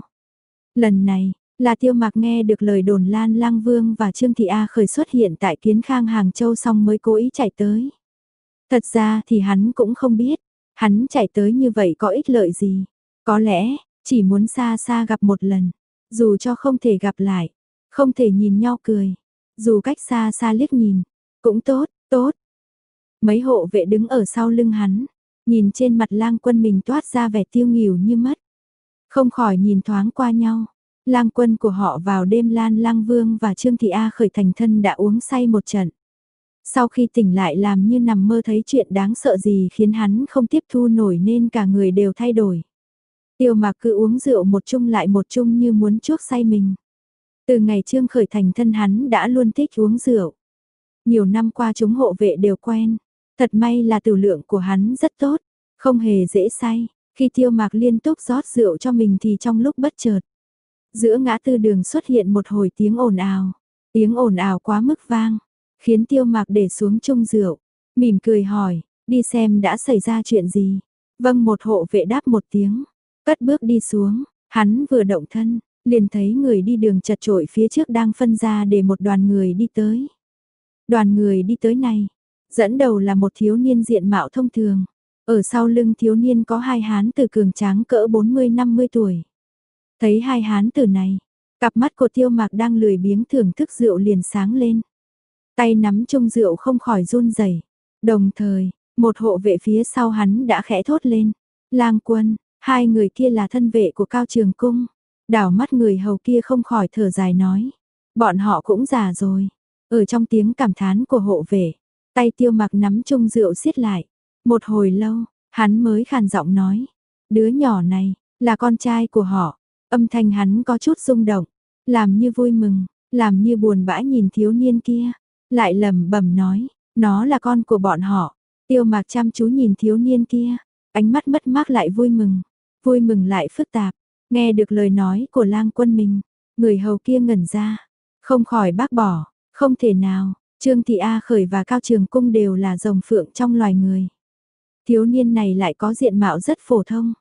Lần này, là Tiêu Mạc nghe được lời đồn Lan Lang Vương và Trương Thị A Khởi xuất hiện tại Kiến Khang Hàng Châu xong mới cố ý chạy tới. Thật ra thì hắn cũng không biết, hắn chạy tới như vậy có ích lợi gì. Có lẽ, chỉ muốn xa xa gặp một lần, dù cho không thể gặp lại, không thể nhìn nhau cười, dù cách xa xa liếc nhìn, cũng tốt, tốt. Mấy hộ vệ đứng ở sau lưng hắn, nhìn trên mặt Lang Quân mình toát ra vẻ tiêu nghỉu như mất. Không khỏi nhìn thoáng qua nhau. Lang Quân của họ vào đêm Lan Lang Vương và Trương Thị A Khởi thành thân đã uống say một trận. Sau khi tỉnh lại làm như nằm mơ thấy chuyện đáng sợ gì khiến hắn không tiếp thu nổi nên cả người đều thay đổi. Tiêu Mạc cứ uống rượu một chung lại một chung như muốn chuốc say mình. Từ ngày Trương Khởi thành thân hắn đã luôn thích uống rượu. Nhiều năm qua chúng hộ vệ đều quen. Thật may là tử lượng của hắn rất tốt, không hề dễ say. Khi Tiêu Mạc liên tục rót rượu cho mình thì trong lúc bất chợt, giữa ngã tư đường xuất hiện một hồi tiếng ồn ào. Tiếng ồn ào quá mức vang, khiến Tiêu Mạc để xuống chung rượu, mỉm cười hỏi, đi xem đã xảy ra chuyện gì. Vâng, một hộ vệ đáp một tiếng, cất bước đi xuống. Hắn vừa động thân, liền thấy người đi đường chật chội phía trước đang phân ra để một đoàn người đi tới. Đoàn người đi tới này, dẫn đầu là một thiếu niên diện mạo thông thường. Ở sau lưng thiếu niên có hai hán tử cường tráng cỡ bốn mươi năm mươi tuổi. Thấy hai hán tử này, cặp mắt của Tiêu Mạc đang lười biếng thưởng thức rượu liền sáng lên. Tay nắm chung rượu không khỏi run rẩy. Đồng thời, một hộ vệ phía sau hắn đã khẽ thốt lên. Lang Quân, hai người kia là thân vệ của Cao Trường Cung. Đảo mắt người hầu kia không khỏi thở dài nói. Bọn họ cũng già rồi. Ở trong tiếng cảm thán của hộ vệ, tay Tiêu Mạc nắm chung rượu siết lại. Một hồi lâu, hắn mới khàn giọng nói. Đứa nhỏ này, là con trai của họ. Âm thanh hắn có chút rung động, làm như vui mừng, làm như buồn bã nhìn thiếu niên kia. Lại lẩm bẩm nói, nó là con của bọn họ. Tiêu Mạc chăm chú nhìn thiếu niên kia, ánh mắt mất mát lại vui mừng. Vui mừng lại phức tạp, nghe được lời nói của Lang Quân mình. Người hầu kia ngẩn ra, không khỏi bác bỏ. Không thể nào, Trương Thị A Khởi và Cao Trường Cung đều là rồng phượng trong loài người. Thiếu niên này lại có diện mạo rất phổ thông.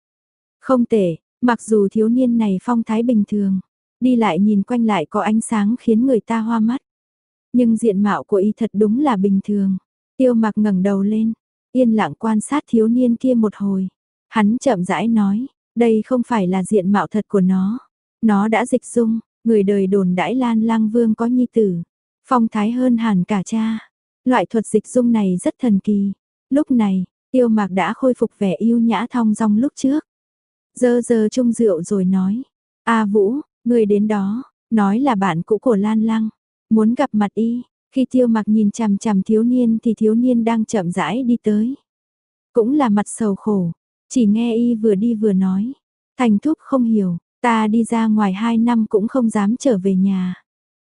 Không tệ, mặc dù thiếu niên này phong thái bình thường, đi lại nhìn quanh lại có ánh sáng khiến người ta hoa mắt. Nhưng diện mạo của y thật đúng là bình thường. Tiêu Mặc ngẩng đầu lên, yên lặng quan sát thiếu niên kia một hồi. Hắn chậm rãi nói, đây không phải là diện mạo thật của nó. Nó đã dịch dung, người đời đồn đãi Lan Lang Vương có nhi tử. Phong thái hơn hẳn cả cha. Loại thuật dịch dung này rất thần kỳ. Lúc này, Tiêu Mặc đã khôi phục vẻ yêu nhã thong dong lúc trước. Dơ dơ chung rượu rồi nói, A Vũ, người đến đó, nói là bạn cũ của Lan Lăng, muốn gặp mặt y. Khi Tiêu Mặc nhìn chằm chằm thiếu niên thì thiếu niên đang chậm rãi đi tới. Cũng là mặt sầu khổ, chỉ nghe y vừa đi vừa nói, Thành Thúc không hiểu, ta đi ra ngoài hai năm cũng không dám trở về nhà.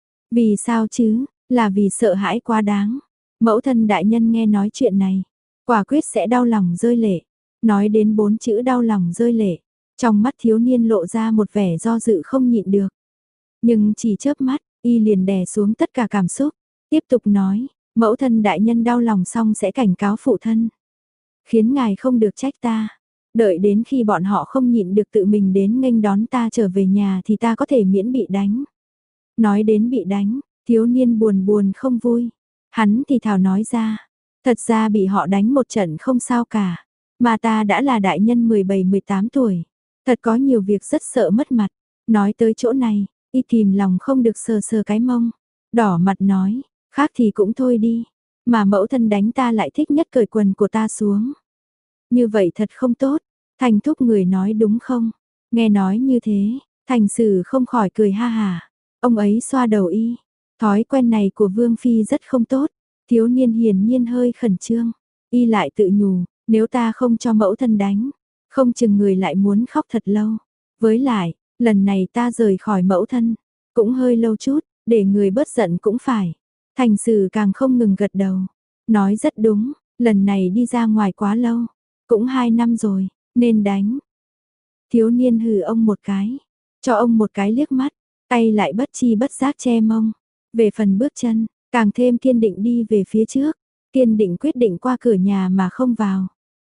Vì sao chứ, là vì sợ hãi quá đáng. Mẫu thân đại nhân nghe nói chuyện này, quả quyết sẽ đau lòng rơi lệ. Nói đến bốn chữ đau lòng rơi lệ, trong mắt thiếu niên lộ ra một vẻ do dự không nhịn được. Nhưng chỉ chớp mắt, y liền đè xuống tất cả cảm xúc, tiếp tục nói, mẫu thân đại nhân đau lòng xong sẽ cảnh cáo phụ thân. Khiến ngài không được trách ta, đợi đến khi bọn họ không nhịn được tự mình đến nghênh đón ta trở về nhà thì ta có thể miễn bị đánh. Nói đến bị đánh, thiếu niên buồn buồn không vui, hắn thì thào nói ra, thật ra bị họ đánh một trận không sao cả, mà ta đã là đại nhân mười bảy mười tám tuổi, thật có nhiều việc rất sợ mất mặt. Nói tới chỗ này, y kìm lòng không được sờ sờ cái mông, đỏ mặt nói, khác thì cũng thôi đi, mà mẫu thân đánh ta lại thích nhất cởi quần của ta xuống. Như vậy thật không tốt, Thành Thúc người nói đúng không? Nghe nói như thế, Thành Sử không khỏi cười ha hà. Ông ấy xoa đầu y, thói quen này của Vương Phi rất không tốt. Thiếu niên hiển nhiên hơi khẩn trương, y lại tự nhủ, nếu ta không cho mẫu thân đánh, không chừng người lại muốn khóc thật lâu. Với lại, lần này ta rời khỏi mẫu thân, cũng hơi lâu chút, để người bớt giận cũng phải. Thành Sử càng không ngừng gật đầu, nói rất đúng, lần này đi ra ngoài quá lâu, cũng hai năm rồi, nên đánh. Thiếu niên hừ ông một cái, cho ông một cái liếc mắt, tay lại bất chi bất giác che mông. Về phần bước chân, càng thêm kiên định đi về phía trước, kiên định quyết định qua cửa nhà mà không vào.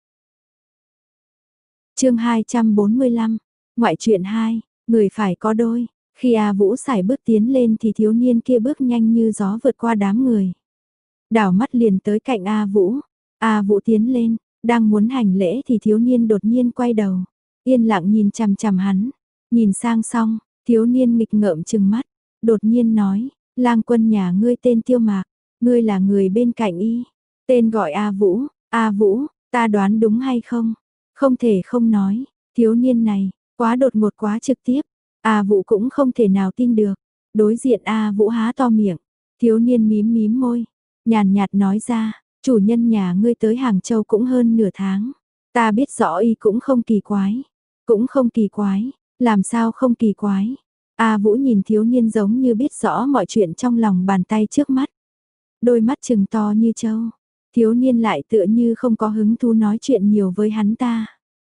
Chương hai trăm bốn mươi lăm, ngoại truyện hai, người phải có đôi. Khi A Vũ sải bước tiến lên thì thiếu niên kia bước nhanh như gió vượt qua đám người. Đảo mắt liền tới cạnh A Vũ. A Vũ tiến lên, đang muốn hành lễ thì thiếu niên đột nhiên quay đầu, yên lặng nhìn chằm chằm hắn. Nhìn sang xong, thiếu niên nghịch ngợm trừng mắt, đột nhiên nói, lang quân nhà ngươi tên Tiêu Mạc, ngươi là người bên cạnh y, tên gọi A Vũ. A Vũ, ta đoán đúng hay không? Không thể không nói, thiếu niên này, quá đột ngột quá trực tiếp. A Vũ cũng không thể nào tin được. Đối diện A Vũ há to miệng, thiếu niên mím mím môi, nhàn nhạt nói ra, chủ nhân nhà ngươi tới Hàng Châu cũng hơn nửa tháng. Ta biết rõ y cũng không kỳ quái, cũng không kỳ quái, làm sao không kỳ quái. A Vũ nhìn thiếu niên giống như biết rõ mọi chuyện trong lòng bàn tay trước mắt. Đôi mắt trừng to như trâu, thiếu niên lại tựa như không có hứng thú nói chuyện nhiều với hắn ta.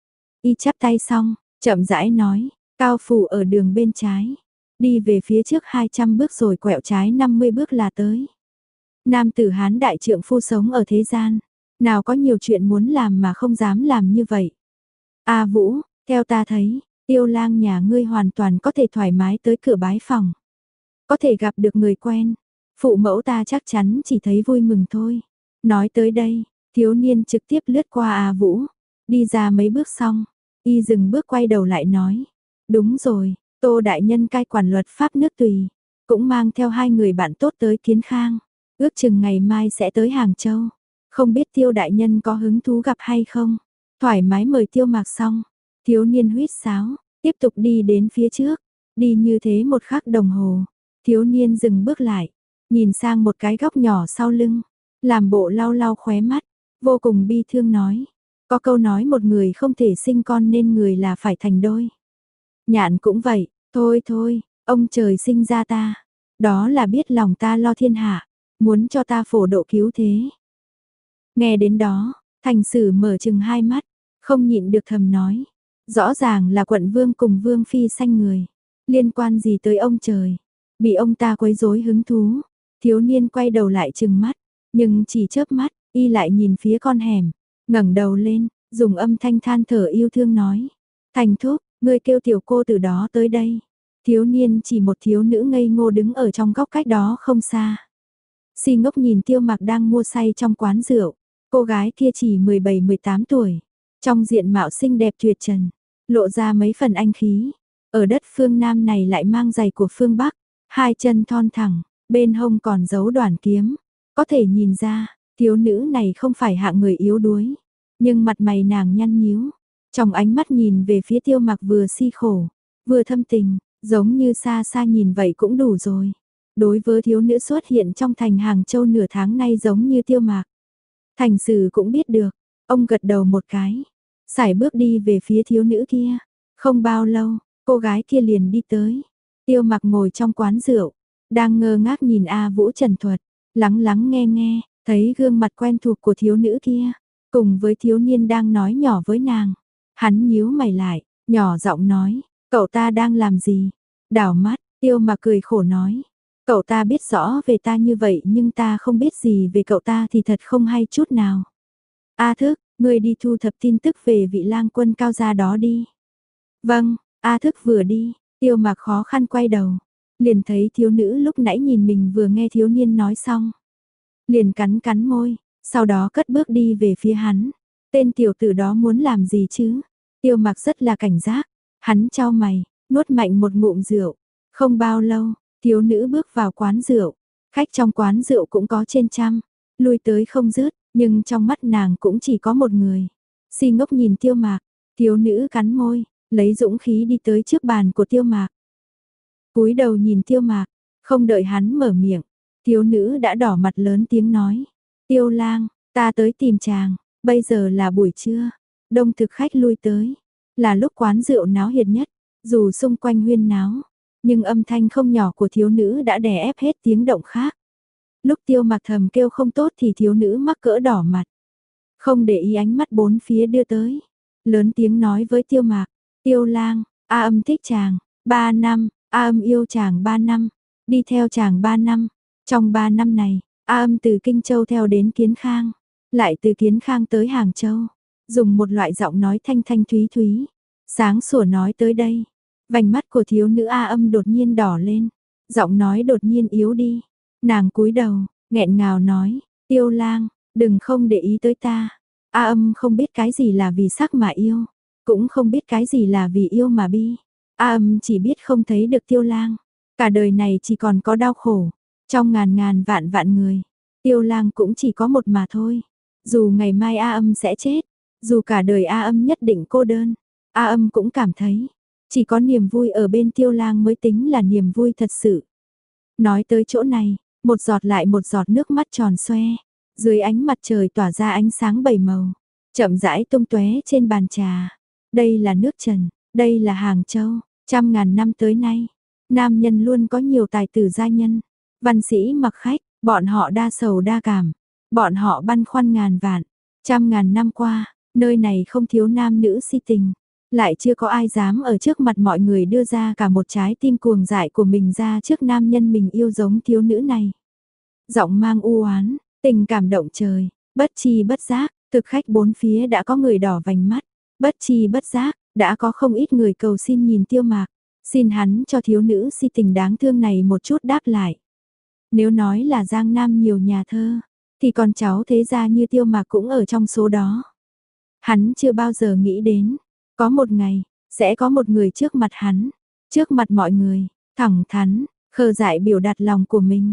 Y chắp tay xong, chậm rãi nói, Cao phủ ở đường bên trái, đi về phía trước hai trăm bước rồi quẹo trái năm mươi bước là tới. Nam tử Hán đại trượng phu sống ở thế gian, nào có nhiều chuyện muốn làm mà không dám làm như vậy. A Vũ, theo ta thấy, Tiêu lang nhà ngươi hoàn toàn có thể thoải mái tới cửa bái phòng. Có thể gặp được người quen, phụ mẫu ta chắc chắn chỉ thấy vui mừng thôi. Nói tới đây, thiếu niên trực tiếp lướt qua A Vũ, đi ra mấy bước xong, y dừng bước quay đầu lại nói. Đúng rồi, Tô đại nhân cai quản luật pháp nước Tùy, cũng mang theo hai người bạn tốt tới Kiến Khang, ước chừng ngày mai sẽ tới Hàng Châu. Không biết Tiêu đại nhân có hứng thú gặp hay không? Thoải mái mời Tiêu Mạc xong, thiếu niên huýt sáo, tiếp tục đi đến phía trước, đi như thế một khắc đồng hồ, thiếu niên dừng bước lại, nhìn sang một cái góc nhỏ sau lưng, làm bộ lau lau khóe mắt, vô cùng bi thương nói, có câu nói một người không thể sinh con nên người là phải thành đôi. Nhạn cũng vậy, thôi thôi, ông trời sinh ra ta, đó là biết lòng ta lo thiên hạ, muốn cho ta phổ độ cứu thế. Nghe đến đó, Thành Sử mở chừng hai mắt, không nhịn được thầm nói, rõ ràng là quận vương cùng vương phi sanh người, liên quan gì tới ông trời, bị ông ta quấy rối hứng thú. Thiếu niên quay đầu lại trừng mắt, nhưng chỉ chớp mắt, y lại nhìn phía con hẻm, ngẩng đầu lên, dùng âm thanh than thở yêu thương nói. Thành thúc, ngươi kêu tiểu cô từ đó tới đây. Thiếu niên chỉ một thiếu nữ ngây ngô đứng ở trong góc cách đó không xa. Si ngốc nhìn Tiêu Mặc đang mua say trong quán rượu. Cô gái kia chỉ mười bảy mười tám tuổi. Trong diện mạo xinh đẹp tuyệt trần, lộ ra mấy phần anh khí. Ở đất phương Nam này lại mang giày của phương Bắc. Hai chân thon thẳng, bên hông còn giấu đoản kiếm. Có thể nhìn ra, thiếu nữ này không phải hạng người yếu đuối. Nhưng mặt mày nàng nhăn nhíu. Trong ánh mắt nhìn về phía Tiêu Mặc vừa si khổ, vừa thâm tình, giống như xa xa nhìn vậy cũng đủ rồi. Đối với thiếu nữ xuất hiện trong thành Hàng Châu nửa tháng nay giống như Tiêu Mặc. Thành Sử cũng biết được, ông gật đầu một cái, sải bước đi về phía thiếu nữ kia. Không bao lâu, cô gái kia liền đi tới. Tiêu Mặc ngồi trong quán rượu, đang ngơ ngác nhìn A Vũ trần thuật, lắng lắng nghe nghe, thấy gương mặt quen thuộc của thiếu nữ kia, cùng với thiếu niên đang nói nhỏ với nàng. Hắn nhíu mày lại, nhỏ giọng nói, cậu ta đang làm gì? Đảo mắt, Tiêu Mặc cười khổ nói, cậu ta biết rõ về ta như vậy nhưng ta không biết gì về cậu ta thì thật không hay chút nào. A Thức, ngươi đi thu thập tin tức về vị lang quân cao gia đó đi. Vâng, A Thức vừa đi, Tiêu Mặc khó khăn quay đầu, liền thấy thiếu nữ lúc nãy nhìn mình vừa nghe thiếu niên nói xong. Liền cắn cắn môi, sau đó cất bước đi về phía hắn. Tên tiểu tử đó muốn làm gì chứ? Tiêu Mặc rất là cảnh giác, hắn chau mày, nuốt mạnh một ngụm rượu. Không bao lâu, thiếu nữ bước vào quán rượu, khách trong quán rượu cũng có trên trăm, lui tới không dứt, nhưng trong mắt nàng cũng chỉ có một người. Si ngốc nhìn Tiêu Mặc, thiếu nữ cắn môi, lấy dũng khí đi tới trước bàn của Tiêu Mặc. Cúi đầu nhìn Tiêu Mặc, không đợi hắn mở miệng, thiếu nữ đã đỏ mặt lớn tiếng nói: "Tiêu Lang, ta tới tìm chàng." Bây giờ là buổi trưa, đông thực khách lui tới, là lúc quán rượu náo nhiệt nhất, dù xung quanh huyên náo, nhưng âm thanh không nhỏ của thiếu nữ đã đè ép hết tiếng động khác. Lúc Tiêu Mặc thầm kêu không tốt thì thiếu nữ mắc cỡ đỏ mặt, không để ý ánh mắt bốn phía đưa tới, lớn tiếng nói với Tiêu Mặc: "Tiêu Lang, A Âm thích chàng, ba năm, A Âm yêu chàng ba năm, đi theo chàng ba năm, trong ba năm này, A Âm từ Kinh Châu theo đến Kiến Khang, lại từ Kiến Khang tới Hàng Châu." Dùng một loại giọng nói thanh thanh thúy thúy, sáng sủa nói tới đây, vành mắt của thiếu nữ A Âm đột nhiên đỏ lên, giọng nói đột nhiên yếu đi, nàng cúi đầu, nghẹn ngào nói: "Tiêu Lang, đừng không để ý tới ta." A Âm không biết cái gì là vì sắc mà yêu, cũng không biết cái gì là vì yêu mà bi. A Âm chỉ biết không thấy được Tiêu Lang, cả đời này chỉ còn có đau khổ, trong ngàn ngàn vạn vạn người, Tiêu Lang cũng chỉ có một mà thôi. Dù ngày mai A Âm sẽ chết, dù cả đời A Âm nhất định cô đơn, A Âm cũng cảm thấy, chỉ có niềm vui ở bên Tiêu Lang mới tính là niềm vui thật sự. Nói tới chỗ này, một giọt lại một giọt nước mắt tròn xoe, dưới ánh mặt trời tỏa ra ánh sáng bảy màu, chậm rãi tung tóe trên bàn trà. Đây là nước Trần, đây là Hàng Châu, trăm ngàn năm tới nay, nam nhân luôn có nhiều tài tử gia nhân, văn sĩ mặc khách, bọn họ đa sầu đa cảm, bọn họ băn khoăn ngàn vạn, trăm ngàn năm qua, nơi này không thiếu nam nữ si tình, lại chưa có ai dám ở trước mặt mọi người đưa ra cả một trái tim cuồng dại của mình ra trước nam nhân mình yêu giống thiếu nữ này. Giọng mang u oán, tình cảm động trời, bất chi bất giác, thực khách bốn phía đã có người đỏ vành mắt, bất chi bất giác, đã có không ít người cầu xin nhìn Tiêu Mặc, xin hắn cho thiếu nữ si tình đáng thương này một chút đáp lại. Nếu nói là Giang Nam nhiều nhà thơ, thì con cháu thế gia như Tiêu Mặc cũng ở trong số đó. Hắn chưa bao giờ nghĩ đến, có một ngày, sẽ có một người trước mặt hắn, trước mặt mọi người, thẳng thắn, khờ dại biểu đạt lòng của mình.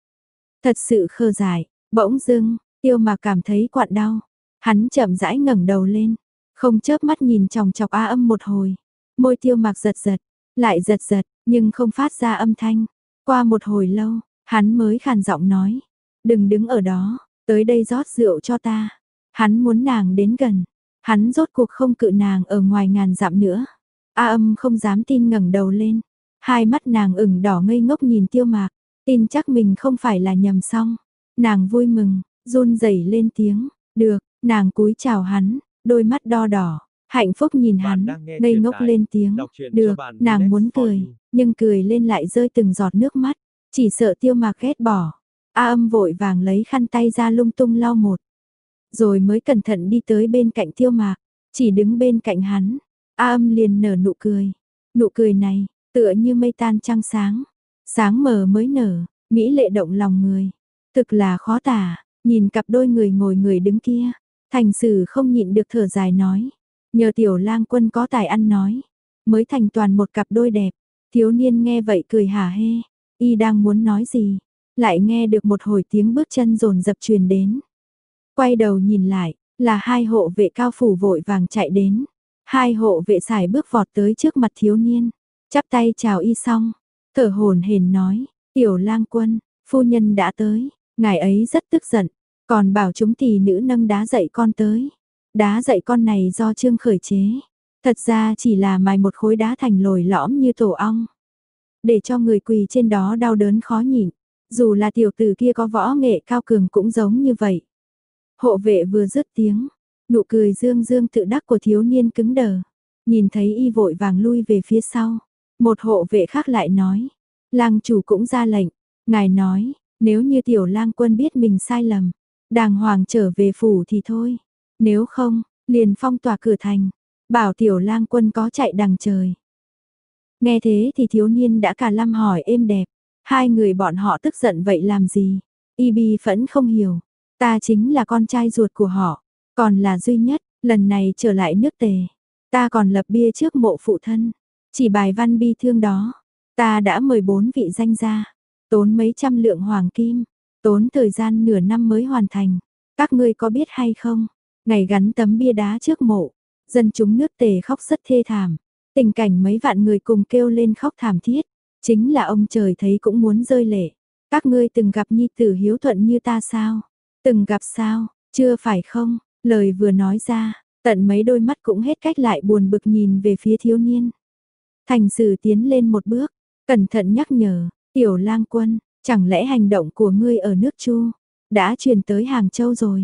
Thật sự khờ dại, bỗng dưng, Tiêu Mặc cảm thấy quặn đau, hắn chậm rãi ngẩng đầu lên, không chớp mắt nhìn chòng chọc A Âm một hồi, môi Tiêu Mặc giật giật, lại giật giật, nhưng không phát ra âm thanh. Qua một hồi lâu, hắn mới khàn giọng nói: "Đừng đứng ở đó, tới đây rót rượu cho ta." Hắn muốn nàng đến gần, hắn rốt cuộc không cự nàng ở ngoài ngàn dặm nữa. A Âm không dám tin ngẩng đầu lên, hai mắt nàng ửng đỏ ngây ngốc nhìn Tiêu Mặc, tin chắc mình không phải là nhầm xong. Nàng vui mừng, run rẩy lên tiếng, "Được." Nàng cúi chào hắn, đôi mắt đo đỏ, hạnh phúc nhìn hắn, ngây ngốc lên tiếng, "Được." Nàng muốn cười, nhưng cười lên lại rơi từng giọt nước mắt, chỉ sợ Tiêu Mặc ghét bỏ. A Âm vội vàng lấy khăn tay ra lung tung lau một. Rồi mới cẩn thận đi tới bên cạnh Tiêu Mạc, chỉ đứng bên cạnh hắn. A Âm liền nở nụ cười. Nụ cười này, tựa như mây tan trăng sáng. Sáng mờ mới nở, mỹ lệ động lòng người. Thực là khó tả, nhìn cặp đôi người ngồi người đứng kia. Thành Sử không nhịn được thở dài nói. Nhờ Tiểu Lang Quân có tài ăn nói, mới thành toàn một cặp đôi đẹp. Thiếu niên nghe vậy cười hả hê. Y đang muốn nói gì, lại nghe được một hồi tiếng bước chân dồn dập truyền đến. Quay đầu nhìn lại, là hai hộ vệ cao phủ vội vàng chạy đến. Hai hộ vệ xài bước vọt tới trước mặt thiếu niên, chắp tay chào Y xong, thở hổn hển nói, Tiểu Lang Quân, phu nhân đã tới, ngài ấy rất tức giận, còn bảo chúng tỷ nữ nâng đá dậy con tới. Đá dậy con này do Trương khởi chế, thật ra chỉ là mài một khối đá thành lồi lõm như tổ ong, để cho người quỳ trên đó đau đớn khó nhịn. Dù là tiểu tử kia có võ nghệ cao cường cũng giống như vậy. Hộ vệ vừa dứt tiếng, nụ cười dương dương tự đắc của thiếu niên cứng đờ. Nhìn thấy Y vội vàng lui về phía sau. Một hộ vệ khác lại nói, lang chủ cũng ra lệnh. Ngài nói, nếu như Tiểu Lang Quân biết mình sai lầm, đàng hoàng trở về phủ thì thôi. Nếu không, liền phong tỏa cửa thành, bảo Tiểu Lang Quân có chạy đằng trời. Nghe thế thì thiếu niên đã cả lăm hỏi êm đẹp. Hai người bọn họ tức giận vậy làm gì? Y bi phẫn không hiểu. Ta chính là con trai ruột của họ, còn là duy nhất, lần này trở lại nước Tề. Ta còn lập bia trước mộ phụ thân. Chỉ bài văn bi thương đó, ta đã mời bốn vị danh gia, tốn mấy trăm lượng hoàng kim, tốn thời gian nửa năm mới hoàn thành. Các ngươi có biết hay không? Ngày gắn tấm bia đá trước mộ, dân chúng nước Tề khóc rất thê thảm. Tình cảnh mấy vạn người cùng kêu lên khóc thảm thiết, chính là ông trời thấy cũng muốn rơi lệ. Các ngươi từng gặp nhi tử hiếu thuận như ta sao? Từng gặp sao? Chưa phải không? Lời vừa nói ra, tận mấy đôi mắt cũng hết cách lại buồn bực nhìn về phía thiếu niên. Thành Sử tiến lên một bước, cẩn thận nhắc nhở, Tiểu Lang Quân, chẳng lẽ hành động của ngươi ở nước Chu đã truyền tới Hàng Châu rồi?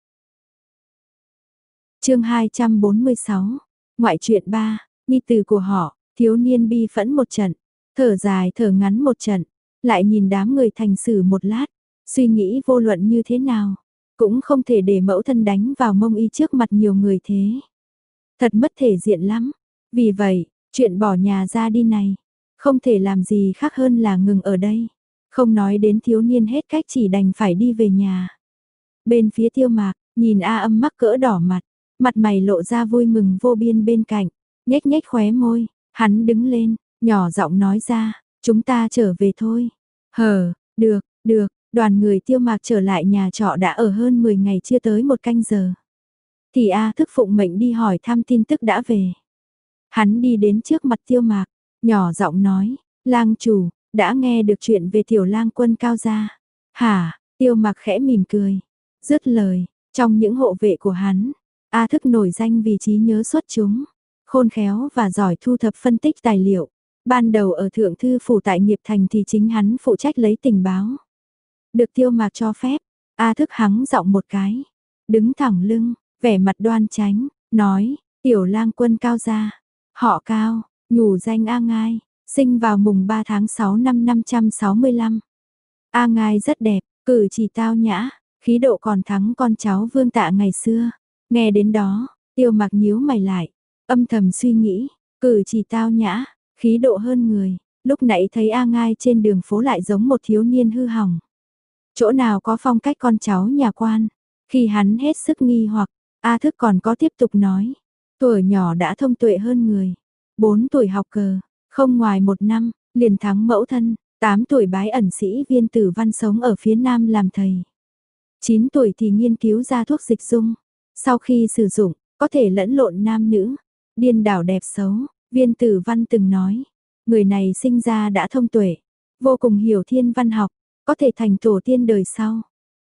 Chương hai trăm bốn mươi sáu, ngoại truyện ba, nhi tử của họ. Thiếu niên bi phẫn một trận, thở dài thở ngắn một trận, lại nhìn đám người Thành Sử một lát, suy nghĩ vô luận như thế nào, cũng không thể để mẫu thân đánh vào mông Y trước mặt nhiều người thế. Thật mất thể diện lắm. Vì vậy, chuyện bỏ nhà ra đi này, không thể làm gì khác hơn là ngừng ở đây. Không nói đến thiếu niên hết cách chỉ đành phải đi về nhà. Bên phía Tiêu Mạc, nhìn A Âm mắc cỡ đỏ mặt, mặt mày lộ ra vui mừng vô biên bên cạnh, nhếch nhếch khóe môi, hắn đứng lên, nhỏ giọng nói ra, chúng ta trở về thôi. Hờ, được, được, đoàn người Tiêu Mạc trở lại nhà trọ đã ở hơn mười ngày chưa tới một canh giờ. Thì A Thức phụng mệnh đi hỏi thăm tin tức đã về. Hắn đi đến trước mặt Tiêu Mạc, nhỏ giọng nói, lang chủ, đã nghe được chuyện về Tiểu Lang Quân cao gia. Hả? Tiêu Mạc khẽ mỉm cười. Dứt lời, trong những hộ vệ của hắn, A Thức nổi danh vì trí nhớ xuất chúng, khôn khéo và giỏi thu thập phân tích tài liệu. Ban đầu ở Thượng Thư Phủ tại Nghiệp Thành thì chính hắn phụ trách lấy tình báo. Được Tiêu Mạc cho phép, A Thức hắng giọng một cái, đứng thẳng lưng, vẻ mặt đoan chánh, nói, Tiểu Lang Quân cao gia, họ Cao, nhủ danh A Ngai, sinh vào mùng ba tháng sáu năm năm trăm sáu mươi lăm. A Ngai rất đẹp, cử chỉ tao nhã, khí độ còn thắng con cháu Vương Tạ ngày xưa. Nghe đến đó, Tiêu Mạc nhíu mày lại, âm thầm suy nghĩ, cử chỉ tao nhã, khí độ hơn người. Lúc nãy thấy A Ngai trên đường phố lại giống một thiếu niên hư hỏng. Chỗ nào có phong cách con cháu nhà quan. Khi hắn hết sức nghi hoặc, A Thức còn có tiếp tục nói, tuổi nhỏ đã thông tuệ hơn người. Bốn tuổi học cờ, không ngoài một năm, liền thắng mẫu thân. Tám tuổi bái ẩn sĩ viên tử văn sống ở phía Nam làm thầy. Chín tuổi thì nghiên cứu ra thuốc dịch dung. Sau khi sử dụng, có thể lẫn lộn nam nữ, điên đảo đẹp xấu. Viên tử văn từng nói, người này sinh ra đã thông tuệ, vô cùng hiểu thiên văn học, có thể thành tổ tiên đời sau.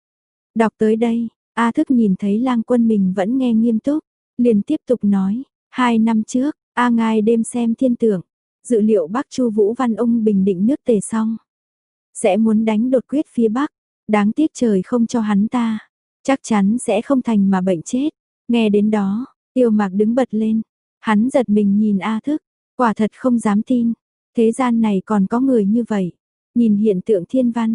Đọc tới đây, A Thức nhìn thấy Lang Quân mình vẫn nghe nghiêm túc, liền tiếp tục nói, hai năm trước, A Ngai đêm xem thiên tượng, dự liệu Bắc Chu Vũ Văn Ung bình định nước Tề xong, sẽ muốn đánh đột quyết phía Bắc, đáng tiếc trời không cho hắn ta, chắc chắn sẽ không thành mà bệnh chết. Nghe đến đó, Tiêu Mạc đứng bật lên, hắn giật mình nhìn A Thức, quả thật không dám tin, thế gian này còn có người như vậy. Nhìn hiện tượng thiên văn,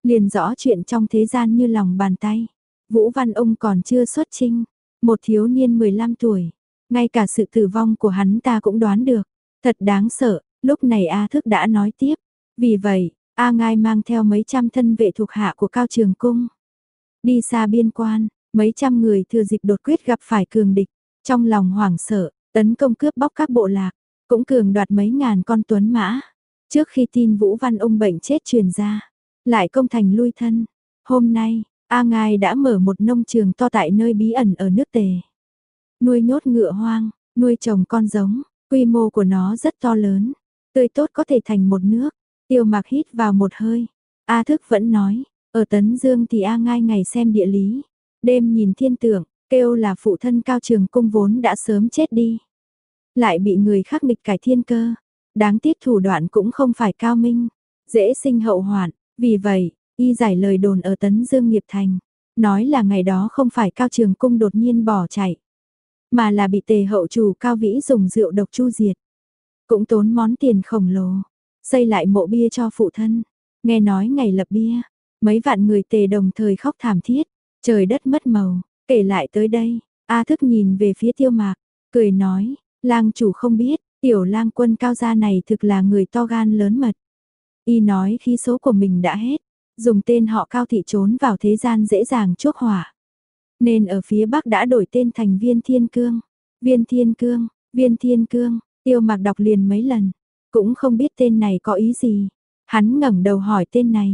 liền rõ chuyện trong thế gian như lòng bàn tay. Vũ Văn Ung còn chưa xuất chinh, một thiếu niên mười lăm tuổi, ngay cả sự tử vong của hắn ta cũng đoán được, thật đáng sợ. Lúc này A Thức đã nói tiếp, vì vậy, A Ngai mang theo mấy trăm thân vệ thuộc hạ của Cao Trường Cung. Đi xa biên quan, mấy trăm người thừa dịp đột quyết gặp phải cường địch, trong lòng hoảng sợ, tấn công cướp bóc các bộ lạc, cũng cường đoạt mấy ngàn con tuấn mã. Trước khi tin Vũ Văn Ung bệnh chết truyền ra, lại công thành lui thân. Hôm nay, A Ngai đã mở một nông trường to tại nơi bí ẩn ở nước Tề. Nuôi nhốt ngựa hoang, nuôi trồng con giống, quy mô của nó rất to lớn, tươi tốt có thể thành một nước. Tiêu Mạc hít vào một hơi, A Thức vẫn nói, ở Tấn Dương thì A Ngai ngày xem địa lý, đêm nhìn thiên tượng, kêu là phụ thân Cao Trường Cung vốn đã sớm chết đi. Lại bị người khác nghịch cải thiên cơ, đáng tiếc thủ đoạn cũng không phải cao minh, dễ sinh hậu hoạn, vì vậy, y giải lời đồn ở Tấn Dương Nghiệp Thành, nói là ngày đó không phải Cao Trường Cung đột nhiên bỏ chạy, mà là bị Tề hậu chủ Cao Vĩ dùng rượu độc chu diệt. Cũng tốn món tiền khổng lồ, xây lại mộ bia cho phụ thân. Nghe nói ngày lập bia, mấy vạn người Tề đồng thời khóc thảm thiết, trời đất mất màu. Kể lại tới đây, A Thức nhìn về phía Tiêu Mạc, cười nói, lang chủ không biết, tiểu lang quân Cao gia này thực là người to gan lớn mật. Y nói khí số của mình đã hết, dùng tên họ Cao thị trốn vào thế gian dễ dàng chuốc hỏa. Nên ở phía Bắc đã đổi tên thành Viên Thiên Cương. Viên Thiên Cương, Viên Thiên Cương, Tiêu Mạc đọc liền mấy lần, cũng không biết tên này có ý gì. Hắn ngẩng đầu hỏi tên này.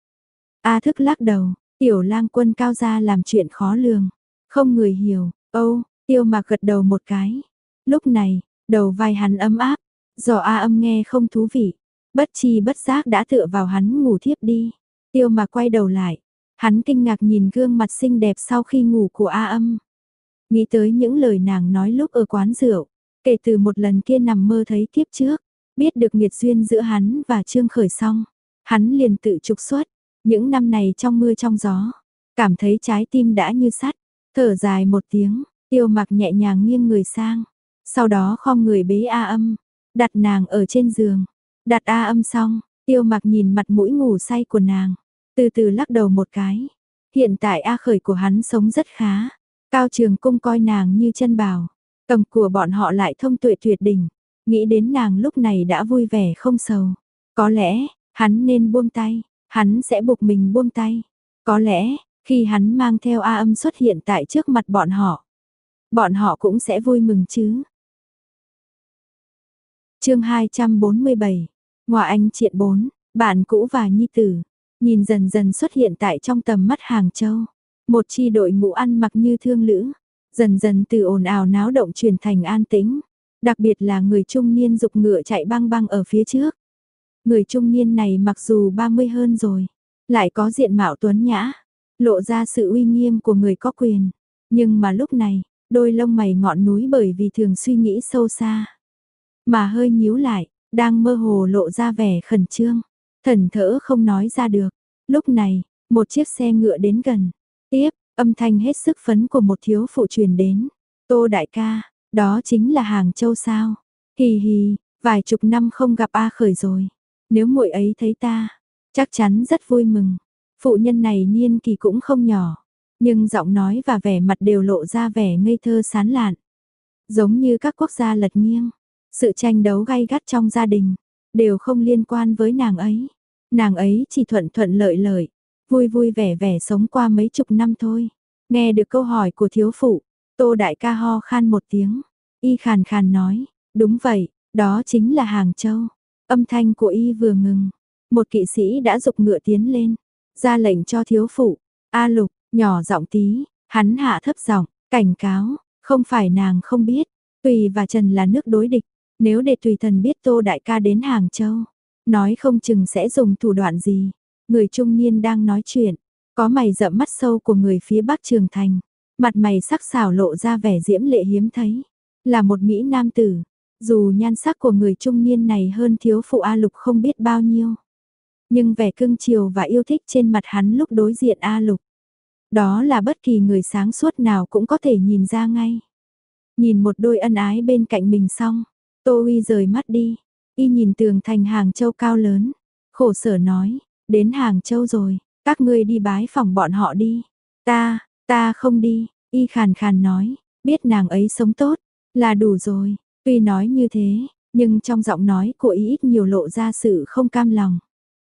A Thức lắc đầu, tiểu lang quân Cao gia làm chuyện khó lường, không người hiểu. Âu, Tiêu Mạc gật đầu một cái. Lúc này, đầu vai hắn ấm áp, do A Âm nghe không thú vị, bất chi bất giác đã tựa vào hắn ngủ thiếp đi. Tiêu Mạc quay đầu lại, hắn kinh ngạc nhìn gương mặt xinh đẹp sau khi ngủ của A Âm. Nghĩ tới những lời nàng nói lúc ở quán rượu, kể từ một lần kia nằm mơ thấy kiếp trước, biết được nghiệt duyên giữa hắn và Trương Khởi xong, hắn liền tự trục xuất. Những năm này trong mưa trong gió, cảm thấy trái tim đã như sắt, thở dài một tiếng, Tiêu Mạc nhẹ nhàng nghiêng người sang, sau đó khom người bế A Âm, đặt nàng ở trên giường. Đặt A Âm xong, Tiêu Mạc nhìn mặt mũi ngủ say của nàng, từ từ lắc đầu một cái. Hiện tại A Khởi của hắn sống rất khá, Cao Trường Cung coi nàng như chân bảo, cầm của bọn họ lại thông tuệ tuyệt đỉnh, nghĩ đến nàng lúc này đã vui vẻ không sầu. Có lẽ, hắn nên buông tay, hắn sẽ buộc mình buông tay. Có lẽ, khi hắn mang theo A Âm xuất hiện tại trước mặt bọn họ, bọn họ cũng sẽ vui mừng chứ. Chương hai trăm bốn mươi bảy, Ngoa Anh Triện bốn, bạn cũ và nhi tử, nhìn dần dần xuất hiện tại trong tầm mắt Hàng Châu. Một chi đội ngũ ăn mặc như thương lữ, dần dần từ ồn ào náo động chuyển thành an tĩnh, đặc biệt là người trung niên dục ngựa chạy băng băng ở phía trước. Người trung niên này mặc dù ba mươi hơn rồi, lại có diện mạo tuấn nhã, lộ ra sự uy nghiêm của người có quyền, nhưng mà lúc này, đôi lông mày ngọn núi bởi vì thường suy nghĩ sâu xa, mà hơi nhíu lại, đang mơ hồ lộ ra vẻ khẩn trương, thẫn thờ không nói ra được. Lúc này, một chiếc xe ngựa đến gần, tiếp, âm thanh hết sức phấn của một thiếu phụ truyền đến. Tô đại ca, đó chính là Hàng Châu sao? Hì hì, vài chục năm không gặp A Khởi rồi. Nếu muội ấy thấy ta, chắc chắn rất vui mừng. Phụ nhân này niên kỳ cũng không nhỏ, nhưng giọng nói và vẻ mặt đều lộ ra vẻ ngây thơ sán lạn, giống như các quốc gia lật nghiêng. Sự tranh đấu gay gắt trong gia đình đều không liên quan với nàng ấy. Nàng ấy chỉ thuận thuận lợi lợi, vui vui vẻ vẻ sống qua mấy chục năm thôi. Nghe được câu hỏi của thiếu phụ, Tô đại ca ho khan một tiếng, y khàn khàn nói, đúng vậy, đó chính là Hàng Châu. Âm thanh của y vừa ngừng, một kỵ sĩ đã giục ngựa tiến lên, ra lệnh cho thiếu phụ. A Lục, nhỏ giọng tí, hắn hạ thấp giọng, cảnh cáo, không phải nàng không biết, Tùy và Trần là nước đối địch, nếu để Tùy thần biết Tô đại ca đến Hàng Châu, nói không chừng sẽ dùng thủ đoạn gì. Người trung niên đang nói chuyện, có mày rậm mắt sâu của người phía Bắc Trường Thành, mặt mày sắc sảo lộ ra vẻ diễm lệ hiếm thấy, là một mỹ nam tử. Dù nhan sắc của người trung niên này hơn thiếu phụ A Lục không biết bao nhiêu, nhưng vẻ cưng chiều và yêu thích trên mặt hắn lúc đối diện A Lục, đó là bất kỳ người sáng suốt nào cũng có thể nhìn ra ngay. Nhìn một đôi ân ái bên cạnh mình xong, Tô Uy rời mắt đi, y nhìn tường thành Hàng Châu cao lớn, khổ sở nói, đến Hàng Châu rồi, Các ngươi đi bái phòng bọn họ đi. Ta, ta không đi, y khàn khàn nói, biết nàng ấy sống tốt, là đủ rồi. Tuy nói như thế, nhưng trong giọng nói của y ít nhiều lộ ra sự không cam lòng.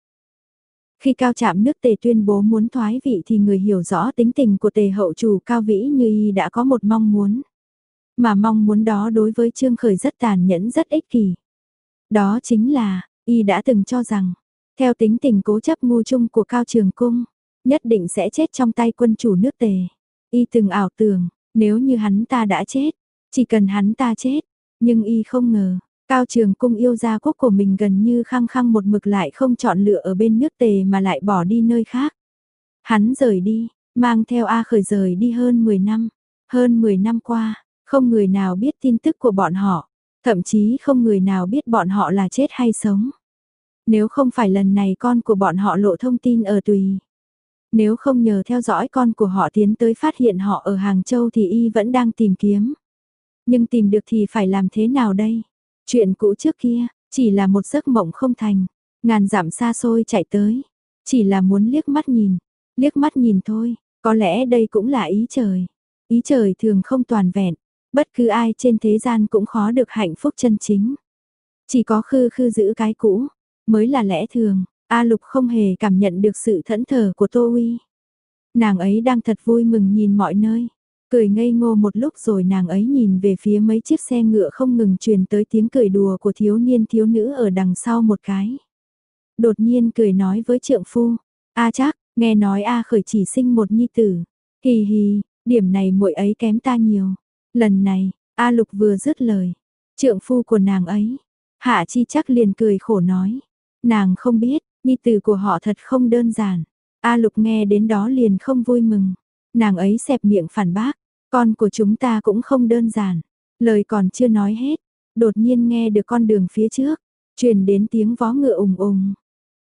Khi Cao Trạm nước Tề tuyên bố muốn thoái vị thì người hiểu rõ tính tình của Tề hậu chủ Cao Vĩ Như y đã có một mong muốn. Mà mong muốn đó đối với Trương Khởi rất tàn nhẫn rất ích kỷ. Đó chính là, y đã từng cho rằng, theo tính tình cố chấp ngu chung của Cao Trường Cung, nhất định sẽ chết trong tay quân chủ nước Tề. Y từng ảo tưởng, nếu như hắn ta đã chết, chỉ cần hắn ta chết, nhưng y không ngờ, Cao Trường Cung yêu gia quốc của mình gần như khăng khăng một mực lại không chọn lựa ở bên nước Tề mà lại bỏ đi nơi khác. Hắn rời đi, mang theo A Khởi rời đi hơn mười năm, hơn mười năm qua, không người nào biết tin tức của bọn họ, thậm chí không người nào biết bọn họ là chết hay sống. Nếu không phải lần này con của bọn họ lộ thông tin ở Tùy, nếu không nhờ theo dõi con của họ tiến tới phát hiện họ ở Hàng Châu thì y vẫn đang tìm kiếm. Nhưng tìm được thì phải làm thế nào đây? Chuyện cũ trước kia, chỉ là một giấc mộng không thành, ngàn dặm xa xôi chạy tới, chỉ là muốn liếc mắt nhìn, liếc mắt nhìn thôi, có lẽ đây cũng là ý trời. Ý trời thường không toàn vẹn, bất cứ ai trên thế gian cũng khó được hạnh phúc chân chính. Chỉ có khư khư giữ cái cũ, mới là lẽ thường. A Lục không hề cảm nhận được sự thẫn thờ của Tô Uy. Nàng ấy đang thật vui mừng nhìn mọi nơi, cười ngây ngô một lúc rồi nàng ấy nhìn về phía mấy chiếc xe ngựa không ngừng truyền tới tiếng cười đùa của thiếu niên thiếu nữ ở đằng sau một cái. Đột nhiên cười nói với trượng phu, A Trác, nghe nói A Khởi chỉ sinh một nhi tử. Hì hì, điểm này muội ấy kém ta nhiều. Lần này, A Lục vừa dứt lời, trượng phu của nàng ấy, Hạ Chi Trác liền cười khổ nói, nàng không biết, nhi tử của họ thật không đơn giản. A Lục nghe đến đó liền không vui mừng, nàng ấy xẹp miệng phản bác, con của chúng ta cũng không đơn giản. Lời còn chưa nói hết, đột nhiên nghe được con đường phía trước truyền đến tiếng vó ngựa ùng ùng.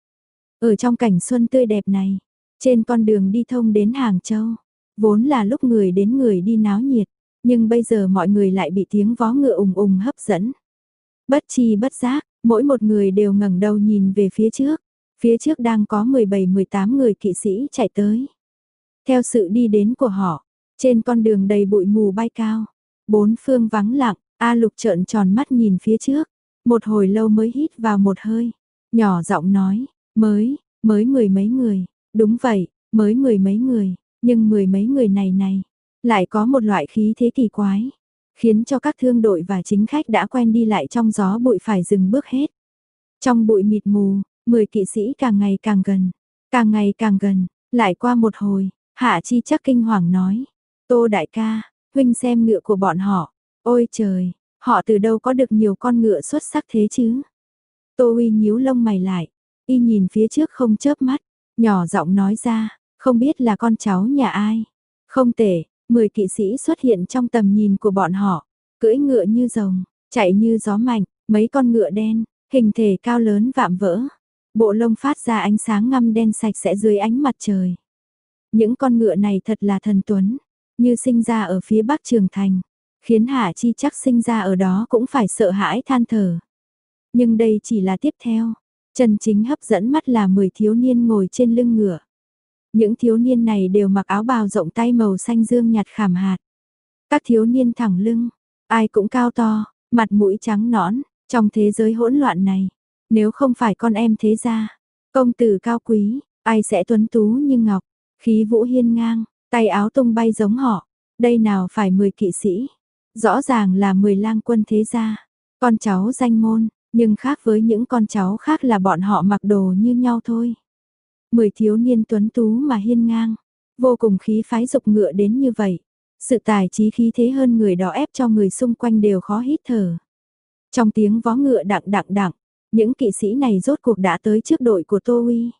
Ở trong cảnh xuân tươi đẹp này, trên con đường đi thông đến Hàng Châu, vốn là lúc người đến người đi náo nhiệt, nhưng bây giờ mọi người lại bị tiếng vó ngựa ùng ùng hấp dẫn. Bất chi bất giác, mỗi một người đều ngẩng đầu nhìn về phía trước, phía trước đang có mười bảy mười tám người kỵ sĩ chạy tới. Theo sự đi đến của họ, trên con đường đầy bụi mù bay cao, bốn phương vắng lặng, A Lục trợn tròn mắt nhìn phía trước, một hồi lâu mới hít vào một hơi, nhỏ giọng nói, mới, mới mười mấy người, đúng vậy, mới mười mấy người, nhưng mười mấy người này này, lại có một loại khí thế kỳ quái, khiến cho các thương đội và chính khách đã quen đi lại trong gió bụi phải dừng bước hết. Trong bụi mịt mù, mười kỵ sĩ càng ngày càng gần, càng ngày càng gần, lại qua một hồi, Hạ Chi Trác kinh hoàng nói, Tô đại ca, huynh xem ngựa của bọn họ, ôi trời, họ từ đâu có được nhiều con ngựa xuất sắc thế chứ? Tô Uy nhíu lông mày lại, y nhìn phía trước không chớp mắt, nhỏ giọng nói ra, không biết là con cháu nhà ai. Không tệ, mười kỵ sĩ xuất hiện trong tầm nhìn của bọn họ, cưỡi ngựa như rồng, chạy như gió mạnh, mấy con ngựa đen, hình thể cao lớn vạm vỡ, bộ lông phát ra ánh sáng ngăm đen sạch sẽ dưới ánh mặt trời. Những con ngựa này thật là thần tuấn, như sinh ra ở phía bắc Trường Thành, khiến Hạ Chi Trác sinh ra ở đó cũng phải sợ hãi than thở. Nhưng đây chỉ là tiếp theo, chân chính hấp dẫn mắt là mười thiếu niên ngồi trên lưng ngựa. Những thiếu niên này đều mặc áo bào rộng tay màu xanh dương nhạt khảm hạt. Các thiếu niên thẳng lưng, ai cũng cao to, mặt mũi trắng nõn, trong thế giới hỗn loạn này, nếu không phải con em thế gia, công tử cao quý, ai sẽ tuấn tú như ngọc, khí vũ hiên ngang, tay áo tung bay giống họ. Đây nào phải mười kỵ sĩ, rõ ràng là mười lang quân thế gia, con cháu danh môn, nhưng khác với những con cháu khác là bọn họ mặc đồ như nhau thôi. Mười thiếu niên tuấn tú mà hiên ngang, vô cùng khí phái dục ngựa đến như vậy. Sự tài trí khí thế hơn người đó ép cho người xung quanh đều khó hít thở. Trong tiếng vó ngựa đặng đặng đặng, những kỵ sĩ này rốt cuộc đã tới trước đội của Tô Uy.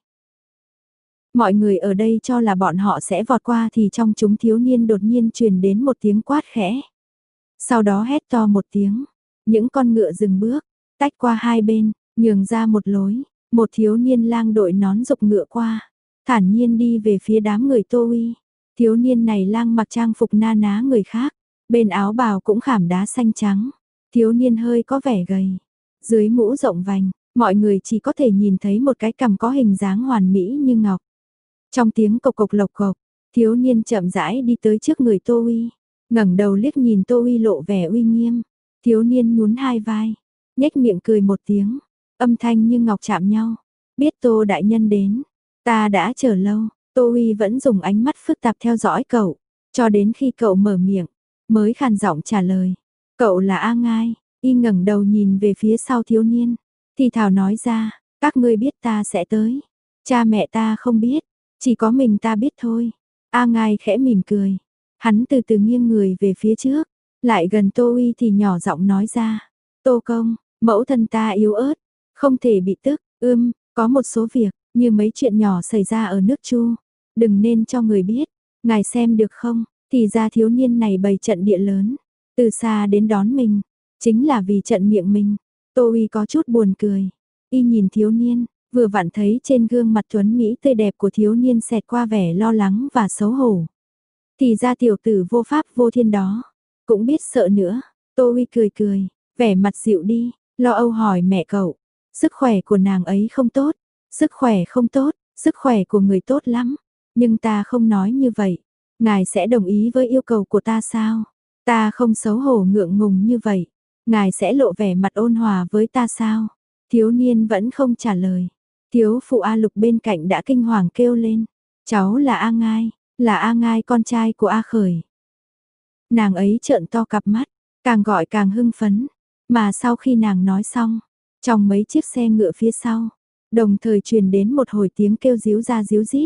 Mọi người ở đây cho là bọn họ sẽ vọt qua thì trong chúng thiếu niên đột nhiên truyền đến một tiếng quát khẽ. Sau đó hét to một tiếng, những con ngựa dừng bước, tách qua hai bên, nhường ra một lối, một thiếu niên lang đội nón dục ngựa qua, thản nhiên đi về phía đám người Tô Uy. Thiếu niên này lang mặc trang phục na ná người khác, bên áo bào cũng khảm đá xanh trắng, thiếu niên hơi có vẻ gầy, dưới mũ rộng vành, mọi người chỉ có thể nhìn thấy một cái cằm có hình dáng hoàn mỹ như ngọc. Trong tiếng cộc cộc lộc cộc, thiếu niên chậm rãi đi tới trước người Tô Uy, ngẩng đầu liếc nhìn Tô Uy lộ vẻ uy nghiêm. Thiếu niên nhún hai vai, nhếch miệng cười một tiếng, âm thanh như ngọc chạm nhau. Biết Tô đại nhân đến, ta đã chờ lâu. Tô Uy vẫn dùng ánh mắt phức tạp theo dõi cậu, cho đến khi cậu mở miệng, mới khàn giọng trả lời. Cậu là A Ngai. Y ngẩng đầu nhìn về phía sau thiếu niên, thì thào nói ra, các ngươi biết ta sẽ tới. Cha mẹ ta không biết, chỉ có mình ta biết thôi. A Ngai khẽ mỉm cười, hắn từ từ nghiêng người về phía trước, lại gần Tô Uy thì nhỏ giọng nói ra. Tô công, mẫu thân ta yếu ớt, không thể bị tức, ưm, có một số việc, như mấy chuyện nhỏ xảy ra ở nước Chu, đừng nên cho người biết, ngài xem được không? Thì ra thiếu niên này bày trận địa lớn, từ xa đến đón mình, chính là vì trận miệng mình. Tô Uy có chút buồn cười, y nhìn thiếu niên, vừa vặn thấy trên gương mặt tuấn mỹ tươi đẹp của thiếu niên xẹt qua vẻ lo lắng và xấu hổ. Thì ra tiểu tử vô pháp vô thiên đó, cũng biết sợ nữa. Tô Uy cười cười, vẻ mặt dịu đi, lo âu hỏi mẹ cậu, sức khỏe của nàng ấy không tốt, sức khỏe không tốt, sức khỏe của người tốt lắm, nhưng ta không nói như vậy, ngài sẽ đồng ý với yêu cầu của ta sao? Ta không xấu hổ ngượng ngùng như vậy, ngài sẽ lộ vẻ mặt ôn hòa với ta sao? Thiếu niên vẫn không trả lời. Thiếu phụ A Lục bên cạnh đã kinh hoàng kêu lên, cháu là A Ngai, là A Ngai con trai của A Khởi. Nàng ấy trợn to cặp mắt, càng gọi càng hưng phấn, mà sau khi nàng nói xong, trong mấy chiếc xe ngựa phía sau, đồng thời truyền đến một hồi tiếng kêu ríu ra ríu rít.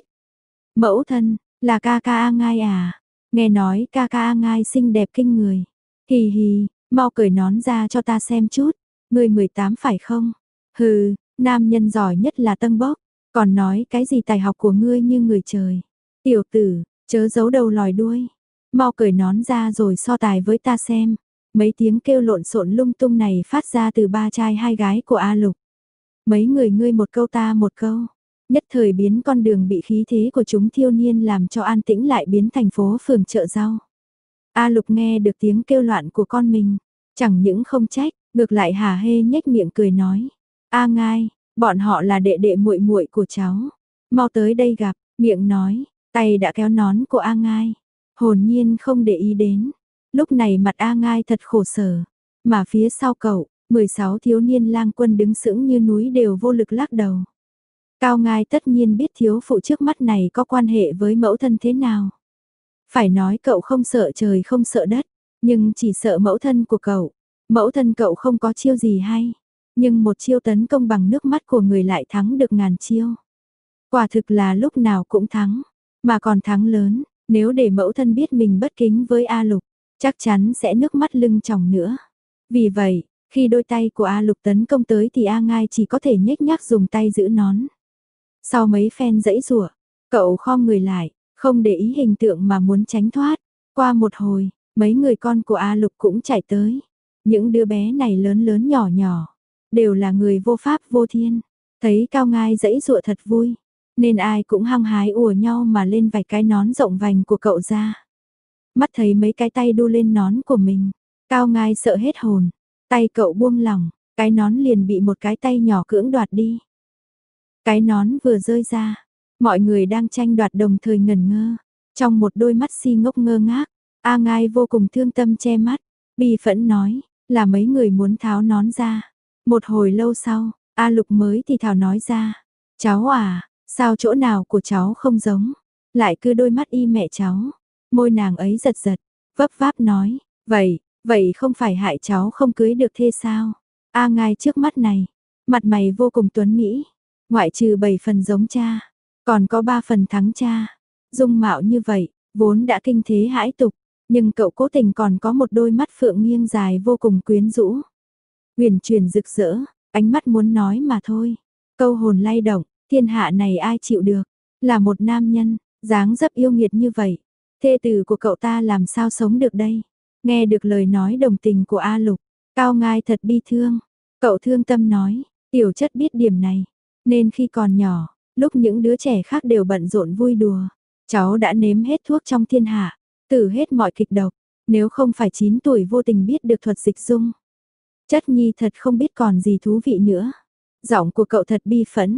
Mẫu thân, là ca ca A Ngai à? Nghe nói ca ca A Ngai xinh đẹp kinh người. Hì hì, mau cởi nón ra cho ta xem chút. Ngươi mười tám phải không? Hừ, nam nhân giỏi nhất là Tân Bốc, còn nói cái gì tài học của ngươi như người trời. Tiểu tử, chớ giấu đầu lòi đuôi. Mau cởi nón ra rồi so tài với ta xem. Mấy tiếng kêu lộn xộn lung tung này phát ra từ ba trai hai gái của A Lục. Mấy người ngươi một câu ta một câu, nhất thời biến con đường bị khí thế của chúng thiếu niên làm cho an tĩnh lại biến thành phố phường chợ rau. A Lục nghe được tiếng kêu loạn của con mình, chẳng những không trách, ngược lại hả hê nhếch miệng cười nói: "A Ngai, bọn họ là đệ đệ muội muội của cháu, mau tới đây gặp." Miệng nói, tay đã kéo nón của A Ngai, hồn nhiên không để ý đến. Lúc này mặt A Ngai thật khổ sở, mà phía sau cậu, mười sáu thiếu niên lang quân đứng sững như núi đều vô lực lắc đầu. Cao Ngai tất nhiên biết thiếu phụ trước mắt này có quan hệ với mẫu thân thế nào. Phải nói cậu không sợ trời không sợ đất, nhưng chỉ sợ mẫu thân của cậu. Mẫu thân cậu không có chiêu gì hay, nhưng một chiêu tấn công bằng nước mắt của người lại thắng được ngàn chiêu. Quả thực là lúc nào cũng thắng, mà còn thắng lớn. Nếu để mẫu thân biết mình bất kính với A Lục, chắc chắn sẽ nước mắt lưng tròng nữa. Vì vậy, khi đôi tay của A Lục tấn công tới thì A Ngai chỉ có thể nhếch nhác dùng tay giữ nón. Sau mấy phen giãy giụa, cậu khom người lại, không để ý hình tượng mà muốn tránh thoát. Qua một hồi, mấy người con của A Lục cũng chạy tới. Những đứa bé này lớn lớn nhỏ nhỏ, đều là người vô pháp vô thiên. Thấy Cao Ngai giãy giụa thật vui, nên ai cũng hăng hái ùa nhau mà lên vài cái nón rộng vành của cậu ra. Mắt thấy mấy cái tay đu lên nón của mình, Cao Ngai sợ hết hồn, tay cậu buông lỏng, cái nón liền bị một cái tay nhỏ cưỡng đoạt đi. Cái nón vừa rơi ra, mọi người đang tranh đoạt đồng thời ngẩn ngơ, trong một đôi mắt si ngốc ngơ ngác, A Ngai vô cùng thương tâm che mắt, bi phẫn nói, là mấy người muốn tháo nón ra. Một hồi lâu sau, A Lục mới thì thào nói ra, cháu à, sao chỗ nào của cháu không giống, lại cứ đôi mắt y mẹ cháu. Môi nàng ấy giật giật, vấp váp nói, vậy, vậy không phải hại cháu không cưới được thê sao? A Ngai trước mắt này, mặt mày vô cùng tuấn mỹ, ngoại trừ bảy phần giống cha, còn có ba phần thắng cha. Dung mạo như vậy, vốn đã kinh thế hãi tục, nhưng cậu cố tình còn có một đôi mắt phượng nghiêng dài vô cùng quyến rũ. Huyền chuyển rực rỡ, ánh mắt muốn nói mà thôi. Câu hồn lay động, thiên hạ này ai chịu được, là một nam nhân, dáng dấp yêu nghiệt như vậy. Thê tử của cậu ta làm sao sống được đây? Nghe được lời nói đồng tình của A Lục, Cao Ngai thật bi thương. Cậu thương tâm nói, tiểu chất biết điểm này, nên khi còn nhỏ, lúc những đứa trẻ khác đều bận rộn vui đùa, cháu đã nếm hết thuốc trong thiên hạ, thử hết mọi kịch độc, nếu không phải chín tuổi vô tình biết được thuật dịch dung. Chất nhi thật không biết còn gì thú vị nữa. Giọng của cậu thật bi phẫn,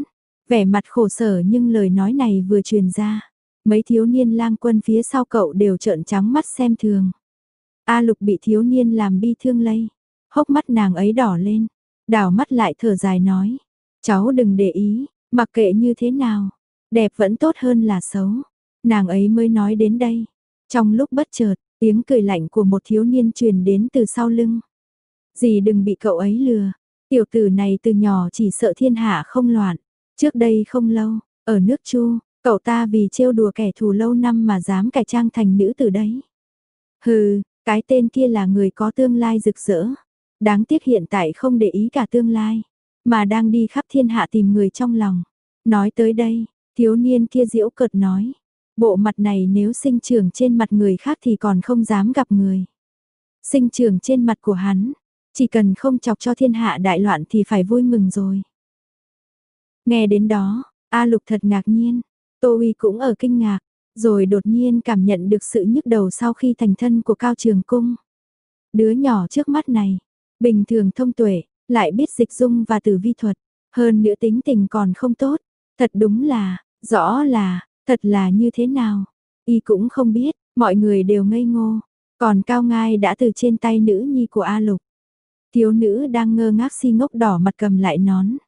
Vẻ mặt khổ sở nhưng lời nói này vừa truyền ra. Mấy thiếu niên lang quân phía sau cậu đều trợn trắng mắt xem thường. A Lục bị thiếu niên làm bi thương lây. Hốc mắt nàng ấy đỏ lên. Đảo mắt lại thở dài nói. Cháu đừng để ý, mặc kệ như thế nào. Đẹp vẫn tốt hơn là xấu. Nàng ấy mới nói đến đây. Trong lúc bất chợt, tiếng cười lạnh của một thiếu niên truyền đến từ sau lưng. Dì đừng bị cậu ấy lừa. Tiểu tử này từ nhỏ chỉ sợ thiên hạ không loạn. Trước đây không lâu, ở nước Chu, cậu ta vì trêu đùa kẻ thù lâu năm mà dám cải trang thành nữ tử đấy. Hừ, cái tên kia là người có tương lai rực rỡ. Đáng tiếc hiện tại không để ý cả tương lai, mà đang đi khắp thiên hạ tìm người trong lòng. Nói tới đây, thiếu niên kia giễu cợt nói. Bộ mặt này nếu sinh trưởng trên mặt người khác thì còn không dám gặp người. Sinh trưởng trên mặt của hắn, chỉ cần không chọc cho thiên hạ đại loạn thì phải vui mừng rồi. Nghe đến đó, A Lục thật ngạc nhiên, Tô Uy cũng ở kinh ngạc, rồi đột nhiên cảm nhận được sự nhức đầu sau khi thành thân của Cao Trường Cung. Đứa nhỏ trước mắt này, bình thường thông tuệ, lại biết dịch dung và tử vi thuật, hơn nữa tính tình còn không tốt, thật đúng là, rõ là, thật là như thế nào, y cũng không biết, mọi người đều ngây ngô, còn Cao Ngai đã từ trên tay nữ nhi của A Lục. Thiếu nữ đang ngơ ngác si ngốc đỏ mặt cầm lại nón.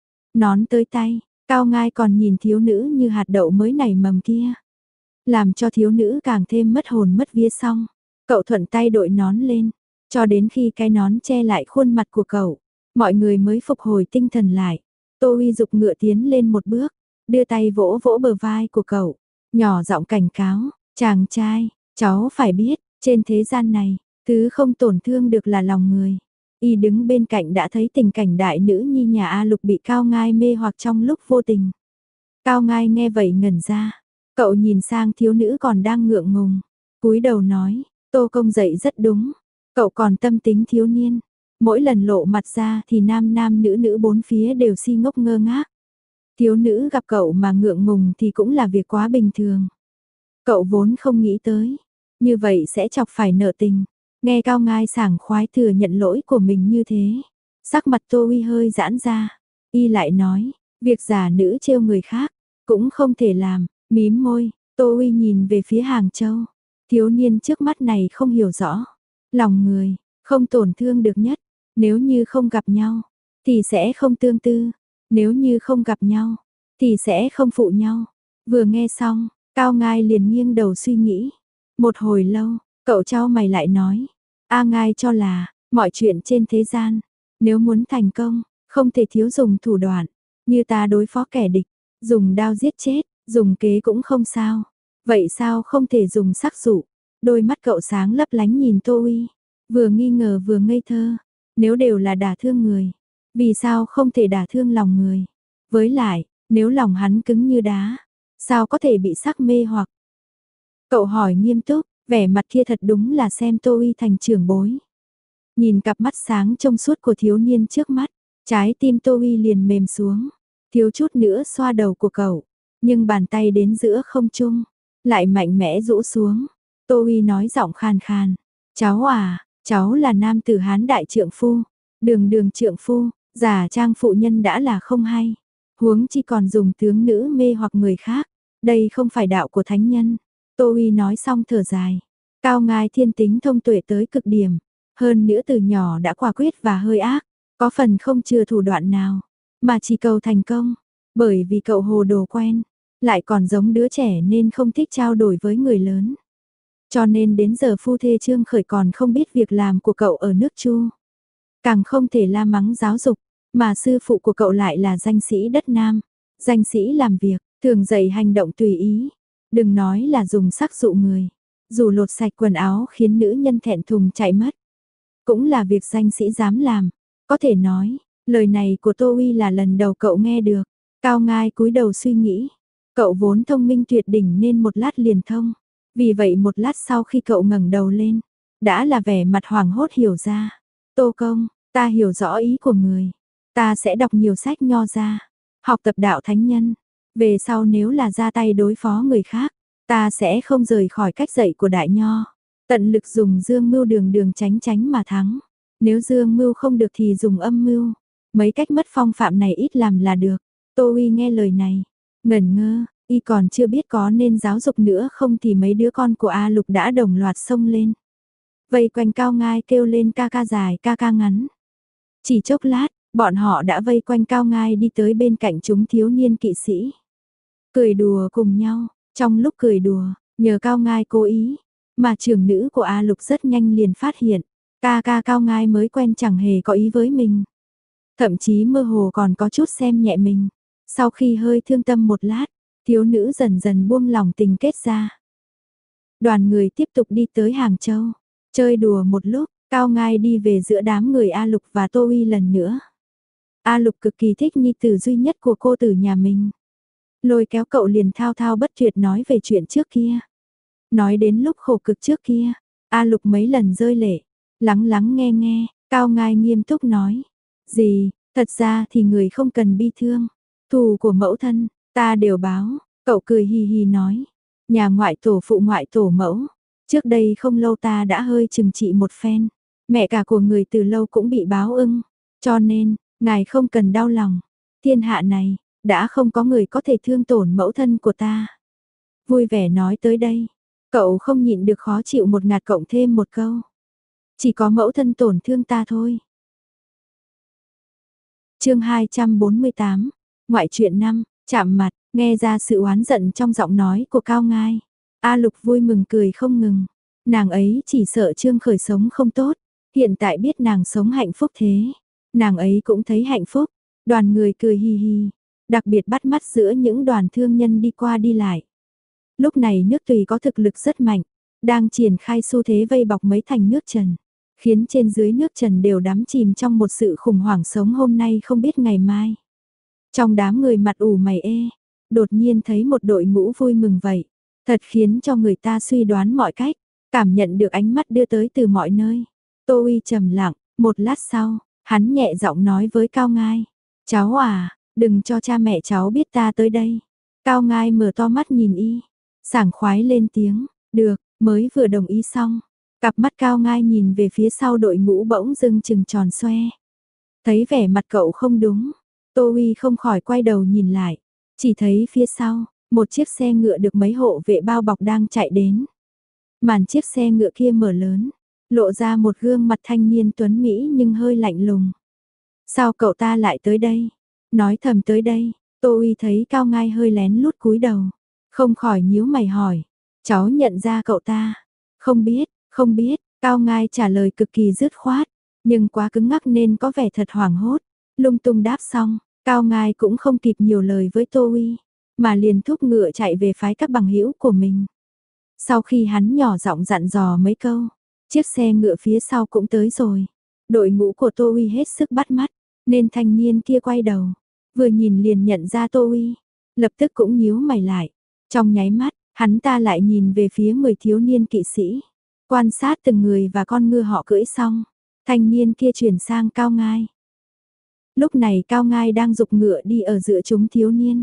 Nón tới tay, Cao Ngai còn nhìn thiếu nữ như hạt đậu mới nảy mầm kia. Làm cho thiếu nữ càng thêm mất hồn mất vía xong. Cậu thuận tay đội nón lên, cho đến khi cái nón che lại khuôn mặt của cậu, mọi người mới phục hồi tinh thần lại. Tô Uy dục ngựa tiến lên một bước, đưa tay vỗ vỗ bờ vai của cậu, nhỏ giọng cảnh cáo, chàng trai, cháu phải biết, trên thế gian này, thứ không tổn thương được là lòng người. Y đứng bên cạnh đã thấy tình cảnh đại nữ nhi nhà A Lục bị Cao Ngai mê hoặc trong lúc vô tình. Cao Ngai nghe vậy ngẩn ra, cậu nhìn sang thiếu nữ còn đang ngượng ngùng, cúi đầu nói, Tô công dạy rất đúng, cậu còn tâm tính thiếu niên, mỗi lần lộ mặt ra thì nam nam nữ nữ bốn phía đều si ngốc ngơ ngác. Thiếu nữ gặp cậu mà ngượng ngùng thì cũng là việc quá bình thường. Cậu vốn không nghĩ tới, như vậy sẽ chọc phải nợ tình. Nghe Cao Ngai sảng khoái thừa nhận lỗi của mình như thế, sắc mặt Tô Uy hơi giãn ra, y lại nói, việc giả nữ trêu người khác, cũng không thể làm, mím môi, Tô Uy nhìn về phía Hàng Châu, thiếu niên trước mắt này không hiểu rõ, lòng người, không tổn thương được nhất, nếu như không gặp nhau, thì sẽ không tương tư, nếu như không gặp nhau, thì sẽ không phụ nhau. Vừa nghe xong, Cao Ngai liền nghiêng đầu suy nghĩ, một hồi lâu, cậu chau mày lại nói, A Ngai cho là, mọi chuyện trên thế gian, nếu muốn thành công, không thể thiếu dùng thủ đoạn, như ta đối phó kẻ địch, dùng đao giết chết, dùng kế cũng không sao, vậy sao không thể dùng sắc dụ? Đôi mắt cậu sáng lấp lánh nhìn Tô Uy, vừa nghi ngờ vừa ngây thơ, nếu đều là đả thương người, vì sao không thể đả thương lòng người? Với lại, nếu lòng hắn cứng như đá, sao có thể bị sắc mê hoặc? Cậu hỏi nghiêm túc, vẻ mặt kia thật đúng là xem Tô Uy thành trưởng bối. Nhìn cặp mắt sáng trong suốt của thiếu niên trước mắt, trái tim Tô Uy liền mềm xuống, thiếu chút nữa xoa đầu của cậu, nhưng bàn tay đến giữa không trung, lại mạnh mẽ rũ xuống. Tô Uy nói giọng khàn khàn, cháu à, cháu là nam tử Hán đại trượng phu, đường đường trượng phu, giả trang phụ nhân đã là không hay, huống chi còn dùng tướng nữ mê hoặc người khác, đây không phải đạo của thánh nhân. Tô Uy nói xong thở dài, Cao Ngai thiên tính thông tuệ tới cực điểm, hơn nữa từ nhỏ đã quả quyết và hơi ác, có phần không chừa thủ đoạn nào, mà chỉ cầu thành công, bởi vì cậu hồ đồ quen, lại còn giống đứa trẻ nên không thích trao đổi với người lớn. Cho nên đến giờ phu thê Trương Khởi còn không biết việc làm của cậu ở nước Chu. Càng không thể la mắng giáo dục, mà sư phụ của cậu lại là danh sĩ đất Nam, danh sĩ làm việc, thường dạy hành động tùy ý. Đừng nói là dùng sắc dụ người, dù lột sạch quần áo khiến nữ nhân thẹn thùng chạy mất, cũng là việc danh sĩ dám làm. Có thể nói, lời này của Tô Uy là lần đầu cậu nghe được. Cao Ngai cúi đầu suy nghĩ, cậu vốn thông minh tuyệt đỉnh nên một lát liền thông. Vì vậy một lát sau khi cậu ngẩng đầu lên, đã là vẻ mặt hoảng hốt hiểu ra. Tô công, ta hiểu rõ ý của người, ta sẽ đọc nhiều sách nho ra, học tập đạo thánh nhân. Về sau nếu là ra tay đối phó người khác, ta sẽ không rời khỏi cách dạy của đại nho. Tận lực dùng dương mưu đường đường tránh tránh mà thắng. Nếu dương mưu không được thì dùng âm mưu. Mấy cách mất phong phạm này ít làm là được. Tô Uy nghe lời này, ngẩn ngơ, y còn chưa biết có nên giáo dục nữa không thì mấy đứa con của A Lục đã đồng loạt xông lên. Vây quanh Cao Ngai kêu lên ca ca dài ca ca ngắn. Chỉ chốc lát, bọn họ đã vây quanh Cao Ngai đi tới bên cạnh chúng thiếu niên kỵ sĩ. Cười đùa cùng nhau, trong lúc cười đùa, nhờ Cao Ngai cố ý, mà trưởng nữ của A Lục rất nhanh liền phát hiện, ca ca Cao Ngai mới quen chẳng hề có ý với mình. Thậm chí mơ hồ còn có chút xem nhẹ mình. Sau khi hơi thương tâm một lát, thiếu nữ dần dần buông lòng tình kết ra. Đoàn người tiếp tục đi tới Hàng Châu, chơi đùa một lúc, Cao Ngai đi về giữa đám người A Lục và Tô Uy lần nữa. A Lục cực kỳ thích nhi tử duy nhất của cô tử nhà mình. Lôi kéo cậu liền thao thao bất tuyệt nói về chuyện trước kia. Nói đến lúc khổ cực trước kia, A Lục mấy lần rơi lệ, lắng lắng nghe nghe, Cao Ngai nghiêm túc nói. Gì, thật ra thì người không cần bi thương, thù của mẫu thân, ta đều báo, cậu cười hì hì nói. Nhà ngoại tổ phụ ngoại tổ mẫu, trước đây không lâu ta đã hơi trừng trị một phen, mẹ cả của người từ lâu cũng bị báo ưng, cho nên, ngài không cần đau lòng, thiên hạ này, đã không có người có thể thương tổn mẫu thân của ta. Vui vẻ nói tới đây, cậu không nhịn được khó chịu một ngạt cộng thêm một câu. Chỉ có mẫu thân tổn thương ta thôi. Chương hai trăm bốn mươi tám, ngoại truyện năm, chạm mặt, nghe ra sự oán giận trong giọng nói của Cao Ngai. A Lục vui mừng cười không ngừng, nàng ấy chỉ sợ Trương Khởi sống không tốt, hiện tại biết nàng sống hạnh phúc thế, nàng ấy cũng thấy hạnh phúc. Đoàn người cười hi hi, đặc biệt bắt mắt giữa những đoàn thương nhân đi qua đi lại. Lúc này nước Tùy có thực lực rất mạnh, đang triển khai xu thế vây bọc mấy thành nước Trần, khiến trên dưới nước Trần đều đắm chìm trong một sự khủng hoảng sống hôm nay không biết ngày mai. Trong đám người mặt ủ mày ê, đột nhiên thấy một đội ngũ vui mừng vậy, thật khiến cho người ta suy đoán mọi cách, cảm nhận được ánh mắt đưa tới từ mọi nơi. Tô Uy trầm lặng, một lát sau, hắn nhẹ giọng nói với Cao Ngai, cháu à, đừng cho cha mẹ cháu biết ta tới đây. Cao Ngai mở to mắt nhìn y, sảng khoái lên tiếng, được, mới vừa đồng ý xong. Cặp mắt Cao Ngai nhìn về phía sau đội ngũ bỗng dưng trừng tròn xoe. Thấy vẻ mặt cậu không đúng, Tô Uy không khỏi quay đầu nhìn lại, chỉ thấy phía sau, một chiếc xe ngựa được mấy hộ vệ bao bọc đang chạy đến. Màn chiếc xe ngựa kia mở lớn, lộ ra một gương mặt thanh niên tuấn Mỹ nhưng hơi lạnh lùng. Sao cậu ta lại tới đây? Nói thầm tới đây, Tô Uy thấy Cao Ngai hơi lén lút cúi đầu, không khỏi nhíu mày hỏi, cháu nhận ra cậu ta? Không biết, không biết, Cao Ngai trả lời cực kỳ dứt khoát, nhưng quá cứng ngắc nên có vẻ thật hoảng hốt. Lung tung đáp xong, Cao Ngai cũng không kịp nhiều lời với Tô Uy, mà liền thúc ngựa chạy về phái các bằng hữu của mình. Sau khi hắn nhỏ giọng dặn dò mấy câu, chiếc xe ngựa phía sau cũng tới rồi. Đội ngũ của Tô Uy hết sức bắt mắt, nên thanh niên kia quay đầu, vừa nhìn liền nhận ra Tô Uy, lập tức cũng nhíu mày lại. Trong nháy mắt, hắn ta lại nhìn về phía mười thiếu niên kỵ sĩ, quan sát từng người và con ngựa họ cưỡi xong, thanh niên kia chuyển sang Cao Ngai. Lúc này Cao Ngai đang giục ngựa đi ở giữa chúng thiếu niên.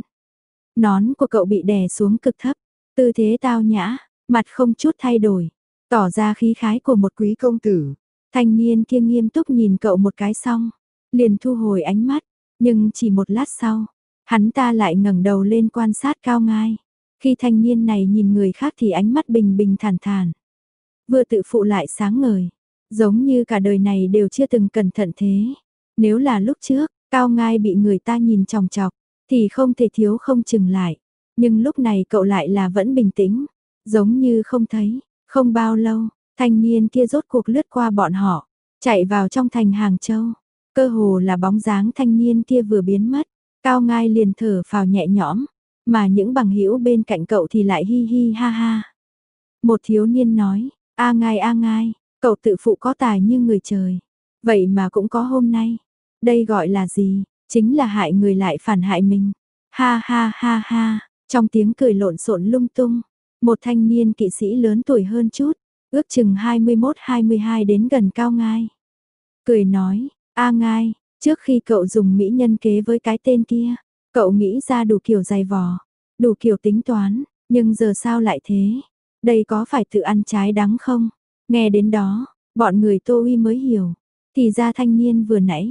Nón của cậu bị đè xuống cực thấp, tư thế tao nhã, mặt không chút thay đổi, tỏ ra khí khái của một quý công tử. Thanh niên kia nghiêm túc nhìn cậu một cái xong, liền thu hồi ánh mắt, nhưng chỉ một lát sau, hắn ta lại ngẩng đầu lên quan sát Cao Ngai. Khi thanh niên này nhìn người khác thì ánh mắt bình bình thản thản, vừa tự phụ lại sáng ngời, giống như cả đời này đều chưa từng cẩn thận thế. Nếu là lúc trước, Cao Ngai bị người ta nhìn chòng chọc, thì không thể thiếu không chừng lại. Nhưng lúc này cậu lại là vẫn bình tĩnh, giống như không thấy. Không bao lâu, thanh niên kia rốt cuộc lướt qua bọn họ, chạy vào trong thành Hàng Châu. Cơ hồ là bóng dáng thanh niên kia vừa biến mất, Cao Ngai liền thở phào nhẹ nhõm, mà những bằng hữu bên cạnh cậu thì lại hi hi ha ha. Một thiếu niên nói, a Ngai a Ngai, cậu tự phụ có tài như người trời, vậy mà cũng có hôm nay. Đây gọi là gì? Chính là hại người lại phản hại mình. Ha ha ha ha, trong tiếng cười lộn xộn lung tung, một thanh niên kỵ sĩ lớn tuổi hơn chút, ước chừng hai mươi mốt hai mươi hai đến gần Cao Ngai. Cười nói, a Ngai, trước khi cậu dùng mỹ nhân kế với cái tên kia, cậu nghĩ ra đủ kiểu dày vò, đủ kiểu tính toán, nhưng giờ sao lại thế? Đây có phải tự ăn trái đắng không? Nghe đến đó, bọn người Tô Uy mới hiểu, thì ra thanh niên vừa nãy,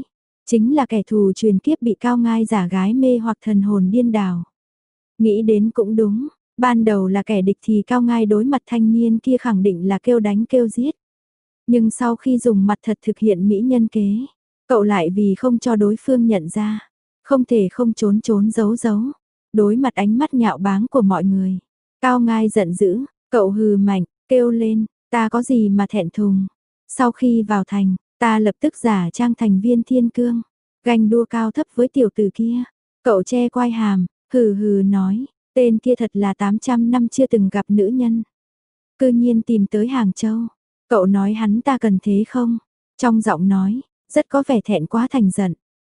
Chính là kẻ thù truyền kiếp bị Cao Ngai giả gái mê hoặc thần hồn điên đảo. Nghĩ đến cũng đúng, ban đầu là kẻ địch thì Cao Ngai đối mặt thanh niên kia khẳng định là kêu đánh kêu giết. Nhưng sau khi dùng mặt thật thực hiện mỹ nhân kế, cậu lại vì không cho đối phương nhận ra, không thể không trốn trốn giấu giấu, đối mặt ánh mắt nhạo báng của mọi người. Cao Ngai giận dữ, cậu hừ mạnh, kêu lên, ta có gì mà thẹn thùng. Sau khi vào thành, ta lập tức giả trang thành Viên Thiên Cương, ganh đua cao thấp với tiểu tử kia. Cậu che quai hàm, hừ hừ nói, tên kia thật là tám trăm năm chưa từng gặp nữ nhân. Cư nhiên tìm tới Hàng Châu. Cậu nói hắn ta cần thế không? Trong giọng nói, rất có vẻ thẹn quá thành giận.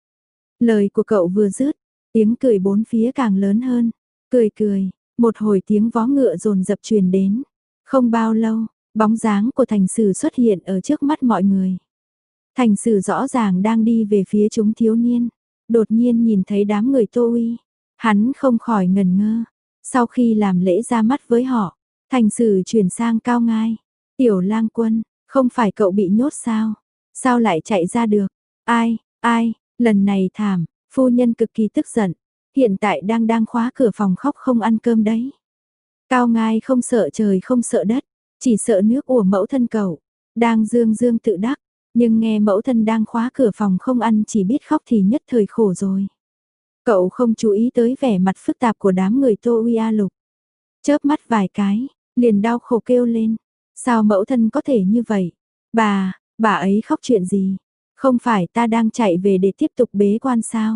Lời của cậu vừa dứt, tiếng cười bốn phía càng lớn hơn. Cười cười, một hồi tiếng vó ngựa dồn dập truyền đến. Không bao lâu, bóng dáng của Thành Sử xuất hiện ở trước mắt mọi người. Thành Sử rõ ràng đang đi về phía chúng thiếu niên. Đột nhiên nhìn thấy đám người Tô Uy. Hắn không khỏi ngần ngơ. Sau khi làm lễ ra mắt với họ, Thành Sử chuyển sang Cao Ngai. Tiểu Lang Quân, không phải cậu bị nhốt sao? Sao lại chạy ra được? Ai, ai, lần này thảm, phu nhân cực kỳ tức giận. Hiện tại đang đang khóa cửa phòng khóc không ăn cơm đấy. Cao Ngai không sợ trời không sợ đất, chỉ sợ nước của mẫu thân cậu. Đang dương dương tự đắc, nhưng nghe mẫu thân đang khóa cửa phòng không ăn chỉ biết khóc thì nhất thời khổ rồi. Cậu không chú ý tới vẻ mặt phức tạp của đám người Tô Uy A Lục. Chớp mắt vài cái, liền đau khổ kêu lên. Sao mẫu thân có thể như vậy? Bà, bà ấy khóc chuyện gì? Không phải ta đang chạy về để tiếp tục bế quan sao?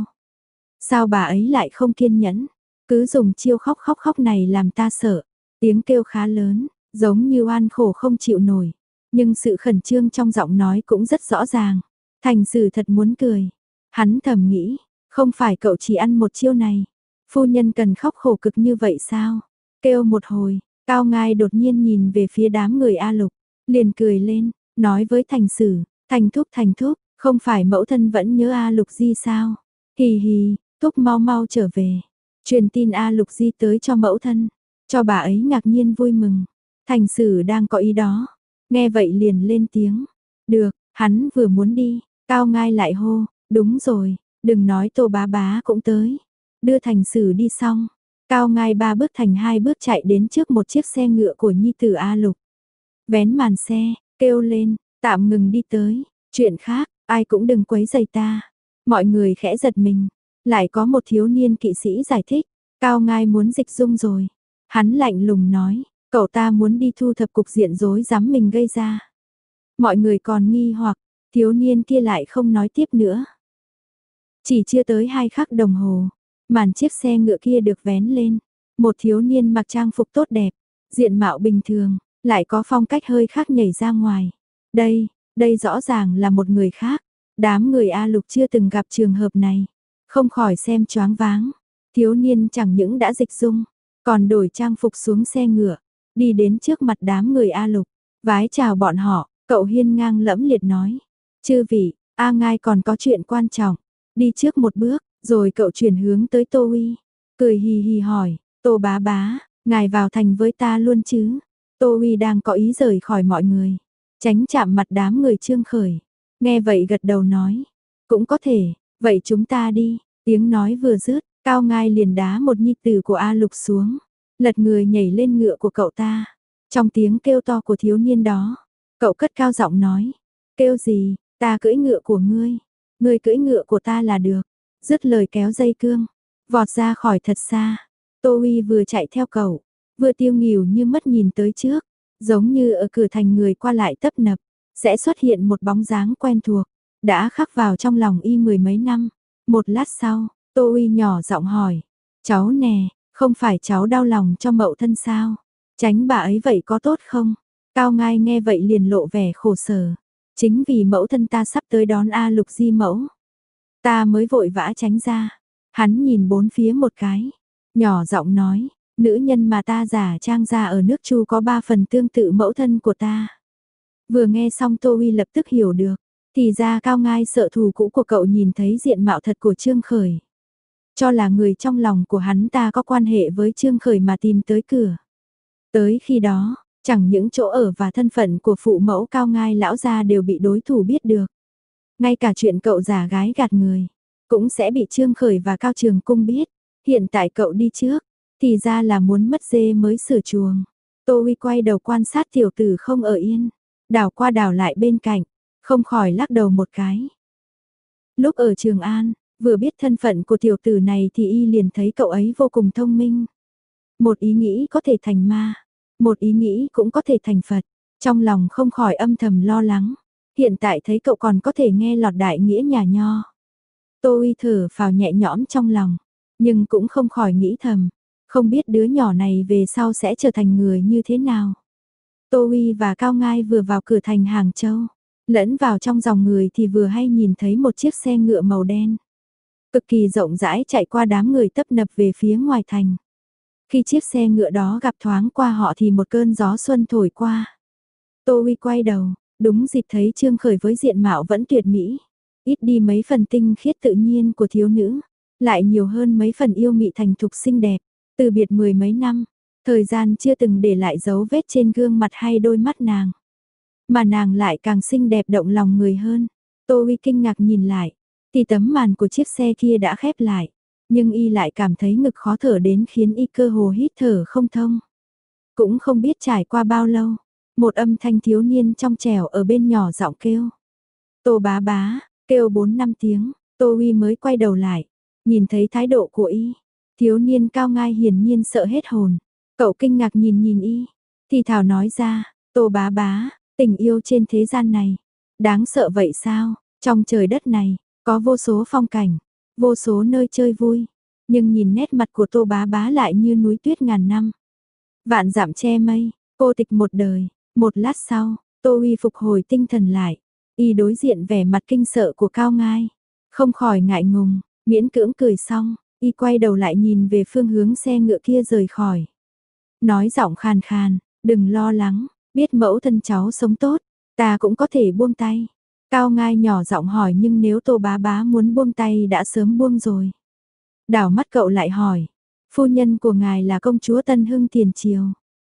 Sao bà ấy lại không kiên nhẫn? Cứ dùng chiêu khóc khóc khóc này làm ta sợ. Tiếng kêu khá lớn, giống như oan khổ không chịu nổi. Nhưng sự khẩn trương trong giọng nói cũng rất rõ ràng. Thành Sử thật muốn cười. Hắn thầm nghĩ, không phải cậu chỉ ăn một chiêu này. Phu nhân cần khóc khổ cực như vậy sao? Kêu một hồi, Cao Ngai đột nhiên nhìn về phía đám người A Lục, liền cười lên, nói với Thành Sử, Thành thúc Thành thúc, không phải mẫu thân vẫn nhớ A Lục Di sao? Hì hì, thúc mau mau trở về, truyền tin A Lục Di tới cho mẫu thân, cho bà ấy ngạc nhiên vui mừng. Thành Sử đang có ý đó, nghe vậy liền lên tiếng, được, hắn vừa muốn đi, Cao Ngai lại hô, đúng rồi, đừng nói Tô bá bá cũng tới, đưa Thành Sử đi xong. Cao Ngai ba bước thành hai bước chạy đến trước một chiếc xe ngựa của nhi tử A Lục. Vén màn xe, kêu lên, tạm ngừng đi tới, chuyện khác, ai cũng đừng quấy rầy ta. Mọi người khẽ giật mình, lại có một thiếu niên kỵ sĩ giải thích, Cao Ngai muốn dịch dung rồi. Hắn lạnh lùng nói, cậu ta muốn đi thu thập cục diện rối rắm mình gây ra. Mọi người còn nghi hoặc, thiếu niên kia lại không nói tiếp nữa. Chỉ chưa tới hai khắc đồng hồ. Màn chiếc xe ngựa kia được vén lên, một thiếu niên mặc trang phục tốt đẹp, diện mạo bình thường, lại có phong cách hơi khác nhảy ra ngoài. Đây, đây rõ ràng là một người khác, đám người A Lục chưa từng gặp trường hợp này, không khỏi xem choáng váng. Thiếu niên chẳng những đã dịch dung, còn đổi trang phục xuống xe ngựa, đi đến trước mặt đám người A Lục, vái chào bọn họ, cậu hiên ngang lẫm liệt nói, chư vị, A Ngai còn có chuyện quan trọng, đi trước một bước. Rồi cậu chuyển hướng tới Tô Uy, cười hì hì hỏi, Tô bá bá, ngài vào thành với ta luôn chứ? Tô Uy đang có ý rời khỏi mọi người, tránh chạm mặt đám người Trương Khởi. Nghe vậy gật đầu nói, cũng có thể, vậy chúng ta đi. Tiếng nói vừa dứt, Cao Ngai liền đá một nhi tử của A Lục xuống, lật người nhảy lên ngựa của cậu ta. Trong tiếng kêu to của thiếu niên đó, cậu cất cao giọng nói, kêu gì, ta cưỡi ngựa của ngươi, ngươi cưỡi ngựa của ta là được. Dứt lời kéo dây cương, vọt ra khỏi thật xa. Tô Uy vừa chạy theo cậu, vừa tiêu nghỉu như mất nhìn tới trước, giống như ở cửa thành người qua lại tấp nập, sẽ xuất hiện một bóng dáng quen thuộc, đã khắc vào trong lòng y mười mấy năm. Một lát sau, Tô Uy nhỏ giọng hỏi, cháu nè, không phải cháu đau lòng cho mậu thân sao? Tránh bà ấy vậy có tốt không? Cao Ngai nghe vậy liền lộ vẻ khổ sở, chính vì mẫu thân ta sắp tới đón A Lục Di mẫu. Ta mới vội vã tránh ra. Hắn nhìn bốn phía một cái, nhỏ giọng nói, nữ nhân mà ta giả trang ra ở nước Chu có ba phần tương tự mẫu thân của ta. Vừa nghe xong Tô Uy lập tức hiểu được, thì ra Cao Ngai sợ thù cũ của cậu nhìn thấy diện mạo thật của Trương Khởi. Cho là người trong lòng của hắn ta có quan hệ với Trương Khởi mà tìm tới cửa. Tới khi đó, chẳng những chỗ ở và thân phận của phụ mẫu Cao Ngai lão gia đều bị đối thủ biết được. Ngay cả chuyện cậu giả gái gạt người, cũng sẽ bị Trương Khởi và Cao Trường Cung biết. Hiện tại cậu đi trước, thì ra là muốn mất dê mới sửa chuồng. Tô Uy quay đầu quan sát tiểu tử không ở yên, đảo qua đảo lại bên cạnh, không khỏi lắc đầu một cái. Lúc ở Trường An, vừa biết thân phận của tiểu tử này thì y liền thấy cậu ấy vô cùng thông minh. Một ý nghĩ có thể thành ma, một ý nghĩ cũng có thể thành Phật, trong lòng không khỏi âm thầm lo lắng. Hiện tại thấy cậu còn có thể nghe lọt đại nghĩa nhà nho. Tô Uy thở phào nhẹ nhõm trong lòng, nhưng cũng không khỏi nghĩ thầm, không biết đứa nhỏ này về sau sẽ trở thành người như thế nào. Tô Uy và Cao Ngai vừa vào cửa thành Hàng Châu, lẫn vào trong dòng người thì vừa hay nhìn thấy một chiếc xe ngựa màu đen. Cực kỳ rộng rãi chạy qua đám người tấp nập về phía ngoài thành. Khi chiếc xe ngựa đó gặp thoáng qua họ thì một cơn gió xuân thổi qua. Tô Uy quay đầu, đúng dịp thấy Trương Khởi với diện mạo vẫn tuyệt mỹ. Ít đi mấy phần tinh khiết tự nhiên của thiếu nữ, lại nhiều hơn mấy phần yêu mị thành thục xinh đẹp. Từ biệt mười mấy năm, thời gian chưa từng để lại dấu vết trên gương mặt hay đôi mắt nàng. Mà nàng lại càng xinh đẹp động lòng người hơn. Tô Uy kinh ngạc nhìn lại, thì tấm màn của chiếc xe kia đã khép lại. Nhưng y lại cảm thấy ngực khó thở đến khiến y cơ hồ hít thở không thông. Cũng không biết trải qua bao lâu, một âm thanh thiếu niên trong trẻo ở bên nhỏ giọng kêu. Tô bá bá, kêu bốn năm tiếng, Tô Uy mới quay đầu lại, nhìn thấy thái độ của y. Thiếu niên Cao Ngai hiển nhiên sợ hết hồn. Cậu kinh ngạc nhìn nhìn y, thì thào nói ra, Tô bá bá, tình yêu trên thế gian này, đáng sợ vậy sao? Trong trời đất này, có vô số phong cảnh, vô số nơi chơi vui, nhưng nhìn nét mặt của Tô bá bá lại như núi tuyết ngàn năm. Vạn dặm che mây, cô tịch một đời. Một lát sau, Tô Uy phục hồi tinh thần lại, y đối diện vẻ mặt kinh sợ của Cao Ngai, không khỏi ngại ngùng, miễn cưỡng cười xong, y quay đầu lại nhìn về phương hướng xe ngựa kia rời khỏi. Nói giọng khàn khàn, đừng lo lắng, biết mẫu thân cháu sống tốt, ta cũng có thể buông tay. Cao Ngai nhỏ giọng hỏi nhưng nếu Tô bá bá muốn buông tay đã sớm buông rồi. Đảo mắt cậu lại hỏi, phu nhân của ngài là công chúa Tân Hưng tiền triều.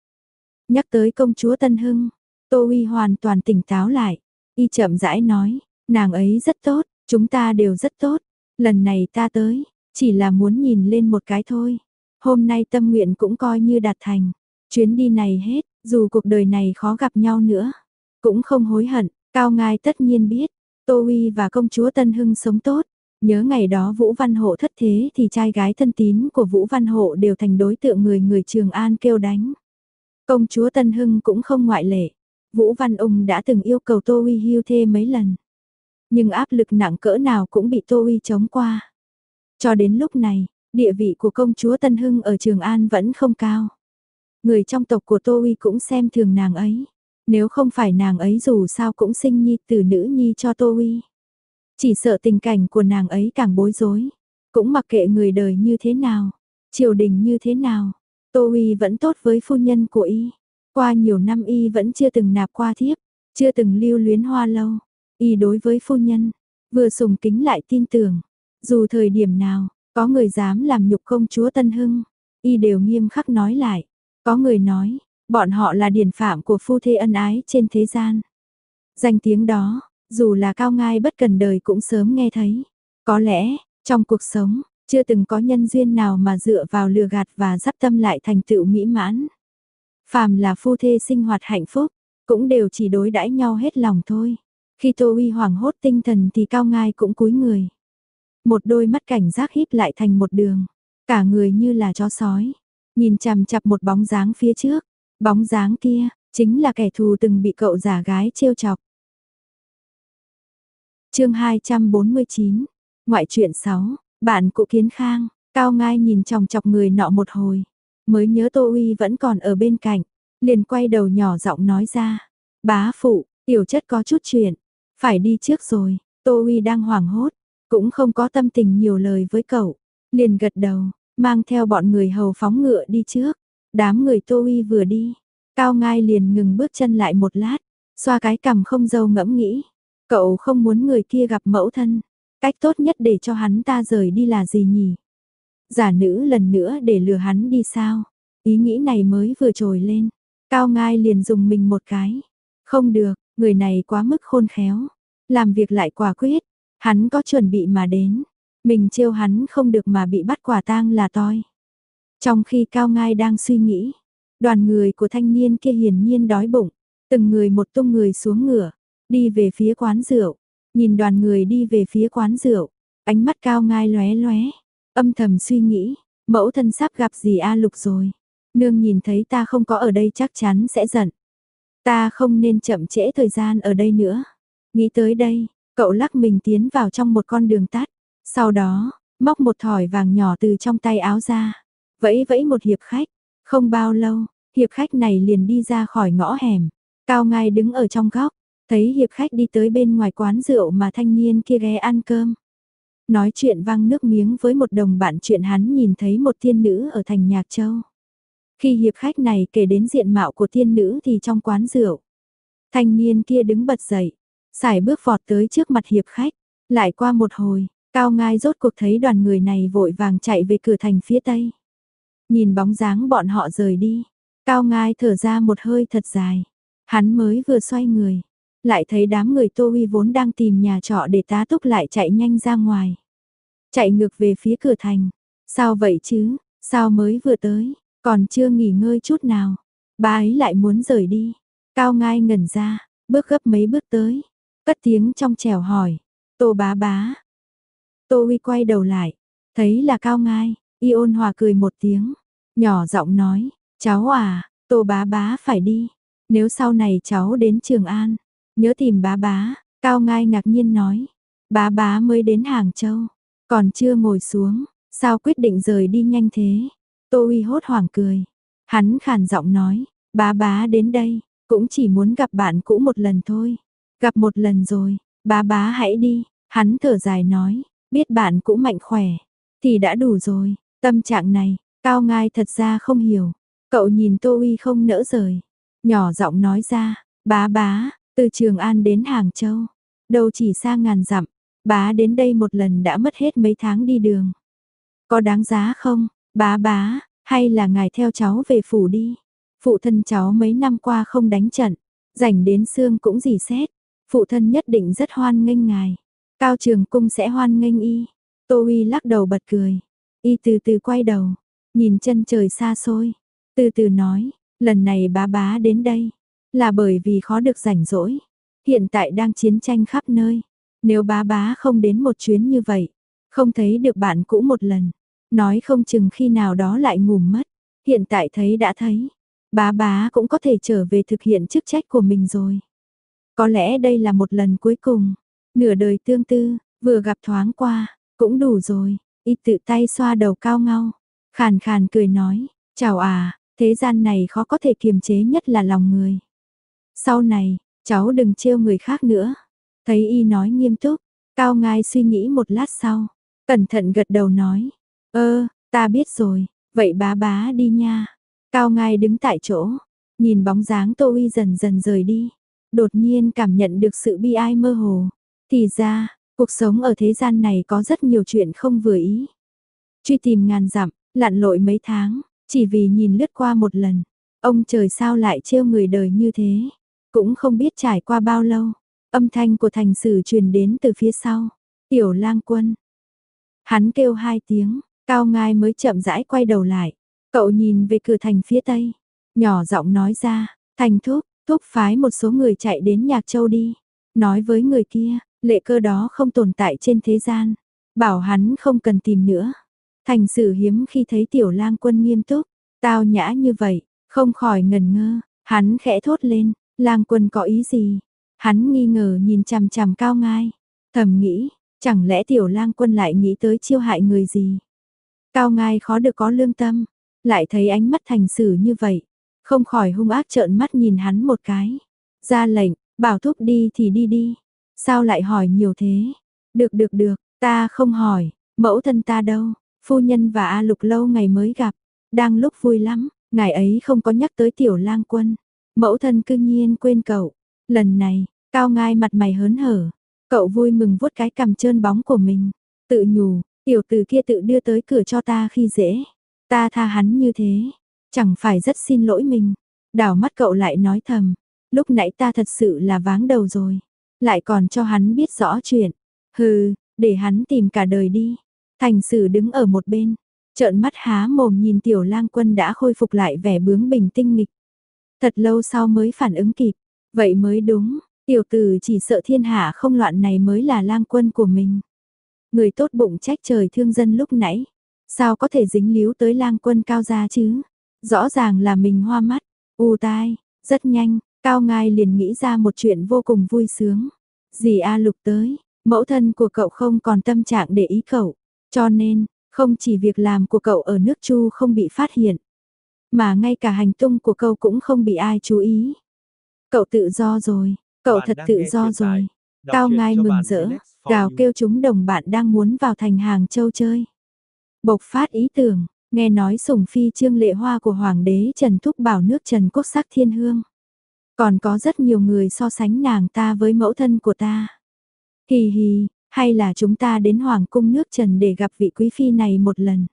Nhắc tới công chúa Tân Hưng, Tô Uy hoàn toàn tỉnh táo lại, y chậm rãi nói, nàng ấy rất tốt, chúng ta đều rất tốt, lần này ta tới, chỉ là muốn nhìn lên một cái thôi. Hôm nay tâm nguyện cũng coi như đạt thành, chuyến đi này hết, dù cuộc đời này khó gặp nhau nữa, cũng không hối hận. Cao Ngai tất nhiên biết, Tô Uy và công chúa Tân Hưng sống tốt, nhớ ngày đó Vũ Văn Hộ thất thế thì trai gái thân tín của Vũ Văn Hộ đều thành đối tượng người người Trường An kêu đánh. Công chúa Tân Hưng cũng không ngoại lệ, Vũ Văn Ung đã từng yêu cầu Tô Uy hưu thê mấy lần. Nhưng áp lực nặng cỡ nào cũng bị Tô Uy chống qua. Cho đến lúc này, địa vị của công chúa Tân Hưng ở Trường An vẫn không cao. Người trong tộc của Tô Uy cũng xem thường nàng ấy. Nếu không phải nàng ấy dù sao cũng sinh nhi tử nữ nhi cho Tô Uy. Chỉ sợ tình cảnh của nàng ấy càng bối rối. Cũng mặc kệ người đời như thế nào, triều đình như thế nào, Tô Uy vẫn tốt với phu nhân của y. Qua nhiều năm y vẫn chưa từng nạp qua thiếp, chưa từng lưu luyến hoa lâu. Y đối với phu nhân, vừa sùng kính lại tin tưởng. Dù thời điểm nào, có người dám làm nhục công chúa Tân Hưng, y đều nghiêm khắc nói lại. Có người nói, bọn họ là điển phạm của phu thê ân ái trên thế gian. Danh tiếng đó, dù là Cao Ngai bất cần đời cũng sớm nghe thấy. Có lẽ, trong cuộc sống, chưa từng có nhân duyên nào mà dựa vào lừa gạt và dắt tâm lại thành tựu mỹ mãn. Phàm là phu thê sinh hoạt hạnh phúc, cũng đều chỉ đối đãi nhau hết lòng thôi. Khi Tô Uy hoảng hốt tinh thần thì Cao Ngai cũng cúi người. Một đôi mắt cảnh giác híp lại thành một đường, cả người như là chó sói, nhìn chằm chằm một bóng dáng phía trước. Bóng dáng kia, chính là kẻ thù từng bị cậu giả gái trêu chọc. Chương hai trăm bốn mươi chín, ngoại truyện sáu, bạn cũ Kiến Khang. Cao Ngai nhìn chòng chọc người nọ một hồi, mới nhớ Tô Uy vẫn còn ở bên cạnh, liền quay đầu nhỏ giọng nói ra, bá phụ, tiểu chất có chút chuyện, phải đi trước rồi. Tô Uy đang hoảng hốt, cũng không có tâm tình nhiều lời với cậu, liền gật đầu, mang theo bọn người hầu phóng ngựa đi trước. Đám người Tô Uy vừa đi, Cao Ngai liền ngừng bước chân lại một lát, xoa cái cằm không dâu ngẫm nghĩ, cậu không muốn người kia gặp mẫu thân, cách tốt nhất để cho hắn ta rời đi là gì nhỉ? Giả nữ lần nữa để lừa hắn đi sao? Ý nghĩ này mới vừa trồi lên, Cao Ngai liền dùng mình một cái. Không được, người này quá mức khôn khéo. làm việc lại quả quyết, hắn có chuẩn bị mà đến, mình trêu hắn không được mà bị bắt quả tang là toi. Trong khi Cao Ngai đang suy nghĩ, đoàn người của thanh niên kia hiển nhiên đói bụng, từng người một tung người xuống ngựa, đi về phía quán rượu, nhìn đoàn người đi về phía quán rượu, ánh mắt Cao Ngai lóe lóe, âm thầm suy nghĩ, mẫu thân sắp gặp gì A Lục rồi, nương nhìn thấy ta không có ở đây chắc chắn sẽ giận. Ta không nên chậm trễ thời gian ở đây nữa. Nghĩ tới đây, cậu lắc mình tiến vào trong một con đường tắt, sau đó, móc một thỏi vàng nhỏ từ trong tay áo ra, vẫy vẫy một hiệp khách, không bao lâu, hiệp khách này liền đi ra khỏi ngõ hẻm. Cao Ngai đứng ở trong góc, thấy hiệp khách đi tới bên ngoài quán rượu mà thanh niên kia ghé ăn cơm. Nói chuyện văng nước miếng với một đồng bạn chuyện hắn nhìn thấy một tiên nữ ở thành Nhạc Châu. Khi hiệp khách này kể đến diện mạo của tiên nữ thì trong quán rượu, thanh niên kia đứng bật dậy, sải bước vọt tới trước mặt hiệp khách. Lại qua một hồi, Cao Ngai rốt cuộc thấy đoàn người này vội vàng chạy về cửa thành phía tây. Nhìn bóng dáng bọn họ rời đi, Cao Ngai thở ra một hơi thật dài. Hắn mới vừa xoay người, lại thấy đám người Tô Uy vốn đang tìm nhà trọ để tá túc lại chạy nhanh ra ngoài. Chạy ngược về phía cửa thành. Sao vậy chứ, sao mới vừa tới, còn chưa nghỉ ngơi chút nào. Bà ấy lại muốn rời đi. Cao Ngai ngẩn ra, bước gấp mấy bước tới, cất tiếng trong trẻo hỏi, Tô bá bá. Tô Uy quay đầu lại, thấy là Cao Ngai, y ôn hòa cười một tiếng, nhỏ giọng nói, cháu à, Tô bá bá phải đi, nếu sau này cháu đến Trường An, nhớ tìm bá bá. Cao Ngai ngạc nhiên nói, bá bá mới đến Hàng Châu, còn chưa ngồi xuống, sao quyết định rời đi nhanh thế? Tô Uy hốt hoảng cười, hắn khàn giọng nói, bá bá đến đây, cũng chỉ muốn gặp bạn cũ một lần thôi, gặp một lần rồi, bá bá hãy đi. Hắn thở dài nói, biết bạn cũ mạnh khỏe, thì đã đủ rồi. Tâm trạng này, Cao Ngai thật ra không hiểu. Cậu nhìn Tô Uy không nỡ rời, nhỏ giọng nói ra, bá bá, từ Trường An đến Hàng Châu, đâu chỉ xa ngàn dặm, bá đến đây một lần đã mất hết mấy tháng đi đường. Có đáng giá không, bá bá, hay là ngài theo cháu về phủ đi. Phụ thân cháu mấy năm qua không đánh trận, rảnh đến xương cũng rỉ sét, phụ thân nhất định rất hoan nghênh ngài. Cao Trường Cung sẽ hoan nghênh y. Tô Uy lắc đầu bật cười, y từ từ quay đầu, nhìn chân trời xa xôi, từ từ nói, lần này bá bá đến đây, là bởi vì khó được rảnh rỗi, hiện tại đang chiến tranh khắp nơi, nếu bá bá không đến một chuyến như vậy, không thấy được bạn cũ một lần, nói không chừng khi nào đó lại ngủ mất, hiện tại thấy đã thấy, bá bá cũng có thể trở về thực hiện chức trách của mình rồi. Có lẽ đây là một lần cuối cùng, nửa đời tương tư, vừa gặp thoáng qua, cũng đủ rồi. Y tự tay xoa đầu Cao Ngau, khàn khàn cười nói, chào à, thế gian này khó có thể kiềm chế nhất là lòng người. Sau này, cháu đừng trêu người khác nữa. Thấy y nói nghiêm túc, Cao Ngai suy nghĩ một lát sau, cẩn thận gật đầu nói, ơ, ta biết rồi, vậy bá bá đi nha. Cao Ngai đứng tại chỗ, nhìn bóng dáng Tô Uy dần dần rời đi, đột nhiên cảm nhận được sự bi ai mơ hồ. Thì ra, cuộc sống ở thế gian này có rất nhiều chuyện không vừa ý. Truy tìm ngàn dặm, lặn lội mấy tháng, chỉ vì nhìn lướt qua một lần. Ông trời sao lại trêu người đời như thế. Cũng không biết trải qua bao lâu, âm thanh của Thành Sử truyền đến từ phía sau. Tiểu Lang Quân. Hắn kêu hai tiếng, Cao Ngai mới chậm rãi quay đầu lại. Cậu nhìn về cửa thành phía tây, nhỏ giọng nói ra, Thành thúc, thúc phái một số người chạy đến Nhạc Châu đi. Nói với người kia, lệ cơ đó không tồn tại trên thế gian, bảo hắn không cần tìm nữa. Thành Sử hiếm khi thấy Tiểu Lang Quân nghiêm túc, tao nhã như vậy, không khỏi ngần ngơ, hắn khẽ thốt lên, Lang Quân có ý gì? Hắn nghi ngờ nhìn chằm chằm Cao Ngai, thầm nghĩ, chẳng lẽ Tiểu Lang Quân lại nghĩ tới chiêu hại người gì? Cao Ngai khó được có lương tâm, lại thấy ánh mắt Thành Sử như vậy, không khỏi hung ác trợn mắt nhìn hắn một cái, ra lệnh, bảo thúc đi thì đi đi. Sao lại hỏi nhiều thế? Được được được, ta không hỏi, mẫu thân ta đâu, phu nhân và A Lục lâu ngày mới gặp, đang lúc vui lắm, ngài ấy không có nhắc tới Tiểu Lang Quân. Mẫu thân cư nhiên quên cậu, lần này, Cao Ngai mặt mày hớn hở, cậu vui mừng vuốt cái cằm trơn bóng của mình, tự nhủ, tiểu tử kia tự đưa tới cửa cho ta khi dễ, ta tha hắn như thế, chẳng phải rất xin lỗi mình. Đảo mắt cậu lại nói thầm, lúc nãy ta thật sự là váng đầu rồi. lại còn cho hắn biết rõ chuyện. Hừ, để hắn tìm cả đời đi. Thành Sử đứng ở một bên, trợn mắt há mồm nhìn Tiểu Lang Quân đã khôi phục lại vẻ bướng bỉnh tinh nghịch. Thật lâu sau mới phản ứng kịp, vậy mới đúng, tiểu tử chỉ sợ thiên hạ không loạn này mới là Lang Quân của mình. Người tốt bụng trách trời thương dân lúc nãy, sao có thể dính líu tới Lang Quân Cao gia chứ? Rõ ràng là mình hoa mắt, u tai, rất nhanh, Cao Ngai liền nghĩ ra một chuyện vô cùng vui sướng. Dì A Lục tới, mẫu thân của cậu không còn tâm trạng để ý cậu, cho nên, không chỉ việc làm của cậu ở nước Chu không bị phát hiện, mà ngay cả hành tung của cậu cũng không bị ai chú ý. Cậu tự do rồi, cậu thật tự do rồi. Cao Ngai mừng rỡ, gào kêu chúng đồng bạn đang muốn vào thành Hàng Châu chơi. Bộc phát ý tưởng, nghe nói sủng phi Trương Lệ Hoa của Hoàng đế Trần Thúc Bảo nước Trần Quốc sắc thiên hương. Còn có rất nhiều người so sánh nàng ta với mẫu thân của ta. Hì hì, hay là chúng ta đến Hoàng cung nước Trần để gặp vị quý phi này một lần.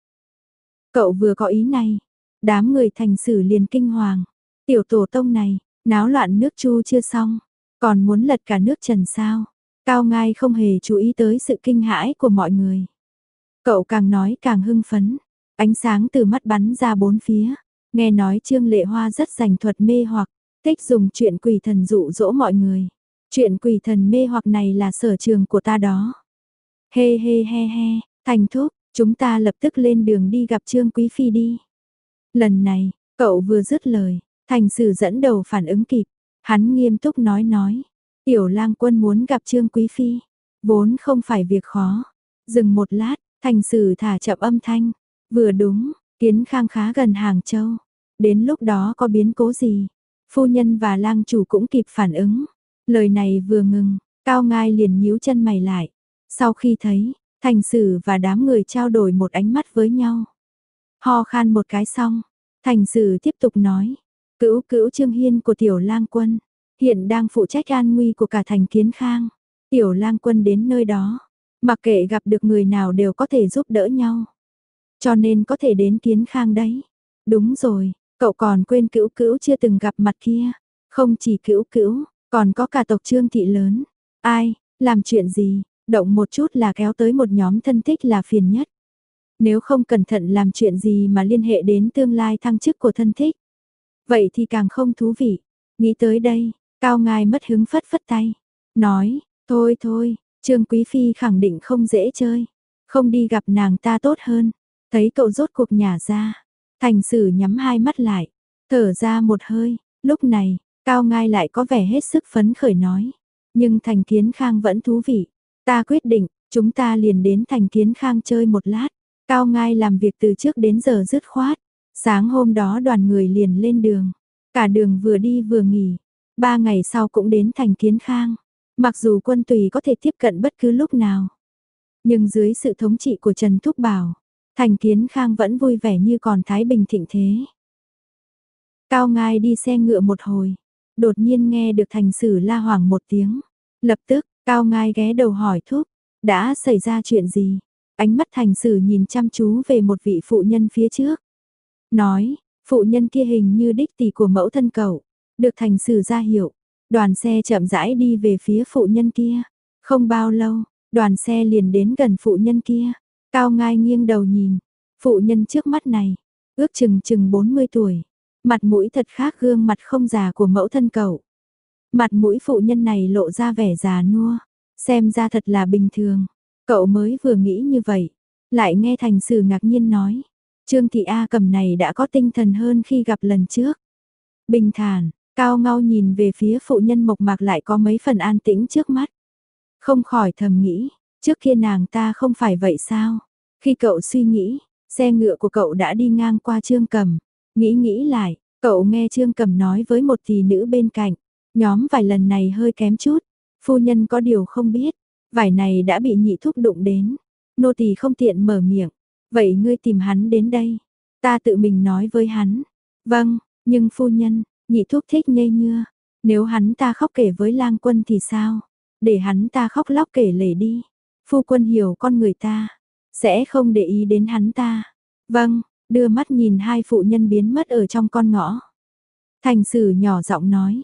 Cậu vừa có ý này, đám người Thành Sử liền kinh hoàng. Tiểu tổ tông này, náo loạn nước Chu chưa xong, còn muốn lật cả nước Trần sao? Cao Ngai không hề chú ý tới sự kinh hãi của mọi người. Cậu càng nói càng hưng phấn, ánh sáng từ mắt bắn ra bốn phía. Nghe nói Trương Lệ Hoa rất rành thuật mê hoặc, thích dùng chuyện quỷ thần dụ dỗ mọi người. Chuyện quỷ thần mê hoặc này là sở trường của ta đó. Hê hê he he, Thành Thúc, chúng ta lập tức lên đường đi gặp Trương Quý Phi đi. Lần này, cậu vừa dứt lời, Thành Sử dẫn đầu phản ứng kịp. Hắn nghiêm túc nói nói, Tiểu Lang Quân muốn gặp Trương Quý Phi, vốn không phải việc khó. Dừng một lát, Thành Sử thả chậm âm thanh. Vừa đúng, Kiến Khang khá gần Hàng Châu. Đến lúc đó có biến cố gì, phu nhân và lang chủ cũng kịp phản ứng. Lời này vừa ngừng, Cao Ngai liền nhíu chân mày lại. Sau khi thấy, Thành Sử và đám người trao đổi một ánh mắt với nhau. Ho khan một cái xong, Thành Sử tiếp tục nói. Cữu cữu Trương Hiên của Tiểu Lang Quân, hiện đang phụ trách an nguy của cả thành Kiến Khang. Tiểu Lang Quân đến nơi đó, mặc kệ gặp được người nào đều có thể giúp đỡ nhau. Cho nên có thể đến Kiến Khang đấy. Đúng rồi, cậu còn quên cữu cữu chưa từng gặp mặt kia. Không chỉ cữu cữu, còn có cả tộc Trương thị lớn. Ai, làm chuyện gì, động một chút là kéo tới một nhóm thân thích là phiền nhất. Nếu không cẩn thận làm chuyện gì mà liên hệ đến tương lai thăng chức của thân thích, vậy thì càng không thú vị. Nghĩ tới đây, Cao Ngai mất hứng phất phất tay. Nói, thôi thôi, Trương Quý Phi khẳng định không dễ chơi. Không đi gặp nàng ta tốt hơn. Thấy cậu rốt cuộc nhả ra. Thành Sử nhắm hai mắt lại. Thở ra một hơi. Lúc này, Cao Ngai lại có vẻ hết sức phấn khởi nói. Nhưng thành Kiến Khang vẫn thú vị. Ta quyết định, chúng ta liền đến thành Kiến Khang chơi một lát. Cao Ngai làm việc từ trước đến giờ dứt khoát. Sáng hôm đó đoàn người liền lên đường. Cả đường vừa đi vừa nghỉ. Ba ngày sau cũng đến thành Kiến Khang. Mặc dù quân tùy có thể tiếp cận bất cứ lúc nào. Nhưng dưới sự thống trị của Trần Thúc Bảo, thành Kiến Khang vẫn vui vẻ như còn thái bình thịnh thế. Cao Ngai đi xe ngựa một hồi. Đột nhiên nghe được Thành Sử la hoảng một tiếng. Lập tức, Cao Ngai ghé đầu hỏi Thúc. Đã xảy ra chuyện gì? Ánh mắt Thành Sử nhìn chăm chú về một vị phụ nhân phía trước. Nói, phụ nhân kia hình như đích tỷ của mẫu thân cậu. Được Thành Sử ra hiệu, đoàn xe chậm rãi đi về phía phụ nhân kia. Không bao lâu, đoàn xe liền đến gần phụ nhân kia. Cao Ngai nghiêng đầu nhìn, phụ nhân trước mắt này, ước chừng chừng bốn mươi tuổi. Mặt mũi thật khác gương mặt không già của mẫu thân cậu. Mặt mũi phụ nhân này lộ ra vẻ già nua, xem ra thật là bình thường. Cậu mới vừa nghĩ như vậy, lại nghe Thành Sử ngạc nhiên nói. Trương thị A Cầm này đã có tinh thần hơn khi gặp lần trước. Bình thản, Cao Ngao nhìn về phía phụ nhân mộc mạc lại có mấy phần an tĩnh trước mắt. Không khỏi thầm nghĩ, trước kia nàng ta không phải vậy sao? Khi cậu suy nghĩ, xe ngựa của cậu đã đi ngang qua Trương Cầm. Nghĩ nghĩ lại, cậu nghe Trương Cầm nói với một tỷ nữ bên cạnh. Nhóm vài lần này hơi kém chút. Phu nhân có điều không biết, vải này đã bị nhị thúc đụng đến. Nô tỳ không tiện mở miệng. Vậy ngươi tìm hắn đến đây. Ta tự mình nói với hắn. Vâng, nhưng phu nhân, nhị thúc thích nhây nhưa. Nếu hắn ta khóc kể với Lang Quân thì sao? Để hắn ta khóc lóc kể lể đi. Phu quân hiểu con người ta, sẽ không để ý đến hắn ta. Vâng, đưa mắt nhìn hai phụ nhân biến mất ở trong con ngõ. Thành Sử nhỏ giọng nói.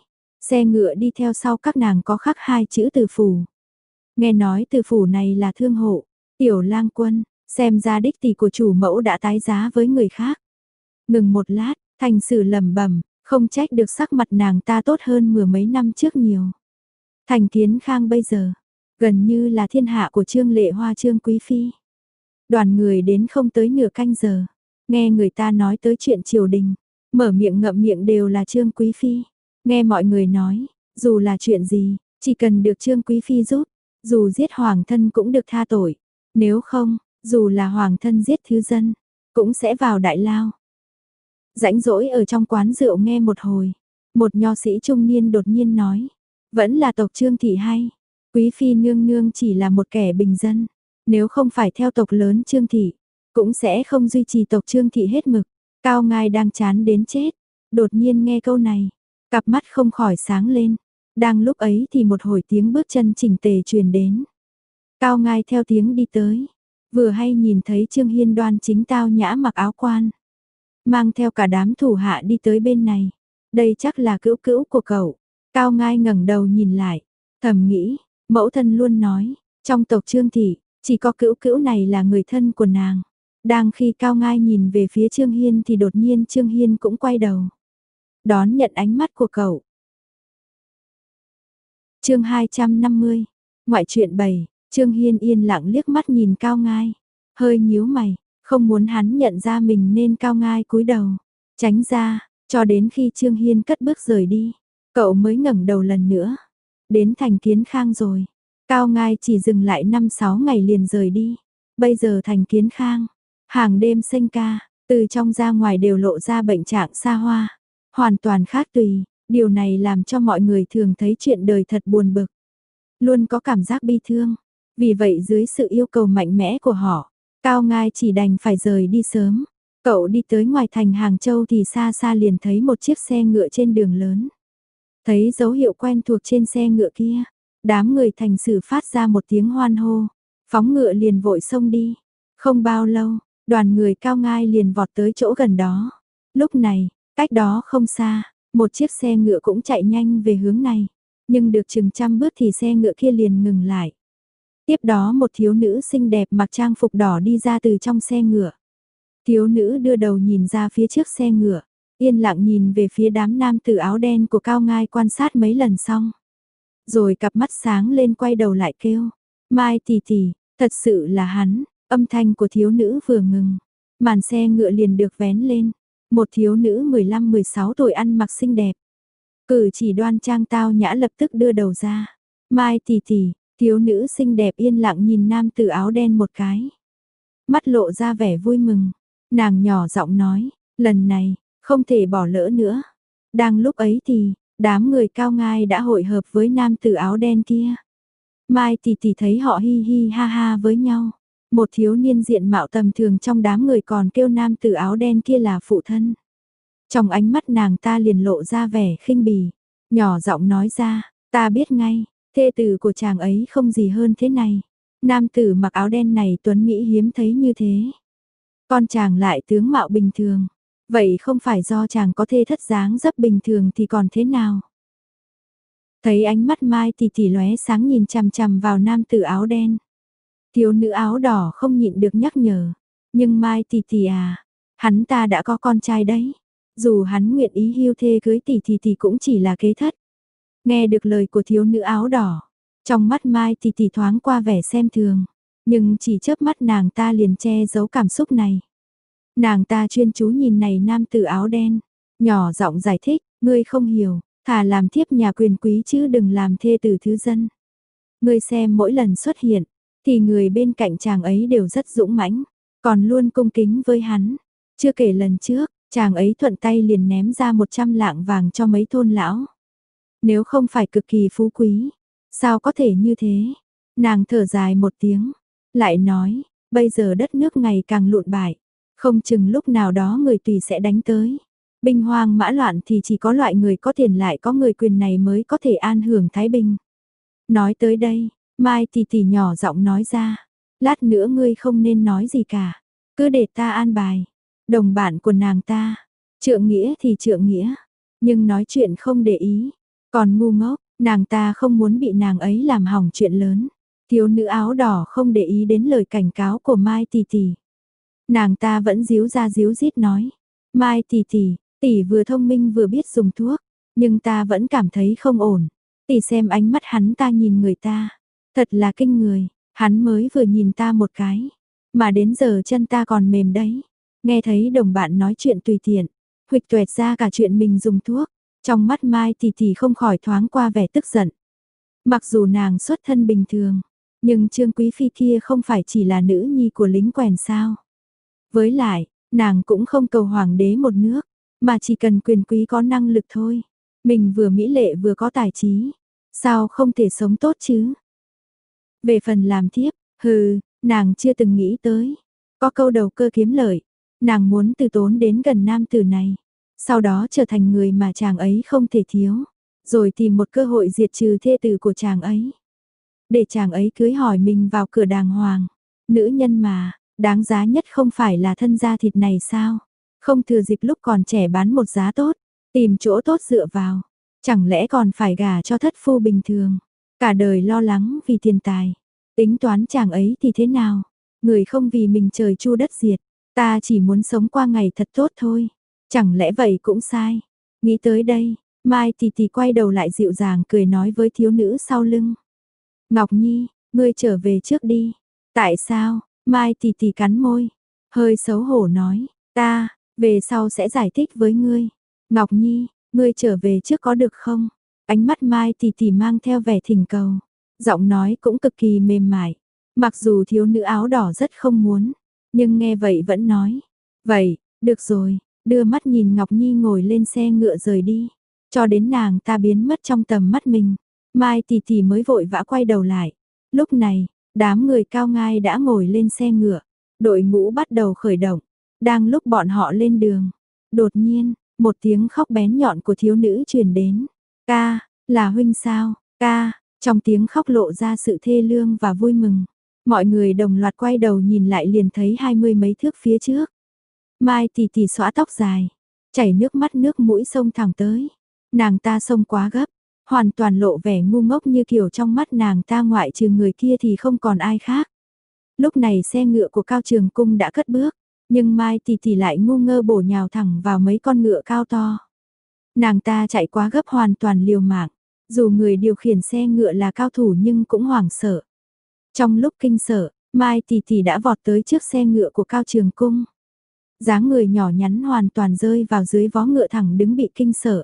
Xe ngựa đi theo sau các nàng có khắc hai chữ Từ phủ. Nghe nói Từ phủ này là thương hộ, Tiểu Lang Quân, xem ra đích tỷ của chủ mẫu đã tái giá với người khác. Ngừng một lát, Thành Sử lẩm bẩm, không trách được sắc mặt nàng ta tốt hơn mười mấy năm trước nhiều. Thành Kiến Khang bây giờ, gần như là thiên hạ của Trương Lệ Hoa Trương Quý Phi. Đoàn người đến không tới nửa canh giờ, nghe người ta nói tới chuyện triều đình, mở miệng ngậm miệng đều là Trương Quý Phi. Nghe mọi người nói, dù là chuyện gì, chỉ cần được Trương Quý Phi giúp, dù giết hoàng thân cũng được tha tội. Nếu không, dù là hoàng thân giết thứ dân, cũng sẽ vào đại lao. Rãnh rỗi ở trong quán rượu nghe một hồi, một nho sĩ trung niên đột nhiên nói, vẫn là tộc Trương thị hay, Quý Phi nương nương chỉ là một kẻ bình dân, nếu không phải theo tộc lớn Trương thị, cũng sẽ không duy trì tộc Trương thị hết mực. Cao Ngai đang chán đến chết, đột nhiên nghe câu này, cặp mắt không khỏi sáng lên. Đang lúc ấy thì một hồi tiếng bước chân chỉnh tề truyền đến. Cao Ngai theo tiếng đi tới, vừa hay nhìn thấy Trương Hiên đoan chính tao nhã mặc áo quan, mang theo cả đám thủ hạ đi tới bên này. Đây chắc là cữu cữu của cậu. Cao Ngai ngẩng đầu nhìn lại, thầm nghĩ, mẫu thân luôn nói, trong tộc Trương thị, chỉ có cữu cữu này là người thân của nàng. Đang khi Cao Ngai nhìn về phía Trương Hiên thì đột nhiên Trương Hiên cũng quay đầu, đón nhận ánh mắt của cậu. Chương hai trăm năm mươi, ngoại truyện bảy. Trương Hiên yên lặng liếc mắt nhìn Cao Ngai, hơi nhíu mày, không muốn hắn nhận ra mình nên Cao Ngai cúi đầu, tránh ra, cho đến khi Trương Hiên cất bước rời đi, cậu mới ngẩng đầu lần nữa. Đến Thành Kiến Khang rồi. Cao Ngai chỉ dừng lại năm sáu ngày liền rời đi. Bây giờ Thành Kiến Khang, hàng đêm sinh ca, từ trong ra ngoài đều lộ ra bệnh trạng xa hoa, hoàn toàn khác tùy. Điều này làm cho mọi người thường thấy chuyện đời thật buồn bực, luôn có cảm giác bi thương. Vì vậy dưới sự yêu cầu mạnh mẽ của họ, Cao Ngai chỉ đành phải rời đi sớm. Cậu đi tới ngoài thành Hàng Châu thì xa xa liền thấy một chiếc xe ngựa trên đường lớn. Thấy dấu hiệu quen thuộc trên xe ngựa kia, đám người Thành Sử phát ra một tiếng hoan hô, phóng ngựa liền vội xông đi. Không bao lâu, đoàn người Cao Ngai liền vọt tới chỗ gần đó. Lúc này, cách đó không xa, một chiếc xe ngựa cũng chạy nhanh về hướng này, nhưng được chừng trăm bước thì xe ngựa kia liền ngừng lại. Tiếp đó một thiếu nữ xinh đẹp mặc trang phục đỏ đi ra từ trong xe ngựa. Thiếu nữ đưa đầu nhìn ra phía trước xe ngựa, yên lặng nhìn về phía đám nam tử áo đen của Cao Ngai quan sát mấy lần xong. Rồi cặp mắt sáng lên quay đầu lại kêu, Mai tỷ tỷ, thật sự là hắn. Âm thanh của thiếu nữ vừa ngừng, màn xe ngựa liền được vén lên. Một thiếu nữ mười lăm mười sáu tuổi ăn mặc xinh đẹp, cử chỉ đoan trang tao nhã lập tức đưa đầu ra. Mai tỷ tỷ, thiếu nữ xinh đẹp yên lặng nhìn nam tử áo đen một cái, mắt lộ ra vẻ vui mừng. Nàng nhỏ giọng nói, lần này, không thể bỏ lỡ nữa. Đang lúc ấy thì, đám người Cao Ngai đã hội hợp với nam tử áo đen kia. Mai tỷ tỷ thấy họ hi hi ha ha với nhau. Một thiếu niên diện mạo tầm thường trong đám người còn kêu nam tử áo đen kia là phụ thân. Trong ánh mắt nàng ta liền lộ ra vẻ khinh bỉ, nhỏ giọng nói ra, ta biết ngay, thê tử của chàng ấy không gì hơn thế này. Nam tử mặc áo đen này tuấn mỹ hiếm thấy như thế. Con chàng lại tướng mạo bình thường, vậy không phải do chàng có thê thất dáng dấp bình thường thì còn thế nào? Thấy ánh mắt Mai tỷ tỷ lóe sáng nhìn chằm chằm vào nam tử áo đen. Thiếu nữ áo đỏ không nhịn được nhắc nhở, nhưng Mai tỷ tỷ à, hắn ta đã có con trai đấy. Dù hắn nguyện ý hưu thê cưới tỷ tỷ thì cũng chỉ là kế thất. Nghe được lời của thiếu nữ áo đỏ, trong mắt Mai tỷ tỷ thoáng qua vẻ xem thường, nhưng chỉ chớp mắt nàng ta liền che giấu cảm xúc này. Nàng ta chuyên chú nhìn này nam tử áo đen, nhỏ giọng giải thích, ngươi không hiểu, thà làm thiếp nhà quyền quý chứ đừng làm thê tử thứ dân. Ngươi xem mỗi lần xuất hiện, thì người bên cạnh chàng ấy đều rất dũng mãnh, còn luôn cung kính với hắn. Chưa kể lần trước, chàng ấy thuận tay liền ném ra một trăm lạng vàng cho mấy thôn lão. Nếu không phải cực kỳ phú quý, sao có thể như thế? Nàng thở dài một tiếng, lại nói, bây giờ đất nước ngày càng lụn bại, không chừng lúc nào đó người tùy sẽ đánh tới. Binh hoang mã loạn thì chỉ có loại người có tiền lại có người quyền này mới có thể an hưởng thái bình. Nói tới đây, Mai tỷ tỷ nhỏ giọng nói ra, lát nữa ngươi không nên nói gì cả, cứ để ta an bài. Đồng bạn của nàng ta, trượng nghĩa thì trượng nghĩa, nhưng nói chuyện không để ý, Còn ngu ngốc, nàng ta không muốn bị nàng ấy làm hỏng chuyện lớn. Thiếu nữ áo đỏ không để ý đến lời cảnh cáo của Mai tỷ tỷ. Nàng ta vẫn díu ra díu dít nói. Mai tỷ tỷ, tỷ vừa thông minh vừa biết dùng thuốc, nhưng ta vẫn cảm thấy không ổn. Tỷ xem ánh mắt hắn ta nhìn người ta, thật là kinh người, hắn mới vừa nhìn ta một cái, mà đến giờ chân ta còn mềm đấy. Nghe thấy đồng bạn nói chuyện tùy tiện, huỵch tuệt ra cả chuyện mình dùng thuốc, trong mắt Mai tỷ tỷ không khỏi thoáng qua vẻ tức giận. Mặc dù nàng xuất thân bình thường, nhưng Trương Quý Phi kia không phải chỉ là nữ nhi của lính quèn sao. Với lại, nàng cũng không cầu hoàng đế một nước, mà chỉ cần quyền quý có năng lực thôi. Mình vừa mỹ lệ vừa có tài trí, sao không thể sống tốt chứ? Về phần làm thiếp, hừ, nàng chưa từng nghĩ tới. Có câu đầu cơ kiếm lợi, nàng muốn từ tốn đến gần nam tử này, sau đó trở thành người mà chàng ấy không thể thiếu, rồi tìm một cơ hội diệt trừ thê tử của chàng ấy. Để chàng ấy cưới hỏi mình vào cửa đàng hoàng. Nữ nhân mà, đáng giá nhất không phải là thân da thịt này sao? Không thừa dịp lúc còn trẻ bán một giá tốt, tìm chỗ tốt dựa vào. Chẳng lẽ còn phải gả cho thất phu bình thường? Cả đời lo lắng vì tiền tài. Tính toán chàng ấy thì thế nào? Người không vì mình trời chu đất diệt. Ta chỉ muốn sống qua ngày thật tốt thôi. Chẳng lẽ vậy cũng sai? Nghĩ tới đây, Mai tỷ tỷ quay đầu lại dịu dàng cười nói với thiếu nữ sau lưng. Ngọc Nhi, ngươi trở về trước đi. Tại sao? Mai tỷ tỷ cắn môi, hơi xấu hổ nói, ta, về sau sẽ giải thích với ngươi. Ngọc Nhi, ngươi trở về trước có được không? Ánh mắt Mai tỷ tỷ mang theo vẻ thỉnh cầu, giọng nói cũng cực kỳ mềm mại. Mặc dù thiếu nữ áo đỏ rất không muốn, nhưng nghe vậy vẫn nói, vậy, được rồi, đưa mắt nhìn Ngọc Nhi ngồi lên xe ngựa rời đi, cho đến nàng ta biến mất trong tầm mắt mình. Mai tỷ tỷ mới vội vã quay đầu lại. Lúc này, đám người cao ngai đã ngồi lên xe ngựa, đội ngũ bắt đầu khởi động. Đang lúc bọn họ lên đường, đột nhiên, một tiếng khóc bén nhọn của thiếu nữ truyền đến. Ca, là huynh sao? Ca, trong tiếng khóc lộ ra sự thê lương và vui mừng. Mọi người đồng loạt quay đầu nhìn lại liền thấy hai mươi mấy thước phía trước. Mai tỷ tỷ xõa tóc dài, chảy nước mắt nước mũi xông thẳng tới. Nàng ta xông quá gấp, hoàn toàn lộ vẻ ngu ngốc như kiểu trong mắt nàng ta ngoại trừ người kia thì không còn ai khác. Lúc này xe ngựa của Cao Trường Cung đã cất bước, nhưng Mai tỷ tỷ lại ngu ngơ bổ nhào thẳng vào mấy con ngựa cao to. Nàng ta chạy quá gấp hoàn toàn liều mạng, dù người điều khiển xe ngựa là cao thủ nhưng cũng hoảng sợ. Trong lúc kinh sợ, Mai tỷ tỷ đã vọt tới trước xe ngựa của Cao Trường Cung. Dáng người nhỏ nhắn hoàn toàn rơi vào dưới vó ngựa thẳng đứng bị kinh sợ.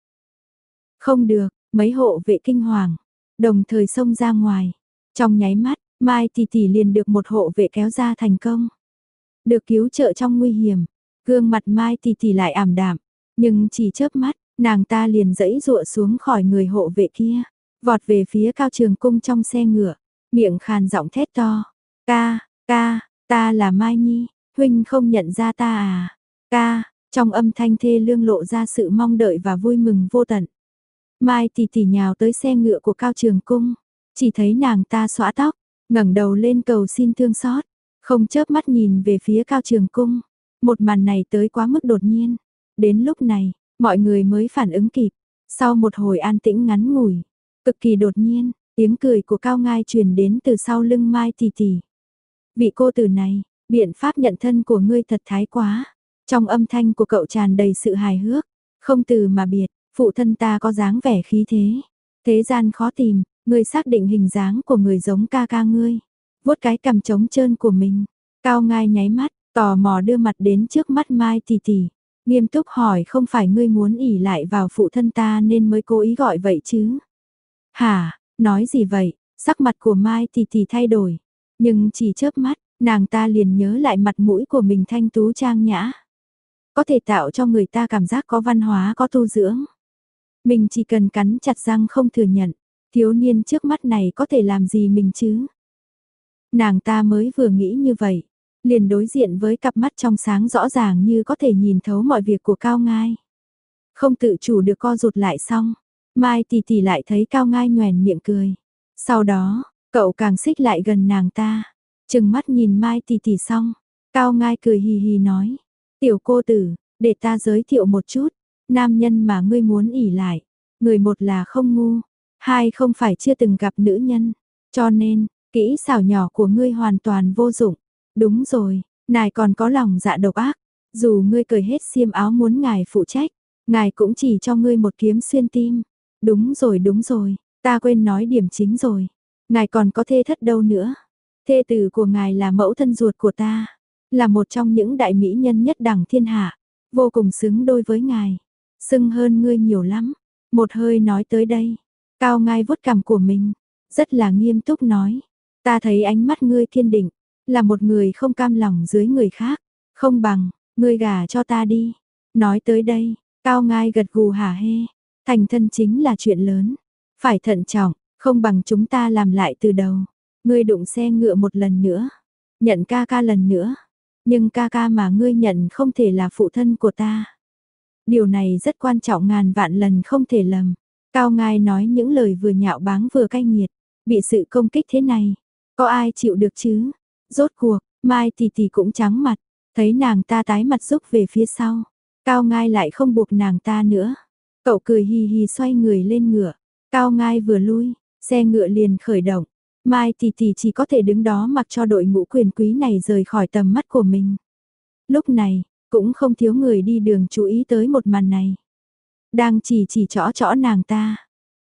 Không được, mấy hộ vệ kinh hoàng, đồng thời xông ra ngoài. Trong nháy mắt, Mai tỷ tỷ liền được một hộ vệ kéo ra thành công. Được cứu trợ trong nguy hiểm, gương mặt Mai tỷ tỷ lại ảm đạm, nhưng chỉ chớp mắt, nàng ta liền giãy giụa xuống khỏi người hộ vệ kia, vọt về phía Cao Trường Cung trong xe ngựa, miệng khàn giọng thét to, "Ca, ca, ta là Mai Nhi, huynh không nhận ra ta à?" "Ca." Trong âm thanh thê lương lộ ra sự mong đợi và vui mừng vô tận. Mai tỷ tỷ nhào tới xe ngựa của Cao Trường Cung, chỉ thấy nàng ta xõa tóc, ngẩng đầu lên cầu xin thương xót, không chớp mắt nhìn về phía Cao Trường Cung. Một màn này tới quá mức đột nhiên. Đến lúc này, mọi người mới phản ứng kịp. Sau một hồi an tĩnh ngắn ngủi, cực kỳ đột nhiên, tiếng cười của Cao Ngai truyền đến từ sau lưng Mai tỷ tỷ. "Vị cô tử này, biện pháp nhận thân của ngươi thật thái quá." Trong âm thanh của cậu tràn đầy sự hài hước, không từ mà biệt. "Phụ thân ta có dáng vẻ khí thế, thế gian khó tìm, ngươi xác định hình dáng của người giống ca ca ngươi." Vuốt cái cằm trống trơn của mình, Cao Ngai nháy mắt, tò mò đưa mặt đến trước mắt Mai tỷ tỷ, nghiêm túc hỏi, "Không phải ngươi muốn ỷ lại vào phụ thân ta nên mới cố ý gọi vậy chứ?" "Hả, nói gì vậy?" Sắc mặt của Mai tỷ tỷ thay đổi, nhưng chỉ chớp mắt, nàng ta liền nhớ lại mặt mũi của mình thanh tú trang nhã, có thể tạo cho người ta cảm giác có văn hóa, có tu dưỡng. Mình chỉ cần cắn chặt răng không thừa nhận, thiếu niên trước mắt này có thể làm gì mình chứ? Nàng ta mới vừa nghĩ như vậy, liền đối diện với cặp mắt trong sáng rõ ràng như có thể nhìn thấu mọi việc của Cao Ngai. Không tự chủ được co rụt lại xong, Mai tỷ tỷ lại thấy Cao Ngai nhoẻn miệng cười. Sau đó, cậu càng xích lại gần nàng ta, trừng mắt nhìn Mai tỷ tỷ xong, Cao Ngai cười hì hì nói, "Tiểu cô tử, để ta giới thiệu một chút, nam nhân mà ngươi muốn ỷ lại, Người một là không ngu, hai không phải chưa từng gặp nữ nhân, cho nên, kỹ xảo nhỏ của ngươi hoàn toàn vô dụng. Đúng rồi, ngài còn có lòng dạ độc ác, dù ngươi cởi hết xiêm áo muốn ngài phụ trách, ngài cũng chỉ cho ngươi một kiếm xuyên tim. Đúng rồi đúng rồi, ta quên nói điểm chính rồi, ngài còn có thê thất đâu nữa. Thê tử của ngài là mẫu thân ruột của ta, là một trong những đại mỹ nhân nhất đẳng thiên hạ, vô cùng xứng đôi với ngài, xưng hơn ngươi nhiều lắm. Một hơi nói tới đây, Cao Ngai vuốt cằm của mình, rất là nghiêm túc nói, ta thấy ánh mắt ngươi kiên định, là một người không cam lòng dưới người khác, không bằng, ngươi gả cho ta đi. Nói tới đây, Cao Ngai gật gù hả hê, thành thân chính là chuyện lớn, phải thận trọng, không bằng chúng ta làm lại từ đầu. Ngươi đụng xe ngựa một lần nữa, nhận ca ca lần nữa, nhưng ca ca mà ngươi nhận không thể là phụ thân của ta. Điều này rất quan trọng, ngàn vạn lần không thể lầm. Cao Ngai nói những lời vừa nhạo báng vừa cay nghiệt, bị sự công kích thế này, có ai chịu được chứ? Rốt cuộc, Mai tỷ tỷ cũng trắng mặt, thấy nàng ta tái mặt rúc về phía sau. Cao Ngai lại không buộc nàng ta nữa. Cậu cười hì hì xoay người lên ngựa. Cao Ngai vừa lui, xe ngựa liền khởi động. Mai tỷ tỷ chỉ có thể đứng đó mặc cho đội ngũ quyền quý này rời khỏi tầm mắt của mình. Lúc này, cũng không thiếu người đi đường chú ý tới một màn này. Đang chỉ chỉ trõ trõ nàng ta.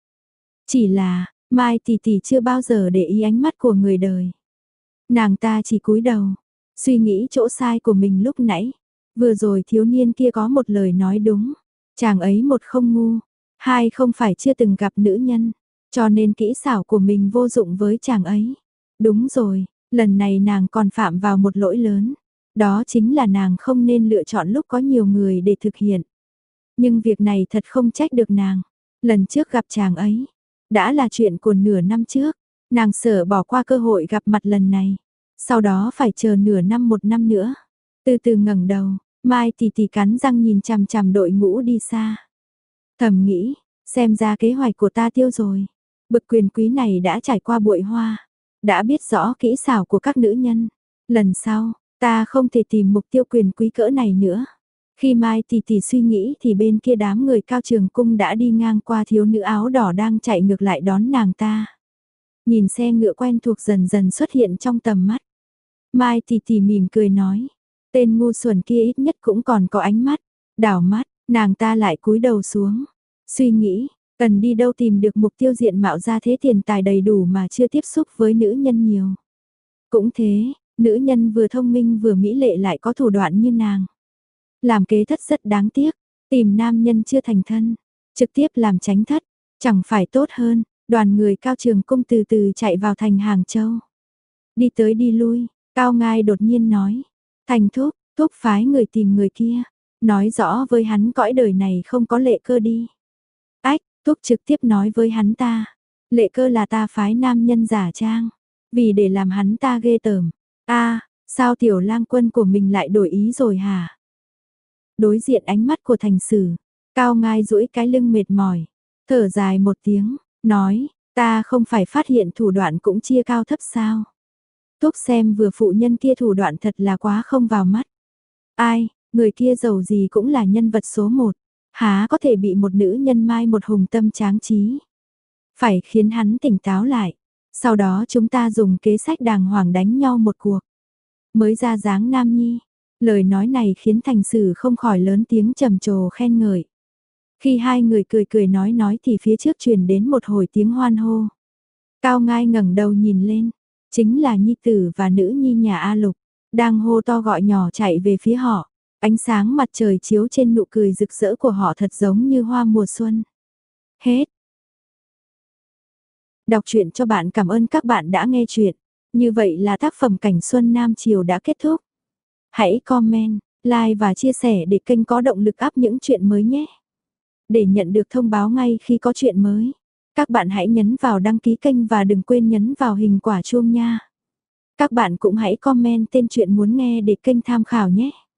Chỉ là, Mai tỷ tỷ chưa bao giờ để ý ánh mắt của người đời. Nàng ta chỉ cúi đầu, suy nghĩ chỗ sai của mình lúc nãy. Vừa rồi thiếu niên kia có một lời nói đúng. Chàng ấy một không ngu, hai không phải chưa từng gặp nữ nhân, cho nên kỹ xảo của mình vô dụng với chàng ấy. Đúng rồi, lần này nàng còn phạm vào một lỗi lớn. Đó chính là nàng không nên lựa chọn lúc có nhiều người để thực hiện. Nhưng việc này thật không trách được nàng. Lần trước gặp chàng ấy, đã là chuyện của nửa năm trước. Nàng sợ bỏ qua cơ hội gặp mặt lần này. Sau đó phải chờ nửa năm một năm nữa. Từ từ ngẩng đầu, Mai tỷ tỷ cắn răng nhìn chằm chằm đội ngũ đi xa. Thầm nghĩ, xem ra kế hoạch của ta tiêu rồi. Bực quyền quý này đã trải qua bụi hoa, đã biết rõ kỹ xảo của các nữ nhân. Lần sau, ta không thể tìm mục tiêu quyền quý cỡ này nữa. Khi Mai tỷ tỷ suy nghĩ thì bên kia đám người Cao Trường Cung đã đi ngang qua, thiếu nữ áo đỏ đang chạy ngược lại đón nàng ta. Nhìn xe ngựa quen thuộc dần dần xuất hiện trong tầm mắt. Mai tỷ tỷ mỉm cười nói, tên ngu xuẩn kia ít nhất cũng còn có ánh mắt. Đảo mắt, nàng ta lại cúi đầu xuống. Suy nghĩ, cần đi đâu tìm được mục tiêu diện mạo ra thế tiền tài đầy đủ mà chưa tiếp xúc với nữ nhân nhiều. Cũng thế, nữ nhân vừa thông minh vừa mỹ lệ lại có thủ đoạn như nàng. Làm kế thất rất đáng tiếc, tìm nam nhân chưa thành thân, trực tiếp làm tránh thất, chẳng phải tốt hơn. Đoàn người Cao Trường Cung từ từ chạy vào thành Hàng Châu. Đi tới đi lui, Cao Ngai đột nhiên nói, Thành thúc, thúc phái người tìm người kia, nói rõ với hắn cõi đời này không có Lệ Cơ đi. Ách, thúc trực tiếp nói với hắn ta, Lệ Cơ là ta phái nam nhân giả trang, vì để làm hắn ta ghê tởm. A, sao tiểu lang quân của mình lại đổi ý rồi hả? Đối diện ánh mắt của Thành Sử, Cao Ngai duỗi cái lưng mệt mỏi, thở dài một tiếng, nói, ta không phải phát hiện thủ đoạn cũng chia cao thấp sao? Thúc xem vừa phụ nhân kia thủ đoạn thật là quá không vào mắt. Ai, người kia giàu gì cũng là nhân vật số một, há có thể bị một nữ nhân mai một hùng tâm tráng trí. Phải khiến hắn tỉnh táo lại, sau đó chúng ta dùng kế sách đàng hoàng đánh nhau một cuộc. Mới ra dáng nam nhi, lời nói này khiến Thành Sử không khỏi lớn tiếng trầm trồ khen ngợi. Khi hai người cười cười nói nói thì phía trước truyền đến một hồi tiếng hoan hô. Cao Ngai ngẩng đầu nhìn lên, chính là nhi tử và nữ nhi nhà A Lục, đang hô to gọi nhỏ chạy về phía họ. Ánh sáng mặt trời chiếu trên nụ cười rực rỡ của họ thật giống như hoa mùa xuân. Hết. Đọc truyện cho bạn, cảm ơn các bạn đã nghe truyện. Như vậy là tác phẩm Cảnh Xuân Nam Chiều đã kết thúc. Hãy comment, like và chia sẻ để kênh có động lực up những chuyện mới nhé. Để nhận được thông báo ngay khi có chuyện mới, các bạn hãy nhấn vào đăng ký kênh và đừng quên nhấn vào hình quả chuông nha. Các bạn cũng hãy comment tên truyện muốn nghe để kênh tham khảo nhé.